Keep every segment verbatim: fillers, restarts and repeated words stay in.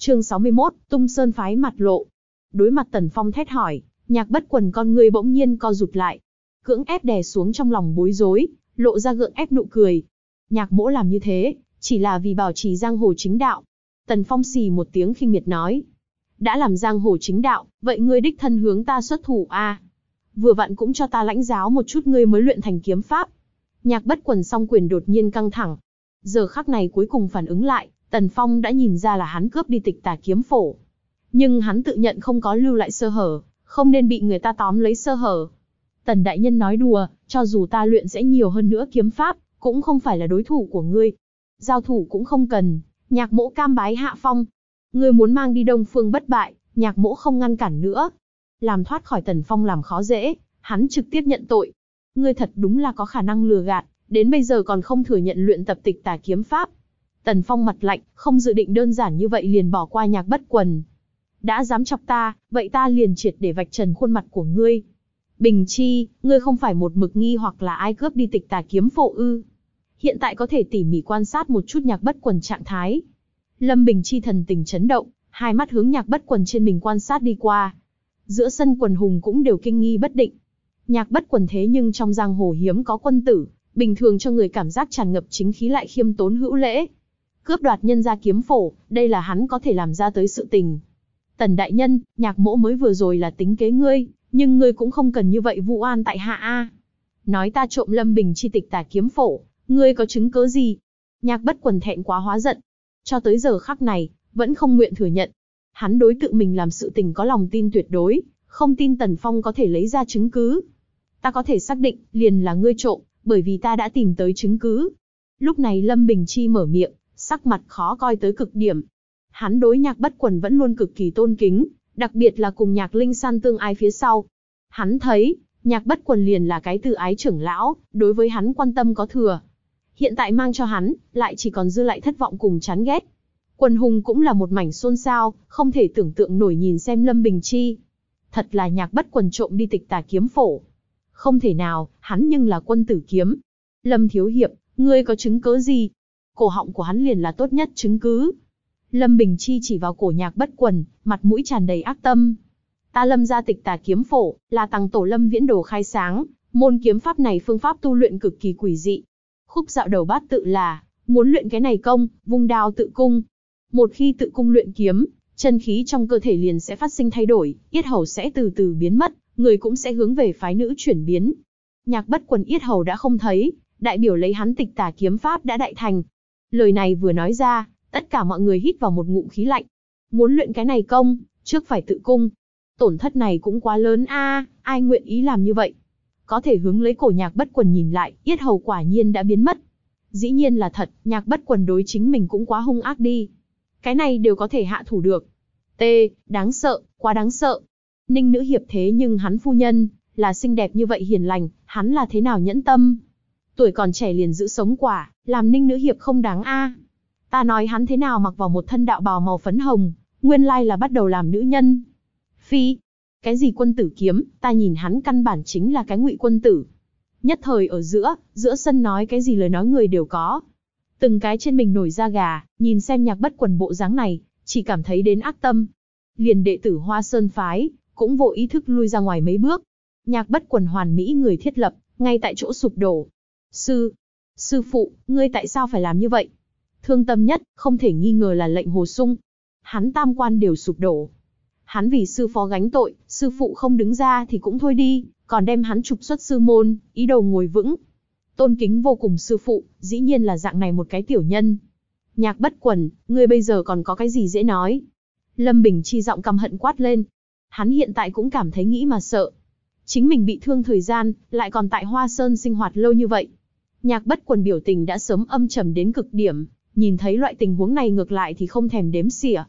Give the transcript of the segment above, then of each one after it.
Chương sáu mươi mốt, Tung Sơn phái mặt lộ. Đối mặt Tần Phong thét hỏi, Nhạc Bất Quần con người bỗng nhiên co rụt lại, cưỡng ép đè xuống trong lòng bối rối, lộ ra gượng ép nụ cười. Nhạc Mỗ làm như thế, chỉ là vì bảo trì giang hồ chính đạo. Tần Phong xì một tiếng khinh miệt nói, đã làm giang hồ chính đạo, vậy ngươi đích thân hướng ta xuất thủ a? À? Vừa vặn cũng cho ta lãnh giáo một chút ngươi mới luyện thành kiếm pháp. Nhạc Bất Quần song quyền đột nhiên căng thẳng. Giờ khắc này cuối cùng phản ứng lại, Tần Phong đã nhìn ra là hắn cướp đi Tịch Tà kiếm phổ. Nhưng hắn tự nhận không có lưu lại sơ hở, không nên bị người ta tóm lấy sơ hở. Tần đại nhân nói đùa, cho dù ta luyện sẽ nhiều hơn nữa kiếm pháp, cũng không phải là đối thủ của ngươi. Giao thủ cũng không cần, Nhạc Mỗ cam bái hạ phong. Ngươi muốn mang đi Đông Phương Bất Bại, Nhạc Mỗ không ngăn cản nữa. Làm thoát khỏi Tần Phong làm khó dễ, hắn trực tiếp nhận tội. Ngươi thật đúng là có khả năng lừa gạt, đến bây giờ còn không thừa nhận luyện tập Tịch Tà kiếm pháp. Tần Phong mặt lạnh, không dự định đơn giản như vậy liền bỏ qua Nhạc Bất Quần. Đã dám chọc ta, vậy ta liền triệt để vạch trần khuôn mặt của ngươi. Bình Chi, ngươi không phải một mực nghi hoặc là ai cướp đi Tịch Tà kiếm phổ ư? Hiện tại có thể tỉ mỉ quan sát một chút Nhạc Bất Quần trạng thái. Lâm Bình Chi thần tình chấn động, hai mắt hướng Nhạc Bất Quần trên mình quan sát đi qua. Giữa sân quần hùng cũng đều kinh nghi bất định. Nhạc Bất Quần thế nhưng trong giang hồ hiếm có quân tử, bình thường cho người cảm giác tràn ngập chính khí lại khiêm tốn hữu lễ. Cướp đoạt nhân gia kiếm phổ, đây là hắn có thể làm ra tới sự tình. Tần đại nhân, Nhạc Mỗ mới vừa rồi là tính kế ngươi, nhưng ngươi cũng không cần như vậy vu oan tại hạ a. Nói ta trộm Lâm Bình Chi Tịch Tà kiếm phổ, ngươi có chứng cứ gì? Nhạc Bất Quần thẹn quá hóa giận, cho tới giờ khắc này, vẫn không nguyện thừa nhận. Hắn đối tự mình làm sự tình có lòng tin tuyệt đối, không tin Tần Phong có thể lấy ra chứng cứ. Ta có thể xác định, liền là ngươi trộm, bởi vì ta đã tìm tới chứng cứ. Lúc này Lâm Bình Chi mở miệng, sắc mặt khó coi tới cực điểm. Hắn đối Nhạc Bất Quần vẫn luôn cực kỳ tôn kính, đặc biệt là cùng Nhạc Linh San tương ái phía sau. Hắn thấy, Nhạc Bất Quần liền là cái từ ái trưởng lão, đối với hắn quan tâm có thừa. Hiện tại mang cho hắn, lại chỉ còn dư lại thất vọng cùng chán ghét. Quần hùng cũng là một mảnh xôn xao, không thể tưởng tượng nổi nhìn xem Lâm Bình Chi. Thật là Nhạc Bất Quần trộm đi Tịch Tà kiếm phổ. Không thể nào, hắn nhưng là quân tử kiếm. Lâm thiếu hiệp, ngươi có chứng cứ gì? Cổ họng của hắn liền là tốt nhất chứng cứ. Lâm Bình Chi chỉ vào cổ Nhạc Bất Quần, mặt mũi tràn đầy ác tâm. Ta Lâm gia Tịch Tà kiếm phổ, là tàng tổ Lâm Viễn Đồ khai sáng, môn kiếm pháp này phương pháp tu luyện cực kỳ quỷ dị. Khúc dạo đầu bát tự là, muốn luyện cái này công, vung đao tự cung. Một khi tự cung luyện kiếm, chân khí trong cơ thể liền sẽ phát sinh thay đổi, yết hầu sẽ từ từ biến mất, người cũng sẽ hướng về phái nữ chuyển biến. Nhạc Bất Quần yết hầu đã không thấy, đại biểu lấy hắn Tịch Tà kiếm pháp đã đại thành. Lời này vừa nói ra, tất cả mọi người hít vào một ngụm khí lạnh. Muốn luyện cái này công, trước phải tự cung. Tổn thất này cũng quá lớn a, ai nguyện ý làm như vậy? Có thể hướng lấy cổ Nhạc Bất Quần nhìn lại, yết hầu quả nhiên đã biến mất. Dĩ nhiên là thật, Nhạc Bất Quần đối chính mình cũng quá hung ác đi. Cái này đều có thể hạ thủ được. T, đáng sợ, quá đáng sợ. Ninh nữ hiệp thế nhưng hắn phu nhân, là xinh đẹp như vậy hiền lành, hắn là thế nào nhẫn tâm. Tuổi còn trẻ liền giữ sống quả, làm Ninh nữ hiệp không đáng a. Ta nói hắn thế nào mặc vào một thân đạo bào màu phấn hồng, nguyên lai là bắt đầu làm nữ nhân. Phi, cái gì quân tử kiếm, ta nhìn hắn căn bản chính là cái ngụy quân tử. Nhất thời ở giữa, giữa sân nói cái gì lời nói người đều có. Từng cái trên mình nổi da gà, nhìn xem Nhạc Bất Quần bộ dáng này, chỉ cảm thấy đến ác tâm. Liền đệ tử Hoa Sơn phái, cũng vô ý thức lui ra ngoài mấy bước. Nhạc Bất Quần hoàn mỹ người thiết lập, ngay tại chỗ sụp đổ. Sư, sư phụ, ngươi tại sao phải làm như vậy? Thương tâm nhất, không thể nghi ngờ là Lệnh Hồ Sung. Hắn tam quan đều sụp đổ. Hắn vì sư phó gánh tội, sư phụ không đứng ra thì cũng thôi đi, còn đem hắn trục xuất sư môn, ý đồ ngồi vững. Tôn kính vô cùng sư phụ, dĩ nhiên là dạng này một cái tiểu nhân. Nhạc Bất Quần, ngươi bây giờ còn có cái gì dễ nói? Lâm Bình Chi giọng căm hận quát lên. Hắn hiện tại cũng cảm thấy nghĩ mà sợ. Chính mình bị thương thời gian, lại còn tại Hoa Sơn sinh hoạt lâu như vậy. Nhạc Bất Quần biểu tình đã sớm âm trầm đến cực điểm, nhìn thấy loại tình huống này ngược lại thì không thèm đếm xỉa.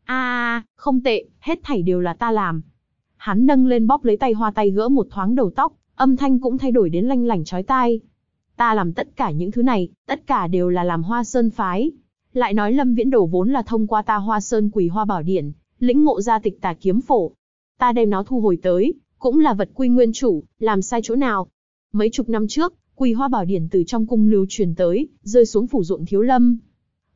A, không tệ, hết thảy đều là ta làm. Hắn nâng lên bóp lấy tay hoa tay gỡ một thoáng đầu tóc, âm thanh cũng thay đổi đến lanh lảnh chói tai. Ta làm tất cả những thứ này, tất cả đều là làm Hoa Sơn phái. Lại nói Lâm Viễn Đồ vốn là thông qua ta Hoa Sơn Quỳ Hoa Bảo Điển, lĩnh ngộ ra Tịch Tà kiếm phổ. Ta đem nó thu hồi tới, cũng là vật quy nguyên chủ, làm sai chỗ nào? Mấy chục năm trước, Quỳ Hoa Bảo Điển từ trong cung lưu truyền tới, rơi xuống phủ ruộng Thiếu Lâm.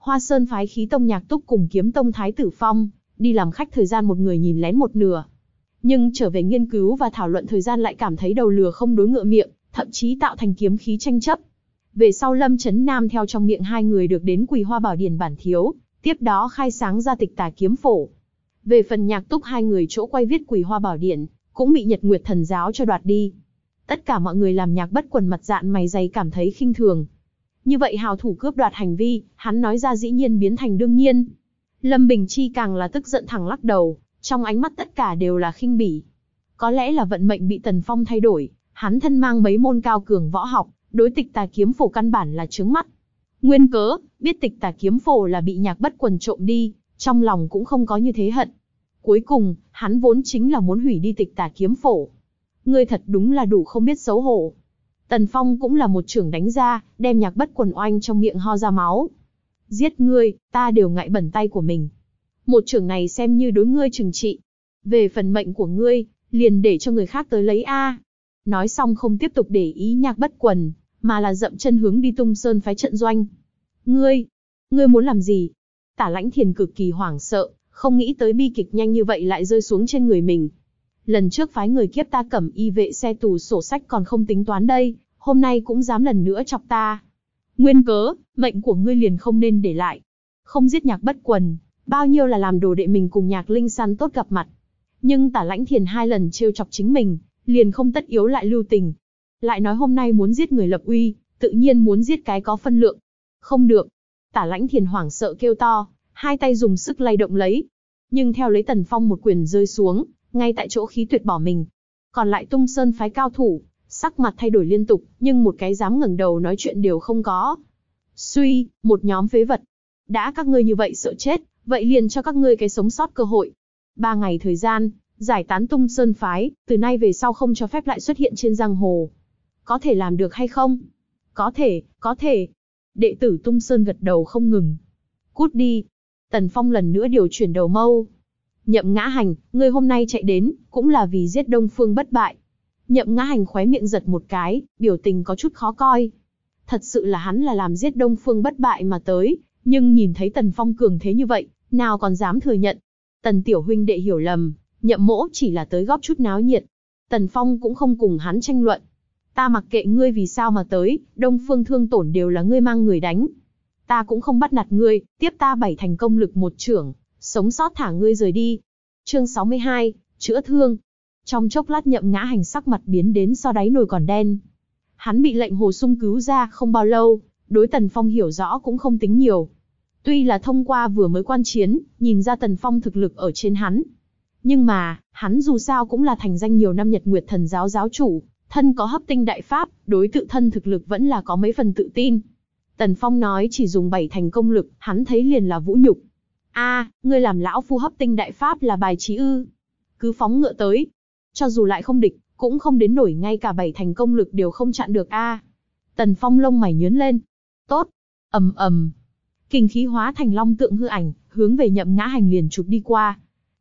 Hoa Sơn phái Khí Tông Nhạc Túc cùng Kiếm Tông Thái Tử Phong, đi làm khách thời gian một người nhìn lén một nửa. Nhưng trở về nghiên cứu và thảo luận thời gian lại cảm thấy đầu lừa không đối ngựa miệng, thậm chí tạo thành kiếm khí tranh chấp. Về sau Lâm Chấn Nam theo trong miệng hai người được đến Quỳ Hoa Bảo Điển bản thiếu, tiếp đó khai sáng ra Tịch Tà Kiếm Phổ. Về phần Nhạc Túc hai người chỗ quay viết Quỳ Hoa Bảo Điển, cũng bị Nhật Nguyệt Thần Giáo cho đoạt đi. Tất cả mọi người làm Nhạc Bất Quần mặt dạn mày dày cảm thấy khinh thường. Như vậy hào thủ cướp đoạt hành vi, hắn nói ra dĩ nhiên biến thành đương nhiên. Lâm Bình Chi càng là tức giận thẳng lắc đầu, trong ánh mắt tất cả đều là khinh bỉ. Có lẽ là vận mệnh bị Tần Phong thay đổi, hắn thân mang mấy môn cao cường võ học, đối Tịch Tà Kiếm Phổ căn bản là chướng mắt. Nguyên cớ, biết Tịch Tà Kiếm Phổ là bị Nhạc Bất Quần trộm đi, trong lòng cũng không có như thế hận. Cuối cùng, hắn vốn chính là muốn hủy đi Tịch Tà Kiếm Phổ. Ngươi thật đúng là đủ không biết xấu hổ. Tần Phong cũng là một chưởng đánh ra, đem Nhạc Bất Quần oanh trong miệng ho ra máu. Giết ngươi, ta đều ngại bẩn tay của mình. Một chưởng này xem như đối ngươi trừng trị. Về phần mệnh của ngươi, liền để cho người khác tới lấy a. Nói xong không tiếp tục để ý Nhạc Bất Quần, mà là dậm chân hướng đi Tung Sơn phái trận doanh. Ngươi, ngươi muốn làm gì? Tả Lãnh Thiền cực kỳ hoảng sợ, không nghĩ tới bi kịch nhanh như vậy lại rơi xuống trên người mình. Lần trước phái người kiếp ta cẩm y vệ xe tù sổ sách còn không tính toán đây, hôm nay cũng dám lần nữa chọc ta. Nguyên cớ, mệnh của ngươi liền không nên để lại. Không giết Nhạc Bất Quần, bao nhiêu là làm đồ đệ mình cùng Nhạc Linh San tốt gặp mặt. Nhưng Tả Lãnh Thiền hai lần trêu chọc chính mình, liền không tất yếu lại lưu tình. Lại nói hôm nay muốn giết người lập uy, tự nhiên muốn giết cái có phân lượng. Không được. Tả Lãnh Thiền hoảng sợ kêu to, hai tay dùng sức lay động lấy. Nhưng theo lấy Tần Phong một quyền rơi xuống, ngay tại chỗ khí tuyệt bỏ mình. Còn lại Tung Sơn phái cao thủ, sắc mặt thay đổi liên tục, nhưng một cái dám ngẩng đầu nói chuyện đều không có. Suy, một nhóm phế vật. Đã các ngươi như vậy sợ chết, vậy liền cho các ngươi cái sống sót cơ hội. Ba ngày thời gian, giải tán Tung Sơn phái, từ nay về sau không cho phép lại xuất hiện trên giang hồ. Có thể làm được hay không? Có thể, có thể. Đệ tử Tung Sơn gật đầu không ngừng. Cút đi. Tần Phong lần nữa điều chuyển đầu mâu. Nhậm Ngã Hành, ngươi hôm nay chạy đến, cũng là vì giết Đông Phương Bất Bại. Nhậm Ngã Hành khóe miệng giật một cái, biểu tình có chút khó coi. Thật sự là hắn là làm giết Đông Phương Bất Bại mà tới, nhưng nhìn thấy Tần Phong cường thế như vậy, nào còn dám thừa nhận. Tần tiểu huynh đệ hiểu lầm, Nhậm mỗ chỉ là tới góp chút náo nhiệt. Tần Phong cũng không cùng hắn tranh luận. Ta mặc kệ ngươi vì sao mà tới, Đông Phương thương tổn đều là ngươi mang người đánh. Ta cũng không bắt nạt ngươi, tiếp ta bảy thành công lực một chưởng, sống sót thả ngươi rời đi. Chương sáu mươi hai, chữa thương. Trong chốc lát Nhậm Ngã Hành sắc mặt biến đến so đáy nồi còn đen. Hắn bị lệnh Hồ Sung cứu ra không bao lâu, đối Tần Phong hiểu rõ cũng không tính nhiều. Tuy là thông qua vừa mới quan chiến, nhìn ra Tần Phong thực lực ở trên hắn. Nhưng mà, hắn dù sao cũng là thành danh nhiều năm Nhật Nguyệt Thần Giáo giáo chủ, thân có hấp tinh đại pháp, đối tự thân thực lực vẫn là có mấy phần tự tin. Tần Phong nói chỉ dùng bảy thành công lực, hắn thấy liền là vũ nhục. A, ngươi làm lão phu hấp tinh đại pháp là bài trí ư? Cứ phóng ngựa tới. Cho dù lại không địch, cũng không đến nổi ngay cả bảy thành công lực đều không chặn được a. Tần Phong lông mày nhướng lên. Tốt. Ầm ầm. Kình khí hóa thành long tượng hư ảnh, hướng về Nhậm Ngã Hành liền chụp đi qua.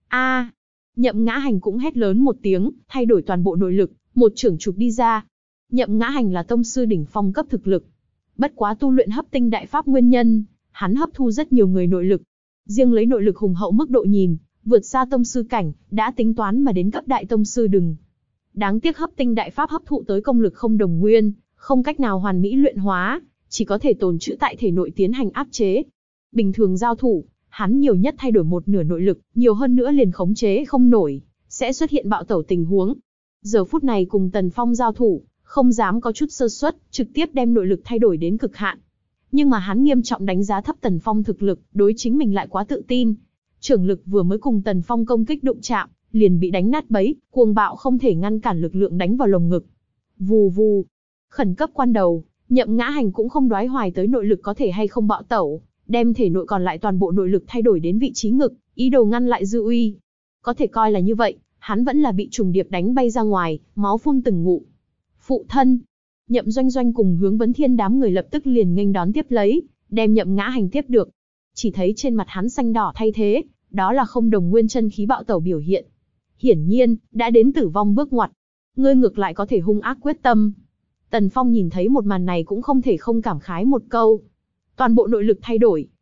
A. Nhậm Ngã Hành cũng hét lớn một tiếng, thay đổi toàn bộ nội lực, một chưởng chụp đi ra. Nhậm Ngã Hành là tông sư đỉnh phong cấp thực lực. Bất quá tu luyện hấp tinh đại pháp nguyên nhân, hắn hấp thu rất nhiều người nội lực. Riêng lấy nội lực hùng hậu mức độ nhìn, vượt xa tông sư cảnh, đã tính toán mà đến cấp đại tông sư đừng. Đáng tiếc hấp tinh đại pháp hấp thụ tới công lực không đồng nguyên, không cách nào hoàn mỹ luyện hóa, chỉ có thể tồn trữ tại thể nội tiến hành áp chế. Bình thường giao thủ, hắn nhiều nhất thay đổi một nửa nội lực, nhiều hơn nữa liền khống chế không nổi, sẽ xuất hiện bạo tẩu tình huống. Giờ phút này cùng Tần Phong giao thủ, không dám có chút sơ suất, trực tiếp đem nội lực thay đổi đến cực hạn. Nhưng mà hắn nghiêm trọng đánh giá thấp Tần Phong thực lực, đối chính mình lại quá tự tin. Trưởng lực vừa mới cùng Tần Phong công kích đụng chạm, liền bị đánh nát bấy, cuồng bạo không thể ngăn cản lực lượng đánh vào lồng ngực. Vù vù. Khẩn cấp quan đầu, Nhậm Ngã Hành cũng không đoái hoài tới nội lực có thể hay không bạo tẩu, đem thể nội còn lại toàn bộ nội lực thay đổi đến vị trí ngực, ý đồ ngăn lại dư uy. Có thể coi là như vậy, hắn vẫn là bị trùng điệp đánh bay ra ngoài, máu phun từng ngụm. Phụ thân. Nhậm Doanh Doanh cùng Hướng Vấn Thiên đám người lập tức liền nghênh đón tiếp lấy, đem Nhậm Ngã Hành tiếp được. Chỉ thấy trên mặt hắn xanh đỏ thay thế, đó là không đồng nguyên chân khí bạo tẩu biểu hiện. Hiển nhiên, đã đến tử vong bước ngoặt. Ngươi ngược lại có thể hung ác quyết tâm. Tần Phong nhìn thấy một màn này cũng không thể không cảm khái một câu. Toàn bộ nội lực thay đổi,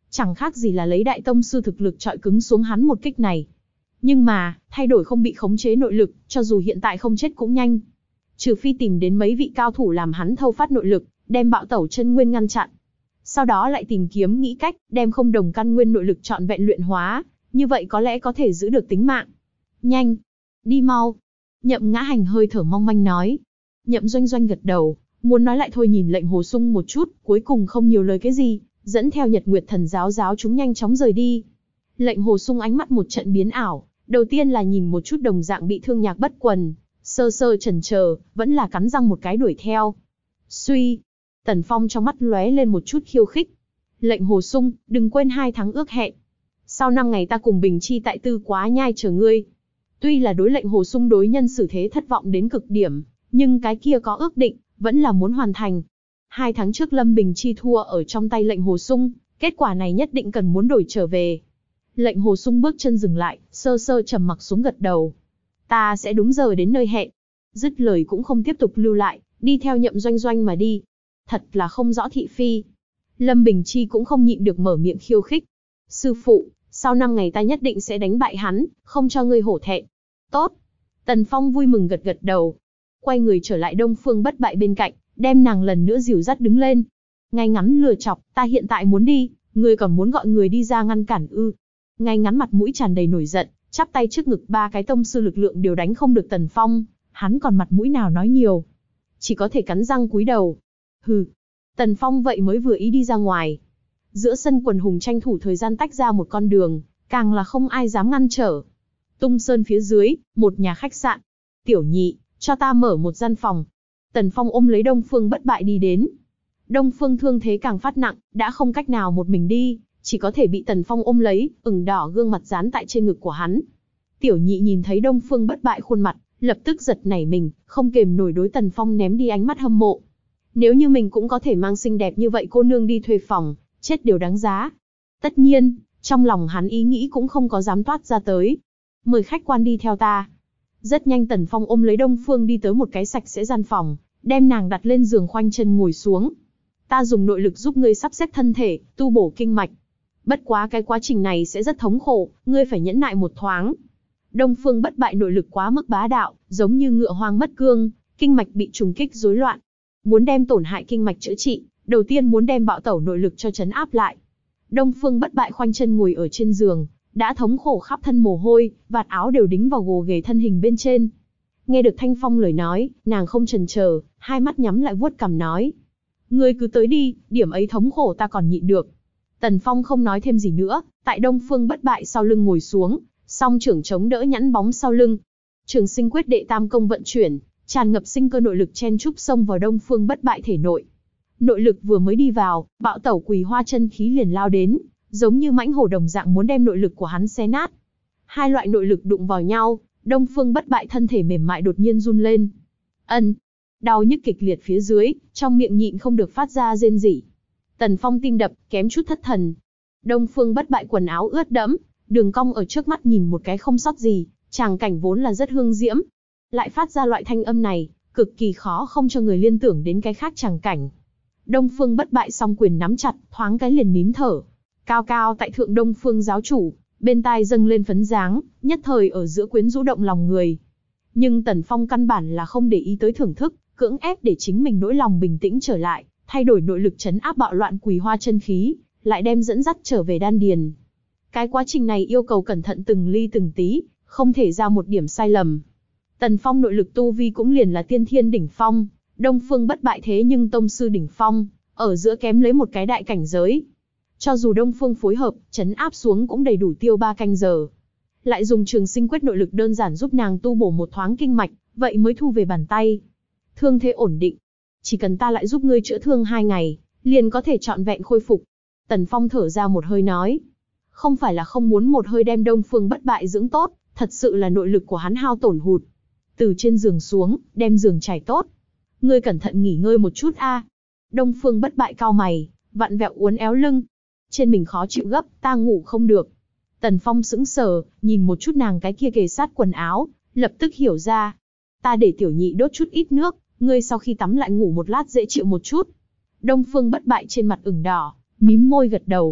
Chẳng khác gì là lấy đại tông sư thực lực chọi cứng xuống hắn một kích này. Nhưng mà, thay đổi không bị khống chế nội lực, cho dù hiện tại không chết cũng nhanh. Trừ phi tìm đến mấy vị cao thủ làm hắn thâu phát nội lực, đem bạo tẩu chân nguyên ngăn chặn. Sau đó lại tìm kiếm nghĩ cách, đem không đồng căn nguyên nội lực trọn vẹn luyện hóa, như vậy có lẽ có thể giữ được tính mạng. Nhanh! Đi mau! Nhậm Ngã Hành hơi thở mong manh nói. Nhậm Doanh Doanh gật đầu, muốn nói lại thôi nhìn lệnh Hồ Sung một chút, cuối cùng không nhiều lời cái gì, dẫn theo Nhật Nguyệt Thần giáo giáo chúng nhanh chóng rời đi. Lệnh Hồ Sung ánh mắt một trận biến ảo, đầu tiên là nhìn một chút đồng dạng bị thương Nhạc Bất Quần, sơ sơ chần chờ, vẫn là cắn răng một cái đuổi theo. Suy! Tần Phong trong mắt lóe lên một chút khiêu khích. Lệnh Hồ Sung, đừng quên hai tháng ước hẹn. Sau năm ngày ta cùng Bình Chi tại Tư Quá Nhai chờ ngươi. Tuy là đối lệnh Hồ Sung đối nhân xử thế thất vọng đến cực điểm, nhưng cái kia có ước định, vẫn là muốn hoàn thành. Hai tháng trước Lâm Bình Chi thua ở trong tay lệnh Hồ Sung, kết quả này nhất định cần muốn đổi trở về. Lệnh Hồ Sung bước chân dừng lại, sơ sơ trầm mặc xuống gật đầu. Ta sẽ đúng giờ đến nơi hẹn. Dứt lời cũng không tiếp tục lưu lại, đi theo Nhậm Doanh Doanh mà đi. Thật là không rõ thị phi. Lâm Bình Chi cũng không nhịn được mở miệng khiêu khích. Sư phụ, sau năm ngày ta nhất định sẽ đánh bại hắn, không cho ngươi hổ thẹn. Tốt. Tần Phong vui mừng gật gật đầu. Quay người trở lại Đông Phương Bất Bại bên cạnh, đem nàng lần nữa dìu dắt đứng lên. Ngay ngắn lừa chọc, ta hiện tại muốn đi, ngươi còn muốn gọi người đi ra ngăn cản ư? Ngay ngắn mặt mũi tràn đầy nổi giận, chắp tay trước ngực, ba cái tông sư lực lượng đều đánh không được Tần Phong, hắn còn mặt mũi nào nói nhiều. Chỉ có thể cắn răng cúi đầu. Hừ. Tần Phong vậy mới vừa ý đi ra ngoài. Giữa sân quần hùng tranh thủ thời gian tách ra một con đường, càng là không ai dám ngăn trở. Tung Sơn phía dưới, một nhà khách sạn. Tiểu Nhị, cho ta mở một gian phòng. Tần Phong ôm lấy Đông Phương Bất Bại đi đến. Đông Phương thương thế càng phát nặng, đã không cách nào một mình đi, chỉ có thể bị Tần Phong ôm lấy, ửng đỏ gương mặt dán tại trên ngực của hắn. Tiểu Nhị nhìn thấy Đông Phương Bất Bại khuôn mặt, lập tức giật nảy mình, không kềm nổi đối Tần Phong ném đi ánh mắt hâm mộ. Nếu như mình cũng có thể mang xinh đẹp như vậy cô nương đi thuê phòng, chết đều đáng giá. Tất nhiên, trong lòng hắn ý nghĩ cũng không có dám toát ra tới. Mời khách quan đi theo ta. Rất nhanh Tần Phong ôm lấy Đông Phương đi tới một cái sạch sẽ gian phòng, đem nàng đặt lên giường khoanh chân ngồi xuống. Ta dùng nội lực giúp ngươi sắp xếp thân thể, tu bổ kinh mạch. Bất quá cái quá trình này sẽ rất thống khổ, ngươi phải nhẫn nại một thoáng. Đông Phương Bất Bại nội lực quá mức bá đạo, giống như ngựa hoang mất cương, kinh mạch bị trùng kích rối loạn. Muốn đem tổn hại kinh mạch chữa trị, đầu tiên muốn đem bạo tẩu nội lực cho trấn áp lại. Đông Phương Bất Bại khoanh chân ngồi ở trên giường, đã thống khổ khắp thân mồ hôi, vạt áo đều đính vào gồ ghề thân hình bên trên. Nghe được Thanh Phong lời nói, nàng không chần chờ, hai mắt nhắm lại vuốt cằm nói: ngươi cứ tới đi, điểm ấy thống khổ ta còn nhịn được. Tần Phong không nói thêm gì nữa, tại Đông Phương Bất Bại sau lưng ngồi xuống, song trưởng chống đỡ nhẵn bóng sau lưng. Trường Sinh Quyết đệ tam công vận chuyển, tràn ngập sinh cơ nội lực chen chúc xông vào Đông Phương Bất Bại thể nội. Nội lực vừa mới đi vào, bạo tẩu Quỳ Hoa chân khí liền lao đến, giống như mãnh hổ đồng dạng muốn đem nội lực của hắn xé nát. Hai loại nội lực đụng vào nhau, Đông Phương Bất Bại thân thể mềm mại đột nhiên run lên. Ân, đau nhức kịch liệt phía dưới, trong miệng nhịn không được phát ra rên rỉ. Tần Phong tim đập, kém chút thất thần. Đông Phương Bất Bại quần áo ướt đẫm, đường cong ở trước mắt nhìn một cái không sót gì, tràng cảnh vốn là rất hương diễm, lại phát ra loại thanh âm này, cực kỳ khó không cho người liên tưởng đến cái khác tràng cảnh. Đông Phương Bất Bại song quyền nắm chặt, thoáng cái liền nín thở. Cao cao tại thượng Đông Phương giáo chủ, bên tai dâng lên phấn dáng, nhất thời ở giữa quyến rũ động lòng người. Nhưng Tần Phong căn bản là không để ý tới thưởng thức, cưỡng ép để chính mình nỗi lòng bình tĩnh trở lại, thay đổi nội lực trấn áp bạo loạn Quỳ Hoa chân khí, lại đem dẫn dắt trở về đan điền. Cái quá trình này yêu cầu cẩn thận từng ly từng tí, không thể ra một điểm sai lầm. Tần Phong nội lực tu vi cũng liền là tiên thiên đỉnh phong, Đông Phương Bất Bại thế nhưng tông sư đỉnh phong, ở giữa kém lấy một cái đại cảnh giới. Cho dù Đông Phương phối hợp, trấn áp xuống cũng đầy đủ tiêu ba canh giờ. Lại dùng Trường Sinh Quyết nội lực đơn giản giúp nàng tu bổ một thoáng kinh mạch, vậy mới thu về bàn tay. Thương thế ổn định. Chỉ cần ta lại giúp ngươi chữa thương hai ngày, liền có thể trọn vẹn khôi phục. Tần Phong thở ra một hơi nói. Không phải là không muốn một hơi đem Đông Phương Bất Bại dưỡng tốt, thật sự là nội lực của hắn hao tổn hụt. Từ trên giường xuống, đem giường trải tốt. Ngươi cẩn thận nghỉ ngơi một chút a. Đông Phương Bất Bại cau mày, vặn vẹo uốn éo lưng. Trên mình khó chịu gấp, ta ngủ không được. Tần Phong sững sờ, nhìn một chút nàng cái kia kề sát quần áo, lập tức hiểu ra. Ta để Tiểu Nhị đốt chút ít nước, ngươi sau khi tắm lại ngủ một lát dễ chịu một chút. Đông Phương Bất Bại trên mặt ửng đỏ, mím môi gật đầu.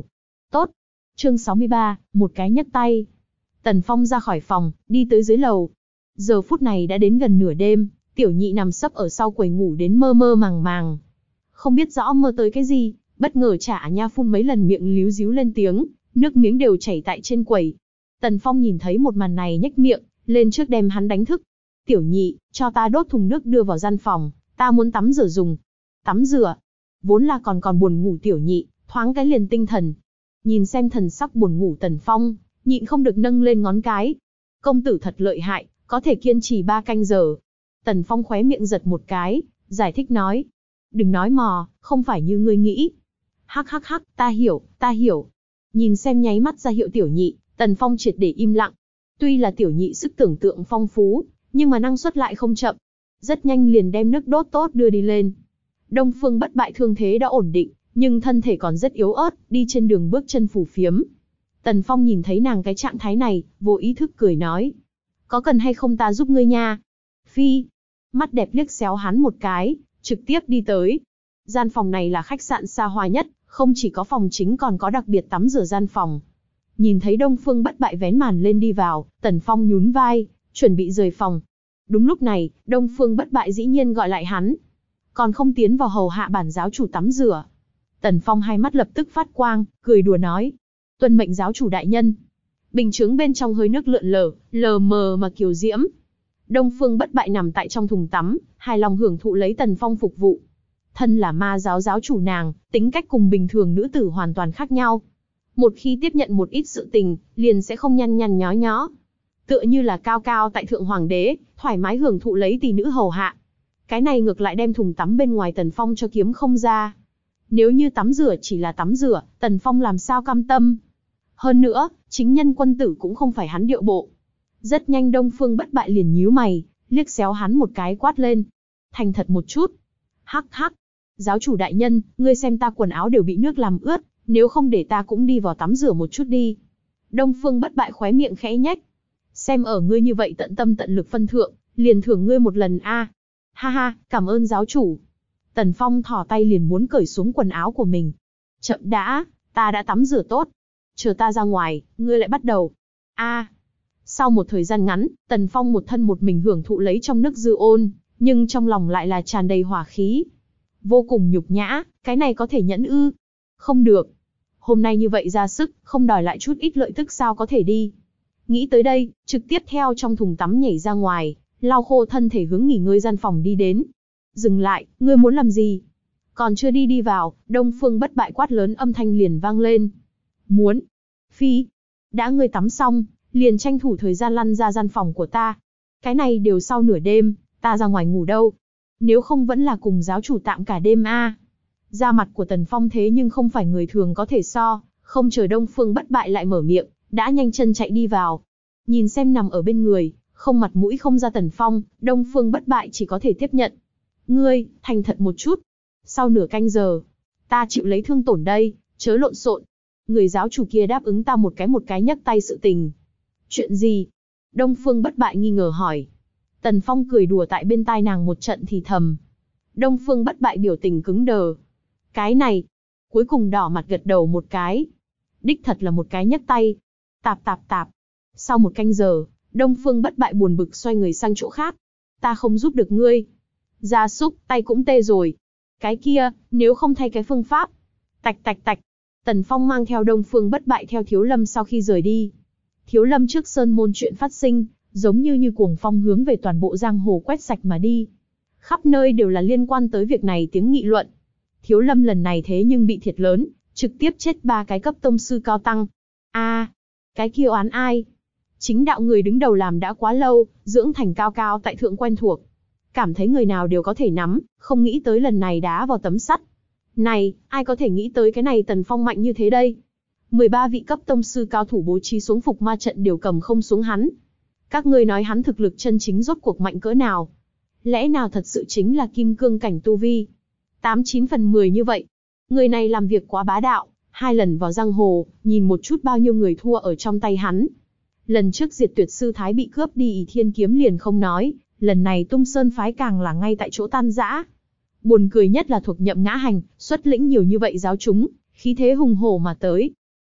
Tốt. Chương sáu mươi ba, một cái nhấc tay. Tần Phong ra khỏi phòng, đi tới dưới lầu. Giờ phút này đã đến gần nửa đêm, Tiểu Nhị nằm sấp ở sau quầy ngủ đến mơ mơ màng màng. Không biết rõ mơ tới cái gì, bất ngờ Trả Nha phun mấy lần miệng líu díu lên tiếng, nước miếng đều chảy tại trên quầy. Tần Phong nhìn thấy một màn này nhếch miệng, lên trước đem hắn đánh thức. Tiểu Nhị, cho ta đốt thùng nước đưa vào gian phòng, ta muốn tắm rửa dùng. Tắm rửa? Vốn là còn còn buồn ngủ Tiểu Nhị, thoáng cái liền tinh thần. Nhìn xem thần sắc buồn ngủ Tần Phong, nhịn không được nâng lên ngón cái. Công tử thật lợi hại, có thể kiên trì ba canh giờ. Tần Phong khóe miệng giật một cái, giải thích nói. Đừng nói mò, không phải như ngươi nghĩ. Hắc hắc hắc, ta hiểu, ta hiểu. Nhìn xem nháy mắt ra hiệu Tiểu Nhị, Tần Phong triệt để im lặng. Tuy là Tiểu Nhị sức tưởng tượng phong phú, nhưng mà năng suất lại không chậm. Rất nhanh liền đem nước đốt tốt đưa đi lên. Đông Phương Bất Bại thương thế đã ổn định, nhưng thân thể còn rất yếu ớt, đi trên đường bước chân phù phiếm. Tần Phong nhìn thấy nàng cái trạng thái này, vô ý thức cười nói. Có cần hay không ta giúp ngươi nha? Phi. Mắt đẹp liếc xéo hắn một cái, trực tiếp đi tới. Gian phòng này là khách sạn xa hoa nhất, không chỉ có phòng chính còn có đặc biệt tắm rửa gian phòng. Nhìn thấy Đông Phương Bất Bại vén màn lên đi vào, Tần Phong nhún vai, chuẩn bị rời phòng. Đúng lúc này, Đông Phương Bất Bại dĩ nhiên gọi lại hắn. Còn không tiến vào hầu hạ bản giáo chủ tắm rửa. Tần Phong hai mắt lập tức phát quang, cười đùa nói. Tuân mệnh giáo chủ đại nhân. Bình chướng bên trong hơi nước lượn lờ, lờ mờ mà kiều diễm. Đông Phương Bất Bại nằm tại trong thùng tắm, hài lòng hưởng thụ lấy Tần Phong phục vụ. Thân là ma giáo giáo chủ nàng, tính cách cùng bình thường nữ tử hoàn toàn khác nhau. Một khi tiếp nhận một ít sự tình, liền sẽ không nhăn nhăn nhó nhó. Tựa như là cao cao tại thượng hoàng đế, thoải mái hưởng thụ lấy tỷ nữ hầu hạ. Cái này ngược lại đem thùng tắm bên ngoài Tần Phong cho kiếm không ra. Nếu như tắm rửa chỉ là tắm rửa, Tần Phong làm sao cam tâm. Hơn nữa, chính nhân quân tử cũng không phải hắn điệu bộ. Rất nhanh Đông Phương Bất Bại liền nhíu mày, liếc xéo hắn một cái quát lên. Thành thật một chút. Hắc hắc. Giáo chủ đại nhân, ngươi xem ta quần áo đều bị nước làm ướt, nếu không để ta cũng đi vào tắm rửa một chút đi. Đông Phương Bất Bại khóe miệng khẽ nhếch. Xem ở ngươi như vậy tận tâm tận lực phân thượng, liền thưởng ngươi một lần a. À. Ha ha, cảm ơn giáo chủ. Tần Phong thò tay liền muốn cởi xuống quần áo của mình. Chậm đã, ta đã tắm rửa tốt. Chờ ta ra ngoài, ngươi lại bắt đầu. A. À. Sau một thời gian ngắn, Tần Phong một thân một mình hưởng thụ lấy trong nước dư ôn, nhưng trong lòng lại là tràn đầy hỏa khí. Vô cùng nhục nhã, cái này có thể nhẫn ư? Không được. Hôm nay như vậy ra sức, không đòi lại chút ít lợi tức sao có thể đi. Nghĩ tới đây, trực tiếp theo trong thùng tắm nhảy ra ngoài, lau khô thân thể hướng nghỉ ngơi gian phòng đi đến. Dừng lại, ngươi muốn làm gì? Còn chưa đi đi vào, Đông Phương Bất Bại quát lớn âm thanh liền vang lên. Muốn. Phi. Đã ngươi tắm xong, liền tranh thủ thời gian lăn ra gian phòng của ta. Cái này đều sau nửa đêm, ta ra ngoài ngủ đâu. Nếu không vẫn là cùng giáo chủ tạm cả đêm a. À. Da mặt của Tần Phong thế nhưng không phải người thường có thể so, không chờ Đông Phương Bất Bại lại mở miệng, đã nhanh chân chạy đi vào. Nhìn xem nằm ở bên người, không mặt mũi không ra Tần Phong, Đông Phương Bất Bại chỉ có thể tiếp nhận. Ngươi, thành thật một chút. Sau nửa canh giờ, ta chịu lấy thương tổn đây, chớ lộn xộn. Người giáo chủ kia đáp ứng ta một cái một cái nhấc tay sự tình. Chuyện gì? Đông Phương Bất Bại nghi ngờ hỏi. Tần Phong cười đùa tại bên tai nàng một trận thì thầm. Đông Phương Bất Bại biểu tình cứng đờ. Cái này, cuối cùng đỏ mặt gật đầu một cái. Đích thật là một cái nhấc tay. Tạp tạp tạp. Sau một canh giờ, Đông Phương Bất Bại buồn bực xoay người sang chỗ khác. Ta không giúp được ngươi. Gia súc, tay cũng tê rồi. Cái kia, nếu không thay cái phương pháp. Tạch tạch tạch. Tần Phong mang theo Đông Phương Bất Bại theo Thiếu Lâm sau khi rời đi. Thiếu Lâm trước sơn môn chuyện phát sinh, giống như như cuồng phong hướng về toàn bộ giang hồ quét sạch mà đi. Khắp nơi đều là liên quan tới việc này tiếng nghị luận. Thiếu Lâm lần này thế nhưng bị thiệt lớn, trực tiếp chết ba cái cấp tông sư cao tăng. A, à, cái kia oán ai? Chính đạo người đứng đầu làm đã quá lâu, dưỡng thành cao cao tại thượng quen thuộc. Cảm thấy người nào đều có thể nắm, không nghĩ tới lần này đá vào tấm sắt. Này, ai có thể nghĩ tới cái này Tần Phong mạnh như thế đây? mười ba vị cấp tông sư cao thủ bố trí xuống phục ma trận đều cầm không xuống hắn. Các ngươi nói hắn thực lực chân chính rốt cuộc mạnh cỡ nào? Lẽ nào thật sự chính là kim cương cảnh tu vi? Tám chín phần mười như vậy. Người này làm việc quá bá đạo, hai lần vào giang hồ, nhìn một chút bao nhiêu người thua ở trong tay hắn. Lần trước Diệt Tuyệt sư thái bị cướp đi Ỷ Thiên kiếm liền không nói, lần này Tung Sơn phái càng là ngay tại chỗ tan rã. Buồn cười nhất là thuộc Nhậm Ngã Hành, xuất lĩnh nhiều như vậy giáo chúng, khí thế hùng hổ mà tới.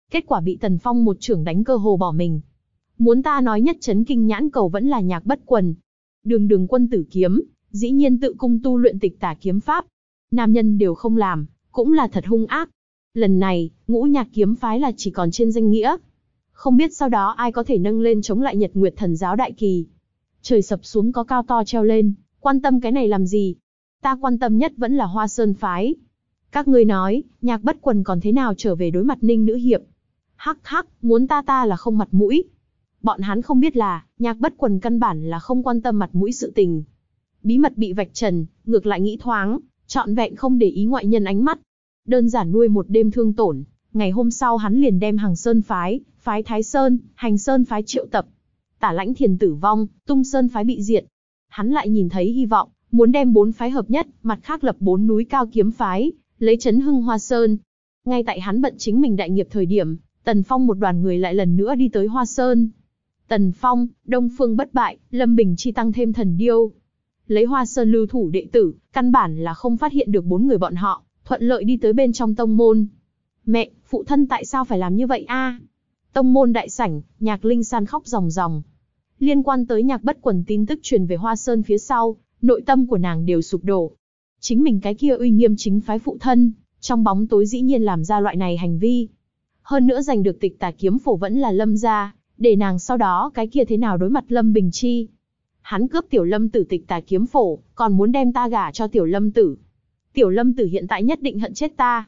Kết quả bị Tần Phong một chưởng đánh cơ hồ bỏ mình. Muốn ta nói nhất chấn kinh nhãn cầu vẫn là Nhạc Bất Quần. Đường đường quân tử kiếm, dĩ nhiên tự cung tu luyện tịch tà kiếm pháp. Nam nhân đều không làm, cũng là thật hung ác. Lần này, Ngũ Nhạc kiếm phái là chỉ còn trên danh nghĩa. Không biết sau đó ai có thể nâng lên chống lại Nhật Nguyệt Thần giáo đại kỳ. Trời sập xuống có cao to treo lên, quan tâm cái này làm gì? Ta quan tâm nhất vẫn là Hoa Sơn phái. Các ngươi nói, Nhạc Bất Quần còn thế nào trở về đối mặt Ninh nữ hiệp? Hắc hắc, muốn ta ta là không mặt mũi. Bọn hắn không biết là, Nhạc Bất Quần căn bản là không quan tâm mặt mũi sự tình. Bí mật bị vạch trần, ngược lại nghĩ thoáng, trọn vẹn không để ý ngoại nhân ánh mắt. Đơn giản nuôi một đêm thương tổn, ngày hôm sau hắn liền đem Hằng Sơn phái, phái Thái Sơn, Hành Sơn phái triệu tập. Tả Lãnh Thiền tử vong, Tung Sơn phái bị diệt. Hắn lại nhìn thấy hy vọng, muốn đem bốn phái hợp nhất, mặt khác lập bốn núi cao kiếm phái, lấy chấn hưng Hoa Sơn. Ngay tại hắn bận chính mình đại nghiệp thời điểm, Tần Phong một đoàn người lại lần nữa đi tới Hoa Sơn. Tần Phong, Đông Phương Bất Bại, Lâm Bình Chi tăng thêm Thần Điêu. Lấy Hoa Sơn lưu thủ đệ tử, căn bản là không phát hiện được bốn người bọn họ, thuận lợi đi tới bên trong tông môn. Mẹ, phụ thân tại sao phải làm như vậy a? Tông môn đại sảnh, Nhạc Linh San khóc ròng ròng. Liên quan tới Nhạc Bất Quần tin tức truyền về Hoa Sơn phía sau, nội tâm của nàng đều sụp đổ. Chính mình cái kia uy nghiêm chính phái phụ thân, trong bóng tối dĩ nhiên làm ra loại này hành vi. Hơn nữa giành được tịch tà kiếm phổ vẫn là Lâm gia, để nàng sau đó cái kia thế nào đối mặt Lâm Bình Chi. Hắn cướp Tiểu Lâm Tử tịch tà kiếm phổ, còn muốn đem ta gả cho Tiểu Lâm Tử. Tiểu Lâm Tử hiện tại nhất định hận chết ta.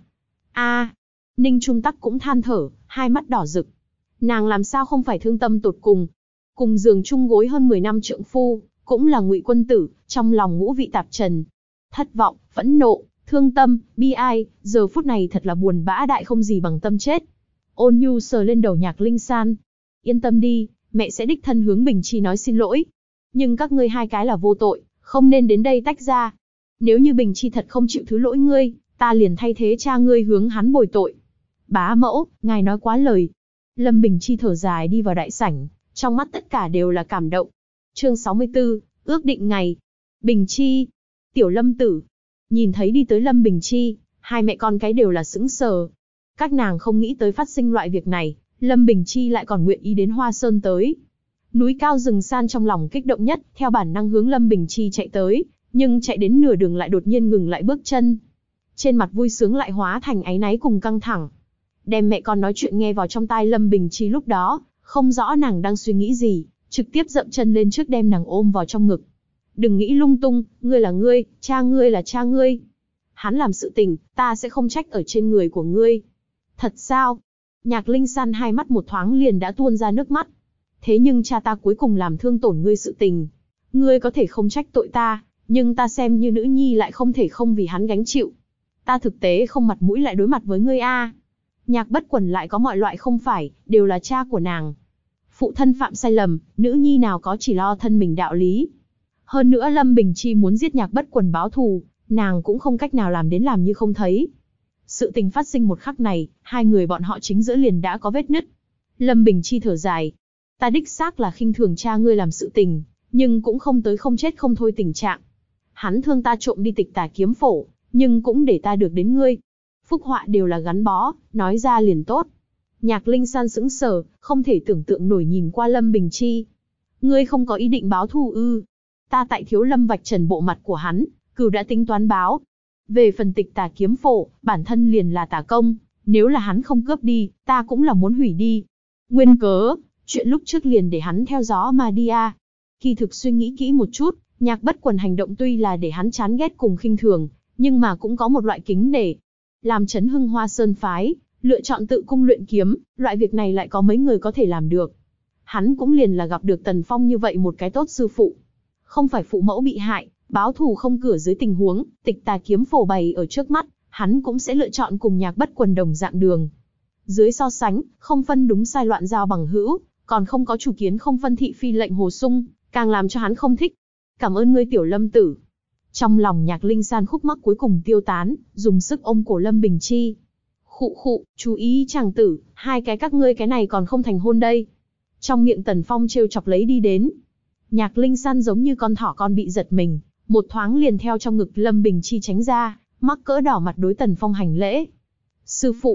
A, Ninh Trung Tắc cũng than thở, hai mắt đỏ rực. Nàng làm sao không phải thương tâm tột cùng. Cùng giường chung gối hơn mười năm trượng phu, cũng là Ngụy quân tử, trong lòng ngũ vị tạp trần. Thất vọng, phẫn nộ, thương tâm, bi ai, giờ phút này thật là buồn bã đại không gì bằng tâm chết. Ôn nhu sờ lên đầu Nhạc Linh San. Yên tâm đi, mẹ sẽ đích thân hướng Bình Chi nói xin lỗi. Nhưng các ngươi hai cái là vô tội, không nên đến đây tách ra. Nếu như Bình Chi thật không chịu thứ lỗi ngươi, ta liền thay thế cha ngươi hướng hắn bồi tội. Bá mẫu, ngài nói quá lời. Lâm Bình Chi thở dài đi vào đại sảnh, trong mắt tất cả đều là cảm động. Chương sáu mươi tư, ước định ngày. Bình Chi, Tiểu Lâm Tử. Nhìn thấy đi tới Lâm Bình Chi, hai mẹ con cái đều là sững sờ. Các nàng không nghĩ tới phát sinh loại việc này, Lâm Bình Chi lại còn nguyện ý đến Hoa Sơn tới. Núi cao rừng san trong lòng kích động nhất, theo bản năng hướng Lâm Bình Chi chạy tới, nhưng chạy đến nửa đường lại đột nhiên ngừng lại bước chân. Trên mặt vui sướng lại hóa thành áy náy cùng căng thẳng. Đem mẹ con nói chuyện nghe vào trong tai Lâm Bình Chi lúc đó, không rõ nàng đang suy nghĩ gì, trực tiếp dậm chân lên trước đem nàng ôm vào trong ngực. Đừng nghĩ lung tung, ngươi là ngươi, cha ngươi là cha ngươi. Hắn làm sự tình, ta sẽ không trách ở trên người của ngươi. Thật sao? Nhạc Linh San hai mắt một thoáng liền đã tuôn ra nước mắt. Thế nhưng cha ta cuối cùng làm thương tổn ngươi sự tình. Ngươi có thể không trách tội ta, nhưng ta xem như nữ nhi lại không thể không vì hắn gánh chịu. Ta thực tế không mặt mũi lại đối mặt với ngươi a. Nhạc Bất Quần lại có mọi loại không phải, đều là cha của nàng. Phụ thân phạm sai lầm, nữ nhi nào có chỉ lo thân mình đạo lý. Hơn nữa Lâm Bình Chi muốn giết Nhạc Bất Quần báo thù, nàng cũng không cách nào làm đến làm như không thấy. Sự tình phát sinh một khắc này, hai người bọn họ chính giữa liền đã có vết nứt. Lâm Bình Chi thở dài. Ta đích xác là khinh thường cha ngươi làm sự tình, nhưng cũng không tới không chết không thôi tình trạng. Hắn thương ta trộm đi tịch tà kiếm phổ, nhưng cũng để ta được đến ngươi. Phúc họa đều là gắn bó, nói ra liền tốt. Nhạc Linh San sững sờ, không thể tưởng tượng nổi nhìn qua Lâm Bình Chi. Ngươi không có ý định báo thù ư? Ta tại Thiếu Lâm vạch trần bộ mặt của hắn, cửu đã tính toán báo. Về phần tịch tà kiếm phổ, bản thân liền là tà công, nếu là hắn không cướp đi, ta cũng là muốn hủy đi. Nguyên cớ, chuyện lúc trước liền để hắn theo gió mà đi a. Kỳ thực suy nghĩ kỹ một chút, Nhạc Bất Quần hành động tuy là để hắn chán ghét cùng khinh thường, nhưng mà cũng có một loại kính nể. Làm chấn hưng Hoa Sơn phái, lựa chọn tự cung luyện kiếm, loại việc này lại có mấy người có thể làm được. Hắn cũng liền là gặp được Tần Phong như vậy một cái tốt sư phụ. Không phải phụ mẫu bị hại, báo thù không cửa dưới tình huống, tịch tà kiếm phổ bày ở trước mắt, hắn cũng sẽ lựa chọn cùng Nhạc Bất Quần đồng dạng đường. Dưới so sánh, không phân đúng sai loạn giao bằng hữu, còn không có chủ kiến không phân thị phi lệnh hồ sung, càng làm cho hắn không thích. Cảm ơn ngươi Tiểu Lâm Tử. Trong lòng Nhạc Linh San khúc mắc cuối cùng tiêu tán, dùng sức ôm cổ Lâm Bình Chi. Khụ khụ, chú ý chàng tử, hai cái các ngươi cái này còn không thành hôn đây. Trong miệng Tần Phong trêu chọc lấy đi đến. Nhạc Linh San giống như con thỏ con bị giật mình, một thoáng liền theo trong ngực Lâm Bình Chi tránh ra, mắc cỡ đỏ mặt đối Tần Phong hành lễ. Sư phụ,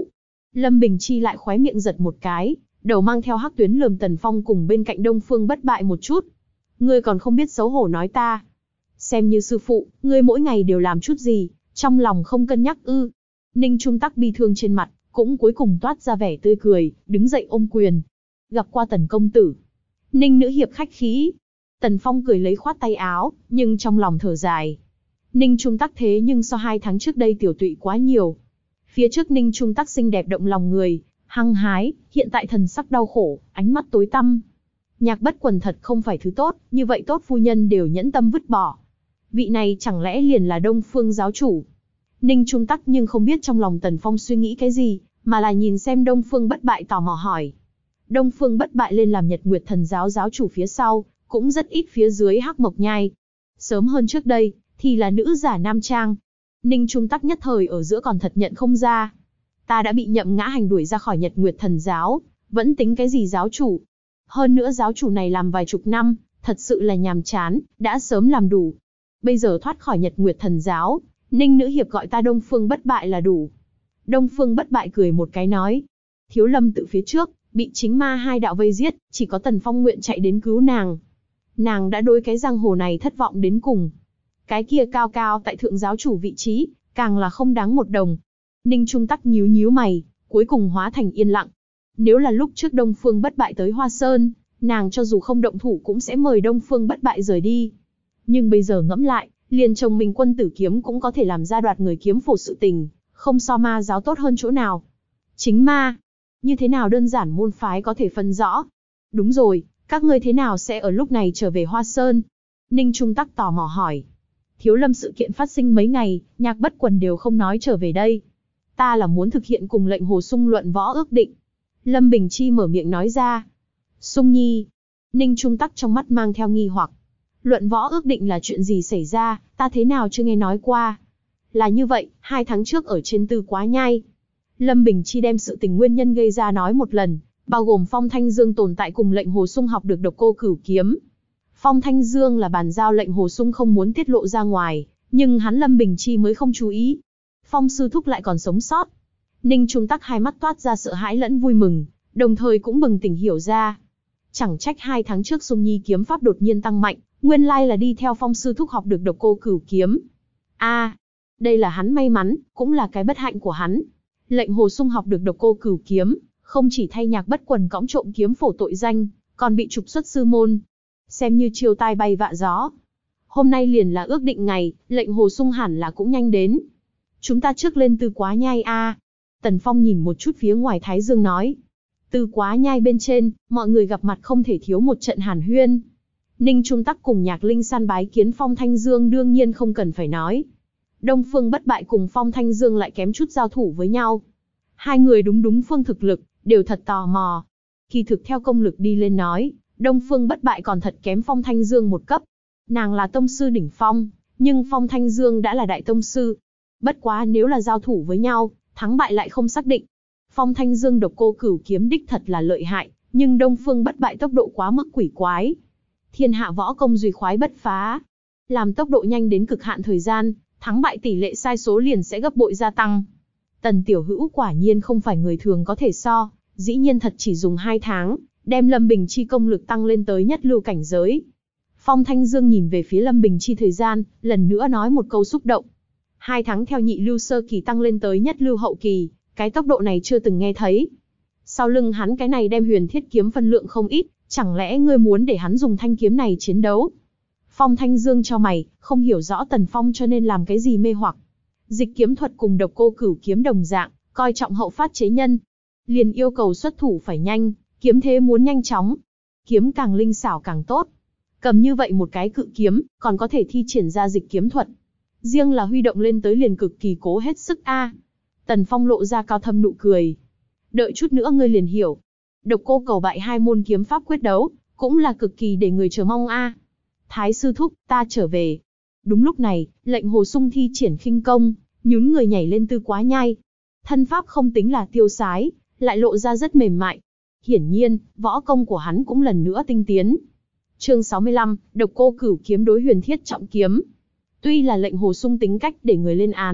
Lâm Bình Chi lại khóe miệng giật một cái, đầu mang theo hắc tuyến lườm Tần Phong cùng bên cạnh Đông Phương Bất Bại một chút. Ngươi còn không biết xấu hổ nói ta. Xem như sư phụ, ngươi mỗi ngày đều làm chút gì, trong lòng không cân nhắc ư. Ninh Trung Tắc bi thương trên mặt, cũng cuối cùng toát ra vẻ tươi cười, đứng dậy ôm quyền. Gặp qua Tần công tử. Ninh nữ hiệp khách khí. Tần Phong cười lấy khoát tay áo, nhưng trong lòng thở dài. Ninh Trung Tắc thế nhưng so hai tháng trước đây tiểu tụy quá nhiều. Phía trước Ninh Trung Tắc xinh đẹp động lòng người, hăng hái, hiện tại thần sắc đau khổ, ánh mắt tối tăm. Nhạc Bất Quần thật không phải thứ tốt, như vậy tốt phu nhân đều nhẫn tâm vứt bỏ. Vị này chẳng lẽ liền là Đông Phương giáo chủ? Ninh Trung Tắc nhưng không biết trong lòng Tần Phong suy nghĩ cái gì, mà là nhìn xem Đông Phương Bất Bại tò mò hỏi. Đông Phương Bất Bại lên làm Nhật Nguyệt Thần giáo giáo chủ phía sau, cũng rất ít phía dưới Hắc Mộc Nhai. Sớm hơn trước đây, thì là nữ giả nam trang. Ninh Trung Tắc nhất thời ở giữa còn thật nhận không ra. Ta đã bị Nhậm Ngã Hành đuổi ra khỏi Nhật Nguyệt Thần giáo, vẫn tính cái gì giáo chủ? Hơn nữa giáo chủ này làm vài chục năm, thật sự là nhàm chán, đã sớm làm đủ. Bây giờ thoát khỏi Nhật Nguyệt Thần giáo, Ninh nữ hiệp gọi ta Đông Phương Bất Bại là đủ. Đông Phương Bất Bại cười một cái nói. Thiếu Lâm tự phía trước, bị chính ma hai đạo vây giết, chỉ có Tần Phong nguyện chạy đến cứu nàng. Nàng đã đối cái giang hồ này thất vọng đến cùng. Cái kia cao cao tại thượng giáo chủ vị trí, càng là không đáng một đồng. Ninh Trung Tắc nhíu nhíu mày, cuối cùng hóa thành yên lặng. Nếu là lúc trước Đông Phương Bất Bại tới Hoa Sơn, nàng cho dù không động thủ cũng sẽ mời Đông Phương Bất Bại rời đi. Nhưng bây giờ ngẫm lại, liền chồng mình Quân Tử Kiếm cũng có thể làm ra đoạt người kiếm phổ sự tình, không so ma giáo tốt hơn chỗ nào. Chính ma, như thế nào đơn giản môn phái có thể phân rõ? Đúng rồi, các ngươi thế nào sẽ ở lúc này trở về Hoa Sơn? Ninh Trung Tắc tò mò hỏi. Thiếu Lâm sự kiện phát sinh mấy ngày, Nhạc Bất Quần đều không nói trở về đây. Ta là muốn thực hiện cùng lệnh Hồ Sung luận võ ước định. Lâm Bình Chi mở miệng nói ra. Sung Nhi. Ninh Trung Tắc trong mắt mang theo nghi hoặc. Luận võ ước định là chuyện gì xảy ra, ta thế nào chưa nghe nói qua. Là như vậy, hai tháng trước ở trên Tư Quá Nhai. Lâm Bình Chi đem sự tình nguyên nhân gây ra nói một lần, bao gồm Phong Thanh Dương tồn tại cùng lệnh Hồ Sung học được độc cô cửu kiếm. Phong Thanh Dương là bàn giao lệnh Hồ Sung không muốn tiết lộ ra ngoài, nhưng hắn Lâm Bình Chi mới không chú ý. Phong sư thúc lại còn sống sót. Ninh Trung Tắc hai mắt toát ra sợ hãi lẫn vui mừng, đồng thời cũng bừng tỉnh hiểu ra. Chẳng trách hai tháng trước Sung Nhi kiếm pháp đột nhiên tăng mạnh, nguyên lai là đi theo Phong sư thúc học được độc cô cửu kiếm. A, à, đây là hắn may mắn, cũng là cái bất hạnh của hắn. Lệnh Hồ Sung học được độc cô cửu kiếm, không chỉ thay Nhạc Bất Quần cõng trộm kiếm phổ tội danh, còn bị trục xuất sư môn. Xem như chiêu tai bay vạ gió. Hôm nay liền là ước định ngày, lệnh Hồ Sung hẳn là cũng nhanh đến. Chúng ta trước lên Tư Quá Nhai a. À. Tần Phong nhìn một chút phía ngoài Thái Dương nói. Tư Quá Nhai bên trên, mọi người gặp mặt không thể thiếu một trận hàn huyên. Ninh Trung Tắc cùng Nhạc Linh San bái kiến Phong Thanh Dương đương nhiên không cần phải nói. Đông Phương Bất Bại cùng Phong Thanh Dương lại kém chút giao thủ với nhau. Hai người đúng đúng phương thực lực, đều thật tò mò. Kỳ thực theo công lực đi lên nói, Đông Phương Bất Bại còn thật kém Phong Thanh Dương một cấp. Nàng là tông sư đỉnh phong, nhưng Phong Thanh Dương đã là đại tông sư. Bất quá nếu là giao thủ với nhau, thắng bại lại không xác định. Phong Thanh Dương độc cô cửu kiếm đích thật là lợi hại, nhưng Đông Phương Bất Bại tốc độ quá mức quỷ quái. Thiên hạ võ công duy khoái bất phá. Làm tốc độ nhanh đến cực hạn thời gian, thắng bại tỷ lệ sai số liền sẽ gấp bội gia tăng. Tần Tiểu Hữu quả nhiên không phải người thường có thể so, dĩ nhiên thật chỉ dùng hai tháng, đem Lâm Bình Chi công lực tăng lên tới nhất lưu cảnh giới. Phong Thanh Dương nhìn về phía Lâm Bình Chi thời gian, lần nữa nói một câu xúc động. Hai tháng theo nhị lưu sơ kỳ tăng lên tới nhất lưu hậu kỳ, cái tốc độ này chưa từng nghe thấy. Sau lưng hắn cái này đem huyền thiết kiếm phân lượng không ít, chẳng lẽ ngươi muốn để hắn dùng thanh kiếm này chiến đấu? Phong Thanh Dương cho mày, không hiểu rõ Tần Phong cho nên làm cái gì mê hoặc. Dịch kiếm thuật cùng độc cô cửu kiếm đồng dạng, coi trọng hậu phát chế nhân. Liền yêu cầu xuất thủ phải nhanh, kiếm thế muốn nhanh chóng. Kiếm càng linh xảo càng tốt. Cầm như vậy một cái cự kiếm, còn có thể thi triển ra dịch kiếm thuật. Riêng là huy động lên tới liền cực kỳ cố hết sức a. À. Tần Phong lộ ra cao thâm nụ cười. Đợi chút nữa ngươi liền hiểu. Độc cô cầu bại hai môn kiếm pháp quyết đấu, cũng là cực kỳ để người chờ mong a. À. Thái sư thúc, ta trở về. Đúng lúc này, lệnh Hồ Sung thi triển khinh công, nhún người nhảy lên Tư Quá Nhai. Thân pháp không tính là tiêu sái, lại lộ ra rất mềm mại. Hiển nhiên, võ công của hắn cũng lần nữa tinh tiến. Chương sáu mươi lăm, độc cô cửu kiếm đối huyền thiết trọng kiếm. Tuy là lệnh Hồ Sung tính cách để người lên án,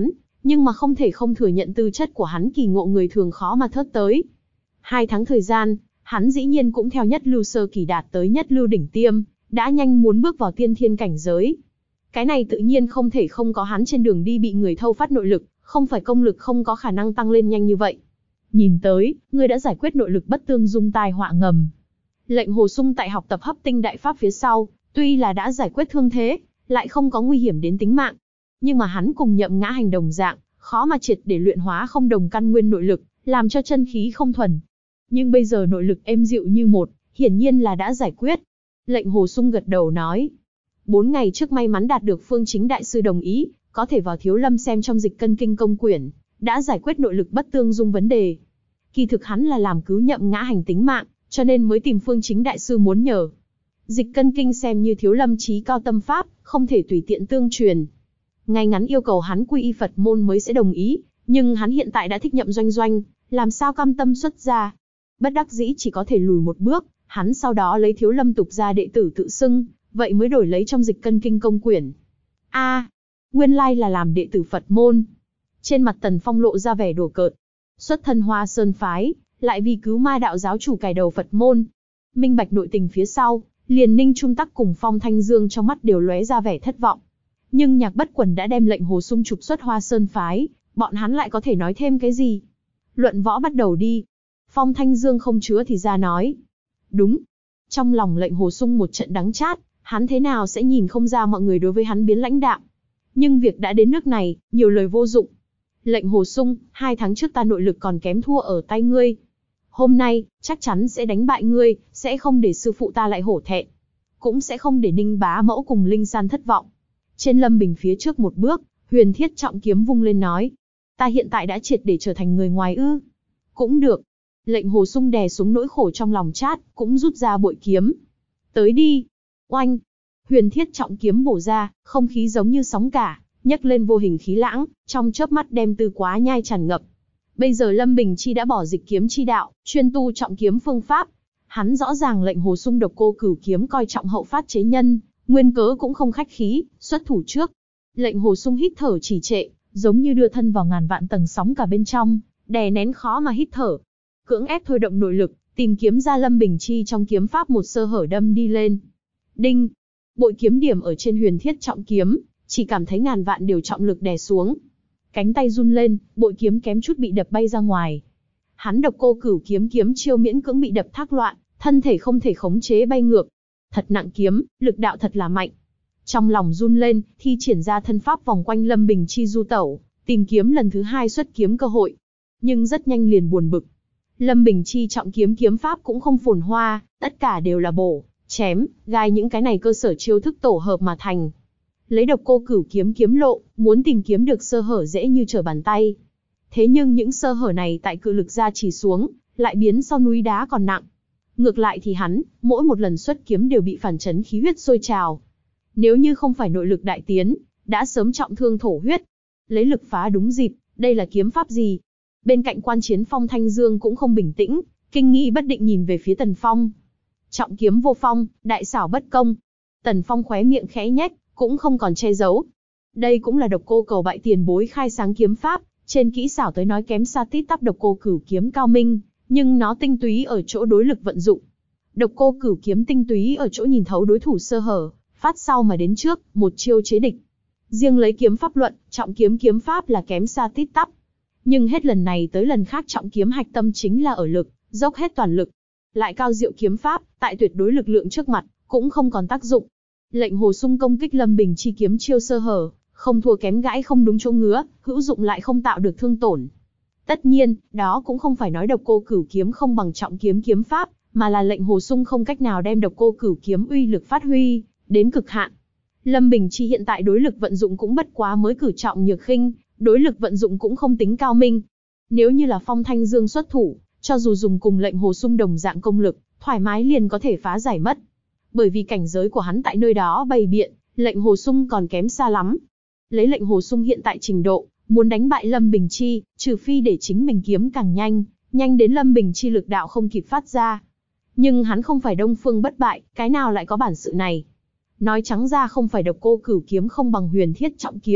Nhưng mà không thể không thừa nhận tư chất của hắn kỳ ngộ người thường khó mà thớt tới. Hai tháng thời gian, hắn dĩ nhiên cũng theo nhất lưu sơ kỳ đạt tới nhất lưu đỉnh tiêm, đã nhanh muốn bước vào tiên thiên cảnh giới. Cái này tự nhiên không thể không có hắn trên đường đi bị người thâu phát nội lực, không phải công lực không có khả năng tăng lên nhanh như vậy. Nhìn tới, ngươi đã giải quyết nội lực bất tương dung tai họa ngầm. Lệnh Hồ Sung tại học tập hấp tinh đại pháp phía sau, tuy là đã giải quyết thương thế, lại không có nguy hiểm đến tính mạng. Nhưng mà hắn cùng Nhậm Ngã Hành đồng dạng, khó mà triệt để luyện hóa không đồng căn nguyên nội lực, làm cho chân khí không thuần. Nhưng bây giờ nội lực êm dịu như một, hiển nhiên là đã giải quyết. Lệnh Hồ Sung gật đầu nói. Bốn ngày trước may mắn đạt được Phương Chính Đại Sư đồng ý, có thể vào Thiếu Lâm xem trong Dịch Cân Kinh công quyển, đã giải quyết nội lực bất tương dung vấn đề. Kỳ thực hắn là làm cứu Nhậm Ngã Hành tính mạng, cho nên mới tìm Phương Chính Đại Sư muốn nhờ. Dịch Cân Kinh xem như Thiếu Lâm chí cao tâm pháp, không thể tùy tiện tương truyền. Ngay ngắn yêu cầu hắn quy y Phật môn mới sẽ đồng ý, nhưng hắn hiện tại đã thích Nhậm Doanh Doanh, làm sao cam tâm xuất gia. Bất đắc dĩ chỉ có thể lùi một bước, hắn sau đó lấy Thiếu Lâm tục gia đệ tử tự xưng, vậy mới đổi lấy trong Dịch Cân Kinh công quyển. A, à, nguyên lai là làm đệ tử Phật môn. Trên mặt Tần Phong lộ ra vẻ đùa cợt. Xuất thân Hoa Sơn phái, lại vì cứu ma đạo giáo chủ cài đầu Phật môn. Minh bạch nội tình phía sau, liền Ninh Trung Tắc cùng Phong Thanh Dương trong mắt đều lóe ra vẻ thất vọng. Nhưng Nhạc Bất Quần đã đem lệnh Hồ Sung trục xuất Hoa Sơn phái, bọn hắn lại có thể nói thêm cái gì? Luận võ bắt đầu đi. Phong Thanh Dương không chứa thì ra nói. Đúng. Trong lòng lệnh Hồ Sung một trận đắng chát, hắn thế nào sẽ nhìn không ra mọi người đối với hắn biến lãnh đạm. Nhưng việc đã đến nước này, nhiều lời vô dụng. Lệnh Hồ Sung, hai tháng trước ta nội lực còn kém thua ở tay ngươi. Hôm nay, chắc chắn sẽ đánh bại ngươi, sẽ không để sư phụ ta lại hổ thẹn. Cũng sẽ không để Ninh Bá Mẫu cùng Linh San thất vọng. Trên Lâm Bình phía trước một bước, Huyền Thiết trọng kiếm vung lên nói. Ta hiện tại đã triệt để trở thành người ngoài ư. Cũng được. Lệnh Hồ Sung đè xuống nỗi khổ trong lòng chát, cũng rút ra bội kiếm. Tới đi. Oanh. Huyền Thiết trọng kiếm bổ ra, không khí giống như sóng cả, nhấc lên vô hình khí lãng, trong chớp mắt đem Tư Quá Nhai tràn ngập. Bây giờ Lâm Bình Chi đã bỏ dịch kiếm chi đạo, chuyên tu trọng kiếm phương pháp. Hắn rõ ràng lệnh Hồ Sung độc cô cửu kiếm coi trọng hậu phát chế nhân, nguyên cớ cũng không khách khí, xuất thủ trước. Lệnh Hồ Sung hít thở trì trệ, giống như đưa thân vào ngàn vạn tầng sóng cả bên trong, đè nén khó mà hít thở. Cưỡng ép thôi động nội lực, tìm kiếm ra Lâm Bình Chi trong kiếm pháp một sơ hở đâm đi lên. Đinh! Bội kiếm điểm ở trên Huyền Thiết trọng kiếm, chỉ cảm thấy ngàn vạn điều trọng lực đè xuống. Cánh tay run lên, bội kiếm kém chút bị đập bay ra ngoài. Hắn độc cô cửu kiếm kiếm chiêu miễn cưỡng bị đập thác loạn, thân thể không thể khống chế bay ngược. Thật nặng kiếm, lực đạo thật là mạnh. Trong lòng run lên, thi triển ra thân pháp vòng quanh Lâm Bình Chi du tẩu, tìm kiếm lần thứ hai xuất kiếm cơ hội. Nhưng rất nhanh liền buồn bực. Lâm Bình Chi trọng kiếm kiếm pháp cũng không phồn hoa, tất cả đều là bổ, chém, gai những cái này cơ sở chiêu thức tổ hợp mà thành. Lấy độc cô cửu kiếm kiếm lộ, muốn tìm kiếm được sơ hở dễ như trở bàn tay. Thế nhưng những sơ hở này tại cự lực gia trì xuống, lại biến sau núi đá còn nặng. Ngược lại thì hắn, mỗi một lần xuất kiếm đều bị phản chấn khí huyết sôi trào. Nếu như không phải nội lực đại tiến, đã sớm trọng thương thổ huyết. Lấy lực phá đúng dịp, đây là kiếm pháp gì? Bên cạnh quan chiến Phong Thanh Dương cũng không bình tĩnh, kinh nghi bất định nhìn về phía Tần Phong. Trọng kiếm vô phong, đại xảo bất công. Tần Phong khóe miệng khẽ nhếch, cũng không còn che giấu. Đây cũng là độc cô cầu bại tiền bối khai sáng kiếm pháp, trên kỹ xảo tới nói kém xa tít tắp độc cô cửu kiếm cao minh, nhưng nó tinh túy ở chỗ đối lực vận dụng. Độc cô cửu kiếm tinh túy ở chỗ nhìn thấu đối thủ sơ hở, phát sau mà đến trước, một chiêu chế địch. Riêng lấy kiếm pháp luận, trọng kiếm kiếm pháp là kém xa tít tắp. Nhưng hết lần này tới lần khác trọng kiếm hạch tâm chính là ở lực, dốc hết toàn lực. Lại cao diệu kiếm pháp, tại tuyệt đối lực lượng trước mặt, cũng không còn tác dụng. Lệnh Hồ Sung công kích Lâm Bình Chi kiếm chiêu sơ hở, không thua kém gãi không đúng chỗ ngứa, hữu dụng lại không tạo được thương tổn. Tất nhiên, đó cũng không phải nói độc cô cửu kiếm không bằng trọng kiếm kiếm pháp, mà là lệnh Hồ Sung không cách nào đem độc cô cửu kiếm uy lực phát huy đến cực hạn. Lâm Bình Chi hiện tại đối lực vận dụng cũng bất quá mới cử trọng nhược khinh, đối lực vận dụng cũng không tính cao minh. Nếu như là Phong Thanh Dương xuất thủ, cho dù dùng cùng lệnh Hồ Sung đồng dạng công lực, thoải mái liền có thể phá giải mất. Bởi vì cảnh giới của hắn tại nơi đó bày biện, lệnh Hồ Sung còn kém xa lắm. Lấy lệnh Hồ Sung hiện tại trình độ, muốn đánh bại Lâm Bình Chi, trừ phi để chính mình kiếm càng nhanh, nhanh đến Lâm Bình Chi lực đạo không kịp phát ra. Nhưng hắn không phải Đông Phương bất bại, cái nào lại có bản sự này. Nói trắng ra không phải độc cô cửu kiếm không bằng Huyền Thiết trọng kiếm,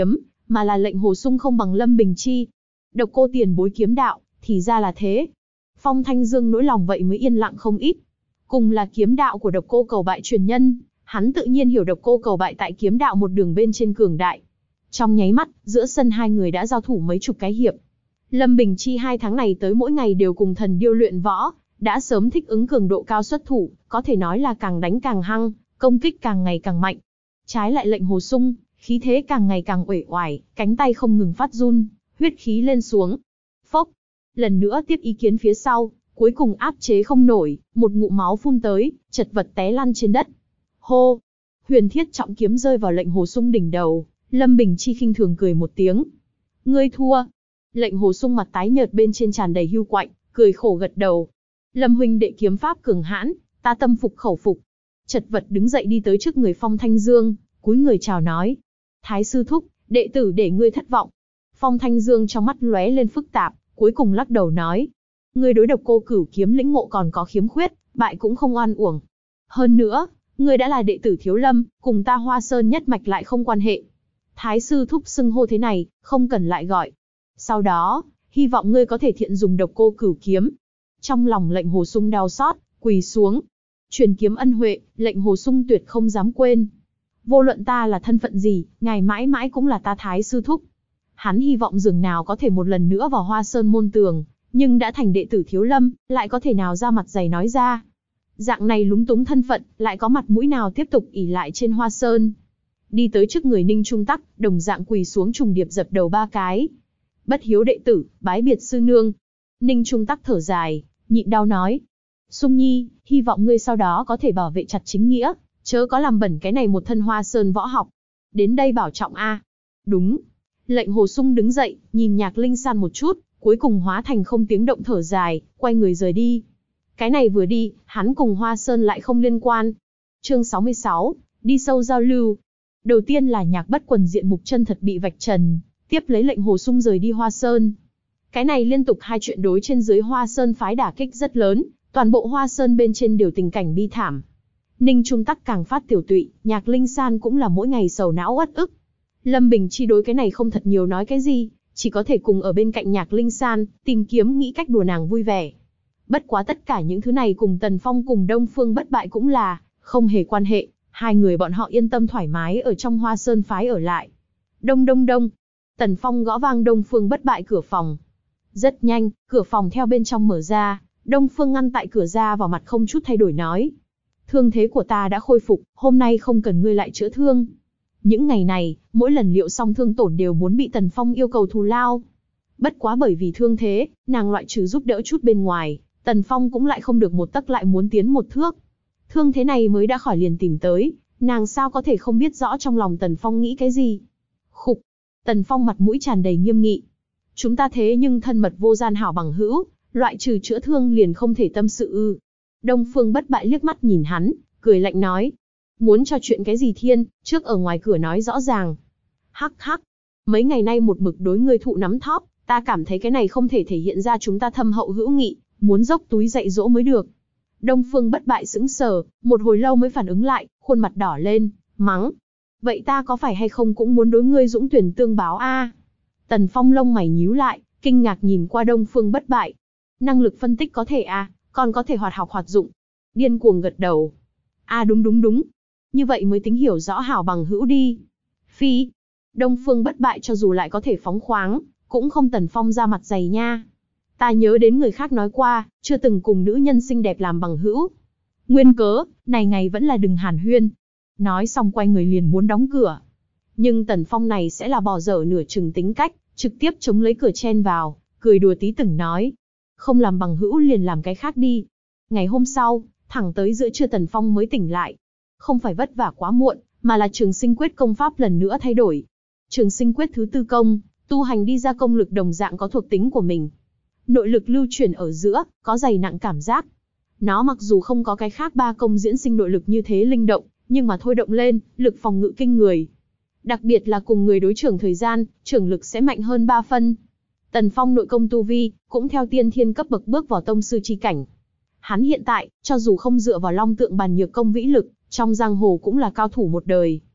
mà là lệnh Hồ Sung không bằng Lâm Bình Chi. Độc Cô tiền bối kiếm đạo, thì ra là thế. Phong Thanh Dương nỗi lòng vậy mới yên lặng không ít. Cùng là kiếm đạo của Độc Cô cầu bại truyền nhân, hắn tự nhiên hiểu Độc Cô cầu bại tại kiếm đạo một đường bên trên cường đại. Trong nháy mắt, giữa sân hai người đã giao thủ mấy chục cái hiệp. Lâm Bình Chi hai tháng này tới mỗi ngày đều cùng Thần Điêu luyện võ, đã sớm thích ứng cường độ cao xuất thủ, có thể nói là càng đánh càng hăng, công kích càng ngày càng mạnh. Trái lại lệnh Hồ Sung, khí thế càng ngày càng uể oải, cánh tay không ngừng phát run, huyết khí lên xuống. Phốc, lần nữa tiếp ý kiến phía sau, cuối cùng áp chế không nổi, một ngụm máu phun tới, chật vật té lăn trên đất. Hô, huyền thiết trọng kiếm rơi vào lệnh Hồ Sung đỉnh đầu, Lâm Bình Chi khinh thường cười một tiếng. Ngươi thua. Lệnh Hồ Sung mặt tái nhợt bên trên tràn đầy hưu quạnh, cười khổ gật đầu. Lâm huynh đệ kiếm pháp cường hãn, ta tâm phục khẩu phục. Chật vật đứng dậy đi tới trước người Phong Thanh Dương, cúi người chào nói. Thái sư thúc, đệ tử để ngươi thất vọng. Phong Thanh Dương trong mắt lóe lên phức tạp, cuối cùng lắc đầu nói. Ngươi đối Độc Cô Cửu kiếm lĩnh ngộ còn có khiếm khuyết, bại cũng không oan uổng. Hơn nữa, ngươi đã là đệ tử Thiếu Lâm, cùng ta Hoa Sơn nhất mạch lại không quan hệ. Thái sư thúc xưng hô thế này, không cần lại gọi. Sau đó, hy vọng ngươi có thể thiện dùng Độc Cô Cửu kiếm. Trong lòng lệnh Hồ Sung đau xót, quỳ xuống. Truyền kiếm ân huệ, lệnh Hồ Sung tuyệt không dám quên. Vô luận ta là thân phận gì, ngài mãi mãi cũng là ta Thái sư thúc. Hắn hy vọng dường nào có thể một lần nữa vào Hoa Sơn môn tường, nhưng đã thành đệ tử Thiếu Lâm, lại có thể nào ra mặt dày nói ra. Dạng này lúng túng thân phận, lại có mặt mũi nào tiếp tục ỷ lại trên Hoa Sơn. Đi tới trước người Ninh Trung Tắc, đồng dạng quỳ xuống trùng điệp dập đầu ba cái. Bất hiếu đệ tử, bái biệt sư nương. Ninh Trung Tắc thở dài, nhịn đau nói. Sung Nhi, hy vọng ngươi sau đó có thể bảo vệ chặt chính nghĩa, chớ có làm bẩn cái này một thân Hoa Sơn võ học. Đến đây bảo trọng a. Đúng. Lệnh Hồ Sung đứng dậy, nhìn Nhạc Linh San một chút, cuối cùng hóa thành không tiếng động thở dài, quay người rời đi. Cái này vừa đi, hắn cùng Hoa Sơn lại không liên quan. Chương sáu mươi sáu, đi sâu giao lưu. Đầu tiên là Nhạc Bất Quần diện mục chân thật bị vạch trần, tiếp lấy lệnh Hồ Sung rời đi Hoa Sơn. Cái này liên tục hai chuyện đối trên dưới Hoa Sơn phái đả kích rất lớn, toàn bộ Hoa Sơn bên trên đều tình cảnh bi thảm. Ninh Trung Tắc càng phát tiểu tụy, Nhạc Linh San cũng là mỗi ngày sầu não uất ức. Lâm Bình Chi đối cái này không thật nhiều nói cái gì, chỉ có thể cùng ở bên cạnh Nhạc Linh San, tìm kiếm nghĩ cách đùa nàng vui vẻ. Bất quá tất cả những thứ này cùng Tần Phong cùng Đông Phương Bất Bại cũng là không hề quan hệ, hai người bọn họ yên tâm thoải mái ở trong Hoa Sơn phái ở lại. Đông đông đông, Tần Phong gõ vang Đông Phương Bất Bại cửa phòng. Rất nhanh, cửa phòng theo bên trong mở ra, Đông Phương ngăn tại cửa ra vào mặt không chút thay đổi nói. Thương thế của ta đã khôi phục, hôm nay không cần ngươi lại chữa thương. Những ngày này, mỗi lần liệu xong thương tổn đều muốn bị Tần Phong yêu cầu thù lao. Bất quá bởi vì thương thế, nàng loại trừ giúp đỡ chút bên ngoài, Tần Phong cũng lại không được một tấc lại muốn tiến một thước. Thương thế này mới đã khỏi liền tìm tới, nàng sao có thể không biết rõ trong lòng Tần Phong nghĩ cái gì. Khục, Tần Phong mặt mũi tràn đầy nghiêm nghị. Chúng ta thế nhưng thân mật vô gian hảo bằng hữu, loại trừ chữa thương liền không thể tâm sự ư. Đông Phương Bất Bại liếc mắt nhìn hắn, cười lạnh nói. Muốn trò chuyện cái gì thiên, trước ở ngoài cửa nói rõ ràng. Hắc hắc, mấy ngày nay một mực đối ngươi thụ nắm thóp, ta cảm thấy cái này không thể thể hiện ra chúng ta thâm hậu hữu nghị, muốn dốc túi dạy dỗ mới được. Đông Phương Bất Bại sững sờ, một hồi lâu mới phản ứng lại, khuôn mặt đỏ lên, mắng. Vậy ta có phải hay không cũng muốn đối ngươi dũng tuyển tương báo a? Tần Phong lông mày nhíu lại, kinh ngạc nhìn qua Đông Phương Bất Bại. Năng lực phân tích có thể a, còn có thể hoạt học hoạt dụng. Điên cuồng gật đầu. A đúng đúng đúng. Như vậy mới tính hiểu rõ hảo bằng hữu đi. Phi. Đông Phương Bất Bại cho dù lại có thể phóng khoáng, cũng không Tần Phong ra mặt dày nha. Ta nhớ đến người khác nói qua, chưa từng cùng nữ nhân xinh đẹp làm bằng hữu. Nguyên cớ, này ngày vẫn là đừng hàn huyên. Nói xong quay người liền muốn đóng cửa. Nhưng Tần Phong này sẽ là bỏ dở nửa chừng tính cách, trực tiếp chống lấy cửa chen vào, cười đùa tí từng nói. Không làm bằng hữu liền làm cái khác đi. Ngày hôm sau, thẳng tới giữa trưa Tần Phong mới tỉnh lại. Không phải vất vả quá muộn, mà là Trường Sinh Quyết công pháp lần nữa thay đổi. Trường Sinh Quyết thứ tư công, tu hành đi ra công lực đồng dạng có thuộc tính của mình. Nội lực lưu chuyển ở giữa, có dày nặng cảm giác. Nó mặc dù không có cái khác ba công diễn sinh nội lực như thế linh động, nhưng mà thôi động lên, lực phòng ngự kinh người. Đặc biệt là cùng người đối trưởng thời gian, trưởng lực sẽ mạnh hơn ba phân. Tần Phong nội công tu vi, cũng theo tiên thiên cấp bậc bước vào tông sư chi cảnh. Hắn hiện tại, cho dù không dựa vào long tượng bàn nhược công vĩ lực, trong giang hồ cũng là cao thủ một đời.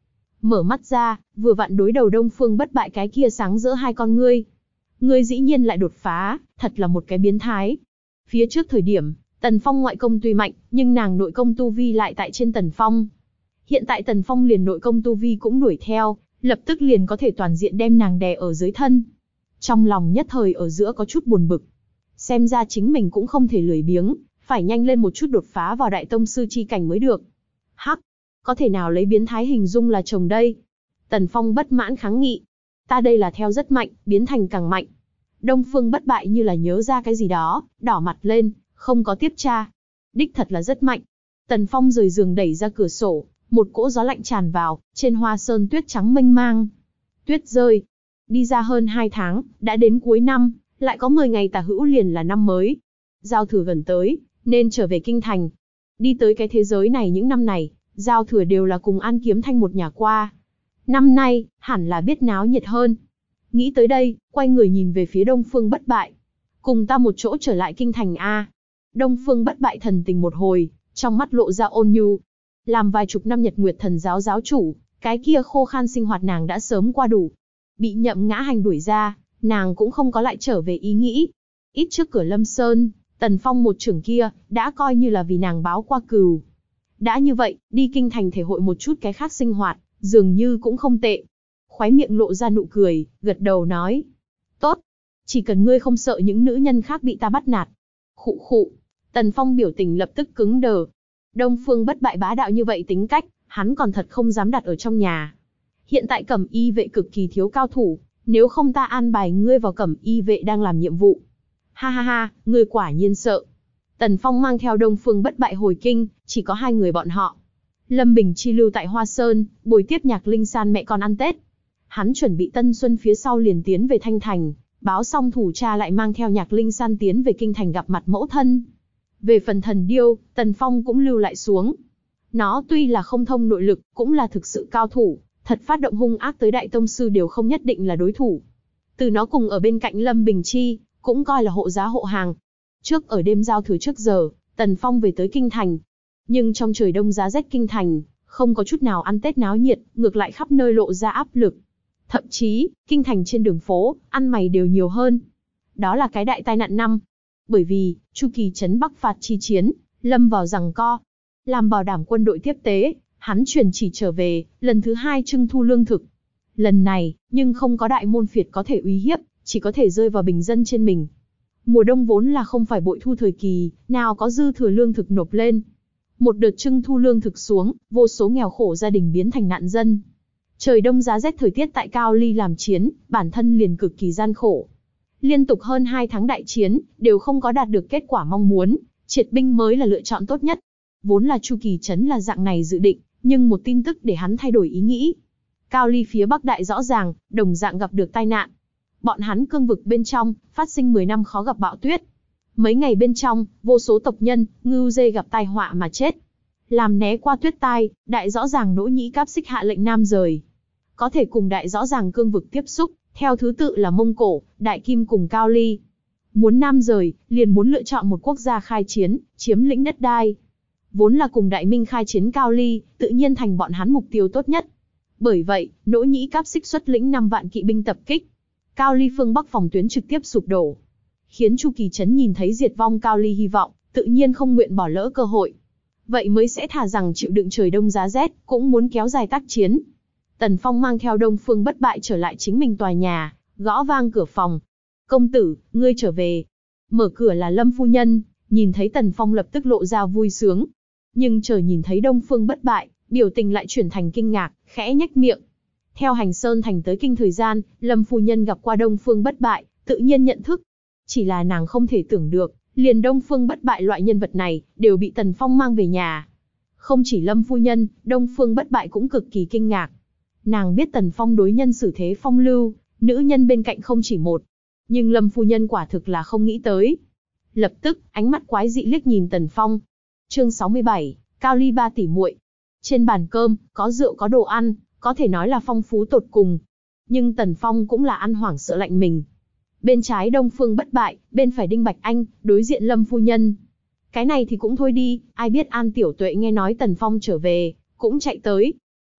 Mở mắt ra, vừa vặn đối đầu Đông Phương Bất Bại cái kia sáng rỡ hai con ngươi. Ngươi dĩ nhiên lại đột phá, thật là một cái biến thái. Phía trước thời điểm, Tần Phong ngoại công tuy mạnh, nhưng nàng nội công tu vi lại tại trên Tần Phong. Hiện tại Tần Phong liền nội công tu vi cũng đuổi theo, lập tức liền có thể toàn diện đem nàng đè ở dưới thân. Trong lòng nhất thời ở giữa có chút buồn bực. Xem ra chính mình cũng không thể lười biếng, phải nhanh lên một chút đột phá vào đại tông sư chi cảnh mới được. Hắc, có thể nào lấy biến thái hình dung là chồng đây? Tần Phong bất mãn kháng nghị. Ta đây là theo rất mạnh, biến thành càng mạnh. Đông Phương Bất Bại như là nhớ ra cái gì đó, đỏ mặt lên, không có tiếp tra. Đích thật là rất mạnh. Tần Phong rời giường đẩy ra cửa sổ, một cỗ gió lạnh tràn vào, trên hoa sơn tuyết trắng mênh mang. Tuyết rơi. Đi ra hơn hai tháng, đã đến cuối năm, lại có mười ngày tả hữu liền là năm mới. Giao thừa gần tới, nên trở về kinh thành. Đi tới cái thế giới này những năm này, giao thừa đều là cùng An Kiếm Thanh một nhà qua. Năm nay, hẳn là biết náo nhiệt hơn. Nghĩ tới đây, quay người nhìn về phía Đông Phương Bất Bại. Cùng ta một chỗ trở lại kinh thành a. Đông Phương Bất Bại thần tình một hồi, trong mắt lộ ra ôn nhu. Làm vài chục năm Nhật Nguyệt Thần giáo giáo chủ, cái kia khô khan sinh hoạt nàng đã sớm qua đủ. Bị Nhậm Ngã Hành đuổi ra, nàng cũng không có lại trở về ý nghĩ. Ít trước cửa Lâm Sơn, Tần Phong một trưởng kia, đã coi như là vì nàng báo qua cừu. Đã như vậy, đi kinh thành thể hội một chút cái khác sinh hoạt, dường như cũng không tệ. Khóe miệng lộ ra nụ cười, gật đầu nói. Tốt, chỉ cần ngươi không sợ những nữ nhân khác bị ta bắt nạt. Khụ khụ, Tần Phong biểu tình lập tức cứng đờ. Đông Phương Bất Bại bá đạo như vậy tính cách, hắn còn thật không dám đặt ở trong nhà. Hiện tại Cẩm Y vệ cực kỳ thiếu cao thủ, nếu không ta an bài ngươi vào Cẩm Y vệ đang làm nhiệm vụ. Ha ha ha, ngươi quả nhiên sợ. Tần Phong mang theo Đông Phương Bất Bại hồi kinh, chỉ có hai người bọn họ. Lâm Bình Chi lưu tại Hoa Sơn, bồi tiếp Nhạc Linh San mẹ con ăn Tết. Hắn chuẩn bị tân xuân phía sau liền tiến về Thanh Thành, báo xong thủ cha lại mang theo Nhạc Linh San tiến về kinh thành gặp mặt mẫu thân. Về phần Thần Điêu, Tần Phong cũng lưu lại xuống. Nó tuy là không thông nội lực, cũng là thực sự cao thủ, thật phát động hung ác tới đại tông sư đều không nhất định là đối thủ. Từ nó cùng ở bên cạnh Lâm Bình Chi, cũng coi là hộ giá hộ hàng. Trước ở đêm giao thừa trước giờ, Tần Phong về tới kinh thành. Nhưng trong trời đông giá rét kinh thành, không có chút nào ăn Tết náo nhiệt, ngược lại khắp nơi lộ ra áp lực. Thậm chí, kinh thành trên đường phố, ăn mày đều nhiều hơn. Đó là cái đại tai nạn năm. Bởi vì, chu kỳ trấn Bắc phạt chi chiến, lâm vào giằng co. Làm bảo đảm quân đội tiếp tế, hắn truyền chỉ trở về, lần thứ hai trưng thu lương thực. Lần này, nhưng không có đại môn phiệt có thể uy hiếp, chỉ có thể rơi vào bình dân trên mình. Mùa đông vốn là không phải bội thu thời kỳ, nào có dư thừa lương thực nộp lên. Một đợt trưng thu lương thực xuống, vô số nghèo khổ gia đình biến thành nạn dân. Trời đông giá rét thời tiết tại Cao Ly làm chiến, bản thân liền cực kỳ gian khổ. Liên tục hơn hai tháng đại chiến, đều không có đạt được kết quả mong muốn, triệt binh mới là lựa chọn tốt nhất. Vốn là chu kỳ trấn là dạng này dự định, nhưng một tin tức để hắn thay đổi ý nghĩ. Cao Ly phía Bắc đại rõ ràng, đồng dạng gặp được tai nạn. Bọn hắn cương vực bên trong, phát sinh mười năm khó gặp bão tuyết. Mấy ngày bên trong, vô số tộc nhân, ngưu dê gặp tai họa mà chết. Làm né qua tuyết tai, đại rõ ràng Nỗ Nhĩ Cáp Xích hạ lệnh nam rời. Có thể cùng đại rõ ràng cương vực tiếp xúc, theo thứ tự là Mông Cổ, Đại Kim cùng Cao Ly. Muốn nam rời, liền muốn lựa chọn một quốc gia khai chiến, chiếm lĩnh đất đai. Vốn là cùng Đại Minh khai chiến Cao Ly, tự nhiên thành bọn hắn mục tiêu tốt nhất. Bởi vậy, Nỗ Nhĩ Cáp Xích xuất lĩnh năm vạn kỵ binh tập kích. Cao Ly phương Bắc phòng tuyến trực tiếp sụp đổ. Khiến Chu Kỳ Trấn nhìn thấy diệt vong Cao Ly hy vọng, tự nhiên không nguyện bỏ lỡ cơ hội. Vậy mới sẽ thà rằng chịu đựng trời đông giá rét, cũng muốn kéo dài tác chiến. Tần Phong mang theo Đông Phương Bất Bại trở lại chính mình tòa nhà, gõ vang cửa phòng. Công tử, ngươi trở về. Mở cửa là Lâm phu nhân, nhìn thấy Tần Phong lập tức lộ ra vui sướng. Nhưng chờ nhìn thấy Đông Phương Bất Bại, biểu tình lại chuyển thành kinh ngạc, khẽ nhếch miệng. Theo Hành Sơn Thành tới kinh thời gian, Lâm phu nhân gặp qua Đông Phương Bất Bại, tự nhiên nhận thức. Chỉ là nàng không thể tưởng được, liền Đông Phương Bất Bại loại nhân vật này, đều bị Tần Phong mang về nhà. Không chỉ Lâm phu nhân, Đông Phương Bất Bại cũng cực kỳ kinh ngạc. Nàng biết Tần Phong đối nhân xử thế phong lưu, nữ nhân bên cạnh không chỉ một. Nhưng Lâm phu nhân quả thực là không nghĩ tới. Lập tức, ánh mắt quái dị liếc nhìn Tần Phong. Chương sáu mươi bảy, Cao Ly ba tỷ muội. Trên bàn cơm, có rượu có đồ ăn, có thể nói là phong phú tột cùng. Nhưng Tần Phong cũng là ăn hoảng sợ lạnh mình. Bên trái Đông Phương Bất Bại, bên phải Đinh Bạch Anh, đối diện Lâm phu nhân. Cái này thì cũng thôi đi, ai biết An Tiểu Tuệ nghe nói Tần Phong trở về, cũng chạy tới.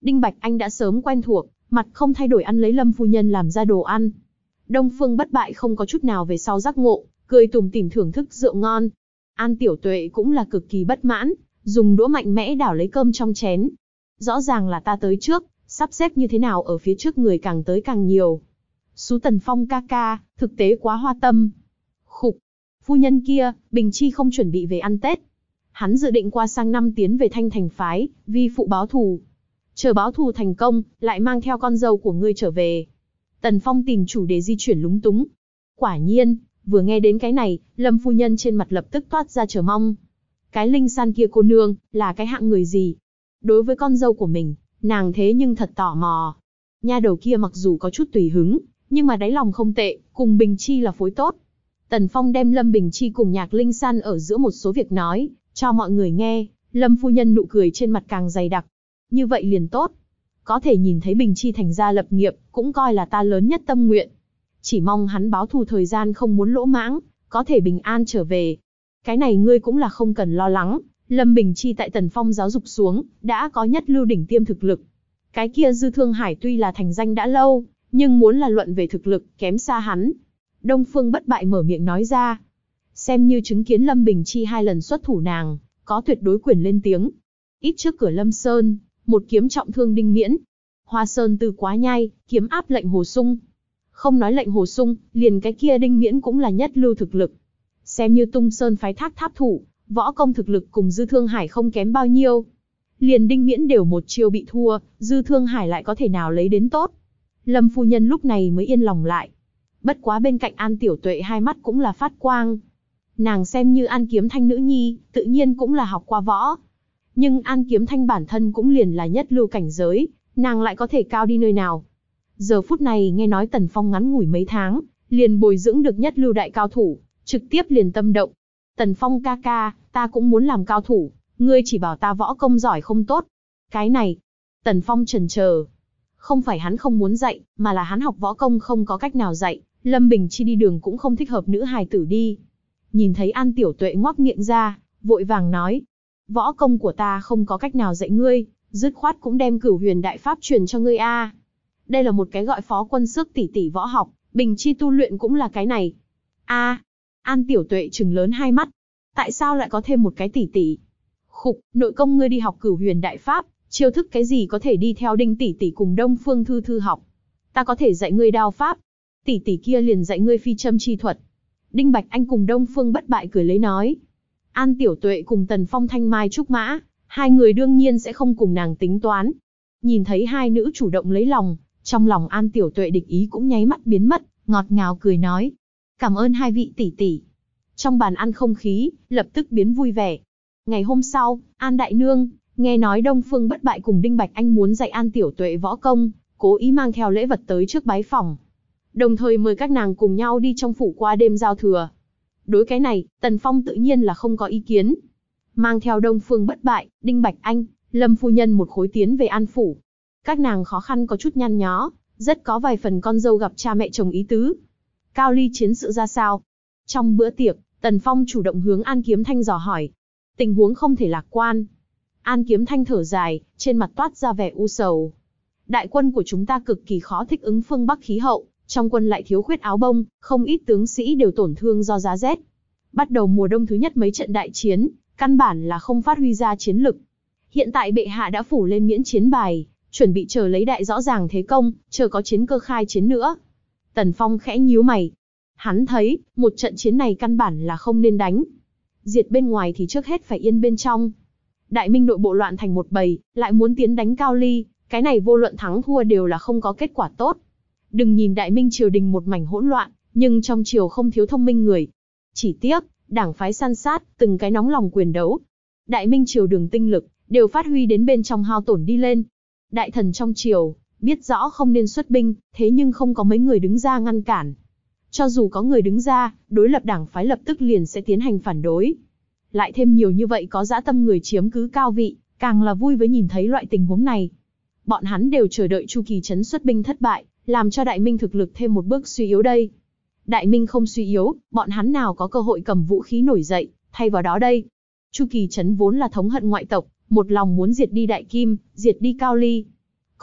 Đinh Bạch Anh đã sớm quen thuộc, mặt không thay đổi ăn lấy Lâm phu nhân làm ra đồ ăn. Đông Phương Bất Bại không có chút nào về sau giác ngộ, cười tủm tỉm thưởng thức rượu ngon. An Tiểu Tuệ cũng là cực kỳ bất mãn, dùng đũa mạnh mẽ đảo lấy cơm trong chén. Rõ ràng là ta tới trước, sắp xếp như thế nào ở phía trước người càng tới càng nhiều. Sú Tần Phong ca ca, thực tế quá hoa tâm. Khục, phu nhân kia, Bình Chi không chuẩn bị về ăn Tết. Hắn dự định qua sang năm tiến về Thanh Thành phái, vi phụ báo thù. Chờ báo thù thành công, lại mang theo con dâu của ngươi trở về. Tần Phong tìm chủ đề di chuyển lúng túng. Quả nhiên, vừa nghe đến cái này, Lâm phu nhân trên mặt lập tức toát ra chờ mong. Cái Linh San kia cô nương, là cái hạng người gì? Đối với con dâu của mình, nàng thế nhưng thật tò mò. Nha đầu kia mặc dù có chút tùy hứng, nhưng mà đáy lòng không tệ, cùng Bình Chi là phối tốt. Tần Phong đem Lâm Bình Chi cùng Nhạc Linh San ở giữa một số việc nói, cho mọi người nghe, Lâm phu nhân nụ cười trên mặt càng dày đặc. Như vậy liền tốt. Có thể nhìn thấy Bình Chi thành gia lập nghiệp, cũng coi là ta lớn nhất tâm nguyện. Chỉ mong hắn báo thù thời gian không muốn lỗ mãng, có thể bình an trở về. Cái này ngươi cũng là không cần lo lắng, Lâm Bình Chi tại Tần Phong giáo dục xuống, đã có nhất lưu đỉnh tiêm thực lực. Cái kia Dư Thương Hải tuy là thành danh đã lâu, nhưng muốn là luận về thực lực, kém xa hắn. Đông Phương Bất Bại mở miệng nói ra. Xem như chứng kiến Lâm Bình Chi hai lần xuất thủ nàng, có tuyệt đối quyền lên tiếng. Ít trước cửa Lâm Sơn, một kiếm trọng thương Đinh Miễn. Hoa Sơn Tư quá nhai, kiếm áp lệnh Hồ Sung. Không nói lệnh Hồ Sung, liền cái kia Đinh Miễn cũng là nhất lưu thực lực. Xem như Tung Sơn phái Thác Tháp thủ, võ công thực lực cùng Dư Thương Hải không kém bao nhiêu. Liền Đinh Miễn đều một chiêu bị thua, Dư Thương Hải lại có thể nào lấy đến tốt. Lâm phu nhân lúc này mới yên lòng lại. Bất quá bên cạnh An Tiểu Tuệ hai mắt cũng là phát quang. Nàng xem như An Kiếm Thanh nữ nhi, tự nhiên cũng là học qua võ. Nhưng An Kiếm Thanh bản thân cũng liền là nhất lưu cảnh giới, nàng lại có thể cao đi nơi nào. Giờ phút này nghe nói Tần Phong ngắn ngủi mấy tháng, liền bồi dưỡng được nhất lưu đại cao thủ, trực tiếp liền tâm động. Tần Phong ca ca, ta cũng muốn làm cao thủ, ngươi chỉ bảo ta võ công giỏi không tốt. Cái này, Tần Phong chần chờ. Không phải hắn không muốn dạy, mà là hắn học võ công không có cách nào dạy, Lâm Bình Chi đi đường cũng không thích hợp nữ hài tử đi. Nhìn thấy An Tiểu Tuệ ngoác miệng ra, vội vàng nói. Võ công của ta không có cách nào dạy ngươi, dứt khoát cũng đem Cửu Huyền Đại Pháp truyền cho ngươi a. Đây là một cái gọi phó quân sức tỷ tỷ võ học, Bình Chi tu luyện cũng là cái này. A, An Tiểu Tuệ trừng lớn hai mắt. Tại sao lại có thêm một cái tỷ tỷ? Khục, nội công ngươi đi học Cửu Huyền Đại Pháp, chiêu thức cái gì có thể đi theo Đinh tỷ tỷ cùng Đông Phương Thư Thư học. Ta có thể dạy ngươi đao pháp, tỷ tỷ kia liền dạy ngươi phi châm chi thuật. Đinh Bạch Anh cùng Đông Phương Bất Bại cười lấy nói. An Tiểu Tuệ cùng Tần Phong thanh mai trúc mã, hai người đương nhiên sẽ không cùng nàng tính toán. Nhìn thấy hai nữ chủ động lấy lòng, trong lòng An Tiểu Tuệ địch ý cũng nháy mắt biến mất, ngọt ngào cười nói. Cảm ơn hai vị tỷ tỷ. Trong bàn ăn không khí, lập tức biến vui vẻ. Ngày hôm sau, An Đại Nương, nghe nói Đông Phương Bất Bại cùng Đinh Bạch Anh muốn dạy An Tiểu Tuệ võ công, cố ý mang theo lễ vật tới trước bái phòng. Đồng thời mời các nàng cùng nhau đi trong phủ qua đêm giao thừa. Đối cái này, Tần Phong tự nhiên là không có ý kiến. Mang theo Đông Phương Bất Bại, Đinh Bạch Anh, Lâm phu nhân một khối tiến về An phủ. Các nàng khó khăn có chút nhăn nhó, rất có vài phần con dâu gặp cha mẹ chồng ý tứ. Cao ly chiến sự ra sao? Trong bữa tiệc, Tần Phong chủ động hướng An Kiếm Thanh dò hỏi. Tình huống không thể lạc quan. An Kiếm Thanh thở dài, trên mặt toát ra vẻ u sầu. Đại quân của chúng ta cực kỳ khó thích ứng phương Bắc khí hậu, trong quân lại thiếu khuyết áo bông, không ít tướng sĩ đều tổn thương do giá rét. Bắt đầu mùa đông thứ nhất mấy trận đại chiến, căn bản là không phát huy ra chiến lực. Hiện tại bệ hạ đã phủ lên miễn chiến bài, chuẩn bị chờ lấy đại rõ ràng thế công, chờ có chiến cơ khai chiến nữa. Tần Phong khẽ nhíu mày. Hắn thấy, một trận chiến này căn bản là không nên đánh. Diệt bên ngoài thì trước hết phải yên bên trong. Đại Minh nội bộ loạn thành một bầy, lại muốn tiến đánh Cao Ly, cái này vô luận thắng thua đều là không có kết quả tốt. Đừng nhìn Đại Minh triều đình một mảnh hỗn loạn, nhưng trong triều không thiếu thông minh người. Chỉ tiếc, đảng phái săn sát, từng cái nóng lòng quyền đấu. Đại Minh triều đường tinh lực, đều phát huy đến bên trong hao tổn đi lên. Đại thần trong triều, biết rõ không nên xuất binh, thế nhưng không có mấy người đứng ra ngăn cản. Cho dù có người đứng ra, đối lập đảng phái lập tức liền sẽ tiến hành phản đối. Lại thêm nhiều như vậy có dã tâm người chiếm cứ cao vị, càng là vui với nhìn thấy loại tình huống này. Bọn hắn đều chờ đợi Chu Kỳ Trấn xuất binh thất bại, làm cho Đại Minh thực lực thêm một bước suy yếu đây. Đại Minh không suy yếu, bọn hắn nào có cơ hội cầm vũ khí nổi dậy, thay vào đó đây. Chu Kỳ Trấn vốn là thống hận ngoại tộc, một lòng muốn diệt đi Đại Kim, diệt đi Cao Ly.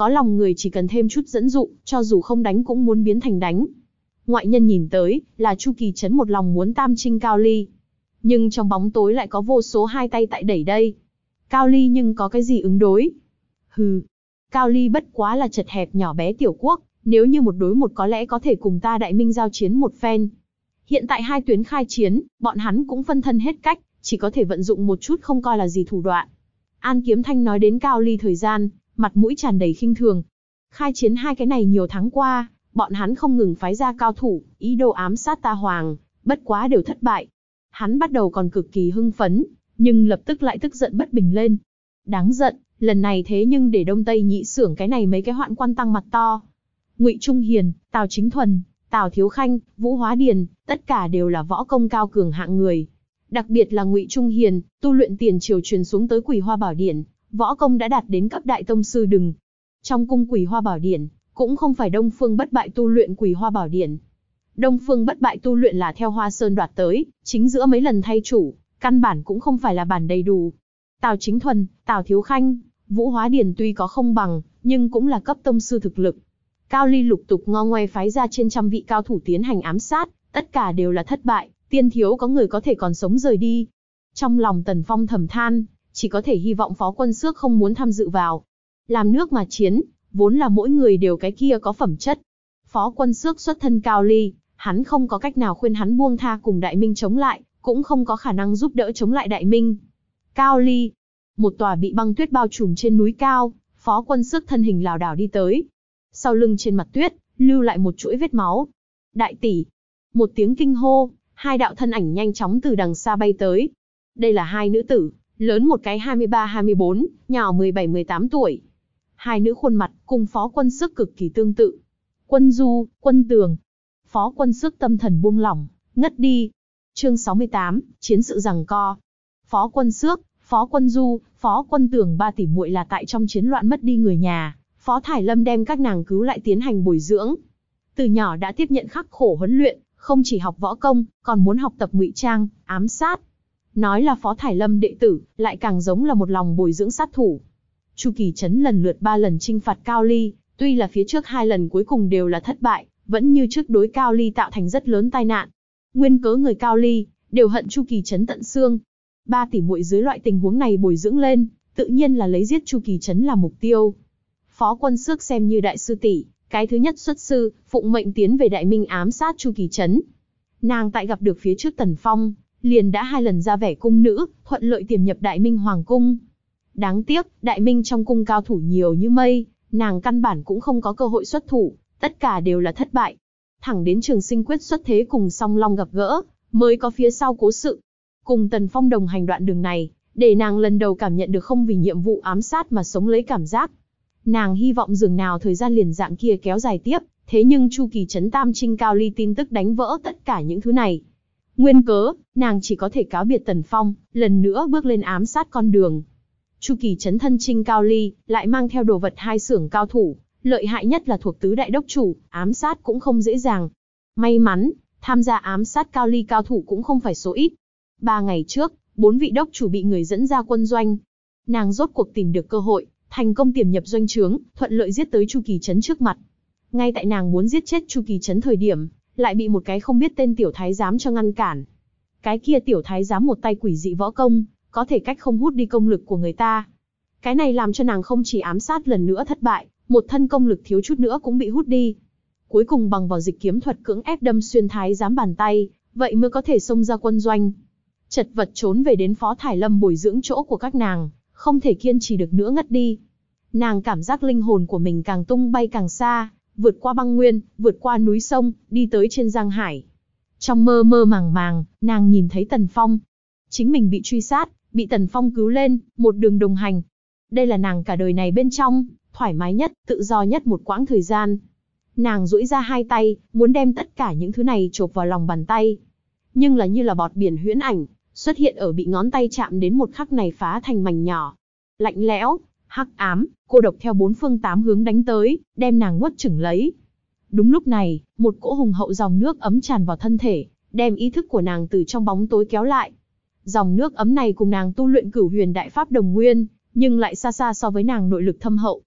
có lòng người chỉ cần thêm chút dẫn dụ, cho dù không đánh cũng muốn biến thành đánh. Ngoại nhân nhìn tới, là Chu Kỳ Trấn một lòng muốn tam trinh Cao Ly. Nhưng trong bóng tối lại có vô số hai tay tại đẩy đây. Cao Ly nhưng có cái gì ứng đối? Hừ, Cao Ly bất quá là chật hẹp nhỏ bé tiểu quốc, nếu như một đối một có lẽ có thể cùng ta Đại Minh giao chiến một phen. Hiện tại hai tuyến khai chiến, bọn hắn cũng phân thân hết cách, chỉ có thể vận dụng một chút không coi là gì thủ đoạn. An Kiếm Thanh nói đến Cao Ly thời gian, mặt mũi tràn đầy khinh thường. Khai chiến hai cái này nhiều tháng qua, bọn hắn không ngừng phái ra cao thủ, ý đồ ám sát ta Hoàng, bất quá đều thất bại. Hắn bắt đầu còn cực kỳ hưng phấn, nhưng lập tức lại tức giận bất bình lên. Đáng giận, lần này thế nhưng để Đông Tây Nhị Xưởng cái này mấy cái hoạn quan tăng mặt to. Ngụy Trung Hiền, Tào Chính Thuần, Tào Thiếu Khanh, Vũ Hóa Điền, tất cả đều là võ công cao cường hạng người. Đặc biệt là Ngụy Trung Hiền, tu luyện tiền triều truyền xuống tới Quỳ Hoa Bảo Điển, võ công đã đạt đến cấp đại tông sư đừng. Trong cung Quỳ Hoa Bảo Điển, cũng không phải Đông Phương Bất Bại tu luyện Quỳ Hoa Bảo Điển. Đông Phương Bất Bại tu luyện là theo Hoa Sơn đoạt tới, chính giữa mấy lần thay chủ, căn bản cũng không phải là bản đầy đủ. Tào Chính Thuần, Tào Thiếu Khanh, Vũ Hóa Điền tuy có không bằng, nhưng cũng là cấp tông sư thực lực. Cao Ly lục tục ngo ngoe phái ra trên trăm vị cao thủ tiến hành ám sát, tất cả đều là thất bại, tiên thiếu có người có thể còn sống rời đi. Trong lòng Tần Phong thầm than, chỉ có thể hy vọng Phó Quân Xước không muốn tham dự vào. Làm nước mà chiến, vốn là mỗi người đều cái kia có phẩm chất. Phó Quân Xước xuất thân Cao Ly, hắn không có cách nào khuyên hắn buông tha cùng Đại Minh chống lại, cũng không có khả năng giúp đỡ chống lại Đại Minh. Cao Ly, một tòa bị băng tuyết bao trùm trên núi cao, Phó Quân Xước thân hình lảo đảo đi tới. Sau lưng trên mặt tuyết, lưu lại một chuỗi vết máu. Đại tỷ, một tiếng kinh hô, hai đạo thân ảnh nhanh chóng từ đằng xa bay tới. Đây là hai nữ tử, lớn một cái hai mươi ba hai mươi bốn, nhỏ mười bảy mười tám tuổi. Hai nữ khuôn mặt cùng Phó Quân Xước cực kỳ tương tự. Quân Du, Quân Tường. Phó Quân Xước tâm thần buông lỏng, ngất đi. Chương sáu mươi tám, chiến sự giằng co. Phó Quân Xước, Phó Quân Du, Phó Quân Tường ba tỷ muội là tại trong chiến loạn mất đi người nhà, Phó Thải Lâm đem các nàng cứu lại tiến hành bồi dưỡng. Từ nhỏ đã tiếp nhận khắc khổ huấn luyện, không chỉ học võ công, còn muốn học tập ngụy trang, ám sát. Nói là Phó Thải Lâm đệ tử, lại càng giống là một lòng bồi dưỡng sát thủ. Chu Kỳ Trấn lần lượt ba lần chinh phạt Cao Ly, tuy là phía trước hai lần cuối cùng đều là thất bại, vẫn như trước đối Cao Ly tạo thành rất lớn tai nạn. Nguyên cớ người Cao Ly đều hận Chu Kỳ Trấn tận xương. Ba tỷ muội dưới loại tình huống này bồi dưỡng lên, tự nhiên là lấy giết Chu Kỳ Trấn làm mục tiêu. Phó Quân Xước xem như đại sư tỷ, cái thứ nhất xuất sư, phụng mệnh tiến về Đại Minh ám sát Chu Kỳ Trấn. Nàng tại gặp được phía trước Tần Phong, liền đã hai lần ra vẻ cung nữ, thuận lợi tiềm nhập Đại Minh Hoàng cung. Đáng tiếc, Đại Minh trong cung cao thủ nhiều như mây, nàng căn bản cũng không có cơ hội xuất thủ, tất cả đều là thất bại. Thẳng đến Trường Sinh Quyết xuất thế cùng Song Long gặp gỡ, mới có phía sau cố sự. Cùng Tần Phong đồng hành đoạn đường này, để nàng lần đầu cảm nhận được không vì nhiệm vụ ám sát mà sống lấy cảm giác. Nàng hy vọng dường nào thời gian liền dạng kia kéo dài tiếp, thế nhưng Chu Kỳ Trấn tam trinh Cao Ly tin tức đánh vỡ tất cả những thứ này. Nguyên cớ, nàng chỉ có thể cáo biệt Tần Phong, lần nữa bước lên ám sát con đường. Chu Kỳ Trấn thân trinh Cao Ly, lại mang theo đồ vật hai xưởng cao thủ, lợi hại nhất là thuộc tứ đại đốc chủ, ám sát cũng không dễ dàng. May mắn, tham gia ám sát Cao Ly cao thủ cũng không phải số ít. Ba ngày trước, bốn vị đốc chủ bị người dẫn ra quân doanh. Nàng rốt cuộc tìm được cơ hội, thành công tiềm nhập doanh trướng, thuận lợi giết tới Chu Kỳ Trấn trước mặt. Ngay tại nàng muốn giết chết Chu Kỳ Trấn thời điểm, lại bị một cái không biết tên tiểu thái giám cho ngăn cản. Cái kia tiểu thái giám một tay quỷ dị võ công, có thể cách không hút đi công lực của người ta. Cái này làm cho nàng không chỉ ám sát lần nữa thất bại, một thân công lực thiếu chút nữa cũng bị hút đi. Cuối cùng bằng vào dịch kiếm thuật cưỡng ép đâm xuyên thái giám bàn tay, vậy mới có thể xông ra quân doanh. Chật vật trốn về đến Phó Thải Lâm bồi dưỡng chỗ của các nàng, không thể kiên trì được nữa ngất đi. Nàng cảm giác linh hồn của mình càng tung bay càng xa, vượt qua băng nguyên, vượt qua núi sông, đi tới trên Giang Hải. Trong mơ mơ màng màng, nàng nhìn thấy Tần Phong. Chính mình bị truy sát, bị Tần Phong cứu lên, một đường đồng hành. Đây là nàng cả đời này bên trong, thoải mái nhất, tự do nhất một quãng thời gian. Nàng duỗi ra hai tay, muốn đem tất cả những thứ này chộp vào lòng bàn tay. Nhưng là như là bọt biển huyễn ảnh, xuất hiện ở bị ngón tay chạm đến một khắc này phá thành mảnh nhỏ. Lạnh lẽo, hắc ám, cô độc theo bốn phương tám hướng đánh tới, đem nàng nuốt chửng lấy. Đúng lúc này, một cỗ hùng hậu dòng nước ấm tràn vào thân thể, đem ý thức của nàng từ trong bóng tối kéo lại. Dòng nước ấm này cùng nàng tu luyện Cửu Huyền Đại Pháp đồng nguyên, nhưng lại xa xa so với nàng nội lực thâm hậu.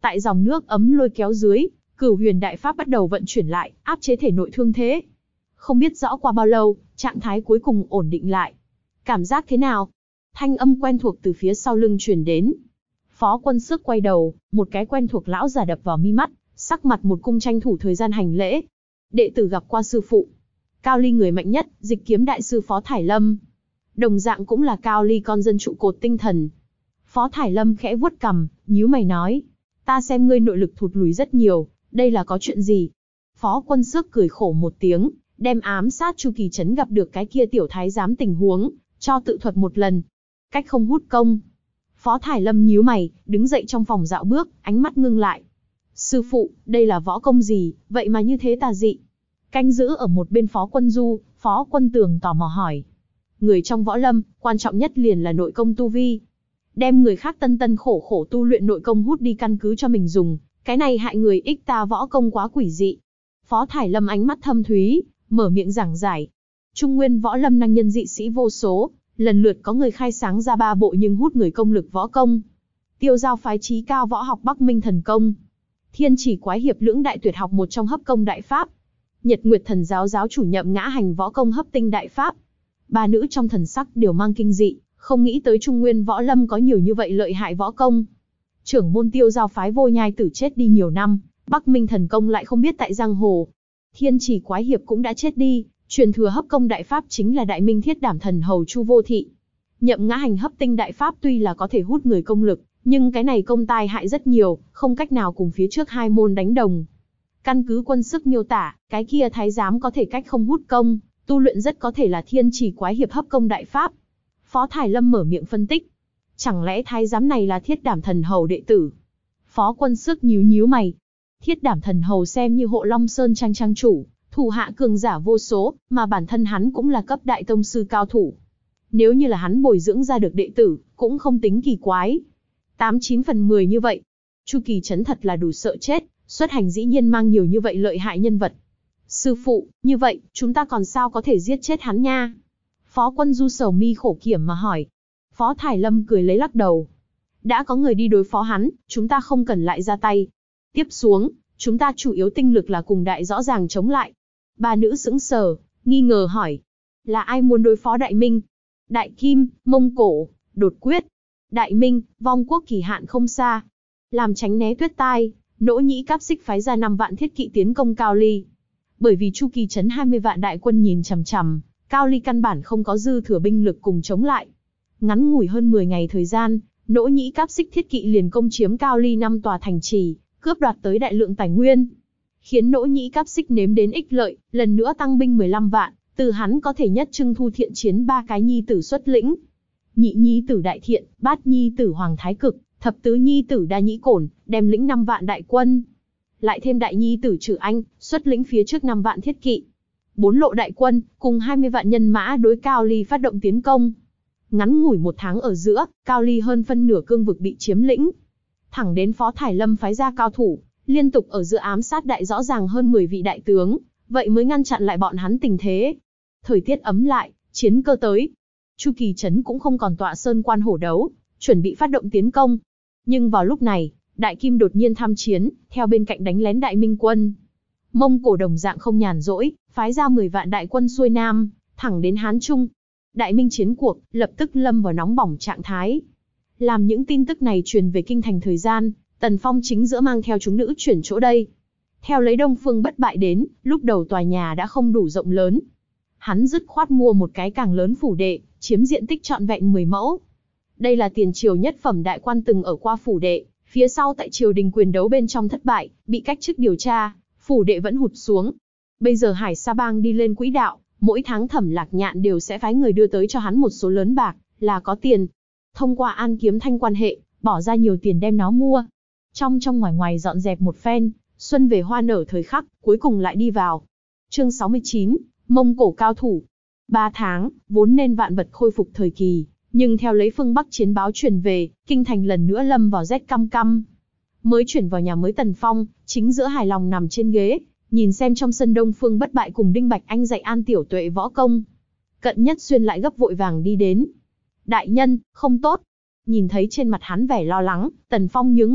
Tại dòng nước ấm lôi kéo dưới, Cửu Huyền Đại Pháp bắt đầu vận chuyển lại, áp chế thể nội thương thế. Không biết rõ qua bao lâu, trạng thái cuối cùng ổn định lại. Cảm giác thế nào? Thanh âm quen thuộc từ phía sau lưng truyền đến. Phó Quân Sức quay đầu, một cái quen thuộc lão già đập vào mi mắt, sắc mặt một cung tranh thủ thời gian hành lễ. Đệ tử gặp qua sư phụ. Cao Ly người mạnh nhất, Dịch Kiếm đại sư Phó Thải Lâm. Đồng dạng cũng là Cao Ly con dân trụ cột tinh thần. Phó Thải Lâm khẽ vuốt cằm, nhíu mày nói. Ta xem ngươi nội lực thụt lùi rất nhiều, đây là có chuyện gì? Phó Quân Sức cười khổ một tiếng, đem ám sát Chu Kỳ Trấn gặp được cái kia tiểu thái giám tình huống, cho tự thuật một lần. Cách không hút công. Phó Thải Lâm nhíu mày, đứng dậy trong phòng dạo bước, ánh mắt ngưng lại. Sư phụ, đây là võ công gì, vậy mà như thế tà dị? Canh giữ ở một bên Phó Quân Du, Phó Quân Tường tò mò hỏi. Người trong võ lâm, quan trọng nhất liền là nội công tu vi. Đem người khác tân tân khổ khổ tu luyện nội công hút đi căn cứ cho mình dùng, cái này hại người ích ta võ công quá quỷ dị. Phó Thải Lâm ánh mắt thâm thúy, mở miệng giảng giải. Trung nguyên võ lâm năng nhân dị sĩ vô số, lần lượt có người khai sáng ra ba bộ nhưng hút người công lực võ công. Tiêu Giao phái chí cao võ học Bắc Minh thần công, Thiên Chỉ Quái Hiệp lưỡng đại tuyệt học một trong hấp công đại pháp, Nhật Nguyệt thần giáo giáo chủ Nhậm Ngã Hành võ công hấp tinh đại pháp. Ba nữ trong thần sắc đều mang kinh dị, không nghĩ tới Trung nguyên võ lâm có nhiều như vậy lợi hại võ công. Trưởng môn Tiêu Giao phái Vô Nhai Tử chết đi nhiều năm, Bắc Minh thần công lại không biết tại giang hồ. Thiên Chỉ Quái Hiệp cũng đã chết đi, truyền thừa hấp công đại pháp chính là Đại Minh Thiết Đảm thần hầu Chu Vô Thị. Nhậm Ngã Hành hấp tinh đại pháp tuy là có thể hút người công lực, nhưng cái này công tai hại rất nhiều, không cách nào cùng phía trước hai môn đánh đồng. Căn cứ Quân Sức miêu tả, cái kia thái giám có thể cách không hút công, tu luyện rất có thể là Thiên Chỉ Quái Hiệp hấp công đại pháp. Phó Thải Lâm mở miệng phân tích. Chẳng lẽ thái giám này là Thiết Đảm thần hầu đệ tử? Phó Quân Sức nhíu nhíu mày. Thiết Đảm thần hầu xem như Hộ Long Sơn trang trang chủ, thủ hạ cường giả vô số, mà bản thân hắn cũng là cấp đại tông sư cao thủ. Nếu như là hắn bồi dưỡng ra được đệ tử, cũng không tính kỳ quái. Tám chín phần mười như vậy. Chu Kỳ Trấn thật là đủ sợ chết, xuất hành dĩ nhiên mang nhiều như vậy lợi hại nhân vật. Sư phụ, như vậy, chúng ta còn sao có thể giết chết hắn nha? Phó Quân Du sầu mi khổ kiểm mà hỏi. Phó Thải Lâm cười lấy lắc đầu. Đã có người đi đối phó hắn, chúng ta không cần lại ra tay. Tiếp xuống, chúng ta chủ yếu tinh lực là cùng đại rõ ràng chống lại. Ba nữ sững sờ, nghi ngờ hỏi. Là ai muốn đối phó Đại Minh? Đại Kim, Mông Cổ, Đột Quyết. Đại Minh, vong quốc kỳ hạn không xa. Làm tránh né tuyết tai, Nỗ Nhĩ Cáp Xích phái ra năm vạn thiết kỵ tiến công Cao Ly. Bởi vì Chu Kỳ Trấn hai mươi vạn đại quân nhìn chằm chằm, Cao Ly căn bản không có dư thừa binh lực cùng chống lại. Ngắn ngủi hơn mười ngày thời gian, Nỗ Nhĩ Cáp Xích thiết kỵ liền công chiếm Cao Ly năm tòa thành trì, cướp đoạt tới đại lượng tài nguyên. Khiến Nỗ Nhĩ Cáp Xích nếm đến ích lợi, lần nữa tăng binh mười lăm vạn, từ hắn có thể nhất trưng thu thiện chiến ba cái nhi tử xuất lĩnh. Nhị nhi tử Đại Thiện, bát nhi tử Hoàng Thái Cực, thập tứ nhi tử Đa Nhĩ Cổn, đem lĩnh năm vạn đại quân. Lại thêm đại nhi tử Trử Anh, xuất lĩnh phía trước năm vạn thiết kỵ. Bốn lộ đại quân, cùng hai mươi vạn nhân mã đối Cao Ly phát động tiến công. Ngắn ngủi một tháng ở giữa, Cao Ly hơn phân nửa cương vực bị chiếm lĩnh. Thẳng đến Phó Thải Lâm phái ra cao thủ, liên tục ở giữa ám sát đại rõ ràng hơn mười vị đại tướng, vậy mới ngăn chặn lại bọn hắn tình thế. Thời tiết ấm lại, chiến cơ tới. Chu Kỳ Trấn cũng không còn tọa sơn quan hổ đấu, chuẩn bị phát động tiến công. Nhưng vào lúc này, Đại Kim đột nhiên tham chiến, theo bên cạnh đánh lén Đại Minh quân. Mông Cổ đồng dạng không nhàn rỗi, phái ra mười vạn đại quân xuôi nam, thẳng đến Hán Trung. Đại Minh chiến cuộc, lập tức lâm vào nóng bỏng trạng thái. Làm những tin tức này truyền về kinh thành thời gian, Tần Phong chính giữa mang theo chúng nữ chuyển chỗ đây. Theo lấy Đông Phương Bất Bại đến, lúc đầu tòa nhà đã không đủ rộng lớn. Hắn dứt khoát mua một cái càng lớn phủ đệ, chiếm diện tích trọn vẹn mười mẫu. Đây là tiền triều nhất phẩm đại quan từng ở qua phủ đệ, phía sau tại triều đình quyền đấu bên trong thất bại, bị cách chức điều tra, phủ đệ vẫn hụt xuống. Bây giờ Hải Sa Bang đi lên quỹ đạo, mỗi tháng Thẩm Lạc Nhạn đều sẽ phái người đưa tới cho hắn một số lớn bạc, là có tiền. Thông qua An Kiếm Thanh quan hệ, bỏ ra nhiều tiền đem nó mua. Trong trong ngoài ngoài dọn dẹp một phen, xuân về hoa nở thời khắc, cuối cùng lại đi vào. Chương sáu mươi chín, Mông Cổ cao thủ. Ba tháng, vốn nên vạn vật khôi phục thời kỳ, nhưng theo lấy phương Bắc chiến báo truyền về, kinh thành lần nữa lâm vào rét căm căm. Mới chuyển vào nhà mới Tần Phong, chính giữa hài lòng nằm trên ghế, nhìn xem trong sân Đông Phương Bất Bại cùng Đinh Bạch Anh dạy An Tiểu Tuệ võ công. Cận Nhất Xuyên lại gấp vội vàng đi đến. Đại nhân, không tốt. Nhìn thấy trên mặt hắn vẻ lo lắng, Tần Phong nhướng mày,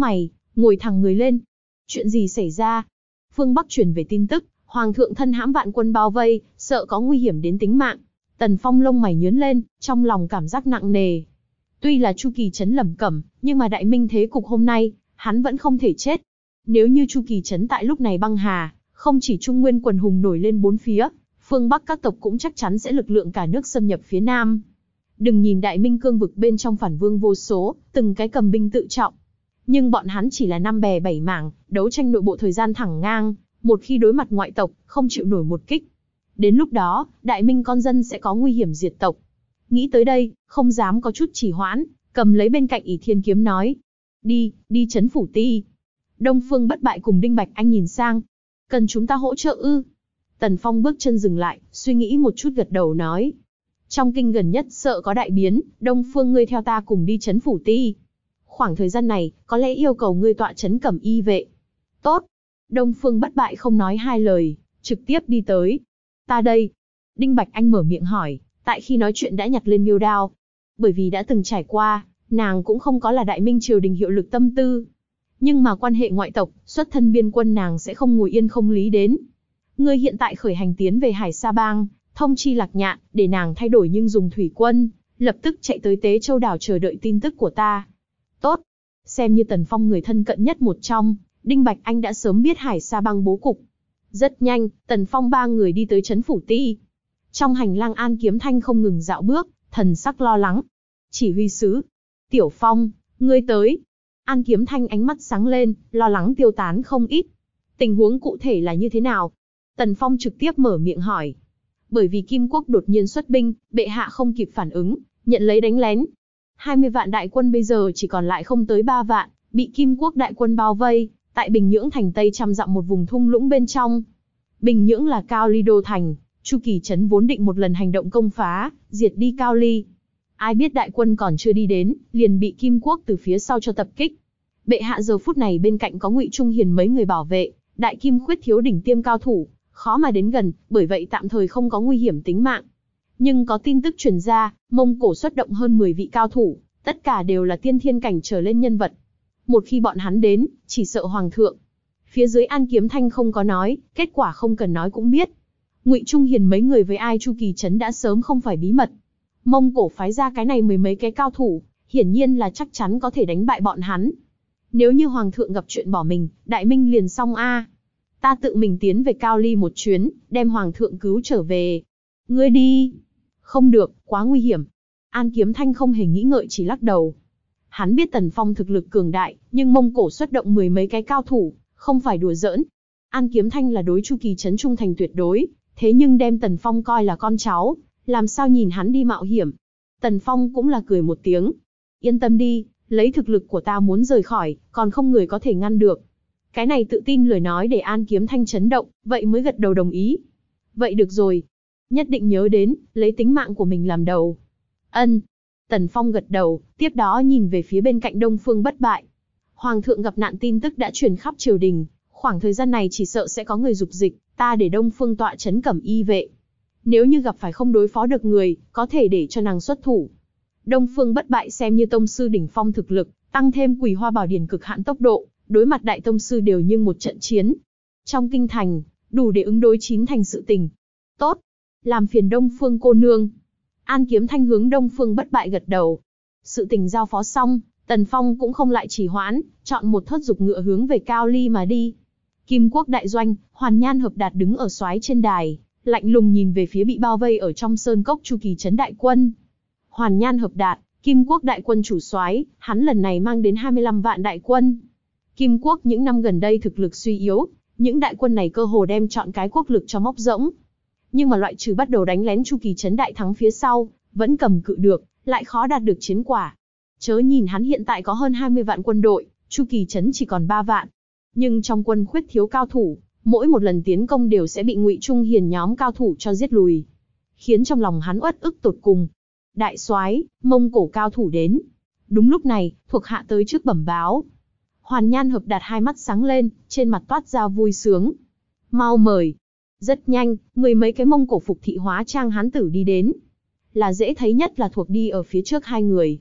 ngồi thẳng người lên. Chuyện gì xảy ra? Phương Bắc truyền về tin tức, Hoàng thượng thân hãm vạn quân bao vây, sợ có nguy hiểm đến tính mạng. Tần Phong lông mày nhướng lên, trong lòng cảm giác nặng nề. Tuy là Chu Kỳ Trấn lẩm cẩm, nhưng mà đại minh thế cục hôm nay, hắn vẫn không thể chết. Nếu như Chu Kỳ Trấn tại lúc này băng hà, không chỉ Trung Nguyên quần hùng nổi lên bốn phía, phương Bắc các tộc cũng chắc chắn sẽ lực lượng cả nước xâm nhập phía Nam. Đừng nhìn đại minh cương vực bên trong phản vương vô số, từng cái cầm binh tự trọng. Nhưng bọn hắn chỉ là năm bè bảy mảng, đấu tranh nội bộ thời gian thẳng ngang, một khi đối mặt ngoại tộc, không chịu nổi một kích. Đến lúc đó, đại minh con dân sẽ có nguy hiểm diệt tộc. Nghĩ tới đây, không dám có chút trì hoãn, cầm lấy bên cạnh ỷ thiên kiếm nói. Đi, đi trấn phủ ti. Đông Phương Bất Bại cùng Đinh Bạch Anh nhìn sang. Cần chúng ta hỗ trợ ư? Tần Phong bước chân dừng lại, suy nghĩ một chút gật đầu nói. Trong kinh gần nhất sợ có đại biến, Đông Phương ngươi theo ta cùng đi trấn phủ ti. Khoảng thời gian này, có lẽ yêu cầu ngươi tọa trấn Cẩm Y vệ. Tốt. Đông Phương Bất Bại không nói hai lời, trực tiếp đi tới. Ta đây. Đinh Bạch Anh mở miệng hỏi, tại khi nói chuyện đã nhặt lên miêu đao. Bởi vì đã từng trải qua, nàng cũng không có là đại minh triều đình hiệu lực tâm tư. Nhưng mà quan hệ ngoại tộc, xuất thân biên quân nàng sẽ không ngồi yên không lý đến. Ngươi hiện tại khởi hành tiến về Hải Sa Bang, thông chi Lạc Nhạn, để nàng thay đổi nhưng dùng thủy quân, lập tức chạy tới Tế Châu đảo chờ đợi tin tức của ta. Tốt. Xem như Tần Phong người thân cận nhất một trong, Đinh Bạch Anh đã sớm biết Hải Sa Bang bố cục. Rất nhanh, Tần Phong ba người đi tới trấn phủ ti. Trong hành lang An Kiếm Thanh không ngừng dạo bước, thần sắc lo lắng. Chỉ huy sứ. Tiểu Phong, ngươi tới. An Kiếm Thanh ánh mắt sáng lên, lo lắng tiêu tán không ít. Tình huống cụ thể là như thế nào? Tần Phong trực tiếp mở miệng hỏi. Bởi vì Kim Quốc đột nhiên xuất binh, bệ hạ không kịp phản ứng, nhận lấy đánh lén. hai mươi vạn đại quân bây giờ chỉ còn lại không tới ba vạn, bị Kim Quốc đại quân bao vây, tại Bình Nhưỡng thành Tây trăm dặm một vùng thung lũng bên trong. Bình Nhưỡng là Cao Ly đô thành, Chu Kỳ Trấn vốn định một lần hành động công phá, diệt đi Cao Ly. Ai biết đại quân còn chưa đi đến, liền bị Kim Quốc từ phía sau cho tập kích. Bệ hạ giờ phút này bên cạnh có Ngụy Trung Hiền mấy người bảo vệ, đại kim khuyết thiếu đỉnh tiêm cao thủ, khó mà đến gần, bởi vậy tạm thời không có nguy hiểm tính mạng. Nhưng có tin tức truyền ra, Mông Cổ xuất động hơn mười vị cao thủ, tất cả đều là tiên thiên cảnh trở lên nhân vật. Một khi bọn hắn đến, chỉ sợ hoàng thượng. Phía dưới An Kiếm Thanh không có nói, kết quả không cần nói cũng biết. Ngụy Trung Hiền mấy người với ai Chu Kỳ Trấn đã sớm không phải bí mật. Mông Cổ phái ra cái này mười mấy cái cao thủ, hiển nhiên là chắc chắn có thể đánh bại bọn hắn. Nếu như hoàng thượng gặp chuyện bỏ mình, đại minh liền xong a. Ta tự mình tiến về Cao Ly một chuyến, đem hoàng thượng cứu trở về. Ngươi đi. Không được, quá nguy hiểm. An Kiếm Thanh không hề nghĩ ngợi chỉ lắc đầu. Hắn biết Tần Phong thực lực cường đại, nhưng Mông Cổ xuất động mười mấy cái cao thủ, không phải đùa giỡn. An Kiếm Thanh là đối Chu Kỳ Trấn trung thành tuyệt đối, thế nhưng đem Tần Phong coi là con cháu, làm sao nhìn hắn đi mạo hiểm. Tần Phong cũng là cười một tiếng. Yên tâm đi, lấy thực lực của ta muốn rời khỏi, còn không người có thể ngăn được. Cái này tự tin lời nói để An Kiếm Thanh chấn động, vậy mới gật đầu đồng ý. Vậy được rồi. Nhất định nhớ đến, lấy tính mạng của mình làm đầu. Ân. Tần Phong gật đầu, tiếp đó nhìn về phía bên cạnh Đông Phương Bất Bại. Hoàng thượng gặp nạn tin tức đã truyền khắp triều đình, khoảng thời gian này chỉ sợ sẽ có người dục dịch, ta để Đông Phương tọa trấn Cẩm Y vệ. Nếu như gặp phải không đối phó được người, có thể để cho nàng xuất thủ. Đông Phương Bất Bại xem như tông sư đỉnh phong thực lực, tăng thêm Quỳ Hoa Bảo Điển cực hạn tốc độ, đối mặt đại tông sư đều như một trận chiến. Trong kinh thành, đủ để ứng đối chín thành sự tình. Tốt, làm phiền Đông Phương cô nương. An Kiếm Thanh hướng Đông Phương Bất Bại gật đầu. Sự tình giao phó xong, Tần Phong cũng không lại trì hoãn, chọn một thớt dục ngựa hướng về Cao Ly mà đi. Kim Quốc đại doanh, Hoàn Nhan Hợp Đạt đứng ở soái trên đài, lạnh lùng nhìn về phía bị bao vây ở trong sơn cốc Chu Kỳ Trấn đại quân. Hoàn Nhan Hợp Đạt, Kim Quốc đại quân chủ soái, hắn lần này mang đến hai mươi lăm vạn đại quân. Kim Quốc những năm gần đây thực lực suy yếu, những đại quân này cơ hồ đem chọn cái quốc lực cho móc rỗng. Nhưng mà loại trừ bắt đầu đánh lén Chu Kỳ Trấn đại thắng phía sau, vẫn cầm cự được, lại khó đạt được chiến quả. Chớ nhìn hắn hiện tại có hơn hai mươi vạn quân đội, Chu Kỳ Trấn chỉ còn ba vạn. Nhưng trong quân khuyết thiếu cao thủ, mỗi một lần tiến công đều sẽ bị Ngụy Trung Hiền nhóm cao thủ cho giết lùi. Khiến trong lòng hắn uất ức tột cùng. Đại soái, Mông Cổ cao thủ đến. Đúng lúc này, thuộc hạ tới trước bẩm báo. Hoàn Nhan Hợp Đạt hai mắt sáng lên, trên mặt toát ra vui sướng. Mau mời. Rất nhanh, mười mấy cái Mông Cổ phục thị hóa trang hán tử đi đến. Là dễ thấy nhất là thuộc đi ở phía trước hai người.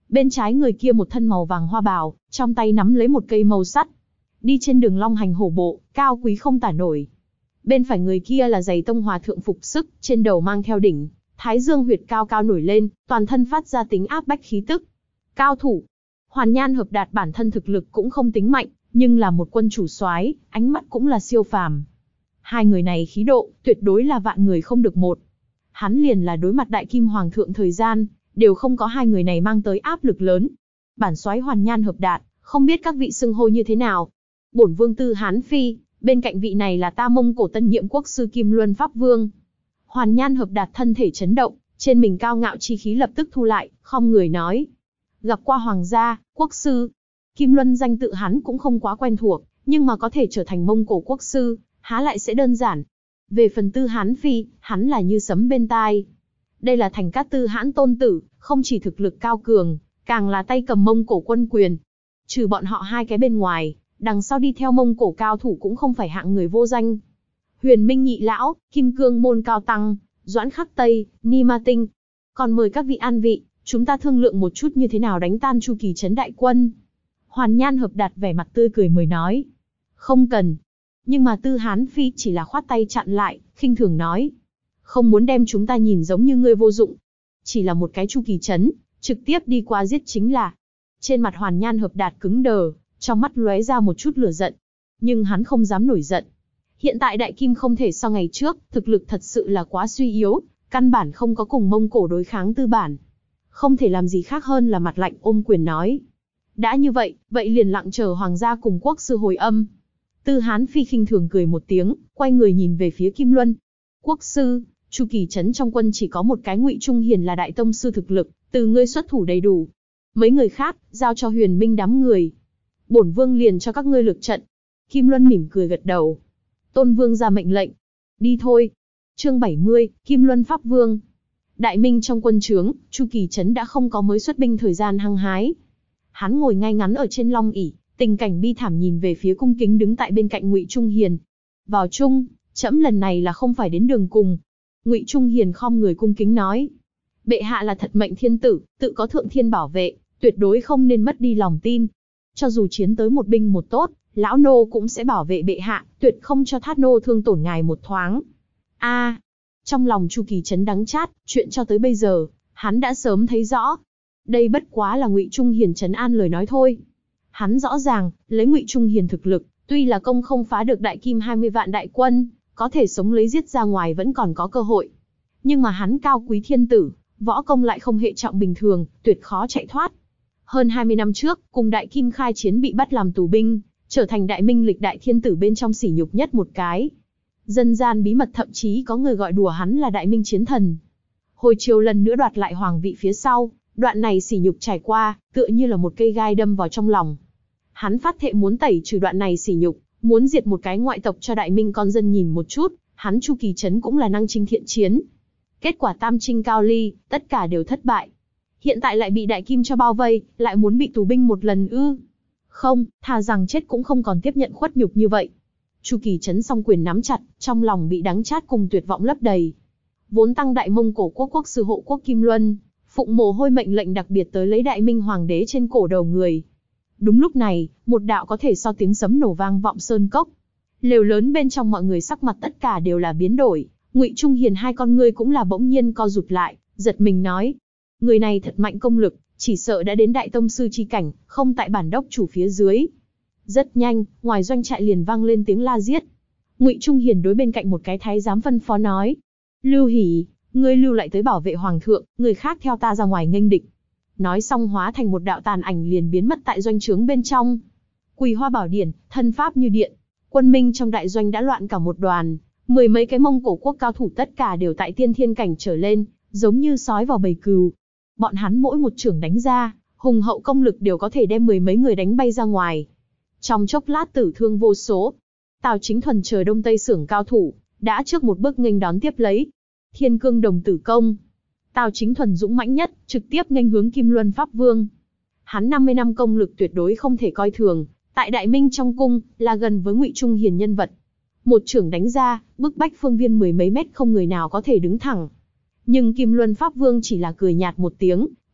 Bên trái người kia một thân màu vàng hoa bào, trong tay nắm lấy một cây mâu sắt. Đi trên đường long hành hổ bộ, cao quý không tả nổi. Bên phải người kia là giày tông hòa thượng phục sức, trên đầu mang theo đỉnh, thái dương huyệt cao cao nổi lên, toàn thân phát ra tính áp bách khí tức. Cao thủ. Hoàn Nhan Hợp Đạt bản thân thực lực cũng không tính mạnh, nhưng là một quân chủ soái, ánh mắt cũng là siêu phàm. Hai người này khí độ, tuyệt đối là vạn người không được một. Hắn liền là đối mặt Đại Kim Hoàng thượng thời gian, đều không có hai người này mang tới áp lực lớn. Bản soái Hoàn Nhan Hợp Đạt, không biết các vị xưng hô như thế nào? Bổn vương Tư Hán Phi, bên cạnh vị này là ta Mông Cổ tân nhiệm quốc sư Kim Luân Pháp Vương. Hoàn Nhan Hợp Đạt thân thể chấn động, trên mình cao ngạo chi khí lập tức thu lại, khom người nói. Gặp qua hoàng gia, quốc sư. Kim Luân danh tự hắn cũng không quá quen thuộc, nhưng mà có thể trở thành Mông Cổ quốc sư, há lại sẽ đơn giản. Về phần Tư Hán Phi, hắn là như sấm bên tai. Đây là Thành Cát Tư Hãn tôn tử, không chỉ thực lực cao cường, càng là tay cầm Mông Cổ quân quyền. Trừ bọn họ hai cái bên ngoài, đằng sau đi theo Mông Cổ cao thủ cũng không phải hạng người vô danh. Huyền Minh nhị lão, Kim Cương môn cao tăng, Doãn Khắc Tây, Ni Ma Tinh. Còn mời các vị an vị, chúng ta thương lượng một chút như thế nào đánh tan Chu Kỳ Trấn đại quân. Hoàn Nhan Hợp Đạt vẻ mặt tươi cười mời nói. Không cần. Nhưng mà Tư Hán Phi chỉ là khoát tay chặn lại, khinh thường nói. Không muốn đem chúng ta nhìn giống như ngươi vô dụng. Chỉ là một cái Chu Kỳ Trấn, trực tiếp đi qua giết chính là. Trên mặt Hoàn Nhan Hợp Đạt cứng đờ, trong mắt lóe ra một chút lửa giận. Nhưng hắn không dám nổi giận. Hiện tại Đại Kim không thể so ngày trước, thực lực thật sự là quá suy yếu, căn bản không có cùng Mông Cổ đối kháng tư bản. Không thể làm gì khác hơn là mặt lạnh ôm quyền nói. Đã như vậy, vậy liền lặng chờ hoàng gia cùng quốc sư hồi âm. Tư Hán Phi khinh thường cười một tiếng, quay người nhìn về phía Kim Luân. Quốc sư, Chu Kỳ Trấn trong quân chỉ có một cái Ngụy Trung Hiền là đại tông sư thực lực, từ ngươi xuất thủ đầy đủ. Mấy người khác, giao cho Huyền Minh đám người. Bổn vương liền cho các ngươi lược trận. Kim Luân mỉm cười gật đầu. Tôn vương ra mệnh lệnh. Đi thôi. Chương bảy mươi, Kim Luân Pháp Vương. Đại Minh trong quân trướng, Chu Kỳ Trấn đã không có mới xuất binh thời gian hăng hái. Hắn ngồi ngay ngắn ở trên long ỷ, tình cảnh bi thảm nhìn về phía cung kính đứng tại bên cạnh Ngụy Trung Hiền. Vào chung, trẫm lần này là không phải đến đường cùng. Ngụy Trung Hiền khom người cung kính nói. Bệ hạ là thật mệnh thiên tử, tự có thượng thiên bảo vệ, tuyệt đối không nên mất đi lòng tin. Cho dù chiến tới một binh một tốt, lão nô cũng sẽ bảo vệ bệ hạ, tuyệt không cho thát nô thương tổn ngài một thoáng. A, à, trong lòng Chu Kỳ Trấn đắng chát, chuyện cho tới bây giờ, hắn đã sớm thấy rõ. Đây bất quá là Ngụy Trung Hiền trấn an lời nói thôi. Hắn rõ ràng, lấy Ngụy Trung Hiền thực lực, tuy là công không phá được Đại Kim hai mươi vạn đại quân, có thể sống lấy giết ra ngoài vẫn còn có cơ hội. Nhưng mà hắn cao quý thiên tử, võ công lại không hệ trọng bình thường, tuyệt khó chạy thoát. Hơn hai mươi năm trước, cùng Đại Kim khai chiến bị bắt làm tù binh, trở thành Đại Minh lịch đại thiên tử bên trong sỉ nhục nhất một cái. Dân gian bí mật thậm chí có người gọi đùa hắn là Đại Minh chiến thần. Hồi chiều lần nữa đoạt lại hoàng vị phía sau, đoạn này sỉ nhục trải qua, tựa như là một cây gai đâm vào trong lòng. Hắn phát thệ muốn tẩy trừ đoạn này sỉ nhục, muốn diệt một cái ngoại tộc cho Đại Minh con dân nhìn một chút, hắn Chu Kỳ Trấn cũng là năng chinh thiện chiến. Kết quả tam chinh cao ly, tất cả đều thất bại. Hiện tại lại bị Đại Kim cho bao vây, lại muốn bị tù binh một lần ư? Không, thà rằng chết cũng không còn tiếp nhận khuất nhục như vậy. Chu Kỳ Trấn song quyền nắm chặt, trong lòng bị đắng chát cùng tuyệt vọng lấp đầy. Vốn tăng Đại Mông Cổ quốc quốc sư hộ quốc Kim Luân, phụng mồ hôi mệnh lệnh đặc biệt tới lấy Đại Minh hoàng đế trên cổ đầu người. Đúng lúc này, một đạo có thể so tiếng sấm nổ vang vọng sơn cốc. Lều lớn bên trong mọi người sắc mặt tất cả đều là biến đổi. Ngụy Trung Hiền hai con ngươi cũng là bỗng nhiên co rụt lại, giật mình nói: người này thật mạnh công lực, chỉ sợ đã đến đại tông sư chi cảnh, không tại bản đốc chủ phía dưới. Rất nhanh, ngoài doanh trại liền vang lên tiếng la giết. Ngụy Trung Hiền đối bên cạnh một cái thái giám phân phó nói: Lưu Hỷ, ngươi lưu lại tới bảo vệ hoàng thượng, người khác theo ta ra ngoài nghênh địch. Nói xong hóa thành một đạo tàn ảnh liền biến mất tại doanh trướng bên trong. Quỳ Hoa Bảo Điển, thân pháp như điện. Quân Minh trong đại doanh đã loạn cả một đoàn, mười mấy cái Mông Cổ quốc cao thủ tất cả đều tại tiên thiên cảnh trở lên, giống như sói vào bầy cừu. Bọn hắn mỗi một chưởng đánh ra, hùng hậu công lực đều có thể đem mười mấy người đánh bay ra ngoài. Trong chốc lát tử thương vô số. Tào Chính Thuần chờ Đông Tây xưởng cao thủ, đã trước một bước nghênh đón tiếp lấy. Thiên Cương Đồng Tử Công. Tào Chính Thuần dũng mãnh nhất, trực tiếp nghênh hướng Kim Luân Pháp Vương. Hắn năm mươi năm công lực tuyệt đối không thể coi thường, tại Đại Minh trong cung, là gần với Ngụy Trung Hiền nhân vật. Một chưởng đánh ra, bức bách phương viên mười mấy mét không người nào có thể đứng thẳng. Nhưng Kim Luân Pháp Vương chỉ là cười nhạt một tiếng,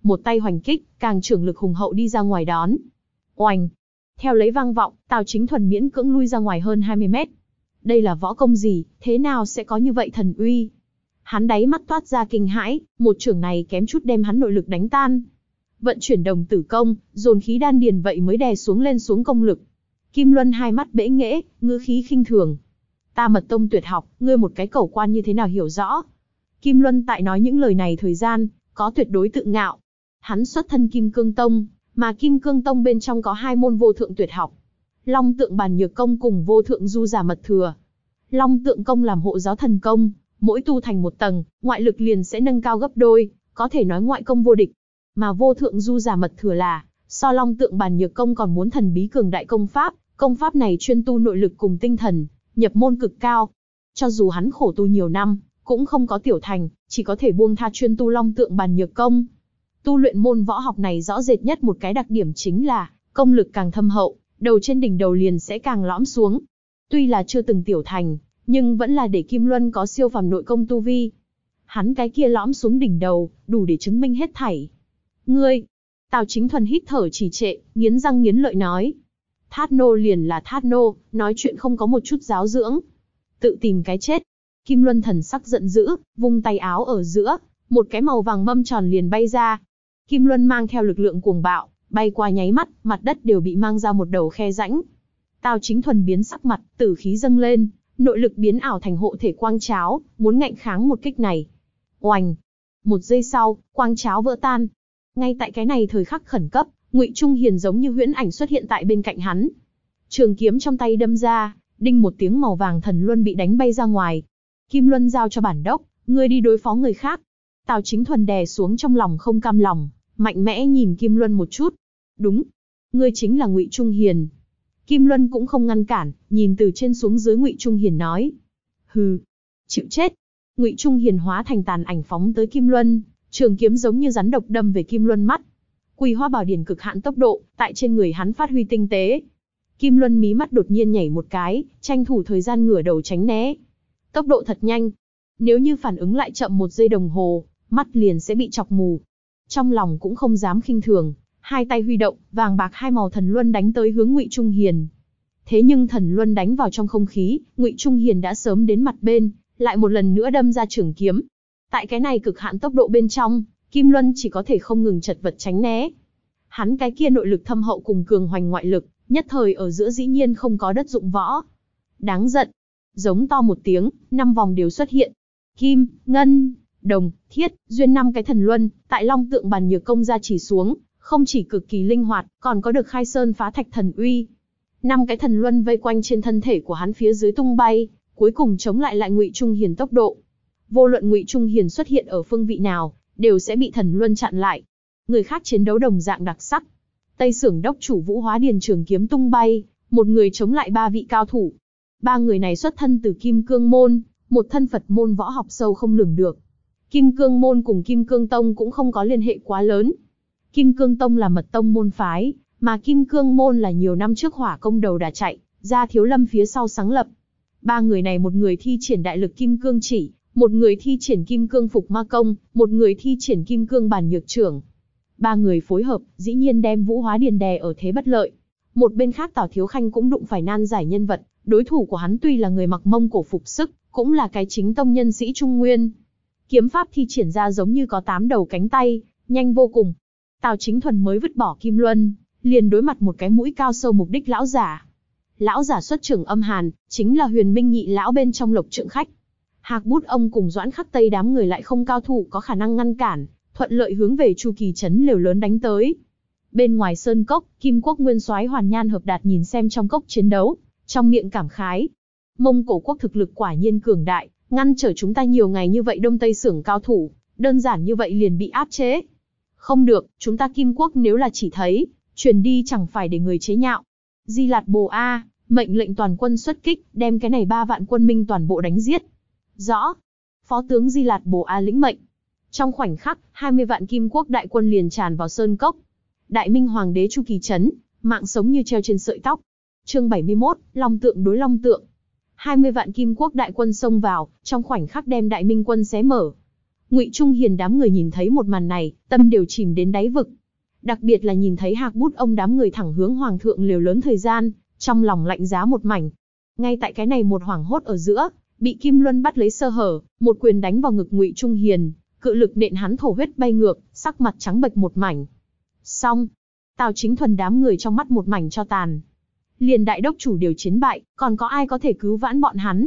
một tay hoành kích, càng trưởng lực hùng hậu đi ra ngoài đón. Oành! Theo lấy vang vọng, Tào Chính Thuần miễn cưỡng lui ra ngoài hơn hai mươi mét. Đây là võ công gì, thế nào sẽ có như vậy thần uy? Hắn đáy mắt toát ra kinh hãi, một chưởng này kém chút đem hắn nội lực đánh tan. Vận chuyển đồng tử công, dồn khí đan điền vậy mới đè xuống lên xuống công lực. Kim Luân hai mắt bẽ nghễ, ngữ khí khinh thường. Ta Mật Tông tuyệt học, ngươi một cái cẩu quan như thế nào hiểu rõ? Kim Luân tại nói những lời này thời gian, có tuyệt đối tự ngạo. Hắn xuất thân Kim Cương Tông, mà Kim Cương Tông bên trong có hai môn vô thượng tuyệt học. Long Tượng Bàn Nhược Công cùng Vô Thượng Du Giả Mật Thừa. Long Tượng Công làm hộ giáo thần công, mỗi tu thành một tầng, ngoại lực liền sẽ nâng cao gấp đôi, có thể nói ngoại công vô địch. Mà Vô Thượng Du Giả Mật Thừa là, so Long Tượng Bàn Nhược Công còn muốn thần bí cường đại công pháp, công pháp này chuyên tu nội lực cùng tinh thần, nhập môn cực cao. Cho dù hắn khổ tu nhiều năm, cũng không có tiểu thành, chỉ có thể buông tha chuyên tu Long Tượng Bàn Nhược Công. Tu luyện môn võ học này rõ rệt nhất một cái đặc điểm chính là, công lực càng thâm hậu, đầu trên đỉnh đầu liền sẽ càng lõm xuống. Tuy là chưa từng tiểu thành, nhưng vẫn là để Kim Luân có siêu phàm nội công tu vi. Hắn cái kia lõm xuống đỉnh đầu, đủ để chứng minh hết thảy. Ngươi! Tào Chính Thuần hít thở trì trệ, nghiến răng nghiến lợi nói. Thát nô liền là thát nô, nói chuyện không có một chút giáo dưỡng. Tự tìm cái chết. Kim Luân thần sắc giận dữ, vung tay áo ở giữa, một cái màu vàng mâm tròn liền bay ra. Kim Luân mang theo lực lượng cuồng bạo, bay qua nháy mắt, mặt đất đều bị mang ra một đầu khe rãnh. Tào Chính Thuần biến sắc mặt, tử khí dâng lên, nội lực biến ảo thành hộ thể quang cháo, muốn ngạnh kháng một kích này. Oành! Một giây sau, quang cháo vỡ tan. Ngay tại cái này thời khắc khẩn cấp, Ngụy Trung Hiền giống như huyễn ảnh xuất hiện tại bên cạnh hắn. Trường kiếm trong tay đâm ra, đinh một tiếng màu vàng thần luân bị đánh bay ra ngoài. Kim Luân giao cho bản đốc, ngươi đi đối phó người khác. Tào Chính Thuần đè xuống trong lòng không cam lòng, mạnh mẽ nhìn Kim Luân một chút. Đúng, ngươi chính là Ngụy Trung Hiền. Kim Luân cũng không ngăn cản, nhìn từ trên xuống dưới Ngụy Trung Hiền nói. Hừ, chịu chết. Ngụy Trung Hiền hóa thành tàn ảnh phóng tới Kim Luân, trường kiếm giống như rắn độc đâm về Kim Luân mắt. Quỳ Hoa Bảo Điển cực hạn tốc độ, tại trên người hắn phát huy tinh tế. Kim Luân mí mắt đột nhiên nhảy một cái, tranh thủ thời gian ngửa đầu tránh né. Tốc độ thật nhanh. Nếu như phản ứng lại chậm một giây đồng hồ, mắt liền sẽ bị chọc mù. Trong lòng cũng không dám khinh thường, hai tay huy động, vàng bạc hai màu thần luân đánh tới hướng Ngụy Trung Hiền. Thế nhưng thần luân đánh vào trong không khí, Ngụy Trung Hiền đã sớm đến mặt bên, lại một lần nữa đâm ra trường kiếm. Tại cái này cực hạn tốc độ bên trong, Kim Luân chỉ có thể không ngừng chật vật tránh né. Hắn cái kia nội lực thâm hậu cùng cường hoành ngoại lực, nhất thời ở giữa dĩ nhiên không có đất dụng võ. Đáng giận. Giống to một tiếng, năm vòng đều xuất hiện. Kim, ngân, đồng, thiết, duyên năm cái thần luân, tại Long Tượng Bàn Nhược Công ra chỉ xuống, không chỉ cực kỳ linh hoạt, còn có được khai sơn phá thạch thần uy. Năm cái thần luân vây quanh trên thân thể của hắn phía dưới tung bay, cuối cùng chống lại lại Ngụy Trung Hiền tốc độ. Vô luận Ngụy Trung Hiền xuất hiện ở phương vị nào, đều sẽ bị thần luân chặn lại. Người khác chiến đấu đồng dạng đặc sắc. Tây Sưởng đốc chủ Vũ Hóa Điền trường kiếm tung bay, một người chống lại ba vị cao thủ. Ba người này xuất thân từ Kim Cương Môn, một thân Phật môn võ học sâu không lường được. Kim Cương Môn cùng Kim Cương Tông cũng không có liên hệ quá lớn. Kim Cương Tông là mật tông môn phái, mà Kim Cương Môn là nhiều năm trước hỏa công đầu đà chạy, ra Thiếu Lâm phía sau sáng lập. Ba người này một người thi triển đại lực Kim Cương chỉ, một người thi triển Kim Cương Phục Ma Công, một người thi triển Kim Cương Bàn Nhược Chưởng. Ba người phối hợp, dĩ nhiên đem Vũ Hóa Điền đè ở thế bất lợi. Một bên khác Tào Thiếu Khanh cũng đụng phải nan giải nhân vật, đối thủ của hắn tuy là người mặc Mông Cổ phục sức, cũng là cái chính tông nhân sĩ Trung Nguyên. Kiếm pháp thi triển ra giống như có tám đầu cánh tay, nhanh vô cùng. Tào Chính Thuần mới vứt bỏ Kim Luân, liền đối mặt một cái mũi cao sâu mục đích lão giả. Lão giả xuất trưởng âm hàn, chính là Huyền Minh nhị lão bên trong Lộc Trượng Khách. Hạc Bút Ông cùng Doãn Khắc Tây đám người lại không cao thủ có khả năng ngăn cản, thuận lợi hướng về Chu Kỳ trấn lều lớn đánh tới. Bên ngoài sơn cốc, Kim Quốc Nguyên soái Hoàn Nhan Hợp Đạt nhìn xem trong cốc chiến đấu, trong miệng cảm khái. Mông Cổ quốc thực lực quả nhiên cường đại, ngăn trở chúng ta nhiều ngày như vậy Đông Tây Sưởng cao thủ, đơn giản như vậy liền bị áp chế. Không được, chúng ta Kim Quốc nếu là chỉ thấy, truyền đi chẳng phải để người chế nhạo. Di Lạt Bồ A, mệnh lệnh toàn quân xuất kích, đem cái này ba vạn quân minh toàn bộ đánh giết. Rõ. Phó tướng Di Lạt Bồ A lĩnh mệnh. Trong khoảnh khắc, hai mươi vạn Kim Quốc đại quân liền tràn vào sơn cốc. Đại Minh Hoàng đế Chu Kỳ trấn, mạng sống như treo trên sợi tóc. Chương bảy mươi mốt, Long Tượng đối Long Tượng. hai mươi vạn Kim Quốc đại quân xông vào, trong khoảnh khắc đem Đại Minh quân xé mở. Ngụy Trung Hiền đám người nhìn thấy một màn này, tâm đều chìm đến đáy vực. Đặc biệt là nhìn thấy Hạc Bút ông đám người thẳng hướng hoàng thượng liều lớn thời gian, trong lòng lạnh giá một mảnh. Ngay tại cái này một hoảng hốt ở giữa, bị Kim Luân bắt lấy sơ hở, một quyền đánh vào ngực Ngụy Trung Hiền, cự lực nện hắn thổ huyết bay ngược, sắc mặt trắng bệch một mảnh. Xong, Tào Chính Thuần đám người trong mắt một mảnh cho tàn. Liền đại đốc chủ đều chiến bại, còn có ai có thể cứu vãn bọn hắn?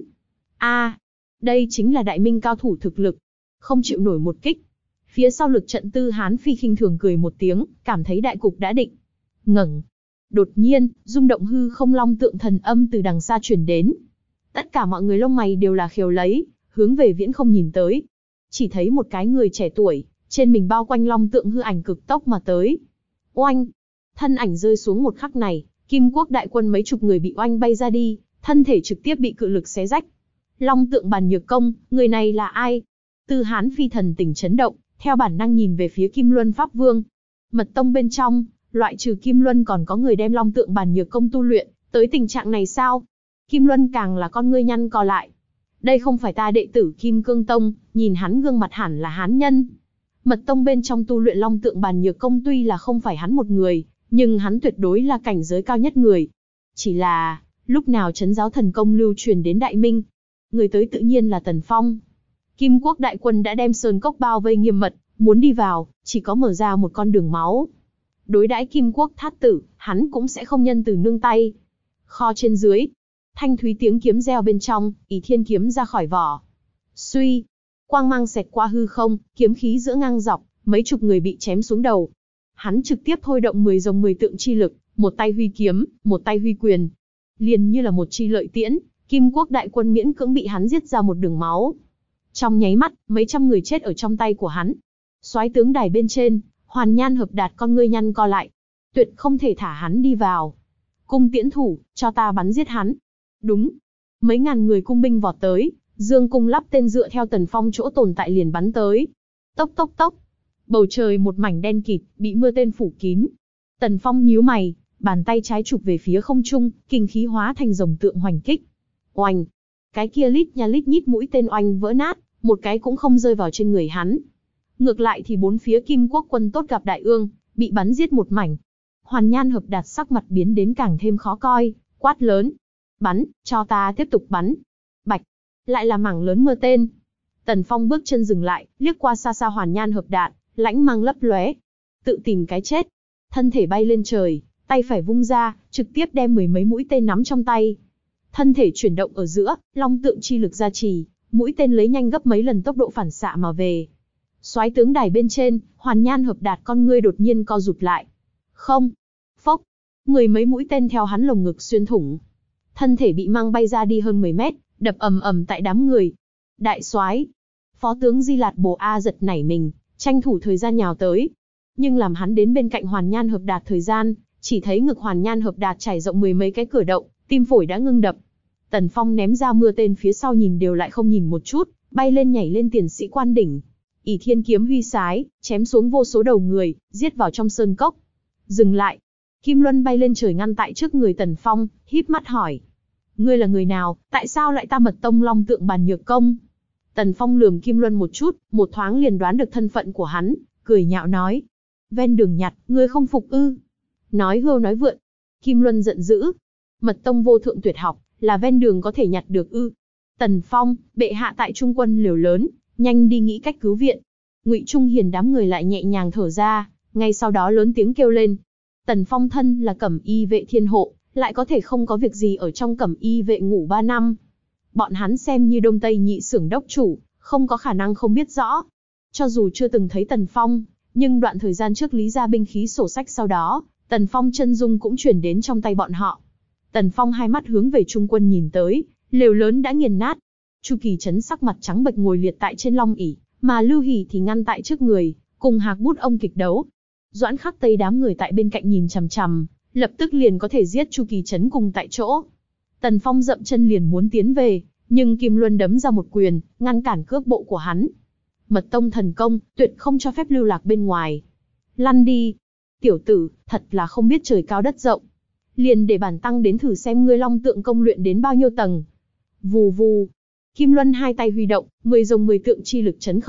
A, đây chính là đại minh cao thủ thực lực, không chịu nổi một kích. Phía sau lực trận Tư Hán Phi khinh thường cười một tiếng, cảm thấy đại cục đã định. Ngẩng. Đột nhiên, rung động hư không long tượng thần âm từ đằng xa truyền đến. Tất cả mọi người lông mày đều là khều lấy, hướng về viễn không nhìn tới. Chỉ thấy một cái người trẻ tuổi, trên mình bao quanh long tượng hư ảnh cực tốc mà tới. Oanh! Thân ảnh rơi xuống một khắc này, Kim Quốc đại quân mấy chục người bị oanh bay ra đi, thân thể trực tiếp bị cự lực xé rách. Long tượng bàn nhược công, người này là ai? Tư Hán Phi thần tình chấn động, theo bản năng nhìn về phía Kim Luân Pháp Vương. Mật tông bên trong, loại trừ Kim Luân còn có người đem long tượng bàn nhược công tu luyện, tới tình trạng này sao? Kim Luân càng là con ngươi nhăn co lại. Đây không phải ta đệ tử Kim Cương Tông, nhìn hắn gương mặt hẳn là hán nhân. Mật tông bên trong tu luyện long tượng bàn nhược công tuy là không phải hắn một người, nhưng hắn tuyệt đối là cảnh giới cao nhất người. Chỉ là, lúc nào trấn giáo thần công lưu truyền đến Đại Minh? Người tới tự nhiên là Tần Phong. Kim Quốc đại quân đã đem sơn cốc bao vây nghiêm mật, muốn đi vào, chỉ có mở ra một con đường máu. Đối đãi Kim Quốc thát tử, hắn cũng sẽ không nhân từ nương tay. Kho trên dưới, thanh thúy tiếng kiếm reo bên trong, Ỷ Thiên kiếm ra khỏi vỏ. Suy, quang mang xẹt qua hư không, kiếm khí giữa ngang dọc, mấy chục người bị chém xuống đầu. Hắn trực tiếp thôi động mười rồng mười tượng chi lực, một tay huy kiếm, một tay huy quyền. Liền như là một chi lợi tiễn, Kim Quốc đại quân miễn cưỡng bị hắn giết ra một đường máu. Trong nháy mắt, mấy trăm người chết ở trong tay của hắn. Soái tướng đài bên trên, Hoàn Nhan Hợp Đạt con ngươi nhăn co lại. Tuyệt không thể thả hắn đi vào. Cung tiễn thủ, cho ta bắn giết hắn. Đúng. Mấy ngàn người cung binh vọt tới, dương cung lắp tên dựa theo Tần Phong chỗ tồn tại liền bắn tới. Tốc tốc tốc. Bầu trời một mảnh đen kịt, bị mưa tên phủ kín. Tần Phong nhíu mày, bàn tay trái chụp về phía không trung, kinh khí hóa thành rồng tượng hoành kích. Oanh! Cái kia lít nha lít nhít mũi tên oanh vỡ nát, một cái cũng không rơi vào trên người hắn. Ngược lại thì bốn phía Kim Quốc quân tốt gặp đại ương, bị bắn giết một mảnh. Hoàn Nhan Hợp Đạt sắc mặt biến đến càng thêm khó coi, quát lớn. Bắn, cho ta tiếp tục bắn. Bạch! Lại là mảng lớn mưa tên. Tần Phong bước chân dừng lại, liếc qua xa xa Hoàn Nhan Hợp Đạt, lãnh mang lấp lóe. Tự tìm cái chết. Thân thể bay lên trời, tay phải vung ra, trực tiếp đem mười mấy mũi tên nắm trong tay. Thân thể chuyển động ở giữa, long tượng chi lực gia trì, mũi tên lấy nhanh gấp mấy lần tốc độ phản xạ mà về. Soái tướng đài bên trên, Hoàn Nhan Hợp Đạt con ngươi đột nhiên co rụt lại. Không. Phốc. Mười mấy mũi tên theo hắn lồng ngực xuyên thủng. Thân thể bị mang bay ra đi hơn mười mét, đập ầm ầm tại đám người. Đại soái, Phó tướng Di Lạt Bồ A giật nảy mình, tranh thủ thời gian nhào tới. Nhưng làm hắn đến bên cạnh Hoàn Nhan Hợp Đạt thời gian, chỉ thấy ngực Hoàn Nhan Hợp Đạt trải rộng mười mấy cái cửa động, tim phổi đã ngưng đập. Tần Phong ném ra mưa tên phía sau nhìn đều lại không nhìn một chút, bay lên nhảy lên tiền sĩ quan đỉnh. Ỷ Thiên kiếm huy sái, chém xuống vô số đầu người, giết vào trong sơn cốc. Dừng lại. Kim Luân bay lên trời ngăn tại trước người Tần Phong, híp mắt hỏi. Ngươi là người nào, tại sao lại ta Mật tông long tượng bàn nhược công? Tần Phong lườm Kim Luân một chút, một thoáng liền đoán được thân phận của hắn, cười nhạo nói. Ven đường nhặt, ngươi không phục ư? Nói hưu nói vượn. Kim Luân giận dữ. Mật tông vô thượng tuyệt học, là ven đường có thể nhặt được ư? Tần Phong, bệ hạ tại trung quân liều lớn, nhanh đi nghĩ cách cứu viện. Ngụy Trung Hiền đám người lại nhẹ nhàng thở ra, ngay sau đó lớn tiếng kêu lên. Tần Phong thân là cẩm y vệ thiên hộ, lại có thể không có việc gì ở trong cẩm y vệ ngủ ba năm. Bọn hắn xem như Đông Tây nhị xưởng đốc chủ, không có khả năng không biết rõ. Cho dù chưa từng thấy Tần Phong, nhưng đoạn thời gian trước lý ra binh khí sổ sách sau đó, Tần Phong chân dung cũng chuyển đến trong tay bọn họ. Tần Phong hai mắt hướng về trung quân nhìn tới, lều lớn đã nghiền nát. Chu Kỳ Trấn sắc mặt trắng bệch ngồi liệt tại trên long ỷ, mà Lưu Hỷ thì ngăn tại trước người, cùng Hạc Bút ông kịch đấu. Doãn Khắc Tây đám người tại bên cạnh nhìn chằm chằm, lập tức liền có thể giết Chu Kỳ Trấn cùng tại chỗ. Tần Phong dậm chân liền muốn tiến về, nhưng Kim Luân đấm ra một quyền, ngăn cản cước bộ của hắn. Mật tông thần công, tuyệt không cho phép lưu lạc bên ngoài. Lăn đi. Tiểu tử, thật là không biết trời cao đất rộng. Liền để bản tăng đến thử xem ngươi long tượng công luyện đến bao nhiêu tầng. Vù vù. Kim Luân hai tay huy động, mười rồng mười tượng chi lực chấn không,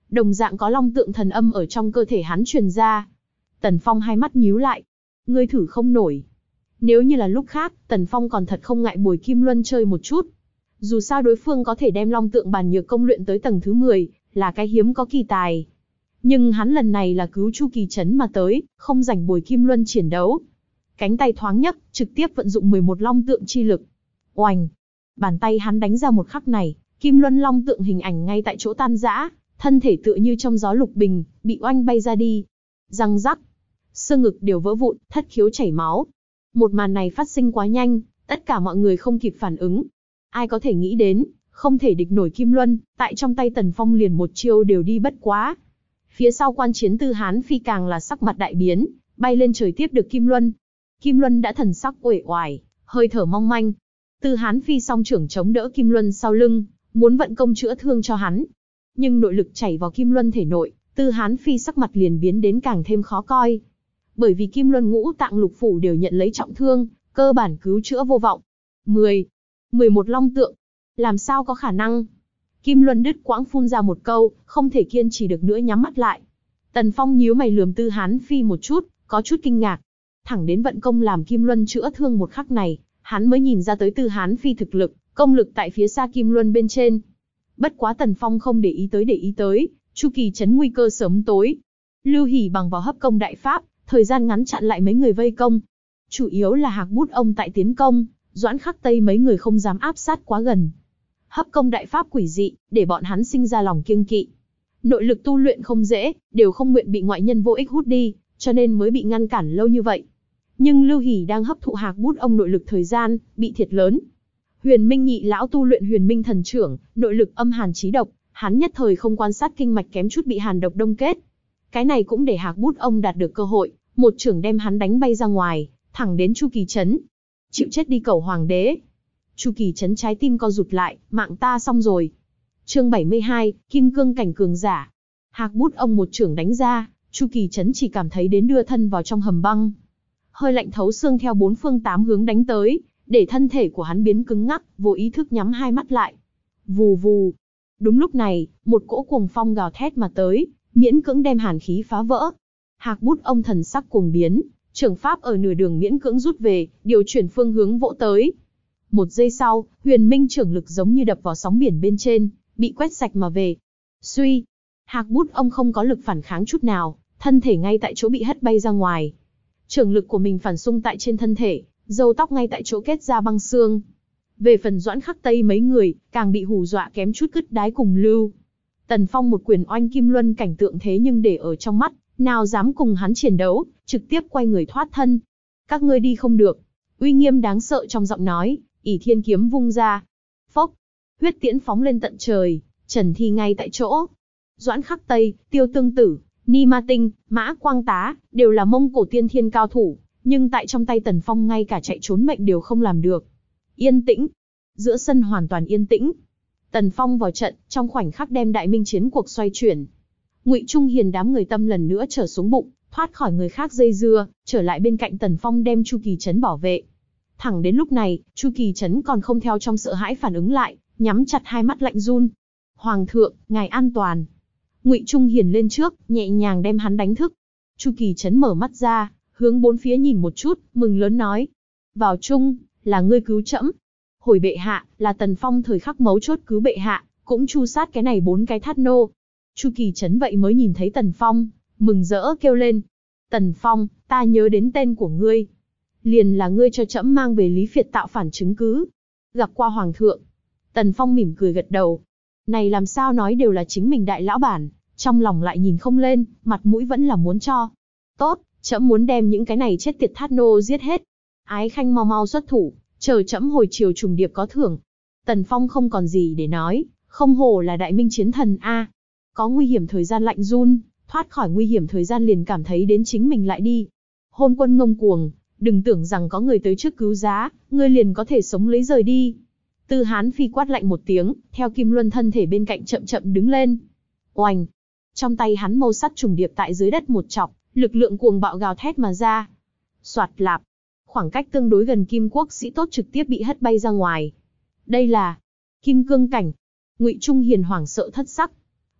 đồng dạng có long tượng thần âm ở trong cơ thể hắn truyền ra. Tần Phong hai mắt nhíu lại. Ngươi thử không nổi. Nếu như là lúc khác, Tần Phong còn thật không ngại bồi Kim Luân chơi một chút. Dù sao đối phương có thể đem long tượng bàn nhược công luyện tới tầng thứ mười, là cái hiếm có kỳ tài. Nhưng hắn lần này là cứu Chu Kỳ Trấn mà tới, không rảnh bồi Kim Luân chiến đấu. Cánh tay thoáng nhấc, trực tiếp vận dụng mười một long tượng chi lực. Oành! Bàn tay hắn đánh ra một khắc này, Kim Luân long tượng hình ảnh ngay tại chỗ tan rã, thân thể tựa như trong gió lục bình, bị oanh bay ra đi. Răng rắc! Xương ngực đều vỡ vụn, thất khiếu chảy máu. Một màn này phát sinh quá nhanh, tất cả mọi người không kịp phản ứng. Ai có thể nghĩ đến, không thể địch nổi Kim Luân, tại trong tay Tần Phong liền một chiêu đều đi bất quá. Phía sau quan chiến Tư Hán Phi càng là sắc mặt đại biến, bay lên trời tiếp được Kim Luân. Kim Luân đã thần sắc uể oải, hơi thở mong manh. Tư Hán Phi song trưởng chống đỡ Kim Luân sau lưng, muốn vận công chữa thương cho hắn. Nhưng nội lực chảy vào Kim Luân thể nội, Tư Hán Phi sắc mặt liền biến đến càng thêm khó coi. Bởi vì Kim Luân ngũ tạng lục phủ đều nhận lấy trọng thương, cơ bản cứu chữa vô vọng. mười, mười một long tượng. Làm sao có khả năng? Kim Luân đứt quãng phun ra một câu, không thể kiên trì được nữa nhắm mắt lại. Tần Phong nhíu mày lườm Tư Hán Phi một chút, có chút kinh ngạc. Thẳng đến vận công làm Kim Luân chữa thương một khắc này, hắn mới nhìn ra tới Tư Hán Phi thực lực, công lực tại phía xa Kim Luân bên trên. Bất quá Tần Phong không để ý tới để ý tới, Chu Kỳ Trấn nguy cơ sớm tối. Lưu Hỉ bằng vào hấp công đại pháp, thời gian ngắn chặn lại mấy người vây công. Chủ yếu là Hạc Bút ông tại tiến công, Doãn Khắc Tây mấy người không dám áp sát quá gần. Hấp công đại pháp quỷ dị, để bọn hắn sinh ra lòng kiêng kỵ. Nội lực tu luyện không dễ, đều không nguyện bị ngoại nhân vô ích hút đi, cho nên mới bị ngăn cản lâu như vậy. Nhưng Lưu Hỉ đang hấp thụ Hạc Bút ông nội lực thời gian, bị thiệt lớn. Huyền Minh nhị lão tu luyện Huyền Minh thần trưởng, nội lực âm hàn chí độc, hắn nhất thời không quan sát kinh mạch kém chút bị hàn độc đông kết. Cái này cũng để Hạc Bút ông đạt được cơ hội, một chưởng đem hắn đánh bay ra ngoài, thẳng đến Chu Kỳ Trấn. Chịu chết đi cẩu hoàng đế. Chu Kỳ Trấn trái tim co rụt lại, mạng ta xong rồi. Chương bảy mươi hai, Kim Cương cảnh cường giả. Hạc Bút ông một chưởng đánh ra, Chu Kỳ Trấn chỉ cảm thấy đến đưa thân vào trong hầm băng. Hơi lạnh thấu xương theo bốn phương tám hướng đánh tới, để thân thể của hắn biến cứng ngắc, vô ý thức nhắm hai mắt lại. Vù vù. Đúng lúc này, một cỗ cuồng phong gào thét mà tới, miễn cưỡng đem hàn khí phá vỡ. Hạc Bút ông thần sắc cuồng biến, trưởng pháp ở nửa đường miễn cưỡng rút về, điều chuyển phương hướng vỗ tới. Một giây sau, Huyền Minh trưởng lực giống như đập vào sóng biển bên trên, bị quét sạch mà về. Suy, Hạc Bút ông không có lực phản kháng chút nào, thân thể ngay tại chỗ bị hất bay ra ngoài. Trưởng lực của mình phản xung tại trên thân thể, râu tóc ngay tại chỗ kết ra băng xương. Về phần Doãn Khắc Tây mấy người, càng bị hù dọa kém chút cứt đái cùng lưu. Tần Phong một quyền oanh Kim Luân cảnh tượng thế nhưng để ở trong mắt, nào dám cùng hắn chiến đấu, trực tiếp quay người thoát thân. Các ngươi đi không được. Uy nghiêm đáng sợ trong giọng nói, ỷ thiên kiếm vung ra. Phốc, huyết tiễn phóng lên tận trời, trần thi ngay tại chỗ. Doãn Khắc Tây, Tiêu Tương Tử, Ni Ma Tinh, Mã Quang Tá, đều là Mông Cổ tiên thiên cao thủ, nhưng tại trong tay Tần Phong ngay cả chạy trốn mệnh đều không làm được. Yên tĩnh. Giữa sân hoàn toàn yên tĩnh. Tần Phong vào trận, trong khoảnh khắc đem đại minh chiến cuộc xoay chuyển. Ngụy Trung Hiền đám người tâm lần nữa trở xuống bụng, thoát khỏi người khác dây dưa, trở lại bên cạnh Tần Phong đem Chu Kỳ Trấn bảo vệ. Thẳng đến lúc này, Chu Kỳ Trấn còn không theo trong sợ hãi phản ứng lại, nhắm chặt hai mắt lạnh run. Hoàng thượng, ngài an toàn. Ngụy Trung Hiền lên trước, nhẹ nhàng đem hắn đánh thức. Chu Kỳ Trấn mở mắt ra, hướng bốn phía nhìn một chút, mừng lớn nói: vào chung, là ngươi cứu trẫm. Hồi bệ hạ, là Tần Phong thời khắc mấu chốt cứu bệ hạ, cũng chu sát cái này bốn cái thát nô. Chu Kỳ Trấn vậy mới nhìn thấy Tần Phong, mừng rỡ kêu lên: Tần Phong, ta nhớ đến tên của ngươi. Liền là ngươi cho trẫm mang về Lý Phiệt tạo phản chứng cứ. Gặp qua Hoàng thượng. Tần Phong mỉm cười gật đầu. Này làm sao nói đều là chính mình đại lão bản, trong lòng lại nhìn không lên, mặt mũi vẫn là muốn cho. Tốt, trẫm muốn đem những cái này chết tiệt thát nô giết hết. Ái khanh mau mau xuất thủ, chờ trẫm hồi chiều trùng điệp có thưởng. Tần Phong không còn gì để nói, không hổ là đại minh chiến thần a. Có nguy hiểm thời gian lạnh run, thoát khỏi nguy hiểm thời gian liền cảm thấy đến chính mình lại đi. Hôn quân ngông cuồng, đừng tưởng rằng có người tới trước cứu giá, ngươi liền có thể sống lấy rời đi. Tư Hán Phi quát lạnh một tiếng, theo Kim Luân thân thể bên cạnh chậm chậm đứng lên. Oành! Trong tay hắn mâu sắt trùng điệp tại dưới đất một chọc, lực lượng cuồng bạo gào thét mà ra. Soạt lạp! Khoảng cách tương đối gần Kim Quốc sĩ tốt trực tiếp bị hất bay ra ngoài. Đây là Kim Cương cảnh. Ngụy Trung Hiền hoảng sợ thất sắc.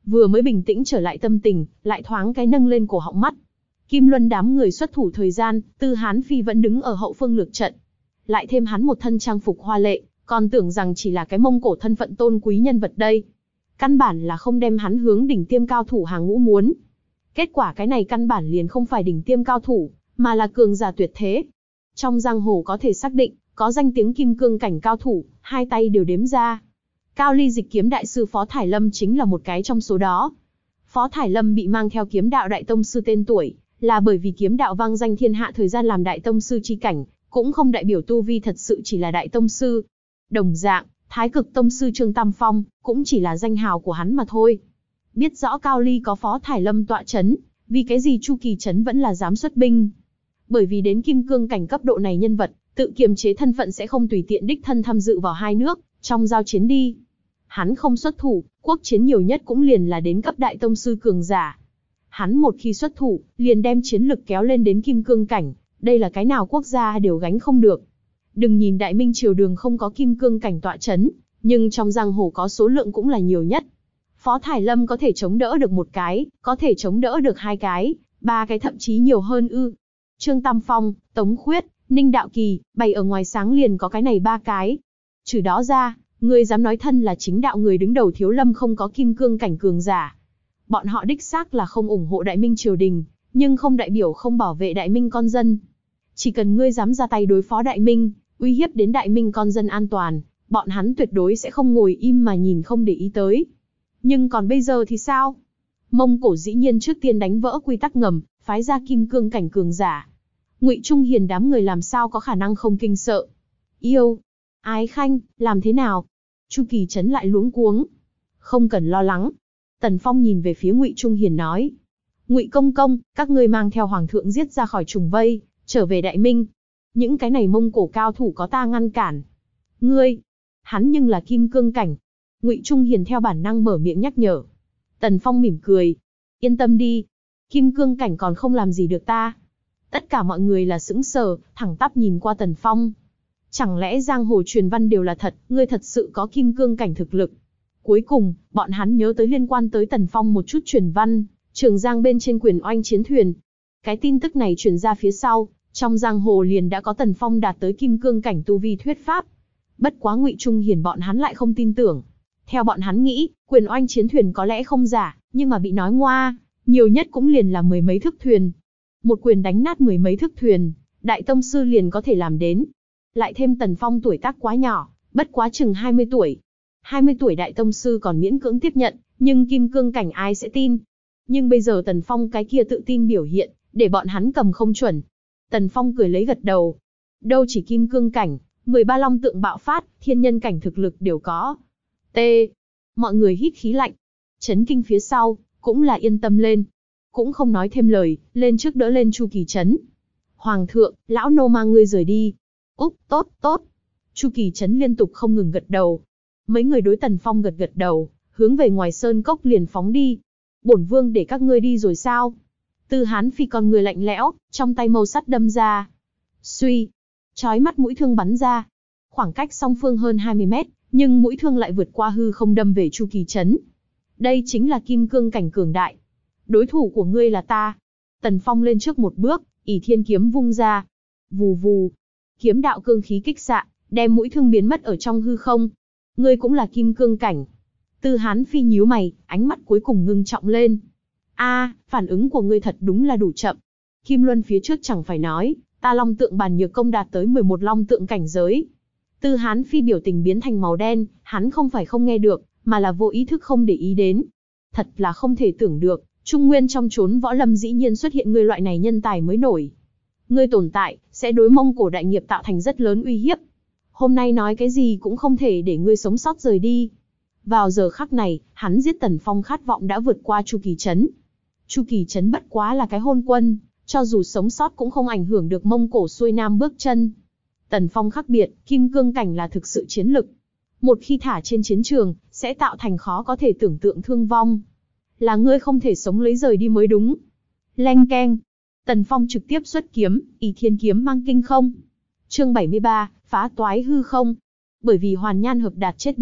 Vừa mới bình tĩnh trở lại tâm tình, lại thoáng cái nâng lên cổ họng mắt. Kim Luân đám người xuất thủ thời gian, Tư Hán Phi vẫn đứng ở hậu phương lược trận. Lại thêm hắn một thân trang phục hoa lệ, còn tưởng rằng chỉ là cái Mông Cổ thân phận tôn quý nhân vật đây. Căn bản là không đem hắn hướng đỉnh tiêm cao thủ hàng ngũ muốn. Kết quả cái này căn bản liền không phải đỉnh tiêm cao thủ, mà là cường giả tuyệt thế. Trong giang hồ có thể xác định, có danh tiếng kim cương cảnh cao thủ, hai tay đều đếm ra. Cao Ly Dịch kiếm đại sư Phó Thải Lâm chính là một cái trong số đó. Phó Thải Lâm bị mang theo kiếm đạo đại tông sư tên tuổi, là bởi vì kiếm đạo vang danh thiên hạ thời gian làm đại tông sư chi cảnh, cũng không đại biểu tu vi thật sự chỉ là đại tông sư. Đồng dạng, Thái Cực tông sư Trương Tam Phong, cũng chỉ là danh hào của hắn mà thôi. Biết rõ Cao Ly có Phó Thải Lâm tọa chấn, vì cái gì Chu Kỳ Trấn vẫn là dám xuất binh. Bởi vì đến kim cương cảnh cấp độ này nhân vật, tự kiềm chế thân phận sẽ không tùy tiện đích thân tham dự vào hai nước, trong giao chiến đi. Hắn không xuất thủ, quốc chiến nhiều nhất cũng liền là đến cấp đại tông sư cường giả. Hắn một khi xuất thủ, liền đem chiến lực kéo lên đến kim cương cảnh, đây là cái nào quốc gia đều gánh không được. Đừng nhìn Đại Minh triều đường không có kim cương cảnh tọa chấn, nhưng trong giang hồ có số lượng cũng là nhiều nhất. Phó Thải Lâm có thể chống đỡ được một cái, có thể chống đỡ được hai cái, ba cái thậm chí nhiều hơn ư. Trương Tam Phong, Tống Khuyết, Ninh Đạo Kỳ, bày ở ngoài sáng liền có cái này ba cái. Trừ đó ra, người dám nói thân là chính đạo người đứng đầu Thiếu Lâm không có kim cương cảnh cường giả. Bọn họ đích xác là không ủng hộ Đại Minh triều đình, nhưng không đại biểu không bảo vệ Đại Minh con dân. Chỉ cần ngươi dám ra tay đối phó Đại Minh, uy hiếp đến Đại Minh con dân an toàn, bọn hắn tuyệt đối sẽ không ngồi im mà nhìn không để ý tới. Nhưng còn bây giờ thì sao? Mông Cổ dĩ nhiên trước tiên đánh vỡ quy tắc ngầm, phái ra kim cương cảnh cường giả. Ngụy Trung Hiền đám người làm sao có khả năng không kinh sợ? Yêu, Ái Khanh, làm thế nào? Chu Kỳ Trấn lại luống cuống. Không cần lo lắng. Tần Phong nhìn về phía Ngụy Trung Hiền nói. Ngụy công công, các ngươi mang theo hoàng thượng giết ra khỏi trùng vây, trở về Đại Minh. Những cái này Mông Cổ cao thủ có ta ngăn cản. Ngươi, hắn nhưng là kim cương cảnh. Ngụy Trung Hiền theo bản năng mở miệng nhắc nhở. Tần Phong mỉm cười. Yên tâm đi. Kim cương cảnh còn không làm gì được ta. Tất cả mọi người là sững sờ, thẳng tắp nhìn qua Tần Phong. Chẳng lẽ giang hồ truyền văn đều là thật, ngươi thật sự có kim cương cảnh thực lực? Cuối cùng, bọn hắn nhớ tới liên quan tới Tần Phong một chút truyền văn, Trường Giang bên trên quyền oanh chiến thuyền. Cái tin tức này truyền ra phía sau, trong giang hồ liền đã có Tần Phong đạt tới kim cương cảnh tu vi thuyết pháp. Bất quá Ngụy Trung Hiền bọn hắn lại không tin tưởng. Theo bọn hắn nghĩ, quyền oanh chiến thuyền có lẽ không giả, nhưng mà bị nói ngoa, nhiều nhất cũng liền là mười mấy thước thuyền. Một quyền đánh nát mười mấy thước thuyền, đại tông sư liền có thể làm đến. Lại thêm Tần Phong tuổi tác quá nhỏ, bất quá chừng hai mươi tuổi. hai mươi tuổi đại tông sư còn miễn cưỡng tiếp nhận, nhưng kim cương cảnh ai sẽ tin. Nhưng bây giờ Tần Phong cái kia tự tin biểu hiện, để bọn hắn cầm không chuẩn. Tần Phong cười lấy gật đầu. Đâu chỉ kim cương cảnh, mười ba long tượng bạo phát, thiên nhân cảnh thực lực đều có. T. Mọi người hít khí lạnh. Chấn kinh phía sau, cũng là yên tâm lên. Cũng không nói thêm lời, lên trước đỡ lên Chu Kỳ Trấn. Hoàng thượng, lão nô mang ngươi rời đi. Úc, tốt, tốt. Chu Kỳ Trấn liên tục không ngừng gật đầu. Mấy người đối Tần Phong gật gật đầu, hướng về ngoài sơn cốc liền phóng đi. Bổn vương để các ngươi đi rồi sao? Tư Hán Phi con người lạnh lẽo, trong tay mâu sắt đâm ra. Suy, chói mắt mũi thương bắn ra. Khoảng cách song phương hơn hai mươi mét, nhưng mũi thương lại vượt qua hư không đâm về Chu Kỳ Trấn. Đây chính là kim cương cảnh cường đại. Đối thủ của ngươi là ta. Tần Phong lên trước một bước, ỷ thiên kiếm vung ra. Vù vù. Kiếm đạo cương khí kích xạ, đem mũi thương biến mất ở trong hư không. Ngươi cũng là kim cương cảnh. Tư Hán Phi nhíu mày, ánh mắt cuối cùng ngưng trọng lên. A, phản ứng của ngươi thật đúng là đủ chậm. Kim Luân phía trước chẳng phải nói, ta long tượng bàn nhược công đạt tới mười một long tượng cảnh giới. Tư Hán Phi biểu tình biến thành màu đen, hắn không phải không nghe được, mà là vô ý thức không để ý đến. Thật là không thể tưởng được, Trung Nguyên trong chốn võ lâm dĩ nhiên xuất hiện ngươi loại này nhân tài mới nổi. Ngươi tồn tại, sẽ đối Mông Cổ đại nghiệp tạo thành rất lớn uy hiếp. Hôm nay nói cái gì cũng không thể để ngươi sống sót rời đi. Vào giờ khắc này, hắn giết Tần Phong khát vọng đã vượt qua Chu Kỳ Trấn. Chu Kỳ Trấn bất quá là cái hôn quân, cho dù sống sót cũng không ảnh hưởng được Mông Cổ xuôi nam bước chân. Tần Phong khác biệt, kim cương cảnh là thực sự chiến lực. Một khi thả trên chiến trường, sẽ tạo thành khó có thể tưởng tượng thương vong. Là ngươi không thể sống lấy rời đi mới đúng. Leng keng. Tần Phong trực tiếp xuất kiếm, ỷ thiên kiếm mang kinh không. Chương bảy mươi ba, phá toái hư không. Bởi vì Hoàn Nhan Hợp Đạt chết đi,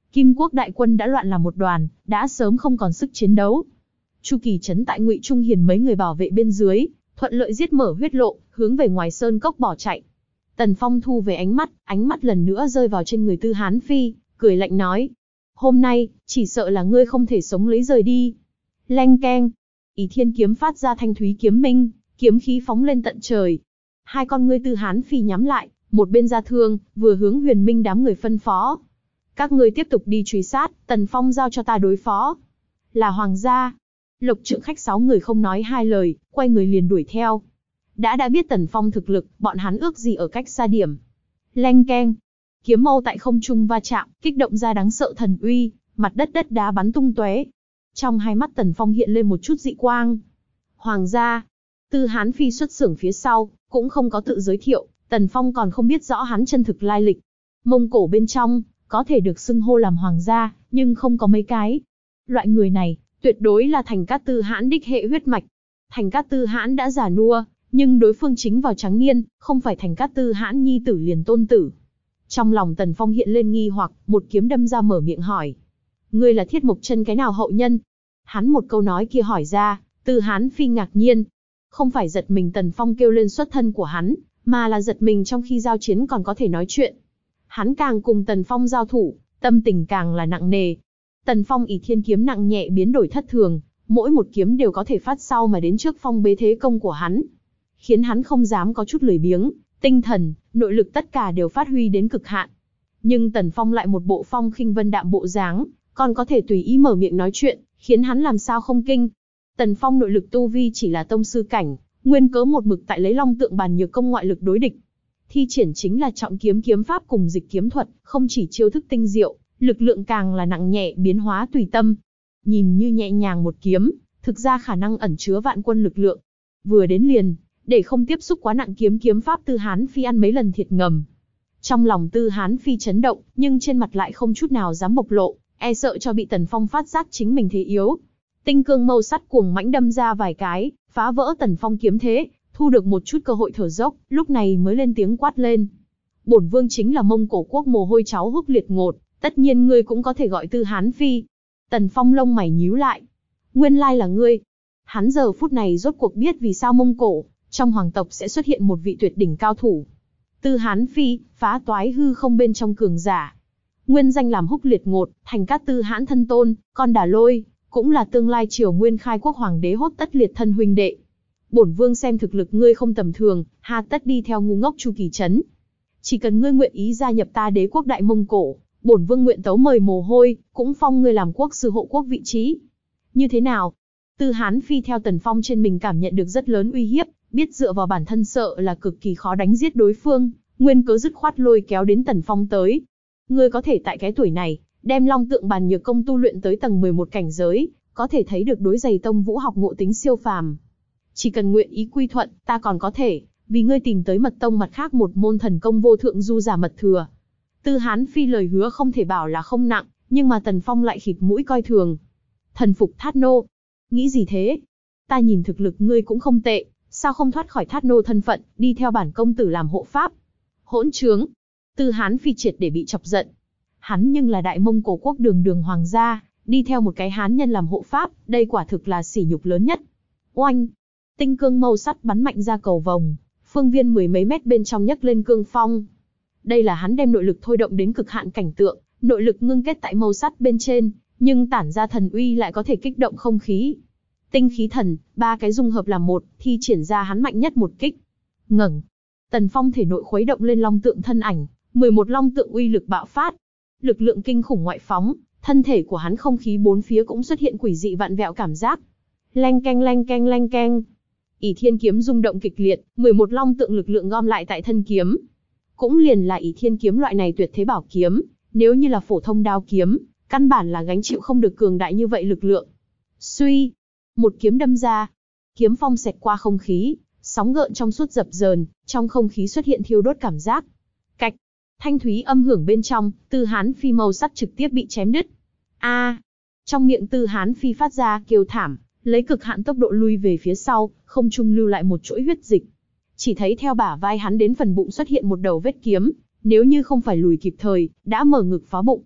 Kim Quốc đại quân đã loạn làm một đoàn, đã sớm không còn sức chiến đấu. Chu Kỳ Trấn tại Ngụy Trung Hiền mấy người bảo vệ bên dưới, thuận lợi giết mở huyết lộ, hướng về ngoài sơn cốc bỏ chạy. Tần Phong thu về ánh mắt, ánh mắt lần nữa rơi vào trên người Tư Hán Phi, cười lạnh nói: hôm nay, chỉ sợ là ngươi không thể sống lấy rời đi. Leng keng, Ỷ Thiên kiếm phát ra thanh thúy kiếm minh, kiếm khí phóng lên tận trời. Hai con ngươi Tư Hán Phi nhắm lại, một bên ra thương, vừa hướng Huyền Minh đám người phân phó: các ngươi tiếp tục đi truy sát, Tần Phong giao cho ta đối phó. Là hoàng gia. Lộc Trượng Khách sáu người không nói hai lời, quay người liền đuổi theo. Đã đã biết Tần Phong thực lực, bọn hắn ước gì ở cách xa điểm. Leng keng, kiếm mâu tại không trung va chạm, kích động ra đáng sợ thần uy, mặt đất đất đá bắn tung tóe. Trong hai mắt Tần Phong hiện lên một chút dị quang. Hoàng gia. Tư Hán Phi xuất xưởng phía sau, cũng không có tự giới thiệu, Tần Phong còn không biết rõ hắn chân thực lai lịch. Mông Cổ bên trong, có thể được xưng hô làm hoàng gia, nhưng không có mấy cái. Loại người này, tuyệt đối là Thành Cát Tư Hãn đích hệ huyết mạch. Thành Cát Tư Hãn đã già nua, nhưng đối phương chính vào trắng niên, không phải Thành Cát Tư Hãn nhi tử liền tôn tử. Trong lòng Tần Phong hiện lên nghi hoặc, một kiếm đâm ra mở miệng hỏi: ngươi là Thiết Mộc Chân cái nào hậu nhân? Hắn một câu nói kia hỏi ra, Tư Hán Phi ngạc nhiên. Không phải giật mình Tần Phong kêu lên xuất thân của hắn, mà là giật mình trong khi giao chiến còn có thể nói chuyện. Hắn càng cùng Tần Phong giao thủ, tâm tình càng là nặng nề. Tần Phong Ỷ Thiên kiếm nặng nhẹ biến đổi thất thường, mỗi một kiếm đều có thể phát sau mà đến trước phong bế thế công của hắn, khiến hắn không dám có chút lười biếng, tinh thần, nội lực tất cả đều phát huy đến cực hạn. Nhưng Tần Phong lại một bộ phong khinh vân đạm bộ dáng, còn có thể tùy ý mở miệng nói chuyện, khiến hắn làm sao không kinh. Tần Phong nội lực tu vi chỉ là tông sư cảnh, nguyên cớ một mực tại lấy Long Tượng Bàn Nhược công ngoại lực đối địch. Thi triển chính là trọng kiếm kiếm pháp cùng dịch kiếm thuật, không chỉ chiêu thức tinh diệu, lực lượng càng là nặng nhẹ biến hóa tùy tâm. Nhìn như nhẹ nhàng một kiếm, thực ra khả năng ẩn chứa vạn quân lực lượng. Vừa đến liền, để không tiếp xúc quá nặng kiếm kiếm pháp Tư Hán Phi ăn mấy lần thiệt ngầm. Trong lòng Tư Hán Phi chấn động, nhưng trên mặt lại không chút nào dám bộc lộ, e sợ cho bị Tần Phong phát giác chính mình thế yếu. Tinh cương mâu sắt cuồng mãnh đâm ra vài cái, phá vỡ Tần Phong kiếm thế, thu được một chút cơ hội thở dốc, lúc này mới lên tiếng quát lên: bổn vương chính là Mông Cổ quốc mồ hôi cháu Húc Liệt Ngột, tất nhiên ngươi cũng có thể gọi Tư Hán Phi. Tần Phong lông mày nhíu lại, nguyên lai là ngươi. Hắn giờ phút này rốt cuộc biết vì sao Mông Cổ, trong hoàng tộc sẽ xuất hiện một vị tuyệt đỉnh cao thủ. Tư Hán Phi, phá toái hư không bên trong cường giả. Nguyên danh làm Húc Liệt Ngột, Thành Cát Tư Hãn thân tôn, con Đà Lôi, cũng là tương lai Triều Nguyên khai quốc hoàng đế Hốt Tất Liệt thân huynh đệ. Bổn vương xem thực lực ngươi không tầm thường, hà tất đi theo ngu ngốc Chu Kỳ Trấn. Chỉ cần ngươi nguyện ý gia nhập ta Đế quốc Đại Mông Cổ, bổn vương nguyện tấu mời mồ hôi, cũng phong ngươi làm quốc sư hộ quốc vị trí. Như thế nào? Tư Hán Phi theo Tần Phong trên mình cảm nhận được rất lớn uy hiếp, biết dựa vào bản thân sợ là cực kỳ khó đánh giết đối phương, nguyên cớ dứt khoát lôi kéo đến Tần Phong tới. Ngươi có thể tại cái tuổi này, đem Long Tượng Bàn Nhược công tu luyện tới tầng mười một cảnh giới, có thể thấy được đối giày tông vũ học ngộ tính siêu phàm. Chỉ cần nguyện ý quy thuận, ta còn có thể, vì ngươi tìm tới mật tông mặt khác một môn thần công vô thượng du giả mật thừa. Tư Hán Phi lời hứa không thể bảo là không nặng, nhưng mà Tần Phong lại khịt mũi coi thường. Thần phục Thát Nô. Nghĩ gì thế? Ta nhìn thực lực ngươi cũng không tệ, sao không thoát khỏi Thát Nô thân phận, đi theo bản công tử làm hộ pháp? Hỗn trướng. Tư Hán Phi triệt để bị chọc giận. Hắn nhưng là Đại Mông Cổ quốc đường đường hoàng gia, đi theo một cái hán nhân làm hộ pháp, đây quả thực là sỉ nhục lớn nhất. Oanh! Tinh cương mâu sắt bắn mạnh ra cầu vồng, phương viên mười mấy mét bên trong nhấc lên cương phong. Đây là hắn đem nội lực thôi động đến cực hạn cảnh tượng, nội lực ngưng kết tại mâu sắt bên trên, nhưng tản ra thần uy lại có thể kích động không khí. Tinh khí thần, ba cái dung hợp làm một, thi triển ra hắn mạnh nhất một kích. Ngẩng. Tần Phong thể nội khuấy động lên long tượng thân ảnh, mười một long tượng uy lực bạo phát. Lực lượng kinh khủng ngoại phóng, thân thể của hắn không khí bốn phía cũng xuất hiện quỷ dị vạn vẹo cảm giác. Leng keng leng keng leng keng. Ỷ Thiên kiếm rung động kịch liệt, mười một long tượng lực lượng gom lại tại thân kiếm. Cũng liền là Ỷ Thiên kiếm loại này tuyệt thế bảo kiếm, nếu như là phổ thông đao kiếm, căn bản là gánh chịu không được cường đại như vậy lực lượng. Suy, một kiếm đâm ra, kiếm phong xẹt qua không khí, sóng gợn trong suốt dập dờn, trong không khí xuất hiện thiêu đốt cảm giác. Cạch, thanh thúy âm hưởng bên trong, Tư Hán Phi mâu sắt trực tiếp bị chém đứt. A! Trong miệng Tư Hán Phi phát ra kêu thảm, lấy cực hạn tốc độ lui về phía sau, không trung lưu lại một chuỗi huyết dịch. Chỉ thấy theo bả vai hắn đến phần bụng xuất hiện một đầu vết kiếm, nếu như không phải lùi kịp thời, đã mở ngực phá bụng.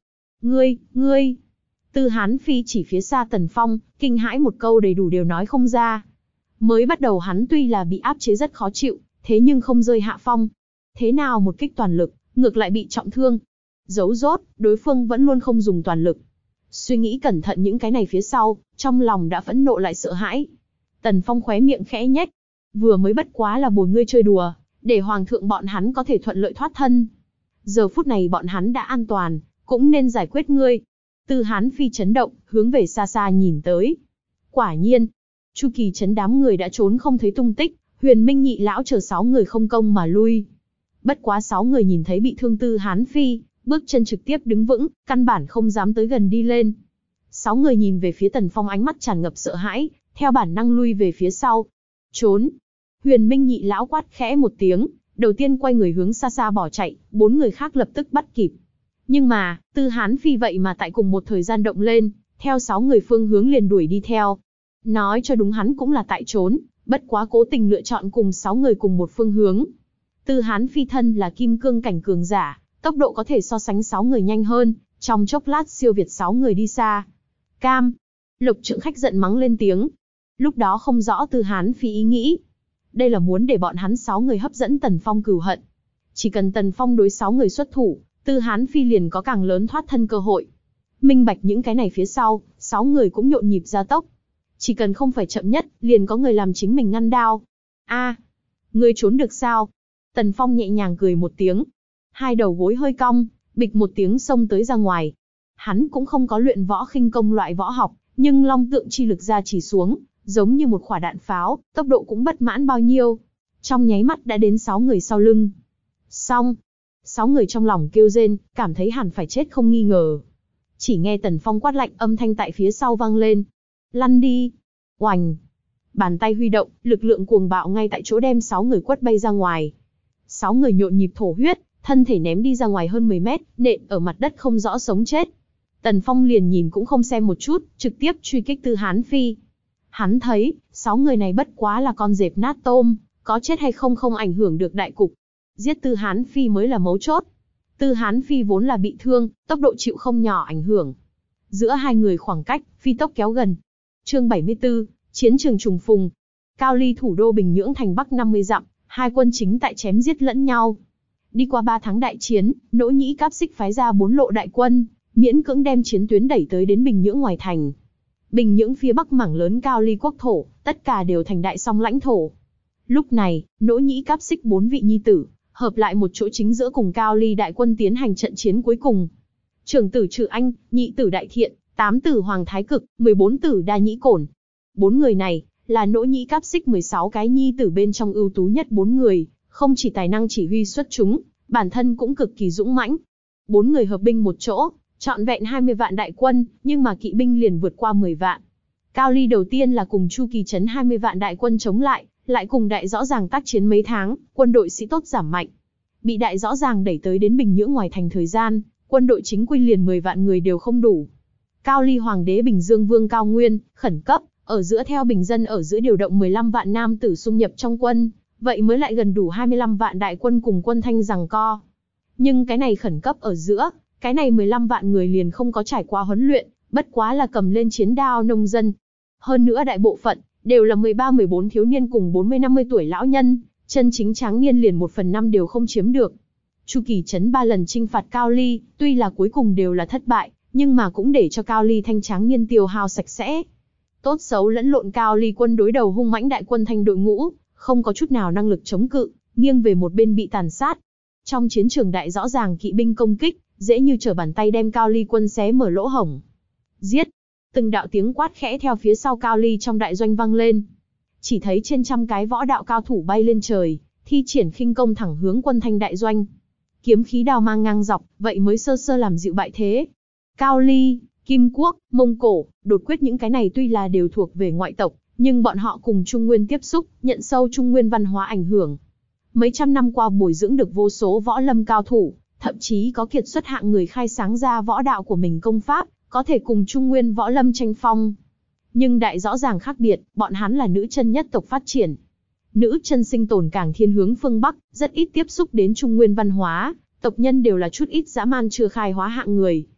Ngươi, ngươi. Tư Hán Phi chỉ phía xa Tần Phong, kinh hãi một câu đầy đủ đều nói không ra. Mới bắt đầu hắn tuy là bị áp chế rất khó chịu, thế nhưng không rơi hạ phong. Thế nào một kích toàn lực, ngược lại bị trọng thương. Giấu rốt, đối phương vẫn luôn không dùng toàn lực. Suy nghĩ cẩn thận những cái này phía sau, trong lòng đã phẫn nộ lại sợ hãi. Tần Phong khóe miệng khẽ nhếch. Vừa mới bất quá là bồi ngươi chơi đùa, để hoàng thượng bọn hắn có thể thuận lợi thoát thân. Giờ phút này bọn hắn đã an toàn, cũng nên giải quyết ngươi. Tư Hán Phi chấn động, hướng về xa xa nhìn tới. Quả nhiên, Chu Kỳ Trấn đám người đã trốn không thấy tung tích, Huyền Minh nhị lão chờ sáu người không công mà lui. Bất quá sáu người nhìn thấy bị thương Tư Hán Phi, bước chân trực tiếp đứng vững, căn bản không dám tới gần đi lên. Sáu người nhìn về phía Tần Phong ánh mắt tràn ngập sợ hãi, theo bản năng lui về phía sau. Trốn! Huyền Minh nhị lão quát khẽ một tiếng, đầu tiên quay người hướng xa xa bỏ chạy, bốn người khác lập tức bắt kịp. Nhưng mà, Tư Hán Phi vậy mà tại cùng một thời gian động lên, theo sáu người phương hướng liền đuổi đi theo. Nói cho đúng hắn cũng là tại trốn, bất quá cố tình lựa chọn cùng sáu người cùng một phương hướng. Tư Hán Phi thân là kim cương cảnh cường giả, tốc độ có thể so sánh sáu người nhanh hơn, trong chốc lát siêu việt sáu người đi xa. Cam! Lục Trượng Khách giận mắng lên tiếng. Lúc đó không rõ Tư Hán Phi ý nghĩ. Đây là muốn để bọn hắn sáu người hấp dẫn Tần Phong cừu hận. Chỉ cần Tần Phong đối sáu người xuất thủ, Tư Hán Phi liền có càng lớn thoát thân cơ hội. Minh bạch những cái này phía sau, sáu người cũng nhộn nhịp gia tốc. Chỉ cần không phải chậm nhất, liền có người làm chính mình ngăn đao. A, ngươi trốn được sao? Tần Phong nhẹ nhàng cười một tiếng. Hai đầu gối hơi cong, bịch một tiếng xông tới ra ngoài. Hắn cũng không có luyện võ khinh công loại võ học, nhưng long tượng chi lực ra chỉ xuống, giống như một quả đạn pháo, tốc độ cũng bất mãn bao nhiêu. Trong nháy mắt đã đến sáu người sau lưng. Xong! Sáu người trong lòng kêu rên, cảm thấy hẳn phải chết không nghi ngờ. Chỉ nghe Tần Phong quát lạnh, âm thanh tại phía sau vang lên. Lăn đi! Oành! Bàn tay huy động, lực lượng cuồng bạo ngay tại chỗ đem sáu người quất bay ra ngoài. Sáu người nhộn nhịp thổ huyết, thân thể ném đi ra ngoài hơn mười mét, nện ở mặt đất không rõ sống chết. Tần Phong liền nhìn cũng không xem một chút, trực tiếp truy kích Tư Hán Phi. Hắn thấy, sáu người này bất quá là con dẹp nát tôm, có chết hay không không ảnh hưởng được đại cục. Giết Tư Hán Phi mới là mấu chốt. Tư Hán Phi vốn là bị thương, tốc độ chịu không nhỏ ảnh hưởng. Giữa hai người khoảng cách, phi tốc kéo gần. Chương bảy mươi tư, Chiến trường trùng phùng. Cao Ly thủ đô Bình Nhưỡng thành bắc năm mươi dặm, hai quân chính tại chém giết lẫn nhau. Đi qua ba tháng đại chiến, Nỗ Nhĩ Cáp Xích phái ra bốn lộ đại quân, miễn cưỡng đem chiến tuyến đẩy tới đến Bình Nhưỡng ngoài thành. Bình Nhưỡng phía bắc mảng lớn Cao Ly quốc thổ, tất cả đều thành đại song lãnh thổ. Lúc này, Nỗ Nhĩ Cáp Xích bốn vị nhi tử, hợp lại một chỗ chính giữa cùng Cao Ly đại quân tiến hành trận chiến cuối cùng. Trưởng tử Trừ Anh, nhị tử Đại Thiện, tám tử Hoàng Thái Cực, mười bốn tử Đa Nhĩ Cổn. Bốn người này, là Nỗ Nhĩ Cáp Xích mười sáu cái nhi tử bên trong ưu tú nhất bốn người, không chỉ tài năng chỉ huy xuất chúng, bản thân cũng cực kỳ dũng mãnh. Bốn người hợp binh một chỗ, trọn vẹn hai mươi vạn đại quân, nhưng mà kỵ binh liền vượt qua mười vạn. Cao Ly đầu tiên là cùng Chu Kỳ Trấn hai mươi vạn đại quân chống lại, lại cùng Đại Rõ Ràng tác chiến mấy tháng, quân đội sĩ tốt giảm mạnh. Bị Đại Rõ Ràng đẩy tới đến Bình Nhưỡng ngoài thành thời gian, quân đội chính quy liền mười vạn người đều không đủ. Cao Ly Hoàng đế Bình Dương Vương Cao Nguyên, khẩn cấp, ở giữa theo bình dân ở giữa điều động mười lăm vạn nam tử xung nhập trong quân, vậy mới lại gần đủ hai mươi lăm vạn đại quân cùng quân Thanh giằng co. Nhưng cái này khẩn cấp ở giữa, cái này mười lăm vạn người liền không có trải qua huấn luyện, bất quá là cầm lên chiến đao nông dân. Hơn nữa đại bộ phận, đều là mười ba mười bốn thiếu niên cùng bốn mươi năm mươi tuổi lão nhân, chân chính tráng niên liền một phần năm đều không chiếm được. Chu Kỳ Trấn ba lần chinh phạt Cao Ly, tuy là cuối cùng đều là thất bại, nhưng mà cũng để cho Cao Ly thanh tráng niên tiêu hao sạch sẽ. Tốt xấu lẫn lộn Cao Ly quân đối đầu hung mãnh đại quân Thanh đội ngũ, không có chút nào năng lực chống cự, nghiêng về một bên bị tàn sát. Trong chiến trường Đại Rõ Ràng kỵ binh công kích, dễ như trở bàn tay đem Cao Ly quân xé mở lỗ hổng. Giết! Từng đạo tiếng quát khẽ theo phía sau Cao Ly trong đại doanh vang lên. Chỉ thấy trên trăm cái võ đạo cao thủ bay lên trời, thi triển khinh công thẳng hướng quân Thanh đại doanh. Kiếm khí đao mang ngang dọc, vậy mới sơ sơ làm dịu bại thế. Cao Ly, Kim Quốc, Mông Cổ, Đột Quyết những cái này tuy là đều thuộc về ngoại tộc, nhưng bọn họ cùng Trung Nguyên tiếp xúc, nhận sâu Trung Nguyên văn hóa ảnh hưởng. Mấy trăm năm qua bồi dưỡng được vô số võ lâm cao thủ, thậm chí có kiệt xuất hạng người khai sáng ra võ đạo của mình công pháp, có thể cùng Trung Nguyên võ lâm tranh phong. Nhưng Đại Rõ Ràng khác biệt, bọn hắn là nữ chân nhất tộc phát triển. Nữ chân sinh tồn càng thiên hướng phương Bắc, rất ít tiếp xúc đến Trung Nguyên văn hóa, tộc nhân đều là chút ít dã man chưa khai hóa hạng người.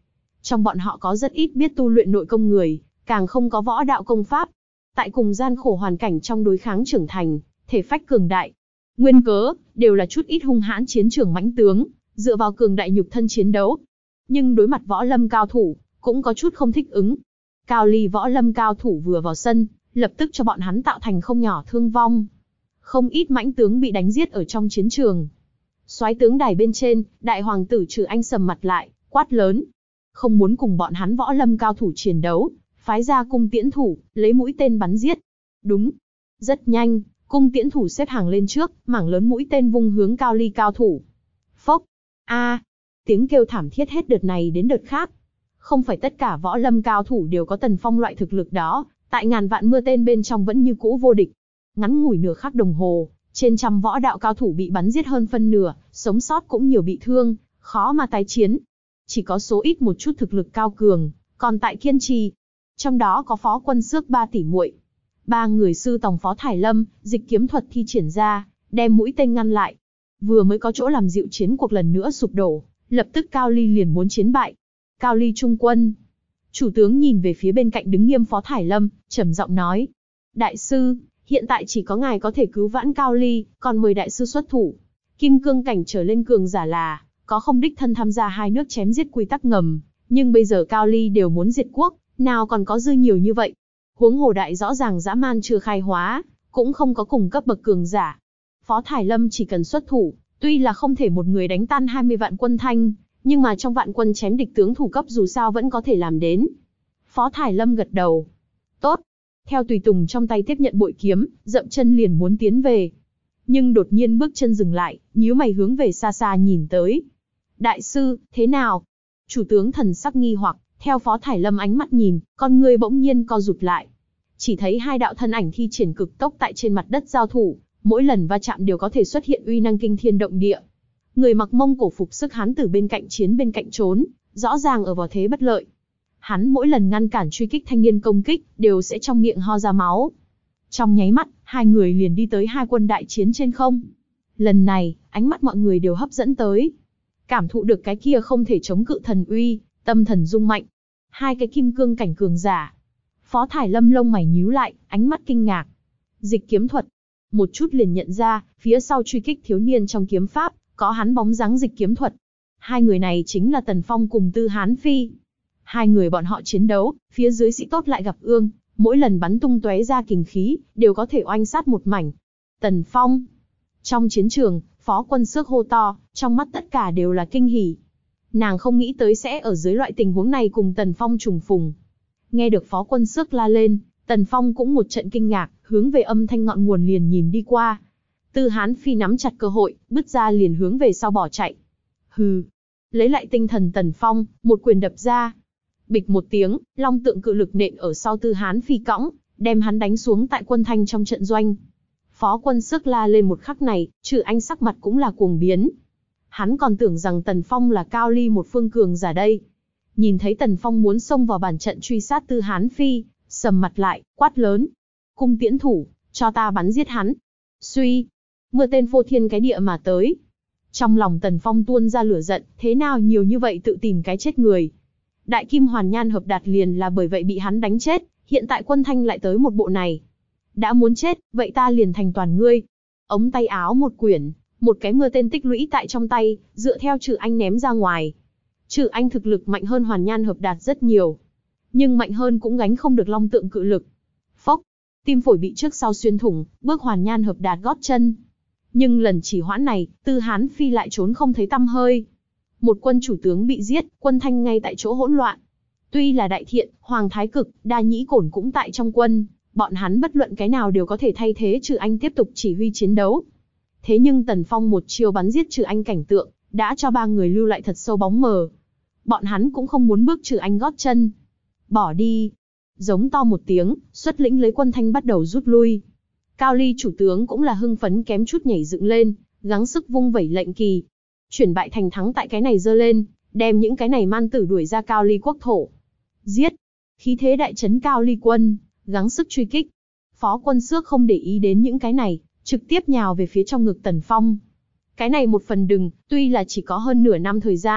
Trong bọn họ có rất ít biết tu luyện nội công người, càng không có võ đạo công pháp. Tại cùng gian khổ hoàn cảnh trong đối kháng trưởng thành, thể phách cường đại. Nguyên cớ, đều là chút ít hung hãn chiến trường mãnh tướng, dựa vào cường đại nhục thân chiến đấu. Nhưng đối mặt võ lâm cao thủ, cũng có chút không thích ứng. Cao ly võ lâm cao thủ vừa vào sân, lập tức cho bọn hắn tạo thành không nhỏ thương vong. Không ít mãnh tướng bị đánh giết ở trong chiến trường. Soái tướng đài bên trên, đại hoàng tử Trừ Anh sầm mặt lại, quát lớn. Không muốn cùng bọn hắn võ lâm cao thủ chiến đấu, phái ra cung tiễn thủ, lấy mũi tên bắn giết. Đúng. Rất nhanh, cung tiễn thủ xếp hàng lên trước, mảng lớn mũi tên vung hướng Cao ly cao thủ. Phốc. A. Tiếng kêu thảm thiết hết đợt này đến đợt khác. Không phải tất cả võ lâm cao thủ đều có Tần Phong loại thực lực đó, tại ngàn vạn mưa tên bên trong vẫn như cũ vô địch. Ngắn ngủi nửa khắc đồng hồ, trên trăm võ đạo cao thủ bị bắn giết hơn phân nửa, sống sót cũng nhiều bị thương, khó mà tái chiến. Chỉ có số ít một chút thực lực cao cường, còn tại kiên trì. Trong đó có Phó Quân Xước ba tỷ muội. Ba người sư tòng Phó Thải Lâm, dịch kiếm thuật thi triển ra, đem mũi tên ngăn lại. Vừa mới có chỗ làm dịu chiến cuộc lần nữa sụp đổ, lập tức Cao ly liền muốn chiến bại. Cao ly trung quân. Chủ tướng nhìn về phía bên cạnh đứng nghiêm Phó Thải Lâm, trầm giọng nói. Đại sư, hiện tại chỉ có ngài có thể cứu vãn Cao ly, còn mời đại sư xuất thủ. Kim cương cảnh trở lên cường giả là, có không đích thân tham gia hai nước chém giết quy tắc ngầm, nhưng bây giờ Cao ly đều muốn diệt quốc, nào còn có dư nhiều như vậy. Huống hồ đại rõ ràng dã man chưa khai hóa, cũng không có cùng cấp bậc cường giả. Phó Thải Lâm chỉ cần xuất thủ, tuy là không thể một người đánh tan hai mươi vạn quân Thanh, nhưng mà trong vạn quân chém địch tướng thủ cấp dù sao vẫn có thể làm đến. Phó Thải Lâm gật đầu. Tốt. Theo tùy tùng trong tay tiếp nhận bội kiếm, dậm chân liền muốn tiến về. Nhưng đột nhiên bước chân dừng lại, nhíu mày hướng về xa xa nhìn tới. Đại sư, thế nào? Chủ tướng thần sắc nghi hoặc, theo Phó Thải Lâm ánh mắt nhìn, con người bỗng nhiên co rụt lại. Chỉ thấy hai đạo thân ảnh thi triển cực tốc tại trên mặt đất giao thủ, mỗi lần va chạm đều có thể xuất hiện uy năng kinh thiên động địa. Người mặc Mông Cổ phục sức hán tử bên cạnh chiến bên cạnh trốn, rõ ràng ở vào thế bất lợi. Hắn mỗi lần ngăn cản truy kích thanh niên công kích, đều sẽ trong miệng ho ra máu. Trong nháy mắt, hai người liền đi tới hai quân đại chiến trên không. Lần này, ánh mắt mọi người đều hấp dẫn tới. Cảm thụ được cái kia không thể chống cự thần uy, tâm thần rung mạnh. Hai cái kim cương cảnh cường giả. Phó Thải Lâm lông mày nhíu lại, ánh mắt kinh ngạc. Dịch kiếm thuật. Một chút liền nhận ra, phía sau truy kích thiếu niên trong kiếm pháp, có hắn bóng dáng dịch kiếm thuật. Hai người này chính là Tần Phong cùng Tư Hán Phi. Hai người bọn họ chiến đấu, phía dưới sĩ tốt lại gặp ương, mỗi lần bắn tung tóe ra kình khí, đều có thể oanh sát một mảnh. Tần Phong. Trong chiến trường, Phó Quân Xước hô to, trong mắt tất cả đều là kinh hỉ. Nàng không nghĩ tới sẽ ở dưới loại tình huống này cùng Tần Phong trùng phùng. Nghe được Phó Quân Xước la lên, Tần Phong cũng một trận kinh ngạc, hướng về âm thanh ngọn nguồn liền nhìn đi qua. Tư Hán Phi nắm chặt cơ hội, bứt ra liền hướng về sau bỏ chạy. Hừ. Lấy lại tinh thần Tần Phong, một quyền đập ra. Bịch một tiếng, long tượng cự lực nện ở sau Tư Hán Phi cõng, đem hắn đánh xuống tại quân Thanh trong trận doanh. Phó Quân Xước la lên một khắc này, Trừ Anh sắc mặt cũng là cuồng biến. Hắn còn tưởng rằng Tần Phong là Cao ly một phương cường giả đây. Nhìn thấy Tần Phong muốn xông vào bản trận truy sát Tư Hán Phi, sầm mặt lại, quát lớn. Cung tiễn thủ, cho ta bắn giết hắn. Suy. Mưa tên phô thiên cái địa mà tới. Trong lòng Tần Phong tuôn ra lửa giận, thế nào nhiều như vậy tự tìm cái chết người. Đại Kim Hoàn Nhan hợp đạt liền là bởi vậy bị hắn đánh chết, hiện tại quân Thanh lại tới một bộ này. Đã muốn chết, vậy ta liền thành toàn ngươi. Ống tay áo một quyển, một cái mưa tên tích lũy tại trong tay, dựa theo Trừ Anh ném ra ngoài. Trừ Anh thực lực mạnh hơn Hoàn Nhan hợp đạt rất nhiều. Nhưng mạnh hơn cũng gánh không được long tượng cự lực. Phốc, tim phổi bị trước sau xuyên thủng, bước Hoàn Nhan hợp đạt gót chân. Nhưng lần chỉ hoãn này, Tư Hán Phi lại trốn không thấy tăm hơi. Một quân chủ tướng bị giết, quân Thanh ngay tại chỗ hỗn loạn. Tuy là Đại Thiện, Hoàng Thái Cực, Đa Nhĩ Cổn cũng tại trong quân, bọn hắn bất luận cái nào đều có thể thay thế Trừ Anh tiếp tục chỉ huy chiến đấu. Thế nhưng Tần Phong một chiêu bắn giết Trừ Anh cảnh tượng, đã cho ba người lưu lại thật sâu bóng mờ. Bọn hắn cũng không muốn bước Trừ Anh gót chân. Bỏ đi. Giống to một tiếng, xuất lĩnh lấy quân Thanh bắt đầu rút lui. Cao ly chủ tướng cũng là hưng phấn kém chút nhảy dựng lên, gắng sức vung vẩy lệnh kỳ. Chuyển bại thành thắng tại cái này giơ lên, đem những cái này man tử đuổi ra Cao ly quốc thổ. Giết! Khí thế đại trấn Cao ly quân, gắng sức truy kích. Phó Quân Xước không để ý đến những cái này, trực tiếp nhào về phía trong ngực Tần Phong. Cái này một phần đừng, tuy là chỉ có hơn nửa năm thời gian,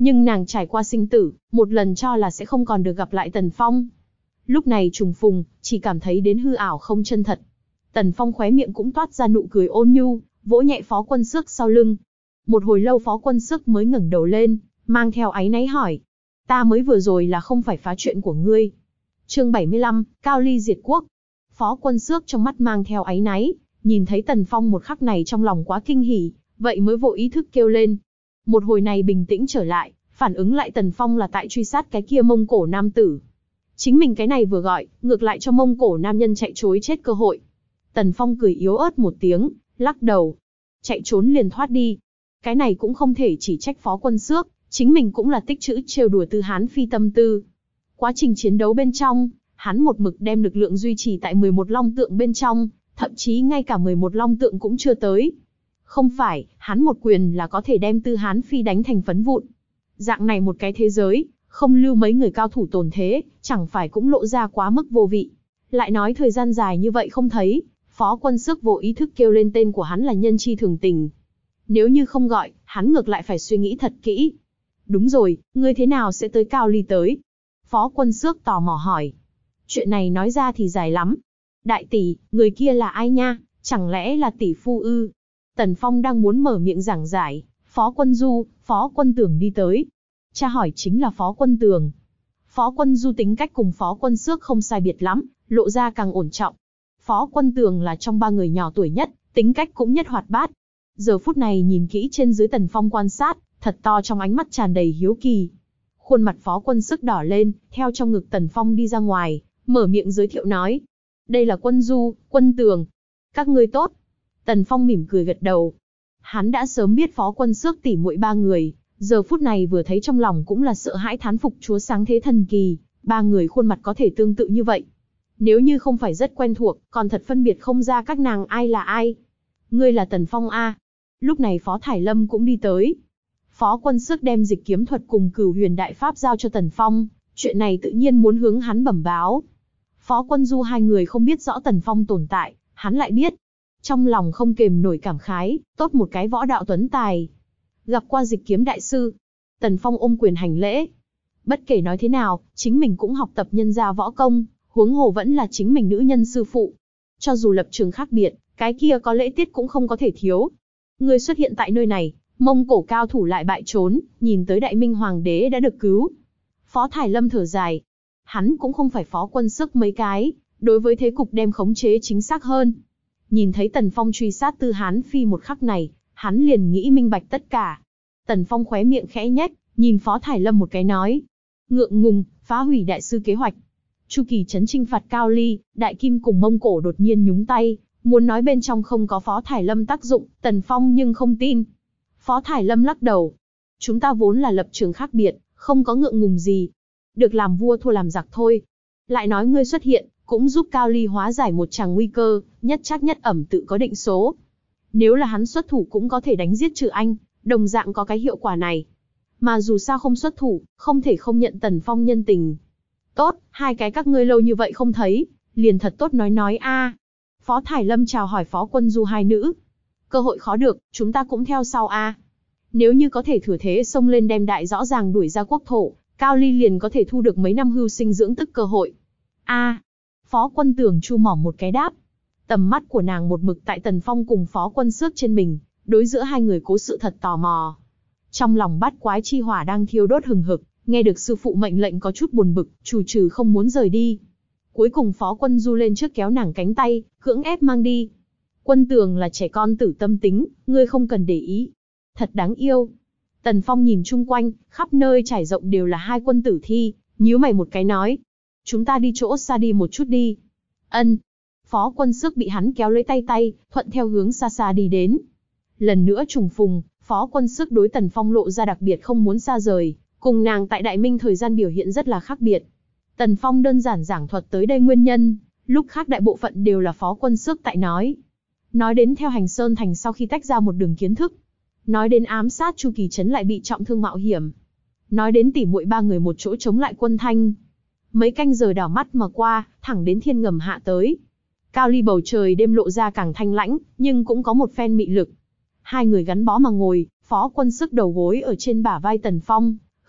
Nhưng nàng trải qua sinh tử, một lần cho là sẽ không còn được gặp lại Tần Phong. Lúc này trùng phùng, chỉ cảm thấy đến hư ảo không chân thật. Tần Phong khóe miệng cũng toát ra nụ cười ôn nhu, vỗ nhẹ Phó Quân Xước sau lưng. Một hồi lâu Phó Quân Xước mới ngẩng đầu lên, mang theo áy náy hỏi. Ta mới vừa rồi là không phải phá chuyện của ngươi. Chương bảy mươi lăm, Cao Ly diệt quốc. Phó Quân Xước trong mắt mang theo áy náy, nhìn thấy Tần Phong một khắc này trong lòng quá kinh hỉ, vậy mới vô ý thức kêu lên. Một hồi này bình tĩnh trở lại, phản ứng lại Tần Phong là tại truy sát cái kia Mông Cổ nam tử. Chính mình cái này vừa gọi, ngược lại cho Mông Cổ nam nhân chạy trối chết cơ hội. Tần Phong cười yếu ớt một tiếng, lắc đầu. Chạy trốn liền thoát đi. Cái này cũng không thể chỉ trách Phó Quân Xước, chính mình cũng là tích trữ trêu đùa Tư Hán Phi tâm tư. Quá trình chiến đấu bên trong, hắn một mực đem lực lượng duy trì tại mười một long tượng bên trong, thậm chí ngay cả mười một long tượng cũng chưa tới. Không phải, hắn một quyền là có thể đem Tư Hán Phi đánh thành phấn vụn. Dạng này một cái thế giới, không lưu mấy người cao thủ tồn thế, chẳng phải cũng lộ ra quá mức vô vị. Lại nói thời gian dài như vậy không thấy, Phó Quân Xước vô ý thức kêu lên tên của hắn là nhân chi thường tình. Nếu như không gọi, hắn ngược lại phải suy nghĩ thật kỹ. Đúng rồi, ngươi thế nào sẽ tới Cao Ly tới? Phó Quân Xước tò mò hỏi. Chuyện này nói ra thì dài lắm. Đại tỷ, người kia là ai nha? Chẳng lẽ là tỷ phu ư? Tần Phong đang muốn mở miệng giảng giải, Phó Quân Du, Phó Quân Tường đi tới. Cha hỏi chính là Phó Quân Tường. Phó Quân Du tính cách cùng Phó Quân Xước không sai biệt lắm, lộ ra càng ổn trọng. Phó Quân Tường là trong ba người nhỏ tuổi nhất, tính cách cũng nhất hoạt bát. Giờ phút này nhìn kỹ trên dưới Tần Phong quan sát, thật to trong ánh mắt tràn đầy hiếu kỳ. Khuôn mặt Phó Quân Xước đỏ lên, theo trong ngực Tần Phong đi ra ngoài, mở miệng giới thiệu nói. Đây là Quân Du, Quân Tường. Các ngươi tốt. Tần Phong mỉm cười gật đầu. Hắn đã sớm biết Phó Quân Xước tỉ muội ba người, giờ phút này vừa thấy trong lòng cũng là sợ hãi thán phục Chúa sáng thế thần kỳ, ba người khuôn mặt có thể tương tự như vậy. Nếu như không phải rất quen thuộc, còn thật phân biệt không ra các nàng ai là ai. Ngươi là Tần Phong a? Lúc này Phó Thải Lâm cũng đi tới. Phó Quân Xước đem dịch kiếm thuật cùng Cửu Huyền Đại Pháp giao cho Tần Phong, chuyện này tự nhiên muốn hướng hắn bẩm báo. Phó Quân Du hai người không biết rõ Tần Phong tồn tại, hắn lại biết. Trong lòng không kềm nổi cảm khái, tốt một cái võ đạo tuấn tài. Gặp qua dịch kiếm đại sư. Tần Phong ôm quyền hành lễ. Bất kể nói thế nào, chính mình cũng học tập nhân gia võ công, huống hồ vẫn là chính mình nữ nhân sư phụ. Cho dù lập trường khác biệt, cái kia có lễ tiết cũng không có thể thiếu. Ngươi xuất hiện tại nơi này, Mông Cổ cao thủ lại bại trốn, nhìn tới Đại Minh Hoàng đế đã được cứu. Phó Thải Lâm thở dài. Hắn cũng không phải Phó Quân Xước mấy cái, đối với thế cục đem khống chế chính xác hơn. Nhìn thấy Tần Phong truy sát Tư Hán Phi một khắc này, hắn liền nghĩ minh bạch tất cả. Tần Phong khóe miệng khẽ nhếch, nhìn Phó Thải Lâm một cái nói. Ngượng ngùng, phá hủy đại sư kế hoạch. Chu kỳ trấn chinh phạt Cao Ly, Đại Kim cùng Mông Cổ đột nhiên nhúng tay, muốn nói bên trong không có Phó Thải Lâm tác dụng, Tần Phong nhưng không tin. Phó Thải Lâm lắc đầu. Chúng ta vốn là lập trường khác biệt, không có ngượng ngùng gì. Được làm vua thua làm giặc thôi. Lại nói ngươi xuất hiện, cũng giúp Cao Ly hóa giải một tràng nguy cơ, nhất chắc nhất ẩm tự có định số. Nếu là hắn xuất thủ cũng có thể đánh giết trừ anh, đồng dạng có cái hiệu quả này. Mà dù sao không xuất thủ, không thể không nhận Tần Phong nhân tình. Tốt, hai cái các ngươi lâu như vậy không thấy, liền thật tốt nói nói a. Phó Thải Lâm chào hỏi Phó Quân Du hai nữ. Cơ hội khó được, chúng ta cũng theo sau a. Nếu như có thể thừa thế xông lên đem đại rõ ràng đuổi ra quốc thổ, Cao Ly liền có thể thu được mấy năm hưu sinh dưỡng tức cơ hội. A. Phó Quân Tường chu mỏm một cái đáp. Tầm mắt của nàng một mực tại Tần Phong cùng Phó Quân Xước trên mình, đối giữa hai người cố sự thật tò mò. Trong lòng bát quái chi hỏa đang thiêu đốt hừng hực, nghe được sư phụ mệnh lệnh có chút buồn bực, trù trừ không muốn rời đi. Cuối cùng Phó Quân Du lên trước kéo nàng cánh tay, cưỡng ép mang đi. Quân Tường là trẻ con tử tâm tính, ngươi không cần để ý. Thật đáng yêu. Tần Phong nhìn chung quanh, khắp nơi trải rộng đều là hai quân tử thi, nhíu mày một cái nói. Chúng ta đi chỗ xa đi một chút đi. Ân. Phó Quân Xước bị hắn kéo lấy tay tay, thuận theo hướng xa xa đi đến. Lần nữa trùng phùng, Phó Quân Xước đối Tần Phong lộ ra đặc biệt không muốn xa rời, cùng nàng tại Đại Minh thời gian biểu hiện rất là khác biệt. Tần Phong đơn giản giảng thuật tới đây nguyên nhân, lúc khác đại bộ phận đều là Phó Quân Xước tại nói. Nói đến theo Hành Sơn Thành sau khi tách ra một đường kiến thức. Nói đến ám sát Chu Kỳ Trấn lại bị trọng thương mạo hiểm. Nói đến tỉ muội ba người một chỗ chống lại quân Thanh. Mấy canh giờ đảo mắt mà qua, thẳng đến thiên ngầm hạ tới. Cao Ly bầu trời đêm lộ ra càng thanh lãnh, nhưng cũng có một phen mị lực. Hai người gắn bó mà ngồi, Phó Quân Xước đầu gối ở trên bả vai Tần Phong,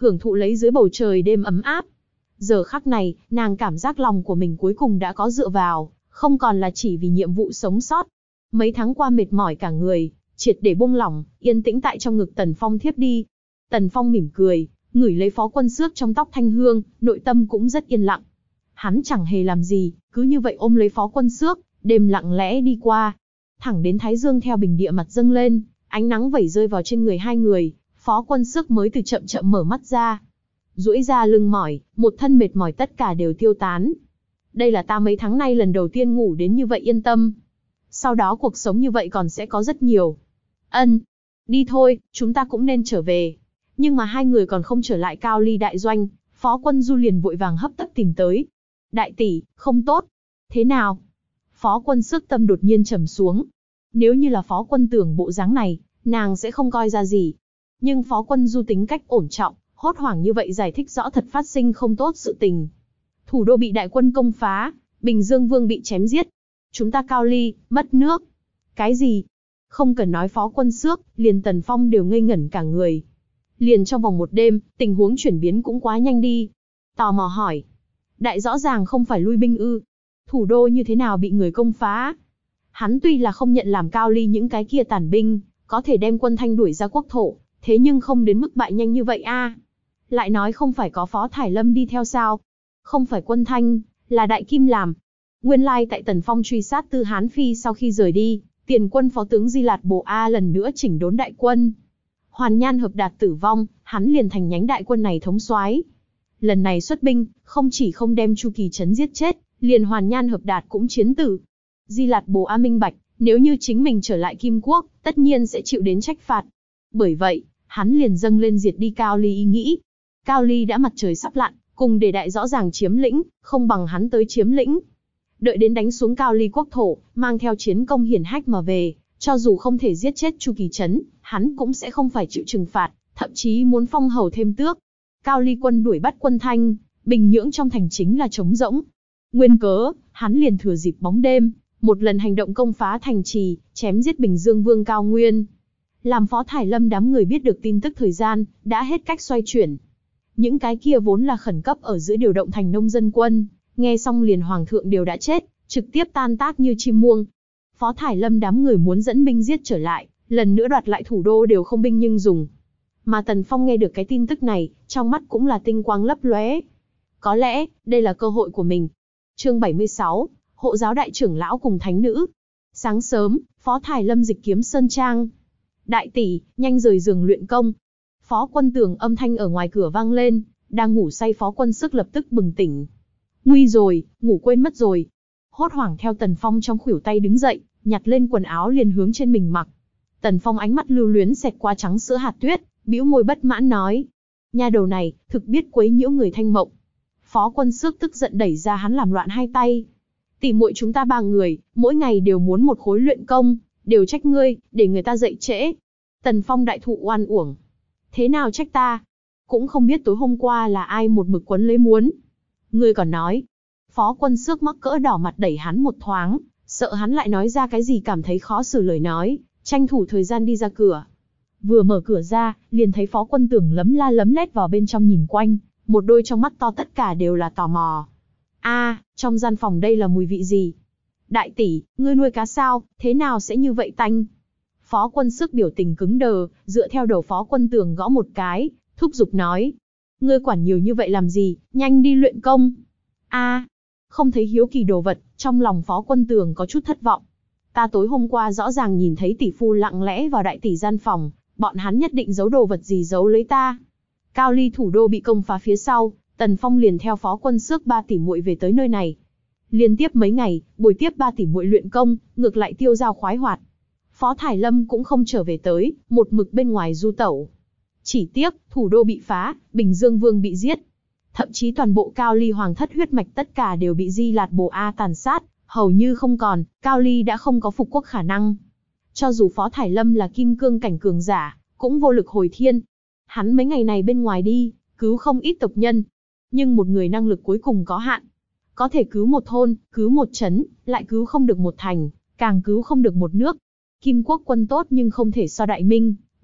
hưởng thụ lấy dưới bầu trời đêm ấm áp. Giờ khắc này, nàng cảm giác lòng của mình cuối cùng đã có dựa vào, không còn là chỉ vì nhiệm vụ sống sót. Mấy tháng qua mệt mỏi cả người, triệt để buông lỏng, yên tĩnh tại trong ngực Tần Phong thiếp đi. Tần Phong mỉm cười, ngửi lấy Phó Quân Xước trong tóc thanh hương, nội tâm cũng rất yên lặng. Hắn chẳng hề làm gì, cứ như vậy ôm lấy Phó Quân Xước, đêm lặng lẽ đi qua. Thẳng đến thái dương theo bình địa mặt dâng lên, ánh nắng vẩy rơi vào trên người hai người, Phó Quân Xước mới từ chậm chậm mở mắt ra. Duỗi ra lưng mỏi, một thân mệt mỏi tất cả đều tiêu tán. Đây là ta mấy tháng nay lần đầu tiên ngủ đến như vậy yên tâm. Sau đó cuộc sống như vậy còn sẽ có rất nhiều. Ân, đi thôi, chúng ta cũng nên trở về. Nhưng mà hai người còn không trở lại Cao Ly đại doanh, Phó Quân Du liền vội vàng hấp tấp tìm tới. Đại tỷ, không tốt. Thế nào? Phó Quân Xước tâm đột nhiên trầm xuống. Nếu như là Phó Quân Tưởng bộ dáng này, nàng sẽ không coi ra gì. Nhưng Phó Quân Du tính cách ổn trọng, hốt hoảng như vậy giải thích rõ thật phát sinh không tốt sự tình. Thủ đô bị đại quân công phá, Bình Dương Vương bị chém giết. Chúng ta Cao Ly, mất nước. Cái gì? Không cần nói Phó Quân Xước, liền Tần Phong đều ngây ngẩn cả người. Liền trong vòng một đêm, tình huống chuyển biến cũng quá nhanh đi. Tò mò hỏi. Đại rõ ràng không phải lui binh ư. Thủ đô như thế nào bị người công phá? Hắn tuy là không nhận làm Cao Ly những cái kia tàn binh, có thể đem quân Thanh đuổi ra quốc thổ, thế nhưng không đến mức bại nhanh như vậy a. Lại nói không phải có Phó Thải Lâm đi theo sao? Không phải quân Thanh, là Đại Kim làm. Nguyên lai tại Tần Phong truy sát Tư Hán Phi sau khi rời đi, tiền quân Phó tướng Di Lạt Bồ A lần nữa chỉnh đốn đại quân. Hoàn Nhan Hợp Đạt tử vong, hắn liền thành nhánh đại quân này thống soái. Lần này xuất binh, không chỉ không đem Chu Kỳ Trấn giết chết, liền Hoàn Nhan Hợp Đạt cũng chiến tử. Di Lạt Bồ A minh bạch, nếu như chính mình trở lại Kim Quốc, tất nhiên sẽ chịu đến trách phạt. Bởi vậy, hắn liền dâng lên diệt đi Cao Ly ý nghĩ. Cao Ly đã mặt trời sắp lặn, cùng để đại rõ ràng chiếm lĩnh, không bằng hắn tới chiếm lĩnh. Đợi đến đánh xuống Cao Ly quốc thổ, mang theo chiến công hiển hách mà về, cho dù không thể giết chết Chu Kỳ Trấn, hắn cũng sẽ không phải chịu trừng phạt, thậm chí muốn phong hầu thêm tước. Cao Ly quân đuổi bắt quân Thanh, Bình Nhưỡng trong thành chính là trống rỗng. Nguyên cớ, hắn liền thừa dịp bóng đêm, một lần hành động công phá thành trì, chém giết Bình Dương Vương Cao Nguyên. Làm Phó Thải Lâm đám người biết được tin tức thời gian, đã hết cách xoay chuyển. Những cái kia vốn là khẩn cấp ở giữa điều động thành nông dân quân, nghe xong liền hoàng thượng đều đã chết, trực tiếp tan tác như chim muông. Phó Thải Lâm đám người muốn dẫn binh giết trở lại, lần nữa đoạt lại thủ đô đều không binh nhưng dùng. Mà Tần Phong nghe được cái tin tức này, trong mắt cũng là tinh quang lấp lóe. Có lẽ, đây là cơ hội của mình. Chương bảy mươi sáu, Hộ giáo đại trưởng lão cùng thánh nữ. Sáng sớm, Phó Thải Lâm dịch kiếm sơn trang. Đại tỷ, nhanh rời giường luyện công. Phó Quân Tường âm thanh ở ngoài cửa vang lên, đang ngủ say Phó Quân Sức lập tức bừng tỉnh. Nguy rồi, ngủ quên mất rồi. Hốt hoảng theo Tần Phong trong khuỷu tay đứng dậy, nhặt lên quần áo liền hướng trên mình mặc. Tần Phong ánh mắt lưu luyến xẹt qua trắng sữa hạt tuyết, bĩu môi bất mãn nói. Nha đầu này, thực biết quấy nhiễu người thanh mộng. Phó Quân Sức tức giận đẩy ra hắn làm loạn hai tay. Tỷ muội chúng ta ba người, mỗi ngày đều muốn một khối luyện công, đều trách ngươi, để người ta dậy trễ. Tần Phong đại thụ oan uổng. Thế nào trách ta? Cũng không biết tối hôm qua là ai một mực quấn lấy muốn. Ngươi còn nói. Phó Quân Xước mắc cỡ đỏ mặt đẩy hắn một thoáng, sợ hắn lại nói ra cái gì cảm thấy khó xử lời nói, tranh thủ thời gian đi ra cửa. Vừa mở cửa ra, liền thấy Phó Quân Tưởng lấm la lấm lét vào bên trong nhìn quanh, một đôi trong mắt to tất cả đều là tò mò. A, à, trong gian phòng đây là mùi vị gì? Đại tỷ, ngươi nuôi cá sao, thế nào sẽ như vậy tanh? Phó Quân Sức biểu tình cứng đờ, dựa theo đầu Phó Quân Tường gõ một cái, thúc giục nói. Ngươi quản nhiều như vậy làm gì, nhanh đi luyện công. A, à, không thấy hiếu kỳ đồ vật, trong lòng Phó Quân Tường có chút thất vọng. Ta tối hôm qua rõ ràng nhìn thấy tỷ phu lặng lẽ vào đại tỷ gian phòng, bọn hắn nhất định giấu đồ vật gì giấu lấy ta. Cao Ly thủ đô bị công phá phía sau, Tần Phong liền theo Phó Quân Xước ba tỷ muội về tới nơi này. Liên tiếp mấy ngày, buổi tiếp ba tỷ muội luyện công, ngược lại tiêu dao khoái hoạt. Phó Thải Lâm cũng không trở về tới, một mực bên ngoài du tẩu. Chỉ tiếc, thủ đô bị phá, Bình Dương Vương bị giết. Thậm chí toàn bộ Cao Ly hoàng thất huyết mạch tất cả đều bị Di Lạt Bồ A tàn sát, hầu như không còn, Cao Ly đã không có phục quốc khả năng. Cho dù Phó Thải Lâm là kim cương cảnh cường giả, cũng vô lực hồi thiên. Hắn mấy ngày này bên ngoài đi, cứu không ít tộc nhân. Nhưng một người năng lực cuối cùng có hạn. Có thể cứu một thôn, cứu một trấn, lại cứu không được một thành, càng cứu không được một nước. Kim Quốc quân tốt nhưng không thể so Đại Minh,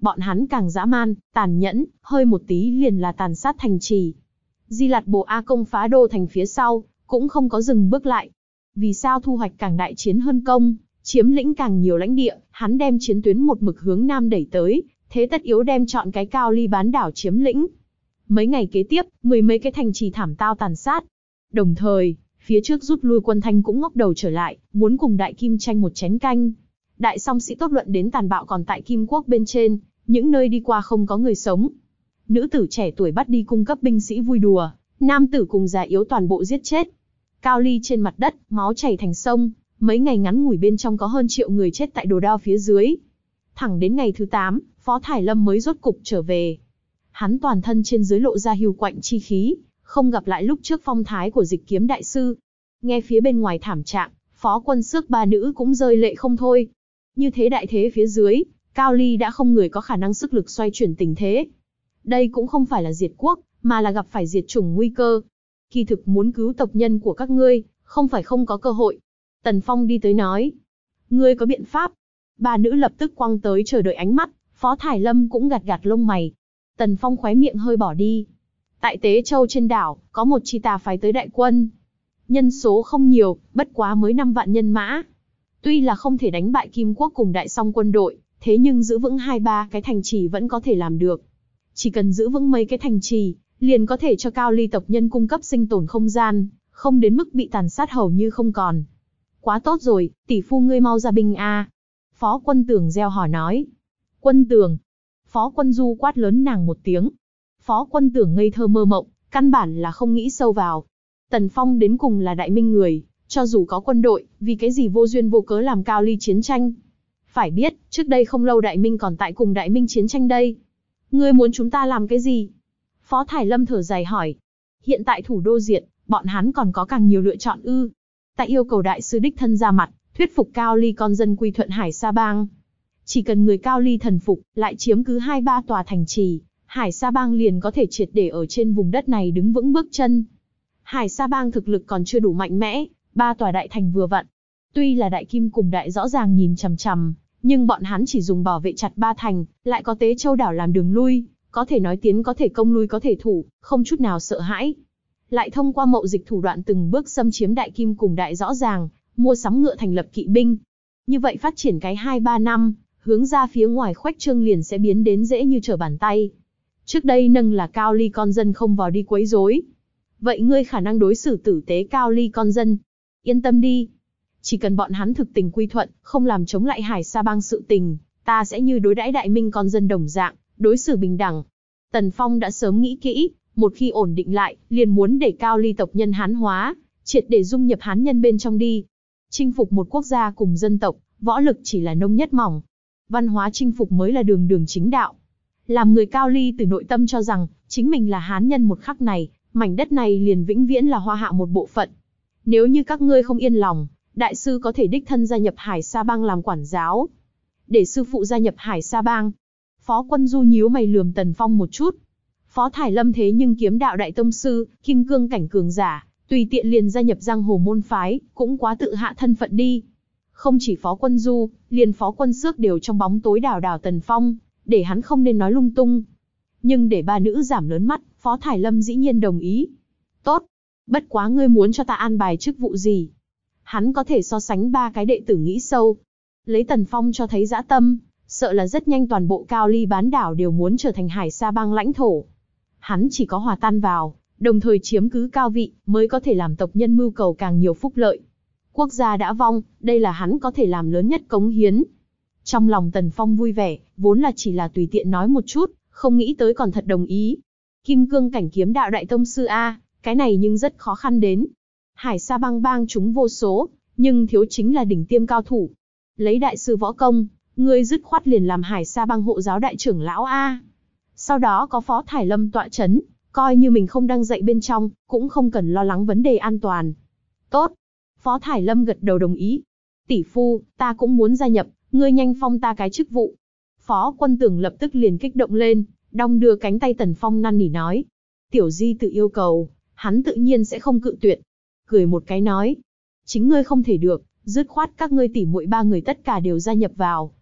Bọn hắn càng dã man, tàn nhẫn, hơi một tí liền là tàn sát thành trì. Di Lạt Bồ A công phá đô thành phía sau, cũng không có dừng bước lại. Vì sao thu hoạch càng đại chiến hơn công, chiếm lĩnh càng nhiều lãnh địa, hắn đem chiến tuyến một mực hướng nam đẩy tới, thế tất yếu đem chọn cái Cao Ly bán đảo chiếm lĩnh. Mấy ngày kế tiếp, mười mấy cái thành trì thảm tao tàn sát. Đồng thời, phía trước rút lui quân Thanh cũng ngóc đầu trở lại, muốn cùng Đại Kim tranh một chén canh. Đại song sĩ tốt luận đến tàn bạo còn tại Kim Quốc bên trên, những nơi đi qua không có người sống. Nữ tử trẻ tuổi bắt đi cung cấp binh sĩ vui đùa, nam tử cùng già yếu toàn bộ giết chết. Cao Ly trên mặt đất, máu chảy thành sông, mấy ngày ngắn ngủi bên trong có hơn triệu người chết tại Đồ Đao phía dưới. Thẳng đến ngày thứ tám, Phó Thải Lâm mới rốt cục trở về. Hắn toàn thân trên dưới lộ ra hiu quạnh chi khí, không gặp lại lúc trước phong thái của Dịch Kiếm đại sư. Nghe phía bên ngoài thảm trạng, Phó Quân Xước ba nữ cũng rơi lệ không thôi. Như thế đại thế phía dưới, Cao Ly đã không người có khả năng sức lực xoay chuyển tình thế. Đây cũng không phải là diệt quốc, mà là gặp phải diệt chủng nguy cơ. Kỳ thực muốn cứu tộc nhân của các ngươi, không phải không có cơ hội. Tần Phong đi tới nói. Ngươi có biện pháp. Ba nữ lập tức quăng tới chờ đợi ánh mắt, Phó Thải Lâm cũng gạt gạt lông mày. Tần Phong khóe miệng hơi bỏ đi. Tại Tế Châu trên đảo, có một chi tà phái tới đại quân. Nhân số không nhiều, bất quá mới năm vạn nhân mã. Tuy là không thể đánh bại Kim Quốc cùng Đại Song quân đội, thế nhưng giữ vững hai ba cái thành trì vẫn có thể làm được. Chỉ cần giữ vững mấy cái thành trì, liền có thể cho Cao Ly tộc nhân cung cấp sinh tồn không gian, không đến mức bị tàn sát hầu như không còn. Quá tốt rồi, tỷ phu ngươi mau ra binh a. Phó Quân Tường reo hò nói. Quân Tường. Phó Quân Du quát lớn nàng một tiếng. Phó Quân Tường ngây thơ mơ mộng, căn bản là không nghĩ sâu vào. Tần Phong đến cùng là đại minh người, cho dù có quân đội, vì cái gì vô duyên vô cớ làm Cao Ly chiến tranh. Phải biết, trước đây không lâu đại minh còn tại cùng đại minh chiến tranh đây. Ngươi muốn chúng ta làm cái gì? Phó Thải Lâm thở dài hỏi. Hiện tại thủ đô diệt, bọn hắn còn có càng nhiều lựa chọn ư. Ta yêu cầu đại sư đích thân ra mặt, thuyết phục Cao Ly con dân quy thuận Hải Sa Bang. Chỉ cần người Cao Ly thần phục, lại chiếm cứ hai ba tòa thành trì, Hải Sa Bang liền có thể triệt để ở trên vùng đất này đứng vững bước chân. Hải Sa Bang thực lực còn chưa đủ mạnh mẽ, ba tòa đại thành vừa vặn. Tuy là Đại Kim cùng Đại rõ ràng nhìn chằm chằm, nhưng bọn hắn chỉ dùng bảo vệ chặt ba thành, lại có Tế Châu đảo làm đường lui, có thể nói tiến có thể công lui có thể thủ, không chút nào sợ hãi. Lại thông qua mậu dịch thủ đoạn từng bước xâm chiếm Đại Kim cùng Đại rõ ràng, mua sắm ngựa thành lập kỵ binh. Như vậy phát triển cái hai ba năm, hướng ra phía ngoài khoách trương liền sẽ biến đến dễ như trở bàn tay. Trước đây nâng là Cao Ly con dân không vào đi quấy rối. Vậy ngươi khả năng đối xử tử tế Cao Ly con dân. Yên tâm đi. Chỉ cần bọn hắn thực tình quy thuận, không làm chống lại Hải Sa Bang sự tình, ta sẽ như đối đãi đại minh con dân đồng dạng, đối xử bình đẳng. Tần Phong đã sớm nghĩ kỹ, một khi ổn định lại, liền muốn để Cao Ly tộc nhân Hán hóa, triệt để dung nhập Hán nhân bên trong đi. Chinh phục một quốc gia cùng dân tộc, võ lực chỉ là nông nhất mỏng. Văn hóa chinh phục mới là đường đường chính đạo. Làm người Cao Ly từ nội tâm cho rằng, chính mình là Hán nhân một khắc này, mảnh đất này liền vĩnh viễn là Hoa Hạ một bộ phận. Nếu như các ngươi không yên lòng, đại sư có thể đích thân gia nhập Hải Sa Bang làm quản giáo. Để sư phụ gia nhập Hải Sa Bang. Phó Quân Du nhíu mày lườm Tần Phong một chút. Phó Thải Lâm thế nhưng kiếm đạo đại tông sư, kim cương cảnh cường giả, tùy tiện liền gia nhập giang hồ môn phái, cũng quá tự hạ thân phận đi. Không chỉ Phó Quân Du, liền Phó Quân Xước đều trong bóng tối đảo đảo Tần Phong, để hắn không nên nói lung tung. Nhưng để ba nữ giảm lớn mắt, Phó Thải Lâm dĩ nhiên đồng ý. Tốt, bất quá ngươi muốn cho ta an bài chức vụ gì? Hắn có thể so sánh ba cái đệ tử nghĩ sâu. Lấy Tần Phong cho thấy dã tâm, sợ là rất nhanh toàn bộ Cao Ly bán đảo đều muốn trở thành Hải Sa Bang lãnh thổ. Hắn chỉ có hòa tan vào, đồng thời chiếm cứ cao vị, mới có thể làm tộc nhân mưu cầu càng nhiều phúc lợi. Quốc gia đã vong, đây là hắn có thể làm lớn nhất cống hiến. Trong lòng Tần Phong vui vẻ, vốn là chỉ là tùy tiện nói một chút, không nghĩ tới còn thật đồng ý. Kim cương cảnh kiếm đạo đại tông sư A, cái này nhưng rất khó khăn đến. Hải Sa Bang bang chúng vô số, nhưng thiếu chính là đỉnh tiêm cao thủ. Lấy đại sư võ công, ngươi dứt khoát liền làm Hải Sa Bang hộ giáo đại trưởng lão A. Sau đó có Phó Thải Lâm tọa chấn, coi như mình không đang dạy bên trong, cũng không cần lo lắng vấn đề an toàn. Tốt. Phó Thải Lâm gật đầu đồng ý. Tỷ phu, ta cũng muốn gia nhập, ngươi nhanh phong ta cái chức vụ. Phó Quân Tường lập tức liền kích động lên, đong đưa cánh tay Tần Phong năn nỉ nói. Tiểu di tự yêu cầu, hắn tự nhiên sẽ không cự tuyệt. Cười một cái nói. Chính ngươi không thể được, dứt khoát các ngươi tỉ muội ba người tất cả đều gia nhập vào.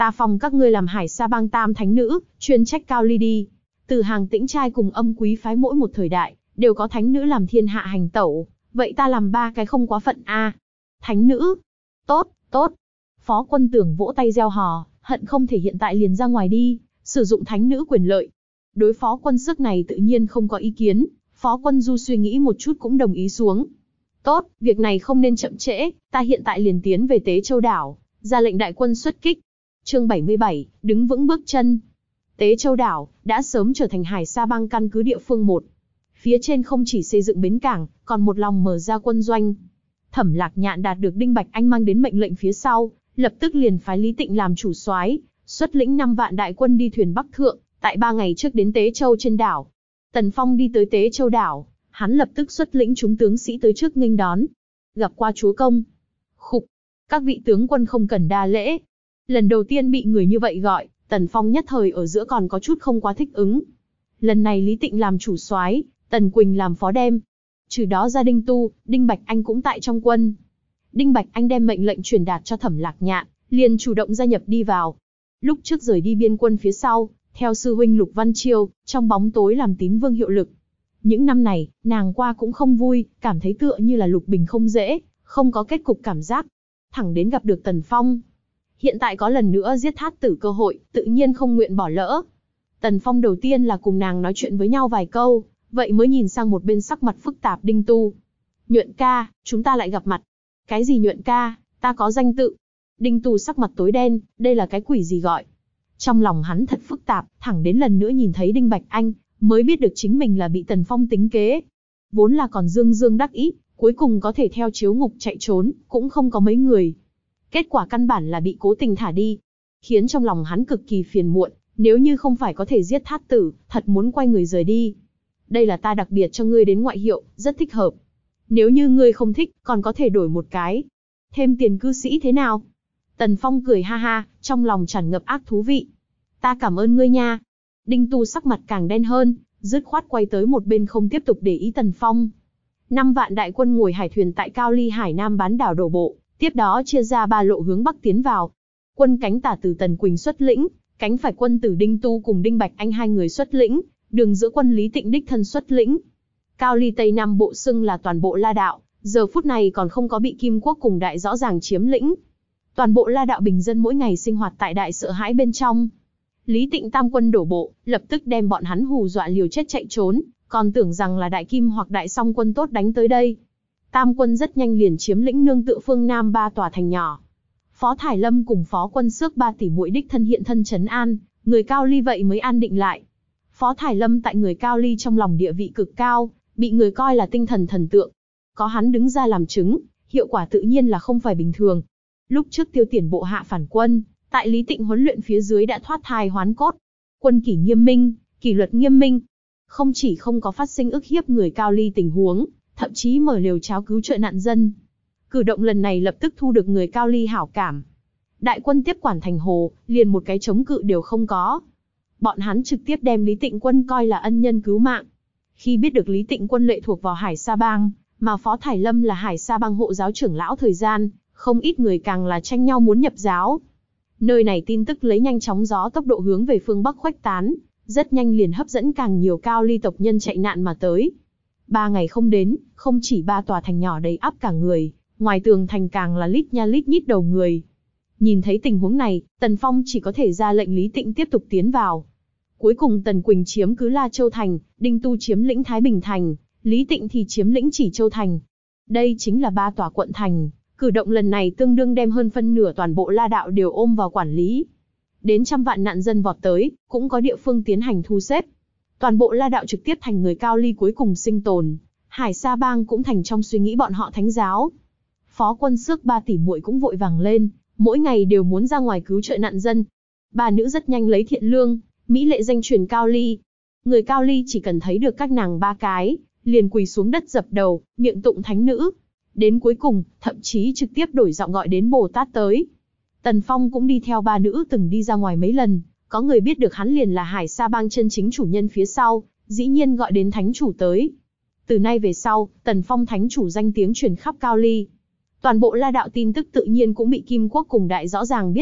Ta phong các ngươi làm Hải Sa Bang tam thánh nữ, chuyên trách Cao Ly đi. Từ Hàng Tĩnh trai cùng Âm Quý phái mỗi một thời đại, đều có thánh nữ làm thiên hạ hành tẩu, vậy ta làm ba cái không quá phận a. À. Thánh nữ. Tốt, tốt. Phó Quân Tưởng vỗ tay reo hò, hận không thể hiện tại liền ra ngoài đi, sử dụng thánh nữ quyền lợi. Đối Phó Quân Sức này tự nhiên không có ý kiến, Phó Quân Du suy nghĩ một chút cũng đồng ý xuống. Tốt, việc này không nên chậm trễ, ta hiện tại liền tiến về Tế Châu đảo, ra lệnh đại quân xuất kích. Chương bảy mươi bảy, đứng vững bước chân. Tế Châu đảo đã sớm trở thành Hải Sa Bang căn cứ địa phương một. Phía trên không chỉ xây dựng bến cảng, còn một lòng mở ra quân doanh. Thẩm Lạc Nhạn đạt được Đinh Bạch Anh mang đến mệnh lệnh phía sau, lập tức liền phái Lý Tịnh làm chủ soái, xuất lĩnh năm vạn đại quân đi thuyền Bắc thượng, tại ba ngày trước đến Tế Châu trên đảo. Tần Phong đi tới Tế Châu đảo, hắn lập tức xuất lĩnh chúng tướng sĩ tới trước nghênh đón. Gặp qua chúa công. Khục, các vị tướng quân không cần đa lễ. Lần đầu tiên bị người như vậy gọi, Tần Phong nhất thời ở giữa còn có chút không quá thích ứng. Lần này Lý Tịnh làm chủ soái, Tần Quỳnh làm phó đem. Trừ đó ra Đinh Tu, Đinh Bạch Anh cũng tại trong quân. Đinh Bạch Anh đem mệnh lệnh truyền đạt cho Thẩm Lạc Nhạn, liền chủ động gia nhập đi vào. Lúc trước rời đi biên quân phía sau, theo sư huynh Lục Văn Chiêu, trong bóng tối làm tín vương hiệu lực. Những năm này, nàng qua cũng không vui, cảm thấy tựa như là lục bình không dễ, không có kết cục cảm giác. Thẳng đến gặp được Tần Phong. Hiện tại có lần nữa giết thát tử cơ hội, tự nhiên không nguyện bỏ lỡ. Tần Phong đầu tiên là cùng nàng nói chuyện với nhau vài câu, vậy mới nhìn sang một bên sắc mặt phức tạp Đinh Tu. Nhuận ca, chúng ta lại gặp mặt. Cái gì Nhuận ca, ta có danh tự. Đinh Tu sắc mặt tối đen, đây là cái quỷ gì gọi. Trong lòng hắn thật phức tạp, thẳng đến lần nữa nhìn thấy Đinh Bạch Anh, mới biết được chính mình là bị Tần Phong tính kế. Vốn là còn dương dương đắc ý, cuối cùng có thể theo chiếu ngục chạy trốn, cũng không có mấy người. Kết quả căn bản là bị cố tình thả đi, khiến trong lòng hắn cực kỳ phiền muộn, nếu như không phải có thể giết thát tử, thật muốn quay người rời đi. Đây là ta đặc biệt cho ngươi đến ngoại hiệu, rất thích hợp. Nếu như ngươi không thích, còn có thể đổi một cái. Thêm tiền cư sĩ thế nào? Tần Phong cười ha ha, trong lòng tràn ngập ác thú vị. Ta cảm ơn ngươi nha. Đinh Tu sắc mặt càng đen hơn, dứt khoát quay tới một bên không tiếp tục để ý Tần Phong. Năm vạn đại quân ngồi hải thuyền tại Cao Ly Hải Nam bán đảo đổ bộ, tiếp đó chia ra ba lộ hướng Bắc tiến vào. Quân cánh tả từ Tần Quỳnh xuất lĩnh, cánh phải quân từ Đinh Tu cùng Đinh Bạch Anh hai người xuất lĩnh, đường giữa quân Lý Tịnh đích thân xuất lĩnh. Cao Ly Tây Nam bộ xưng là toàn bộ La Đạo, giờ phút này còn không có bị Kim Quốc cùng Đại rõ ràng chiếm lĩnh. Toàn bộ La Đạo bình dân mỗi ngày sinh hoạt tại đại sợ hãi bên trong. Lý Tịnh tam quân đổ bộ, lập tức đem bọn hắn hù dọa liều chết chạy trốn, còn tưởng rằng là Đại Kim hoặc Đại Song quân tốt đánh tới đây. Tam quân rất nhanh liền chiếm lĩnh nương tựa phương Nam ba tòa thành nhỏ. Phó Thải Lâm cùng Phó Quân Xước ba tỷ muội đích thân hiện thân trấn an, người Cao Ly vậy mới an định lại. Phó Thải Lâm tại người Cao Ly trong lòng địa vị cực cao, bị người coi là tinh thần thần tượng. Có hắn đứng ra làm chứng, hiệu quả tự nhiên là không phải bình thường. Lúc trước Tiêu Tiền bộ hạ phản quân, tại Lý Tịnh huấn luyện phía dưới đã thoát thai hoán cốt. Quân kỷ nghiêm minh, kỷ luật nghiêm minh. Không chỉ không có phát sinh ức hiếp người Cao Ly tình huống, thậm chí mở lều cháo cứu trợ nạn dân. Cử động lần này lập tức thu được người Cao Ly hảo cảm. Đại quân tiếp quản thành hồ, liền một cái chống cự đều không có. Bọn hắn trực tiếp đem Lý Tịnh quân coi là ân nhân cứu mạng. Khi biết được Lý Tịnh quân lệ thuộc vào Hải Sa Bang, mà Phó Thải Lâm là Hải Sa Bang hộ giáo trưởng lão thời gian, không ít người càng là tranh nhau muốn nhập giáo. Nơi này tin tức lấy nhanh chóng gió tốc độ hướng về phương Bắc khuếch tán, rất nhanh liền hấp dẫn càng nhiều Cao Ly tộc nhân chạy nạn mà tới. Ba ngày không đến, không chỉ ba tòa thành nhỏ đầy ắp cả người, ngoài tường thành càng là lít nha lít nhít đầu người. Nhìn thấy tình huống này, Tần Phong chỉ có thể ra lệnh Lý Tịnh tiếp tục tiến vào. Cuối cùng Tần Quỳnh chiếm cứ La Châu Thành, Đinh Tu chiếm lĩnh Thái Bình Thành, Lý Tịnh thì chiếm lĩnh Chỉ Châu Thành. Đây chính là ba tòa quận thành, cử động lần này tương đương đem hơn phân nửa toàn bộ La Đạo đều ôm vào quản lý. Đến trăm vạn nạn dân vọt tới, cũng có địa phương tiến hành thu xếp. Toàn bộ La Đạo trực tiếp thành người Cao Ly cuối cùng sinh tồn, Hải Sa Bang cũng thành trong suy nghĩ bọn họ thánh giáo. Phó Quân Xước ba tỷ muội cũng vội vàng lên, mỗi ngày đều muốn ra ngoài cứu trợ nạn dân. Bà nữ rất nhanh lấy thiện lương, mỹ lệ danh truyền Cao Ly. Người Cao Ly chỉ cần thấy được các nàng ba cái, liền quỳ xuống đất dập đầu, miệng tụng thánh nữ. Đến cuối cùng, thậm chí trực tiếp đổi giọng gọi đến Bồ Tát tới. Tần Phong cũng đi theo ba nữ từng đi ra ngoài mấy lần, có người biết được hắn liền là Hải Sa Bang chân chính chủ nhân phía sau, dĩ nhiên gọi đến thánh chủ tới. Từ nay về sau, Tần Phong thánh chủ danh tiếng truyền khắp Cao Ly. Toàn bộ La Đạo tin tức tự nhiên cũng bị Kim Quốc cùng Đại rõ ràng biết được,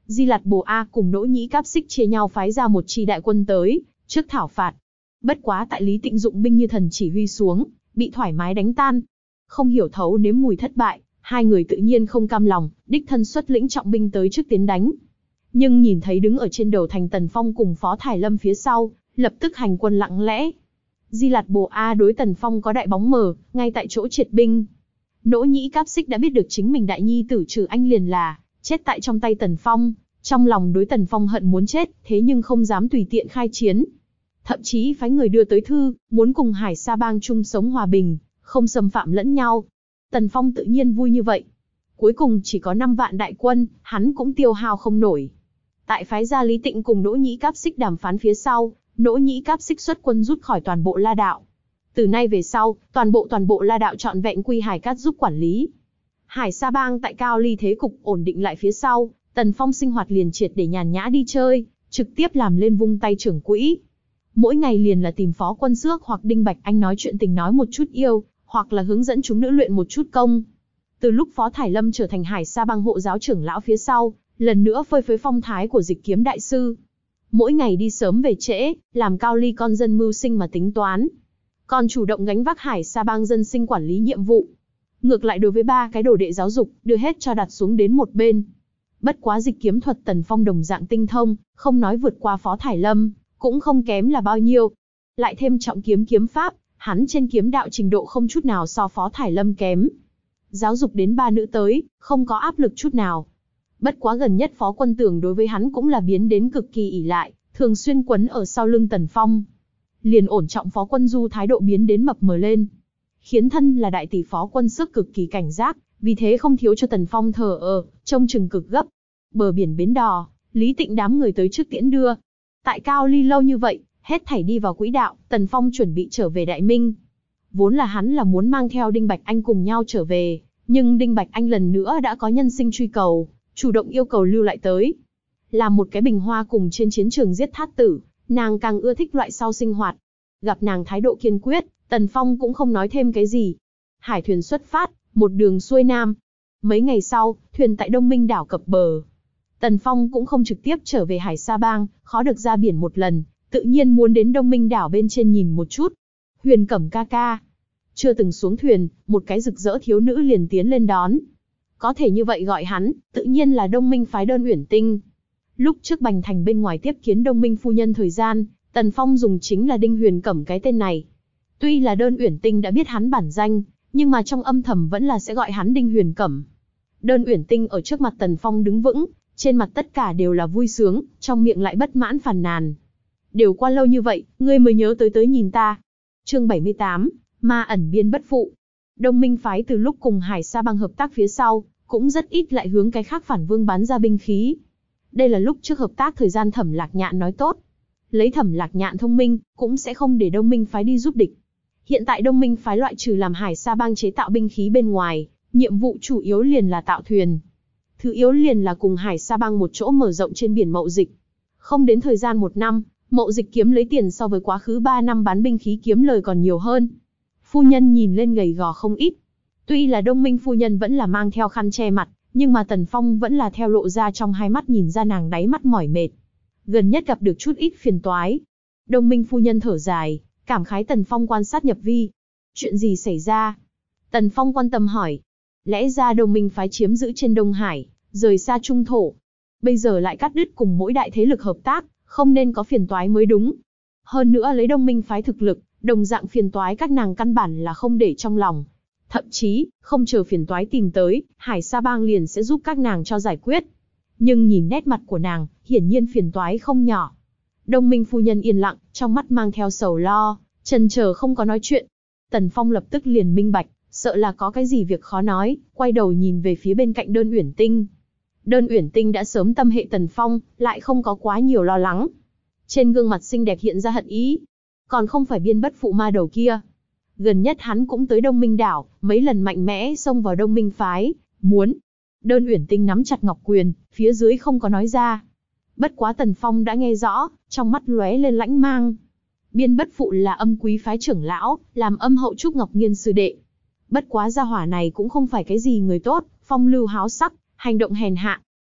Di Lạt Bồ A cùng Nỗ Nhĩ Cáp Xích chia nhau phái ra một chi đại quân tới, trước thảo phạt. Bất quá tại Lý Tịnh dụng binh như thần chỉ huy xuống, bị thoải mái đánh tan. Không hiểu thấu nếm mùi thất bại, hai người tự nhiên không cam lòng, đích thân xuất lĩnh trọng binh tới trước tiến đánh. Nhưng nhìn thấy đứng ở trên đầu thành Tần Phong cùng Phó Thải Lâm phía sau, lập tức hành quân lặng lẽ. Di Lạt Bồ A đối Tần Phong có đại bóng mờ, ngay tại chỗ triệt binh. Nỗ Nhĩ Cáp Xích đã biết được chính mình đại nhi tử Trừ Anh liền là chết tại trong tay Tần Phong, trong lòng đối Tần Phong hận muốn chết, thế nhưng không dám tùy tiện khai chiến. Thậm chí phái người đưa tới thư, muốn cùng Hải Sa Bang chung sống hòa bình, không xâm phạm lẫn nhau. Tần Phong tự nhiên vui như vậy. Cuối cùng chỉ có năm vạn đại quân, hắn cũng tiêu hao không nổi. Tại phái gia Lý Tịnh cùng Nỗ Nhĩ Cáp Xích đàm phán phía sau, Nỗ Nhĩ Cáp Xích xuất quân rút khỏi toàn bộ La Đạo. Từ nay về sau, toàn bộ toàn bộ La Đạo trọn vẹn quy Hải Cát giúp quản lý. Hải Sa Bang tại Cao Ly thế cục ổn định lại phía sau, Tần Phong sinh hoạt liền triệt để nhàn nhã đi chơi, trực tiếp làm lên vung tay trưởng quỹ. Mỗi ngày liền là tìm Phó Quân Xước hoặc Đinh Bạch Anh nói chuyện tình nói một chút yêu, hoặc là hướng dẫn chúng nữ luyện một chút công. Từ lúc Phó Thải Lâm trở thành Hải Sa Bang hộ giáo trưởng lão phía sau, lần nữa phơi phới phong thái của Dịch Kiếm đại sư. Mỗi ngày đi sớm về trễ, làm Cao Ly con dân mưu sinh mà tính toán. Còn chủ động gánh vác Hải Sa Bang dân sinh quản lý nhiệm vụ. Ngược lại đối với ba cái đồ đệ giáo dục, đưa hết cho đặt xuống đến một bên. Bất quá dịch kiếm thuật Tần Phong đồng dạng tinh thông, không nói vượt qua Phó Thải Lâm, cũng không kém là bao nhiêu. Lại thêm trọng kiếm kiếm pháp, hắn trên kiếm đạo trình độ không chút nào so Phó Thải Lâm kém. Giáo dục đến ba nữ tới, không có áp lực chút nào. Bất quá gần nhất Phó Quân Tường đối với hắn cũng là biến đến cực kỳ ỷ lại, thường xuyên quấn ở sau lưng Tần Phong. Liền ổn trọng Phó Quân Du thái độ biến đến mập mờ lên. Khiến thân là đại tỷ Phó Quân Sức cực kỳ cảnh giác, vì thế không thiếu cho Tần Phong thờ ơ, trông chừng cực gấp. Bờ biển Bến Đò, Lý Tịnh đám người tới trước tiễn đưa. Tại Cao Ly lâu như vậy, hết thảy đi vào quỹ đạo, Tần Phong chuẩn bị trở về Đại Minh. Vốn là hắn là muốn mang theo Đinh Bạch Anh cùng nhau trở về, nhưng Đinh Bạch Anh lần nữa đã có nhân sinh truy cầu, chủ động yêu cầu lưu lại tới. Làm một cái bình hoa cùng trên chiến trường giết thát tử, nàng càng ưa thích loại sau sinh hoạt. Gặp nàng thái độ kiên quyết, Tần Phong cũng không nói thêm cái gì. Hải thuyền xuất phát, một đường xuôi nam. Mấy ngày sau, thuyền tại Đông Minh đảo cập bờ. Tần Phong cũng không trực tiếp trở về Hải Sa Bang, khó được ra biển một lần, tự nhiên muốn đến Đông Minh đảo bên trên nhìn một chút. Huyền Cẩm ca ca. Chưa từng xuống thuyền, một cái rực rỡ thiếu nữ liền tiến lên đón. Có thể như vậy gọi hắn, tự nhiên là Đông Minh phái Đơn Uyển Tinh. Lúc trước Bành Thành bên ngoài tiếp kiến Đông Minh phu nhân thời gian, Tần Phong dùng chính là Đinh Huyền Cẩm cái tên này. Tuy là Đơn Uyển Tinh đã biết hắn bản danh, nhưng mà trong âm thầm vẫn là sẽ gọi hắn Đinh Huyền Cẩm. Đơn Uyển Tinh ở trước mặt Tần Phong đứng vững, trên mặt tất cả đều là vui sướng, trong miệng lại bất mãn phàn nàn. Đều qua lâu như vậy, ngươi mới nhớ tới tới nhìn ta. Chương bảy mươi tám, Ma ẩn biên bất phụ. Đông Minh phái từ lúc cùng Hải Sa Bang hợp tác phía sau, cũng rất ít lại hướng cái khác phản vương bán ra binh khí. Đây là lúc trước hợp tác thời gian Thẩm Lạc Nhạn nói tốt. Lấy Thẩm Lạc Nhạn thông minh, cũng sẽ không để Đông Minh phái đi giúp địch. Hiện tại Đông Minh phái loại trừ làm Hải Sa Bang chế tạo binh khí bên ngoài, nhiệm vụ chủ yếu liền là tạo thuyền. Thứ yếu liền là cùng Hải Sa Bang một chỗ mở rộng trên biển mậu dịch. Không đến thời gian một năm, mậu dịch kiếm lấy tiền so với quá khứ ba năm bán binh khí kiếm lời còn nhiều hơn. Phu nhân nhìn lên gầy gò không ít. Tuy là Đông Minh phu nhân vẫn là mang theo khăn che mặt, nhưng mà Tần Phong vẫn là theo lộ ra trong hai mắt nhìn ra nàng đáy mắt mỏi mệt. Gần nhất gặp được chút ít phiền toái. Đông Minh phu nhân thở dài, cảm khái Tần Phong quan sát nhập vi. Chuyện gì xảy ra? Tần Phong quan tâm hỏi. Lẽ ra Đông Minh phái chiếm giữ trên Đông Hải, rời xa Trung Thổ. Bây giờ lại cắt đứt cùng mỗi đại thế lực hợp tác, không nên có phiền toái mới đúng. Hơn nữa lấy Đông Minh phái thực lực, đồng dạng phiền toái các nàng căn bản là không để trong lòng. Thậm chí, không chờ phiền toái tìm tới, Hải Sa Bang liền sẽ giúp các nàng cho giải quyết. Nhưng nhìn nét mặt của nàng, hiển nhiên phiền toái không nhỏ. Đông Minh phu nhân yên lặng, trong mắt mang theo sầu lo, chần chờ không có nói chuyện. Tần Phong lập tức liền minh bạch, sợ là có cái gì việc khó nói, quay đầu nhìn về phía bên cạnh Đơn Uyển Tinh. Đơn Uyển Tinh đã sớm tâm hệ Tần Phong, lại không có quá nhiều lo lắng. Trên gương mặt xinh đẹp hiện ra hận ý. Còn không phải biên bất phụ ma đầu kia. Gần nhất hắn cũng tới Đông Minh đảo, mấy lần mạnh mẽ xông vào Đông Minh phái, muốn. Đơn Uyển Tinh nắm chặt ngọc quyền, phía dưới không có nói ra. Bất quá Tần Phong đã nghe rõ, trong mắt lóe lên lãnh mang. Biên bất phụ là âm quý phái trưởng lão, làm âm hậu Trúc Ngọc Nghiên sư đệ. Bất quá gia hỏa này cũng không phải cái gì người tốt, phong lưu háo sắc, hành động hèn hạ.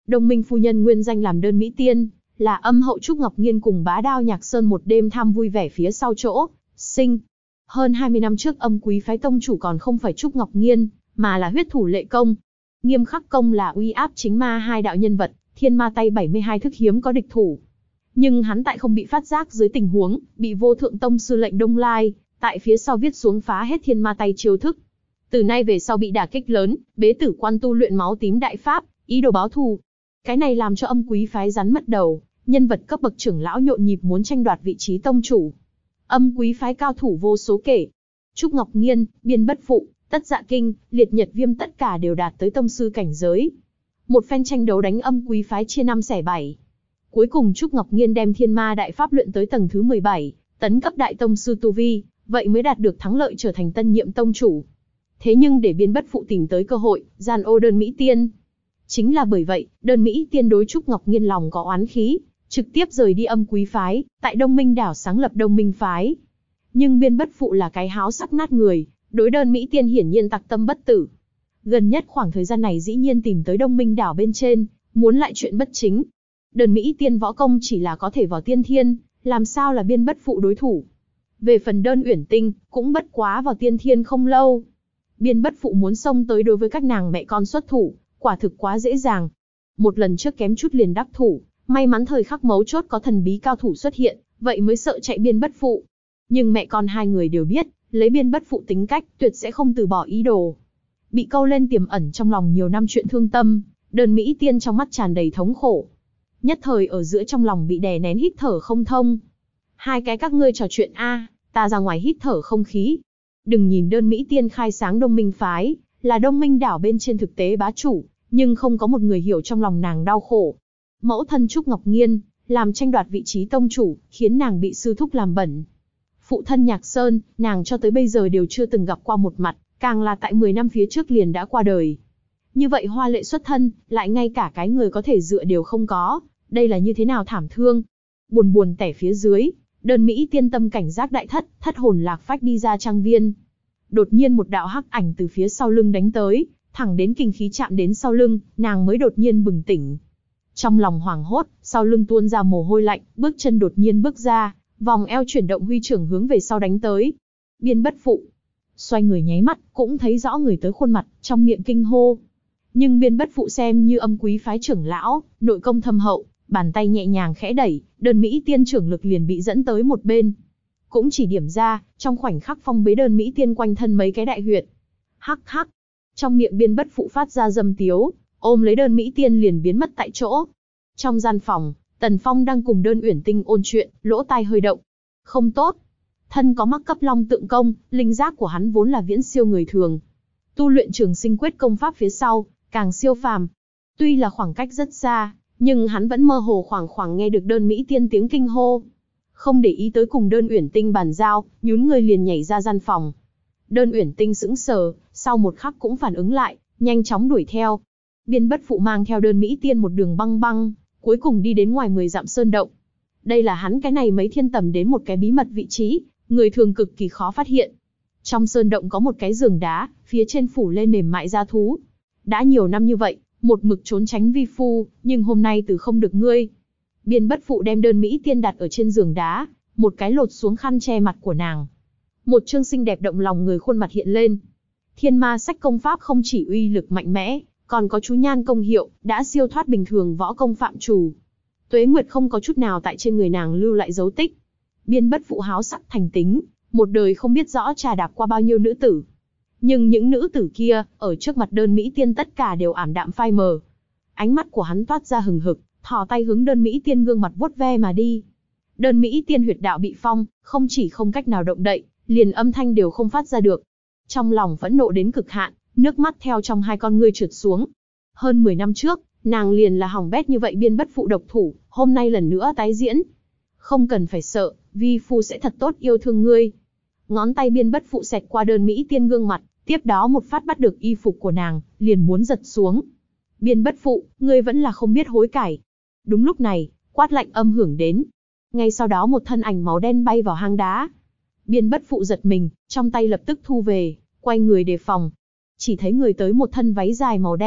Đông Minh phu nhân nguyên danh làm Đơn Mỹ Tiên, là âm hậu Trúc Ngọc Nhiên cùng bá đao Nhạc Sơn một đêm tham vui vẻ phía sau chỗ, sinh. Hơn hai mươi năm trước âm quý phái tông chủ còn không phải Trúc Ngọc Nhiên, mà là huyết thủ Lệ Công. Nghiêm Khắc Công là uy áp chính ma hai đạo nhân vật, thiên ma tay bảy mươi hai thức hiếm có địch thủ. Nhưng hắn tại không bị phát giác dưới tình huống, bị vô thượng tông sư lệnh Đông Lai, tại phía sau viết xuống phá hết thiên ma tay chiêu thức. Từ nay về sau bị đả kích lớn, bế tử quan tu luyện máu tím đại pháp, ý đồ báo thù. Cái này làm cho âm quý phái rắn mất đầu, nhân vật cấp bậc trưởng lão nhộn nhịp muốn tranh đoạt vị trí tông chủ. Âm quý phái cao thủ vô số kể. Trúc Ngọc Nhiên, Biên Bất Phụ, Tất Dạ Kinh, Liệt Nhật Viêm tất cả đều đạt tới tông sư cảnh giới. Một phen tranh đấu đánh âm quý phái chia năm xẻ bảy. Cuối cùng Trúc Ngọc Nhiên đem thiên ma đại pháp luyện tới tầng thứ mười bảy, tấn cấp đại tông sư tu vi, vậy mới đạt được thắng lợi trở thành tân nhiệm tông chủ. Thế nhưng để Biên Bất Phụ tìm tới cơ hội, gian ô Đơn Mỹ Tiên. Chính là bởi vậy, Đơn Mỹ Tiên đối Trúc Ngọc Nhiên lòng có oán khí, trực tiếp rời đi âm quý phái, tại Đông Minh đảo sáng lập Đông Minh phái. Nhưng Biên Bất Phụ là cái háo sắc nát người, đối Đơn Mỹ Tiên hiển nhiên tặc tâm bất tử. Gần nhất khoảng thời gian này dĩ nhiên tìm tới Đông Minh đảo bên trên, muốn lại chuyện bất chính. Đơn Mỹ Tiên võ công chỉ là có thể vào tiên thiên, làm sao là Biên Bất Phụ đối thủ. Về phần Đơn Uyển Tinh, cũng bất quá vào tiên thiên không lâu. Biên Bất Phụ muốn xông tới đối với các nàng mẹ con xuất thủ, quả thực quá dễ dàng. Một lần trước kém chút liền đắc thủ, may mắn thời khắc mấu chốt có thần bí cao thủ xuất hiện, vậy mới sợ chạy Biên Bất Phụ. Nhưng mẹ con hai người đều biết, lấy Biên Bất Phụ tính cách, tuyệt sẽ không từ bỏ ý đồ. Bị câu lên tiềm ẩn trong lòng nhiều năm chuyện thương tâm, Đơn Mỹ Tiên trong mắt tràn đầy thống khổ. Nhất thời ở giữa trong lòng bị đè nén hít thở không thông. Hai cái các ngươi trò chuyện a, ta ra ngoài hít thở không khí. Đừng nhìn Đơn Mỹ Tiên khai sáng Đông Minh phái, là Đông Minh đảo bên trên thực tế bá chủ, nhưng không có một người hiểu trong lòng nàng đau khổ. Mẫu thân Trúc Ngọc Nhiên, làm tranh đoạt vị trí tông chủ, khiến nàng bị sư thúc làm bẩn. Phụ thân Nhạc Sơn, nàng cho tới bây giờ đều chưa từng gặp qua một mặt, càng là tại mười năm phía trước liền đã qua đời. Như vậy hoa lệ xuất thân, lại ngay cả cái người có thể dựa đều không có, đây là như thế nào thảm thương. Buồn buồn tẻ phía dưới, Đơn Mỹ Tiên tâm cảnh giác đại thất, thất hồn lạc phách đi ra trang viên. Đột nhiên một đạo hắc ảnh từ phía sau lưng đánh tới, thẳng đến kinh khí chạm đến sau lưng, nàng mới đột nhiên bừng tỉnh. Trong lòng hoảng hốt, sau lưng tuôn ra mồ hôi lạnh, bước chân đột nhiên bước ra, vòng eo chuyển động huy trưởng hướng về sau đánh tới. Biên Bất Phụ xoay người nháy mắt, cũng thấy rõ người tới khuôn mặt, trong miệng kinh hô. Nhưng Biên Bất Phụ xem như âm quý phái trưởng lão, nội công thâm hậu, bàn tay nhẹ nhàng khẽ đẩy, Đơn Mỹ Tiên trưởng lực liền bị dẫn tới một bên. Cũng chỉ điểm ra, trong khoảnh khắc phong bế Đơn Mỹ Tiên quanh thân mấy cái đại huyệt. Hắc hắc, trong miệng Biên Bất Phụ phát ra dâm tiếu, ôm lấy Đơn Mỹ Tiên liền biến mất tại chỗ. Trong gian phòng, Tần Phong đang cùng Đơn Uyển Tinh ôn chuyện, lỗ tai hơi động. Không tốt. Thân có mắc cấp long tượng công, linh giác của hắn vốn là viễn siêu người thường. Tu luyện Trường Sinh Quyết công pháp phía sau, càng siêu phàm. Tuy là khoảng cách rất xa, nhưng hắn vẫn mơ hồ khoảng khoảng nghe được Đơn Mỹ Tiên tiếng kinh hô. Không để ý tới cùng Đơn Uyển Tinh bàn giao, nhún người liền nhảy ra gian phòng. Đơn Uyển Tinh sững sờ, sau một khắc cũng phản ứng lại, nhanh chóng đuổi theo. Biên Bất Phụ mang theo Đơn Mỹ Tiên một đường băng băng, cuối cùng đi đến ngoài mười dặm sơn động. Đây là hắn cái này mấy thiên tầm đến một cái bí mật vị trí, người thường cực kỳ khó phát hiện. Trong sơn động có một cái giường đá, phía trên phủ lên mềm mại da thú. Đã nhiều năm như vậy, một mực trốn tránh vi phu, nhưng hôm nay từ không được ngươi. Biên Bất Phụ đem Đơn Mỹ Tiên đặt ở trên giường đá, một cái lột xuống khăn che mặt của nàng. Một chương xinh đẹp động lòng người khuôn mặt hiện lên. Thiên ma sách công pháp không chỉ uy lực mạnh mẽ, còn có chú nhan công hiệu, đã siêu thoát bình thường võ công phạm chủ. Tuế Nguyệt không có chút nào tại trên người nàng lưu lại dấu tích. Biên Bất Phụ háo sắc thành tính, một đời không biết rõ trà đạp qua bao nhiêu nữ tử. Nhưng những nữ tử kia, ở trước mặt Đơn Mỹ Tiên tất cả đều ảm đạm phai mờ. Ánh mắt của hắn toát ra hừng hực, thò tay hướng Đơn Mỹ Tiên gương mặt vuốt ve mà đi. Đơn Mỹ Tiên huyệt đạo bị phong, không chỉ không cách nào động đậy, liền âm thanh đều không phát ra được. Trong lòng phẫn nộ đến cực hạn, nước mắt theo trong hai con ngươi trượt xuống. Hơn mười năm trước, nàng liền là hỏng bét như vậy Biên Bất Phụ độc thủ, hôm nay lần nữa tái diễn. Không cần phải sợ, vi phu sẽ thật tốt yêu thương ngươi. Ngón tay Biên Bất Phụ xẹt qua Đơn Mỹ Tiên gương mặt, tiếp đó một phát bắt được y phục của nàng, liền muốn giật xuống. Biên Bất Phụ, ngươi vẫn là không biết hối cải. Đúng lúc này, quát lạnh âm hưởng đến. Ngay sau đó một thân ảnh màu đen bay vào hang đá. Biên Bất Phụ giật mình, trong tay lập tức thu về, quay người đề phòng. Chỉ thấy người tới một thân váy dài màu đen,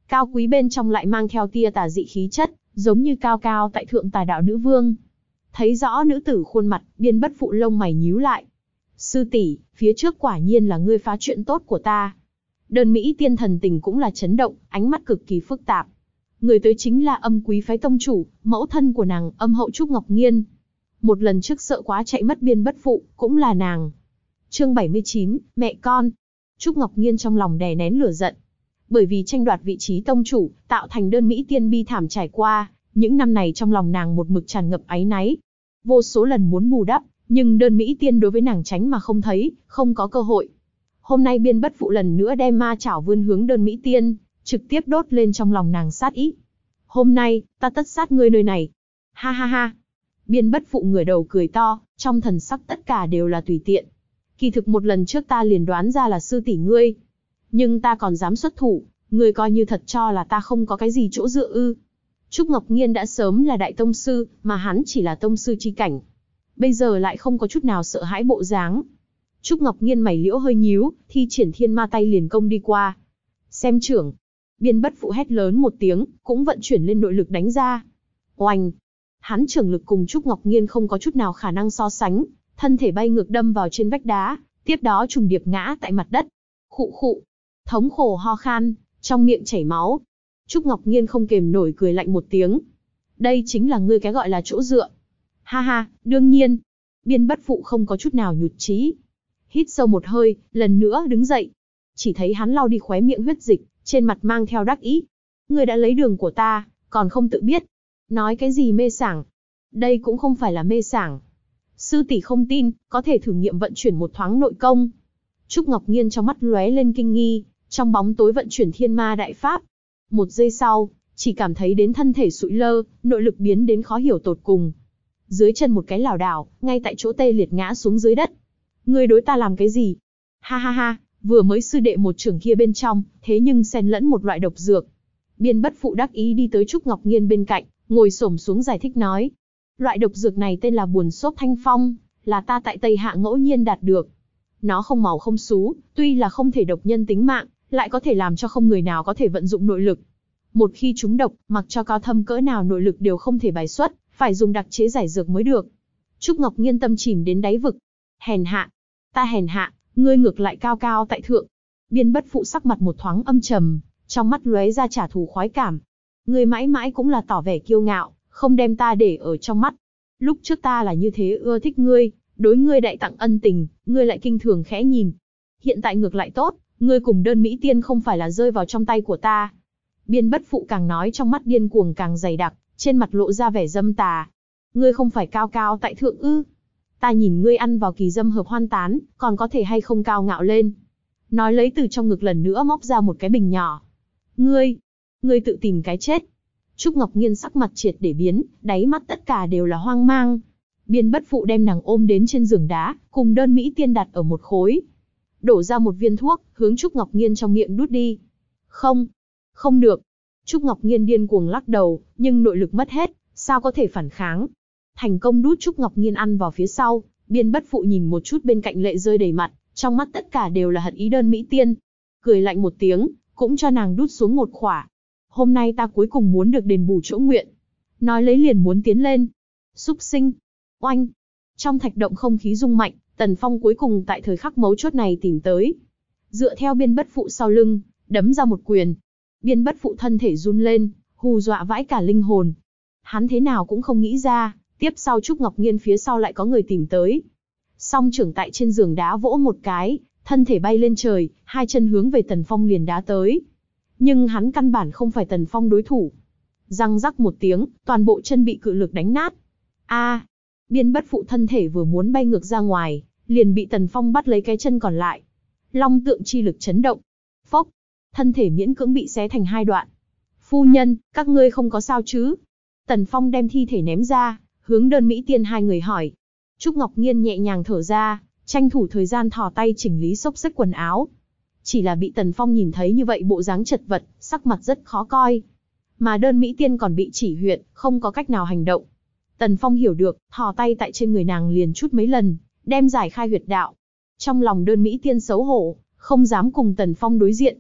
cao quý bên trong lại mang theo tia tà dị khí chất, giống như cao cao tại thượng tà đạo nữ vương. Thấy rõ nữ tử khuôn mặt, Biên Bất Phụ lông mày nhíu lại. Sư tỷ, phía trước quả nhiên là ngươi phá chuyện tốt của ta. Đơn Mỹ Tiên thần tình cũng là chấn động, ánh mắt cực kỳ phức tạp. Người tới chính là Âm Quý phái tông chủ, mẫu thân của nàng, Âm hậu Trúc Ngọc Nghiên. Một lần trước sợ quá chạy mất Biên Bất Phụ, cũng là nàng. Chương bảy mươi chín, mẹ con. Trúc Ngọc Nghiên trong lòng đè nén lửa giận. Bởi vì tranh đoạt vị trí tông chủ, tạo thành Đơn Mỹ Tiên bi thảm trải qua, những năm này trong lòng nàng một mực tràn ngập áy náy. Vô số lần muốn bù đắp, nhưng Đơn Mỹ Tiên đối với nàng tránh mà không thấy, không có cơ hội. Hôm nay Biên Bất Phụ lần nữa đem ma chảo vươn hướng Đơn Mỹ Tiên, trực tiếp đốt lên trong lòng nàng sát ý. Hôm nay, ta tất sát ngươi nơi này. Ha ha ha. Biên Bất Phụ ngửa đầu cười to, trong thần sắc tất cả đều là tùy tiện. Kỳ thực một lần trước ta liền đoán ra là sư tỷ ngươi. Nhưng ta còn dám xuất thủ, ngươi coi như thật cho là ta không có cái gì chỗ dựa ư. Trúc Ngọc Nghiên đã sớm là đại tông sư, mà hắn chỉ là tông sư chi cảnh. Bây giờ lại không có chút nào sợ hãi bộ dáng. Trúc Ngọc Nghiên mày liễu hơi nhíu, thi triển thiên ma tay liền công đi qua. Xem trưởng. Biên Bất Phụ hét lớn một tiếng, cũng vận chuyển lên nội lực đánh ra. Oanh. Hắn trưởng lực cùng Trúc Ngọc Nghiên không có chút nào khả năng so sánh, thân thể bay ngược đâm vào trên vách đá, tiếp đó trùng điệp ngã tại mặt đất. Khụ khụ. Thống khổ ho khan, trong miệng chảy máu. Trúc Ngọc Nghiên không kềm nổi cười lạnh một tiếng. Đây chính là ngươi cái gọi là chỗ dựa. Ha ha, đương nhiên. Biên Bất Phụ không có chút nào nhụt chí. Hít sâu một hơi, lần nữa đứng dậy. Chỉ thấy hắn lau đi khóe miệng huyết dịch, trên mặt mang theo đắc ý. Ngươi đã lấy đường của ta, còn không tự biết. Nói cái gì mê sảng? Đây cũng không phải là mê sảng. Sư tỷ không tin, có thể thử nghiệm vận chuyển một thoáng nội công. Trúc Ngọc Nghiên trong mắt lóe lên kinh nghi, trong bóng tối vận chuyển thiên ma đại pháp. Một giây sau, chỉ cảm thấy đến thân thể sụi lơ, nội lực biến đến khó hiểu tột cùng. Dưới chân một cái lảo đảo, ngay tại chỗ tê liệt ngã xuống dưới đất. Ngươi đối ta làm cái gì? Ha ha ha, vừa mới sư đệ một trưởng kia bên trong, thế nhưng xen lẫn một loại độc dược. Biên Bất Phụ đắc ý đi tới Trúc Ngọc Nghiên bên cạnh, ngồi xổm xuống giải thích nói. Loại độc dược này tên là buồn xốp thanh phong, là ta tại Tây Hạ ngẫu nhiên đạt được. Nó không màu không xú, tuy là không thể độc nhân tính mạng, lại có thể làm cho không người nào có thể vận dụng nội lực. Một khi trúng độc, mặc cho cao thâm cỡ nào nội lực đều không thể bài xuất, phải dùng đặc chế giải dược mới được. Trúc Ngọc Nghiên tâm chìm đến đáy vực. Hèn hạ, ta hèn hạ, ngươi ngược lại cao cao tại thượng. Biên Bất Phụ sắc mặt một thoáng âm trầm, trong mắt lóe ra trả thù khoái cảm. Ngươi mãi mãi cũng là tỏ vẻ kiêu ngạo, không đem ta để ở trong mắt. Lúc trước ta là như thế ưa thích ngươi, đối ngươi đại tặng ân tình, ngươi lại kinh thường khẽ nhìn. Hiện tại ngược lại tốt, ngươi cùng Đơn Mỹ Tiên không phải là rơi vào trong tay của ta. Biên Bất Phụ càng nói trong mắt điên cuồng càng dày đặc, trên mặt lộ ra vẻ dâm tà. Ngươi không phải cao cao tại thượng ư? Ta nhìn ngươi ăn vào kỳ dâm hợp hoan tán, còn có thể hay không cao ngạo lên. Nói lấy từ trong ngực lần nữa móc ra một cái bình nhỏ. Ngươi, ngươi tự tìm cái chết. Trúc Ngọc Nghiên sắc mặt triệt để biến, đáy mắt tất cả đều là hoang mang. Biên Bất Phụ đem nàng ôm đến trên giường đá, cùng Đơn Mỹ Tiên đặt ở một khối. Đổ ra một viên thuốc, hướng Trúc Ngọc Nghiên trong miệng đút đi. Không, không được. Trúc Ngọc Nghiên điên cuồng lắc đầu, nhưng nội lực mất hết, sao có thể phản kháng. Thành công đút Trúc Ngọc Nghiên ăn vào phía sau, Biên Bất Phụ nhìn một chút bên cạnh lệ rơi đầy mặt, trong mắt tất cả đều là hận ý Đơn Mỹ Tiên. Cười lạnh một tiếng, cũng cho nàng đút xuống một khỏa. Hôm nay ta cuối cùng muốn được đền bù chỗ nguyện. Nói lấy liền muốn tiến lên. Súc sinh. Oanh. Trong thạch động không khí rung mạnh, Tần Phong cuối cùng tại thời khắc mấu chốt này tìm tới. Dựa theo Biên Bất Phụ sau lưng, đấm ra một quyền. Biên Bất Phụ thân thể run lên, hù dọa vãi cả linh hồn. Hắn thế nào cũng không nghĩ ra, tiếp sau Trúc Ngọc Nghiên phía sau lại có người tìm tới. Song trưởng tại trên giường đá vỗ một cái, thân thể bay lên trời, hai chân hướng về Tần Phong liền đá tới. Nhưng hắn căn bản không phải Tần Phong đối thủ. Răng rắc một tiếng, toàn bộ chân bị cự lực đánh nát. A, à, Biên Bất Phụ thân thể vừa muốn bay ngược ra ngoài, liền bị Tần Phong bắt lấy cái chân còn lại. Long tượng chi lực chấn động. Phốc, thân thể miễn cưỡng bị xé thành hai đoạn. Phu nhân, các ngươi không có sao chứ? Tần Phong đem thi thể ném ra, hướng Đơn Mỹ Tiên hai người hỏi. Trúc Ngọc Nghiên nhẹ nhàng thở ra, tranh thủ thời gian thò tay chỉnh lý xốc xếch quần áo. Chỉ là bị Tần Phong nhìn thấy như vậy bộ dáng chật vật, sắc mặt rất khó coi. Mà Đơn Mỹ Tiên còn bị chỉ huyệt, không có cách nào hành động. Tần Phong hiểu được, thò tay tại trên người nàng liền chút mấy lần, đem giải khai huyệt đạo. Trong lòng Đơn Mỹ Tiên xấu hổ, không dám cùng Tần Phong đối diện.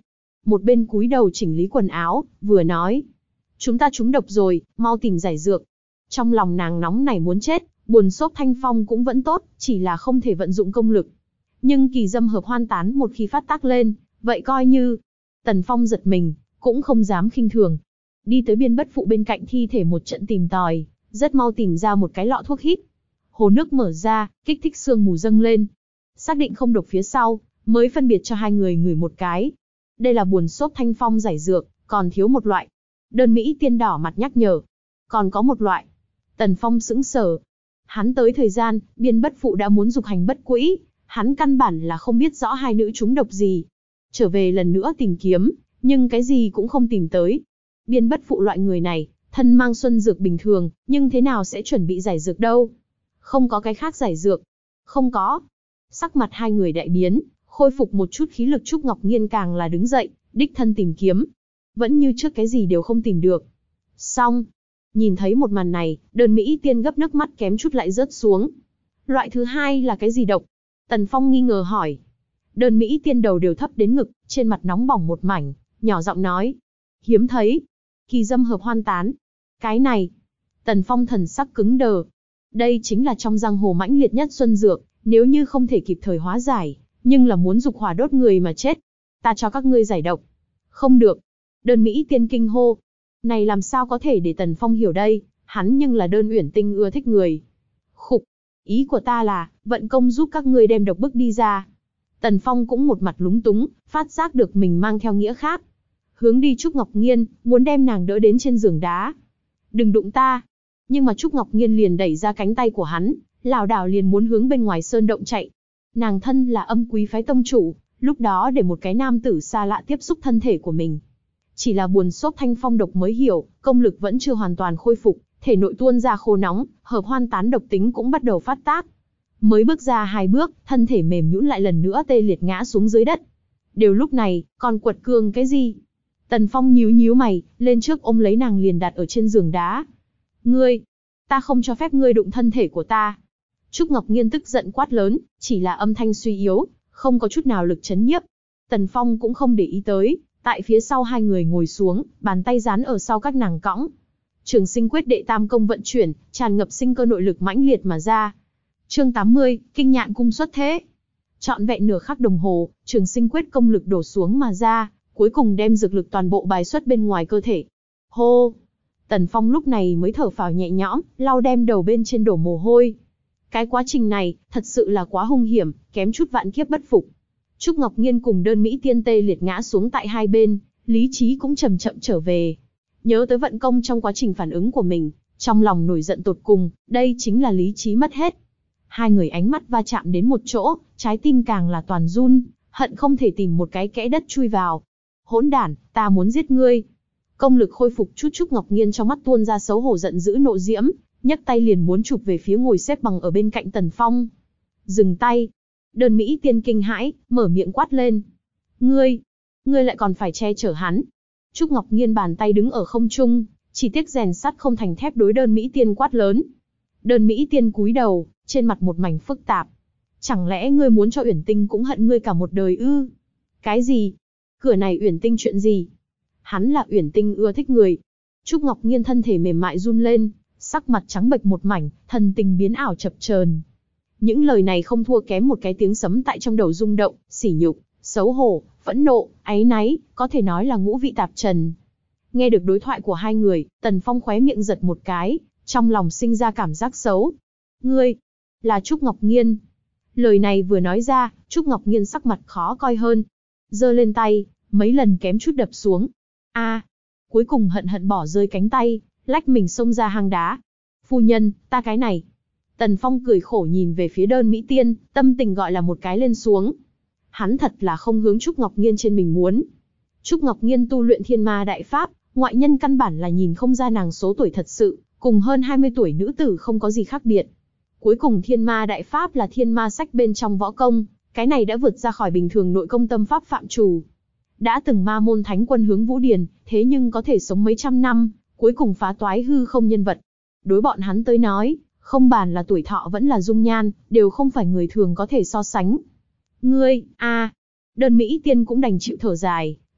một bên cúi đầu chỉnh lý quần áo, vừa nói. Chúng ta trúng độc rồi, mau tìm giải dược. Trong lòng nàng nóng nảy muốn chết, buồn xốp thanh phong cũng vẫn tốt, chỉ là không thể vận dụng công lực. Nhưng kỳ dâm hợp hoan tán một khi phát tác lên, vậy coi như... Tần Phong giật mình, cũng không dám khinh thường. Đi tới Biên Bất Phụ bên cạnh thi thể một trận tìm tòi, rất mau tìm ra một cái lọ thuốc hít. Hồ nước mở ra, kích thích sương mù dâng lên. Xác định không độc phía sau, mới phân biệt cho hai người ngửi một cái. Đây là buồn xốp thanh phong giải dược, còn thiếu một loại. Đơn Mỹ tiên đỏ mặt nhắc nhở. Còn có một loại. Tần Phong sững sờ. Hắn tới thời gian, Biên Bất Phụ đã muốn dục hành bất quỹ, hắn căn bản là không biết rõ hai nữ trúng độc gì. Trở về lần nữa tìm kiếm, nhưng cái gì cũng không tìm tới. Biên Bất Phụ loại người này, thân mang xuân dược bình thường, nhưng thế nào sẽ chuẩn bị giải dược đâu? Không có cái khác giải dược. Không có. Sắc mặt hai người đại biến, khôi phục một chút khí lực. Trúc Ngọc Nhiên càng là đứng dậy, đích thân tìm kiếm. Vẫn như trước cái gì đều không tìm được. Xong. Nhìn thấy một màn này, Đơn Mỹ Tiên gấp nước mắt kém chút lại rớt xuống. Loại thứ hai là cái gì độc? Tần Phong nghi ngờ hỏi. Đơn Mỹ Tiên đầu đều thấp đến ngực, trên mặt nóng bỏng một mảnh, nhỏ giọng nói. Hiếm thấy. Kỳ dâm hợp hoan tán. Cái này. Tần Phong thần sắc cứng đờ. Đây chính là trong giang hồ mãnh liệt nhất xuân dược, nếu như không thể kịp thời hóa giải, nhưng là muốn dục hỏa đốt người mà chết. Ta cho các ngươi giải độc. Không được. Đơn Mỹ Tiên kinh hô. Này làm sao có thể để Tần Phong hiểu đây, hắn nhưng là Đơn Uyển Tinh ưa thích người. Khục. Ý của ta là, vận công giúp các ngươi đem độc bức đi ra. Tần Phong cũng một mặt lúng túng, phát giác được mình mang theo nghĩa khác. Hướng đi Trúc Ngọc Nhiên, muốn đem nàng đỡ đến trên giường đá. Đừng đụng ta. Nhưng mà Trúc Ngọc Nhiên liền đẩy ra cánh tay của hắn, lảo đảo liền muốn hướng bên ngoài sơn động chạy. Nàng thân là Âm Quý phái tông chủ, lúc đó để một cái nam tử xa lạ tiếp xúc thân thể của mình. Chỉ là buồn xốp thanh phong độc mới hiểu, công lực vẫn chưa hoàn toàn khôi phục, thể nội tuôn ra khô nóng, hợp hoan tán độc tính cũng bắt đầu phát tác. Mới bước ra hai bước, thân thể mềm nhũn lại lần nữa tê liệt ngã xuống dưới đất. Đều lúc này, còn quật cường cái gì? Tần Phong nhíu nhíu mày, lên trước ôm lấy nàng liền đặt ở trên giường đá. Ngươi, ta không cho phép ngươi đụng thân thể của ta. Trúc Ngọc Nhiên tức giận quát lớn, chỉ là âm thanh suy yếu, không có chút nào lực chấn nhiếp. Tần Phong cũng không để ý tới, tại phía sau hai người ngồi xuống, bàn tay dán ở sau các nàng cõng. Trường Sinh Quyết đệ tam công vận chuyển, tràn ngập sinh cơ nội lực mãnh liệt mà ra. Chương tám mươi, Kinh Nhạn cung xuất thế. Trọn vẹn nửa khắc đồng hồ, Trường Sinh Quyết công lực đổ xuống mà ra, cuối cùng đem dược lực toàn bộ bài xuất bên ngoài cơ thể. Hô! Tần Phong lúc này mới thở phào nhẹ nhõm, lau đem đầu bên trên đổ mồ hôi. Cái quá trình này, thật sự là quá hung hiểm, kém chút vạn kiếp bất phục. Trúc Ngọc Nhiên cùng Đơn Mỹ Tiên tê liệt ngã xuống tại hai bên, lý trí cũng chậm chậm trở về. Nhớ tới vận công trong quá trình phản ứng của mình, trong lòng nổi giận tột cùng, đây chính là lý trí mất hết. Hai người ánh mắt va chạm đến một chỗ, trái tim càng là toàn run, hận không thể tìm một cái kẽ đất chui vào. Hỗn đản, ta muốn giết ngươi. Công lực khôi phục chút. Trúc Ngọc Nhiên trong mắt tuôn ra xấu hổ giận dữ nộ diễm, nhấc tay liền muốn chụp về phía ngồi xếp bằng ở bên cạnh Tần Phong. Dừng tay. Đơn Mỹ Tiên kinh hãi, mở miệng quát lên. Ngươi, ngươi lại còn phải che chở hắn. Trúc Ngọc Nhiên bàn tay đứng ở không trung, chỉ tiếc rèn sắt không thành thép đối Đơn Mỹ Tiên quát lớn. Đơn Mỹ Tiên cúi đầu, trên mặt một mảnh phức tạp. Chẳng lẽ ngươi muốn cho Uyển Tinh cũng hận ngươi cả một đời ư? Cái gì? Cửa này Uyển Tinh chuyện gì? Hắn là Uyển Tinh ưa thích người. Trúc Ngọc Nhiên thân thể mềm mại run lên, sắc mặt trắng bệch một mảnh, thần tình biến ảo chập chờn. Những lời này không thua kém một cái tiếng sấm tại trong đầu rung động, sỉ nhục, xấu hổ, phẫn nộ, áy náy, có thể nói là ngũ vị tạp trần. Nghe được đối thoại của hai người, Tần Phong khóe miệng giật một cái, trong lòng sinh ra cảm giác xấu. Ngươi, là Trúc Ngọc Nhiên. Lời này vừa nói ra, Trúc Ngọc Nhiên sắc mặt khó coi hơn. Giơ lên tay, mấy lần kém chút đập xuống. A, à, cuối cùng hận hận bỏ rơi cánh tay, lách mình xông ra hang đá. Phu nhân, ta cái này. Tần Phong cười khổ nhìn về phía Đơn Mỹ Tiên, tâm tình gọi là một cái lên xuống. Hắn thật là không hướng Trúc Ngọc Nhiên trên mình muốn. Trúc Ngọc Nhiên tu luyện Thiên Ma Đại Pháp, ngoại nhân căn bản là nhìn không ra nàng số tuổi thật sự, cùng hơn hai mươi tuổi nữ tử không có gì khác biệt. Cuối cùng Thiên Ma Đại Pháp là thiên ma sách bên trong võ công, cái này đã vượt ra khỏi bình thường nội công tâm pháp phạm trù. Đã từng ma môn thánh quân hướng Vũ Điền, thế nhưng có thể sống mấy trăm năm, cuối cùng phá toái hư không nhân vật. Đối bọn hắn tới nói, không bàn là tuổi thọ vẫn là dung nhan, đều không phải người thường có thể so sánh. Ngươi, a, Đơn Mỹ Tiên cũng đành chịu thở dài,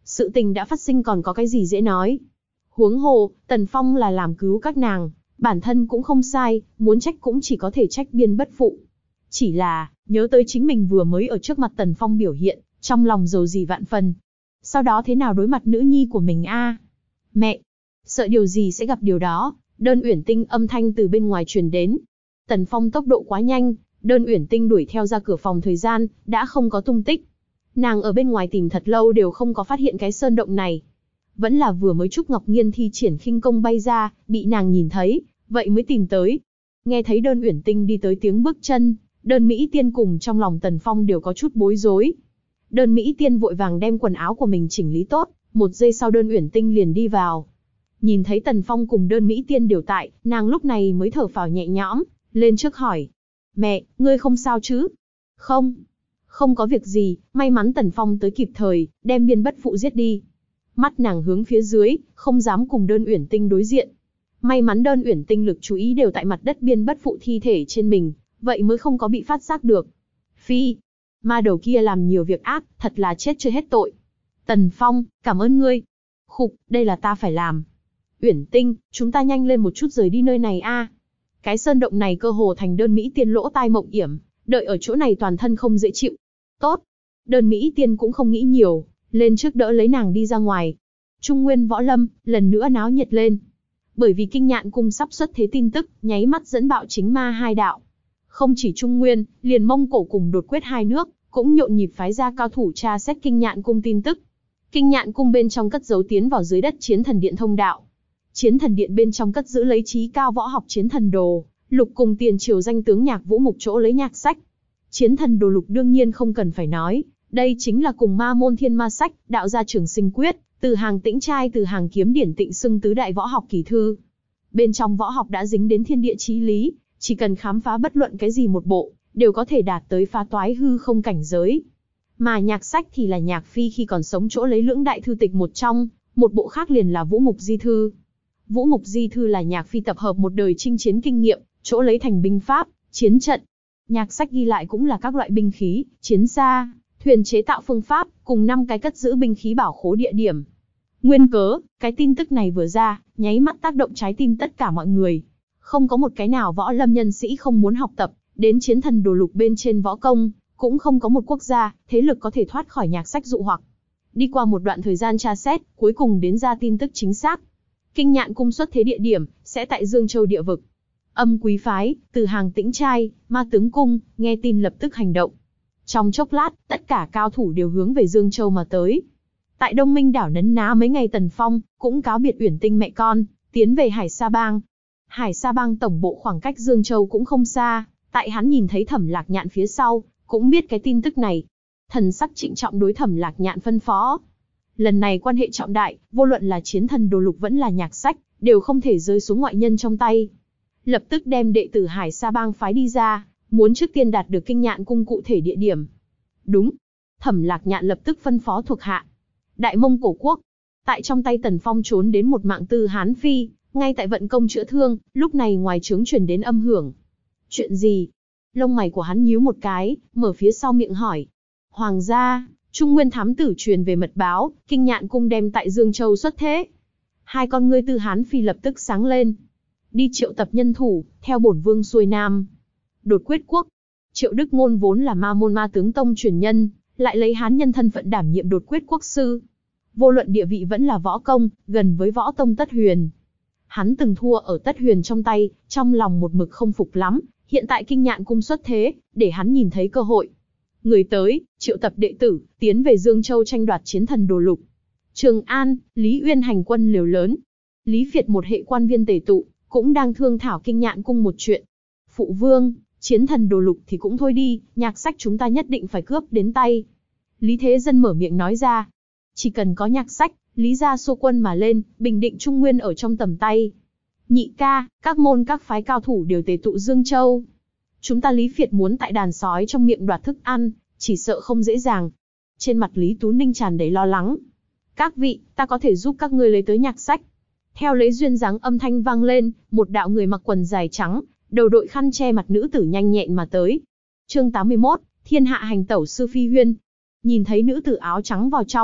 sự tình đã phát sinh còn có cái gì dễ nói. Huống hồ, Tần Phong là làm cứu các nàng, bản thân cũng không sai, muốn trách cũng chỉ có thể trách Biên Bất Phụ. Chỉ là, nhớ tới chính mình vừa mới ở trước mặt Tần Phong biểu hiện, trong lòng dầu dĩ vạn phần. Sau đó thế nào đối mặt nữ nhi của mình a? Mẹ! Sợ điều gì sẽ gặp điều đó, Đơn Uyển Tinh âm thanh từ bên ngoài truyền đến. Tần Phong tốc độ quá nhanh, Đơn Uyển Tinh đuổi theo ra cửa phòng thời gian, đã không có tung tích. Nàng ở bên ngoài tìm thật lâu đều không có phát hiện cái sơn động này. Vẫn là vừa mới Trúc Ngọc Nhiên thi triển khinh công bay ra, bị nàng nhìn thấy, vậy mới tìm tới. Nghe thấy Đơn Uyển Tinh đi tới tiếng bước chân, Đơn Mỹ Tiên cùng trong lòng Tần Phong đều có chút bối rối. Đơn Mỹ Tiên vội vàng đem quần áo của mình chỉnh lý tốt, một giây sau Đơn Uyển Tinh liền đi vào. Nhìn thấy Tần Phong cùng Đơn Mỹ Tiên đều tại, nàng lúc này mới thở phào nhẹ nhõm, lên trước hỏi. Mẹ, ngươi không sao chứ? Không. Không có việc gì, may mắn Tần Phong tới kịp thời, đem Biên Bất Phụ giết đi. Mắt nàng hướng phía dưới, không dám cùng Đơn Uyển Tinh đối diện. May mắn Đơn Uyển Tinh lực chú ý đều tại mặt đất Biên Bất Phụ thi thể trên mình, vậy mới không có bị phát giác được. Phi, ma đầu kia làm nhiều việc ác, thật là chết chưa hết tội. Tần Phong, cảm ơn ngươi. Khục, đây là ta phải làm. Uyển Tinh, chúng ta nhanh lên một chút rời đi nơi này a. Cái sơn động này cơ hồ thành Đơn Mỹ Tiên lỗ tai mộng yểm, đợi ở chỗ này toàn thân không dễ chịu. Tốt. Đơn Mỹ Tiên cũng không nghĩ nhiều, lên trước đỡ lấy nàng đi ra ngoài. Trung Nguyên Võ Lâm, lần nữa náo nhiệt lên. Bởi vì Kinh Nhạn Cung sắp xuất thế tin tức, nháy mắt dẫn bạo chính ma hai đạo. Không chỉ Trung Nguyên, liền Mông Cổ cùng Đột Quyết hai nước, cũng nhộn nhịp phái ra cao thủ tra xét Kinh Nhạn Cung tin tức. Kinh Nhạn Cung bên trong cất giấu tiến vào dưới đất Chiến Thần Điện thông đạo. Chiến Thần Điện bên trong cất giữ lấy trí cao võ học Chiến Thần Đồ, lục cùng tiền triều danh tướng Nhạc Vũ Mục chỗ lấy nhạc sách. Chiến Thần Đồ lục đương nhiên không cần phải nói, đây chính là cùng Ma Môn Thiên Ma Sách, Đạo gia Trường Sinh Quyết, Từ Hàng Tĩnh Trai Từ Hàng Kiếm Điển tịnh xưng tứ đại võ học kỳ thư. Bên trong võ học đã dính đến thiên địa chí lý, chỉ cần khám phá bất luận cái gì một bộ, đều có thể đạt tới phá toái hư không cảnh giới. Mà nhạc sách thì là Nhạc Phi khi còn sống chỗ lấy lưỡng đại thư tịch một trong, một bộ khác liền là Vũ Mục Di Thư. Vũ Mục Di Thư là Nhạc Phi tập hợp một đời chinh chiến kinh nghiệm, chỗ lấy thành binh pháp, chiến trận. Nhạc sách ghi lại cũng là các loại binh khí, chiến xa, thuyền chế tạo phương pháp, cùng năm cái cất giữ binh khí bảo khố địa điểm. Nguyên cớ, cái tin tức này vừa ra, nháy mắt tác động trái tim tất cả mọi người. Không có một cái nào võ lâm nhân sĩ không muốn học tập, đến Chiến Thần Đồ lục bên trên võ công, cũng không có một quốc gia, thế lực có thể thoát khỏi nhạc sách dụ hoặc. Đi qua một đoạn thời gian tra xét, cuối cùng đến ra tin tức chính xác. Kinh Nhạn Cung xuất thế địa điểm, sẽ tại Dương Châu địa vực. Âm Quý Phái, Từ Hàng Tĩnh Trai, Ma Tướng Cung, nghe tin lập tức hành động. Trong chốc lát, tất cả cao thủ đều hướng về Dương Châu mà tới. Tại Đông Minh đảo nấn ná mấy ngày Tần Phong, cũng cáo biệt Uyển Tinh mẹ con, tiến về Hải Sa Bang. Hải Sa Bang tổng bộ khoảng cách Dương Châu cũng không xa, tại hắn nhìn thấy Thẩm Lạc Nhạn phía sau, cũng biết cái tin tức này. Thần sắc trịnh trọng đối Thẩm Lạc Nhạn phân phó. Lần này quan hệ trọng đại, vô luận là Chiến Thần Đồ lục vẫn là nhạc sách, đều không thể rơi xuống ngoại nhân trong tay. Lập tức đem đệ tử Hải Sa Bang phái đi ra, muốn trước tiên đạt được Kinh Nhạn Cung cụ thể địa điểm. Đúng. Thẩm Lạc Nhạn lập tức phân phó thuộc hạ. Đại Mông Cổ Quốc. Tại trong tay Tần Phong trốn đến một mạng tư Hán Phi, ngay tại vận công chữa thương, lúc này ngoài trướng truyền đến âm hưởng. Chuyện gì? Lông mày của hắn nhíu một cái, mở phía sau miệng hỏi. Hoàng gia, Trung Nguyên thám tử truyền về mật báo, Kinh Nhạn Cung đem tại Dương Châu xuất thế. Hai con ngươi tư Hán Phi lập tức sáng lên. Đi triệu tập nhân thủ, theo bổn vương xuôi nam. Đột Quyết Quốc. Triệu Đức Ngôn vốn là Ma Môn Ma Tướng Tông truyền nhân, lại lấy Hán nhân thân phận đảm nhiệm Đột Quyết Quốc sư. Vô luận địa vị vẫn là võ công, gần với võ tông Tất Huyền. Hắn từng thua ở Tất Huyền trong tay, trong lòng một mực không phục lắm, hiện tại Kinh Nhạn Cung xuất thế, để hắn nhìn thấy cơ hội. Người tới, triệu tập đệ tử, tiến về Dương Châu tranh đoạt Chiến Thần Đồ lục. Trường An, Lý Uyên hành quân liều lớn. Lý Việt một hệ quan viên tề tụ, cũng đang thương thảo Kinh Nhạn Cung một chuyện. Phụ vương, Chiến Thần Đồ lục thì cũng thôi đi, nhạc sách chúng ta nhất định phải cướp đến tay. Lý Thế Dân mở miệng nói ra. Chỉ cần có nhạc sách, Lý gia xô quân mà lên, bình định Trung Nguyên ở trong tầm tay. Nhị ca, các môn các phái cao thủ đều tề tụ Dương Châu. Chúng ta Lý Việt muốn tại đàn sói trong miệng đoạt thức ăn, chỉ sợ không dễ dàng. Trên mặt Lý Tú Ninh tràn đầy lo lắng. Các vị, ta có thể giúp các ngươi lấy tới nhạc sách. Theo lấy duyên dáng âm thanh vang lên, một đạo người mặc quần dài trắng, đầu đội khăn che mặt nữ tử nhanh nhẹn mà tới. Chương tám mươi mốt, Thiên hạ hành tẩu sư Phi Huyên. Nhìn thấy nữ tử áo trắng vào trong,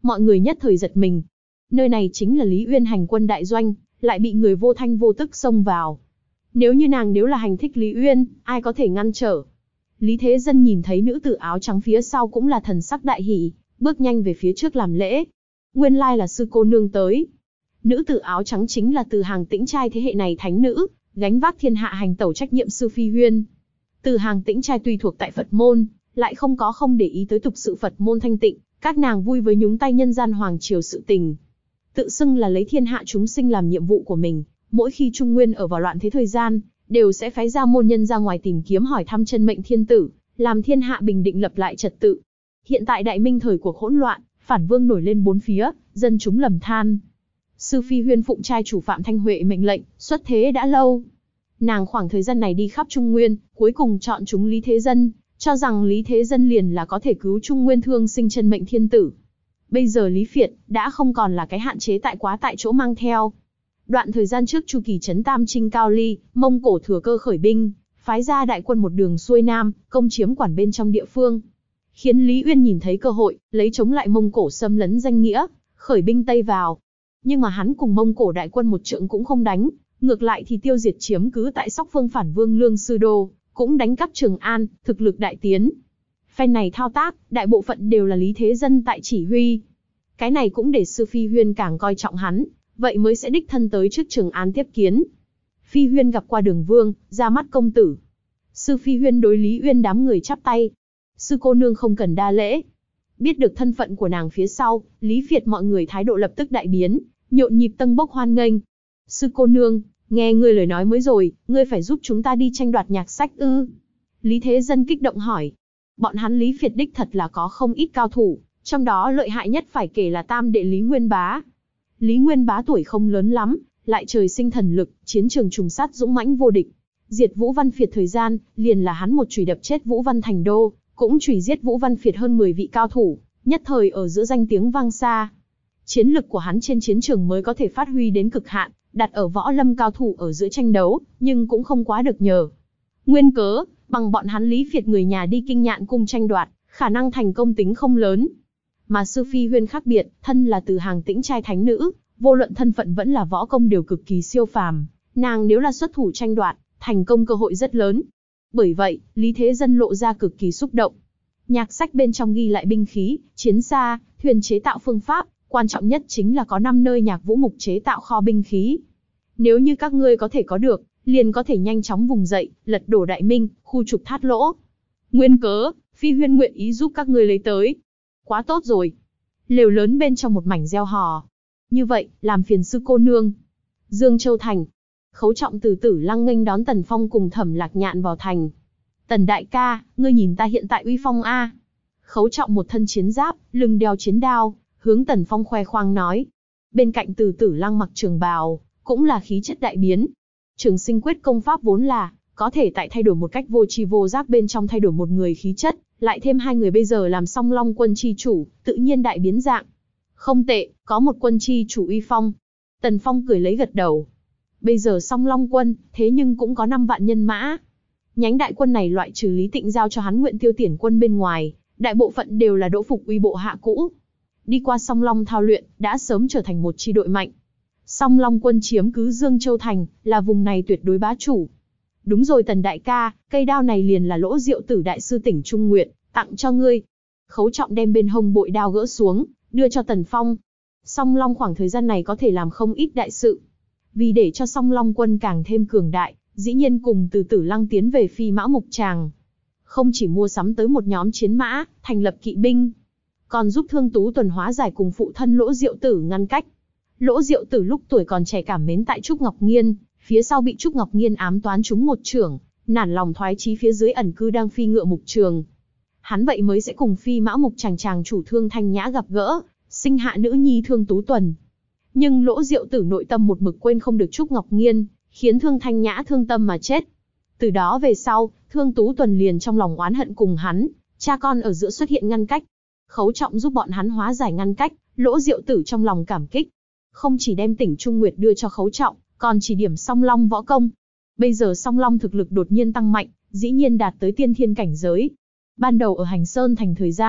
mọi người nhất thời giật mình. Nơi này chính là Lý Uyên hành quân đại doanh, lại bị người vô thanh vô tức xông vào. Nếu như nàng nếu là hành thích Lý Uyên, ai có thể ngăn trở? Lý Thế Dân nhìn thấy nữ tử áo trắng phía sau cũng là thần sắc đại hỉ, bước nhanh về phía trước làm lễ. Nguyên lai là sư cô nương tới. Nữ tử áo trắng chính là Từ Hàng Tĩnh trai thế hệ này thánh nữ, gánh vác thiên hạ hành tẩu trách nhiệm sư Phi Huyên. Từ Hàng Tĩnh trai tuy thuộc tại Phật môn, lại không có không để ý tới tục sự Phật môn thanh tịnh, các nàng vui với nhúng tay nhân gian hoàng triều sự tình. Tự xưng là lấy thiên hạ chúng sinh làm nhiệm vụ của mình, mỗi khi Trung Nguyên ở vào loạn thế thời gian, đều sẽ phái ra môn nhân ra ngoài tìm kiếm hỏi thăm chân mệnh thiên tử, làm thiên hạ bình định lập lại trật tự. Hiện tại đại minh thời cuộc hỗn loạn, phản vương nổi lên bốn phía, dân chúng lầm than. Sư Phi Huyên phụng trai chủ Phạm Thanh Huệ mệnh lệnh, xuất thế đã lâu. Nàng khoảng thời gian này đi khắp Trung Nguyên, cuối cùng chọn chúng Lý Thế Dân, cho rằng Lý Thế Dân liền là có thể cứu Trung Nguyên thương sinh chân mệnh thiên tử. Bây giờ Lý Phiệt đã không còn là cái hạn chế tại quá tại chỗ mang theo. Đoạn thời gian trước chu kỳ trấn Tam Trinh Cao Ly, Mông Cổ thừa cơ khởi binh, phái ra đại quân một đường xuôi nam, công chiếm quản bên trong địa phương. Khiến Lý Uyên nhìn thấy cơ hội, lấy chống lại Mông Cổ xâm lấn danh nghĩa, khởi binh Tây vào. Nhưng mà hắn cùng Mông Cổ đại quân một trượng cũng không đánh, ngược lại thì tiêu diệt chiếm cứ tại Sóc Phương phản vương Lương Sư Đô, cũng đánh cắp Trường An, thực lực đại tiến. Phen này thao tác, đại bộ phận đều là Lý Thế Dân tại chỉ huy. Cái này cũng để sư Phi Huyên càng coi trọng hắn, vậy mới sẽ đích thân tới trước Trường An tiếp kiến. Phi Huyên gặp qua Đường Vương, ra mắt công tử. Sư Phi Huyên đối Lý Uyên đám người chắp tay. Sư cô nương không cần đa lễ. Biết được thân phận của nàng phía sau, Lý Phiệt mọi người thái độ lập tức đại biến, nhộn nhịp tâng bốc hoan nghênh. Sư cô nương, nghe ngươi lời nói mới rồi, ngươi phải giúp chúng ta đi tranh đoạt nhạc sách ư? Lý Thế Dân kích động hỏi. Bọn hắn Lý Phiệt đích thật là có không ít cao thủ, trong đó lợi hại nhất phải kể là tam đệ Lý Nguyên Bá. Lý Nguyên Bá tuổi không lớn lắm, lại trời sinh thần lực, chiến trường trùng sát dũng mãnh vô địch. Diệt Vũ Văn Phiệt thời gian, liền là hắn một chùy đập chết Vũ Văn Thành Đô, cũng chùy giết Vũ Văn Phiệt hơn mười vị cao thủ, nhất thời ở giữa danh tiếng vang xa. Chiến lực của hắn trên chiến trường mới có thể phát huy đến cực hạn, đặt ở võ lâm cao thủ ở giữa tranh đấu, nhưng cũng không quá được nhờ. Nguyên cớ, bằng bọn hắn Lý Phiệt người nhà đi Kinh Nhạn cung tranh đoạt, khả năng thành công tính không lớn. Mà sư Phi Huyên khác biệt, thân là Từ Hàng Tĩnh trai thánh nữ, vô luận thân phận vẫn là võ công đều cực kỳ siêu phàm, nàng nếu là xuất thủ tranh đoạt, thành công cơ hội rất lớn. Bởi vậy, Lý Thế Dân lộ ra cực kỳ xúc động. Nhạc sách bên trong ghi lại binh khí, chiến xa, thuyền chế tạo phương pháp, quan trọng nhất chính là có năm nơi Nhạc Vũ Mục chế tạo kho binh khí. Nếu như các ngươi có thể có được, liền có thể nhanh chóng vùng dậy, lật đổ Đại Minh, khu trục Thát Lỗ. Nguyên cớ, Phi Huyên nguyện ý giúp các ngươi lấy tới. Quá tốt rồi. Lều lớn bên trong một mảnh reo hò. Như vậy, làm phiền sư cô nương. Dương Châu thành. Khấu Trọng từ Tử Lăng nghênh đón Tần Phong cùng Thẩm Lạc Nhạn vào thành. Tần đại ca, ngươi nhìn ta hiện tại uy phong a. Khấu Trọng một thân chiến giáp, lưng đeo chiến đao, hướng Tần Phong khoe khoang nói. Bên cạnh Từ Tử Lăng mặc trường bào, cũng là khí chất đại biến. Trường Sinh Quyết công pháp vốn là có thể tại thay đổi một cách vô tri vô giác bên trong thay đổi một người khí chất, lại thêm hai người bây giờ làm Song Long quân chi chủ, tự nhiên đại biến dạng. Không tệ, có một quân chi chủ uy phong. Tần Phong cười lấy gật đầu. Bây giờ Song Long quân, thế nhưng cũng có năm vạn nhân mã. Nhánh đại quân này loại trừ Lý Tịnh giao cho hắn Nguyện Tiêu Tiền quân bên ngoài, đại bộ phận đều là đỗ phục uy bộ hạ cũ. Đi qua Song Long thao luyện, đã sớm trở thành một chi đội mạnh. Song Long quân chiếm cứ Dương Châu thành, là vùng này tuyệt đối bá chủ. Đúng rồi Tần đại ca, cây đao này liền là Lỗ Diệu Tử đại sư tỉnh Trung Nguyệt, tặng cho ngươi. Khấu Trọng đem bên hông bội đao gỡ xuống, đưa cho Tần Phong. Song Long khoảng thời gian này có thể làm không ít đại sự. Vì để cho Song Long quân càng thêm cường đại, dĩ nhiên cùng Từ Tử Lăng tiến về Phi Mã Mục Tràng. Không chỉ mua sắm tới một nhóm chiến mã, thành lập kỵ binh, còn giúp Thương Tú Tuần hóa giải cùng phụ thân Lỗ Diệu Tử ngăn cách. Lỗ Diệu Tử lúc tuổi còn trẻ cảm mến tại Trúc Ngọc Nghiên, phía sau bị Trúc Ngọc Nghiên ám toán trúng một chưởng, nản lòng thoái chí phía dưới ẩn cư đang phi ngựa mục trường. Hắn vậy mới sẽ cùng Phi Mã Mục Tràng chàng chủ Thương Thanh Nhã gặp gỡ, sinh hạ nữ nhi Thương Tú Tuần. Nhưng Lỗ Diệu Tử nội tâm một mực quên không được Trúc Ngọc Nghiên, khiến Thương Thanh Nhã thương tâm mà chết. Từ đó về sau, Thương Tú Tuần liền trong lòng oán hận cùng hắn, cha con ở giữa xuất hiện ngăn cách. Khấu Trọng giúp bọn hắn hóa giải ngăn cách, Lỗ Diệu Tử trong lòng cảm kích. Không chỉ đem tỉnh Trung Nguyệt đưa cho Khấu Trọng, còn chỉ điểm Song Long võ công. Bây giờ Song Long thực lực đột nhiên tăng mạnh, dĩ nhiên đạt tới tiên thiên cảnh giới. Ban đầu ở Hành Sơn thành thời gian,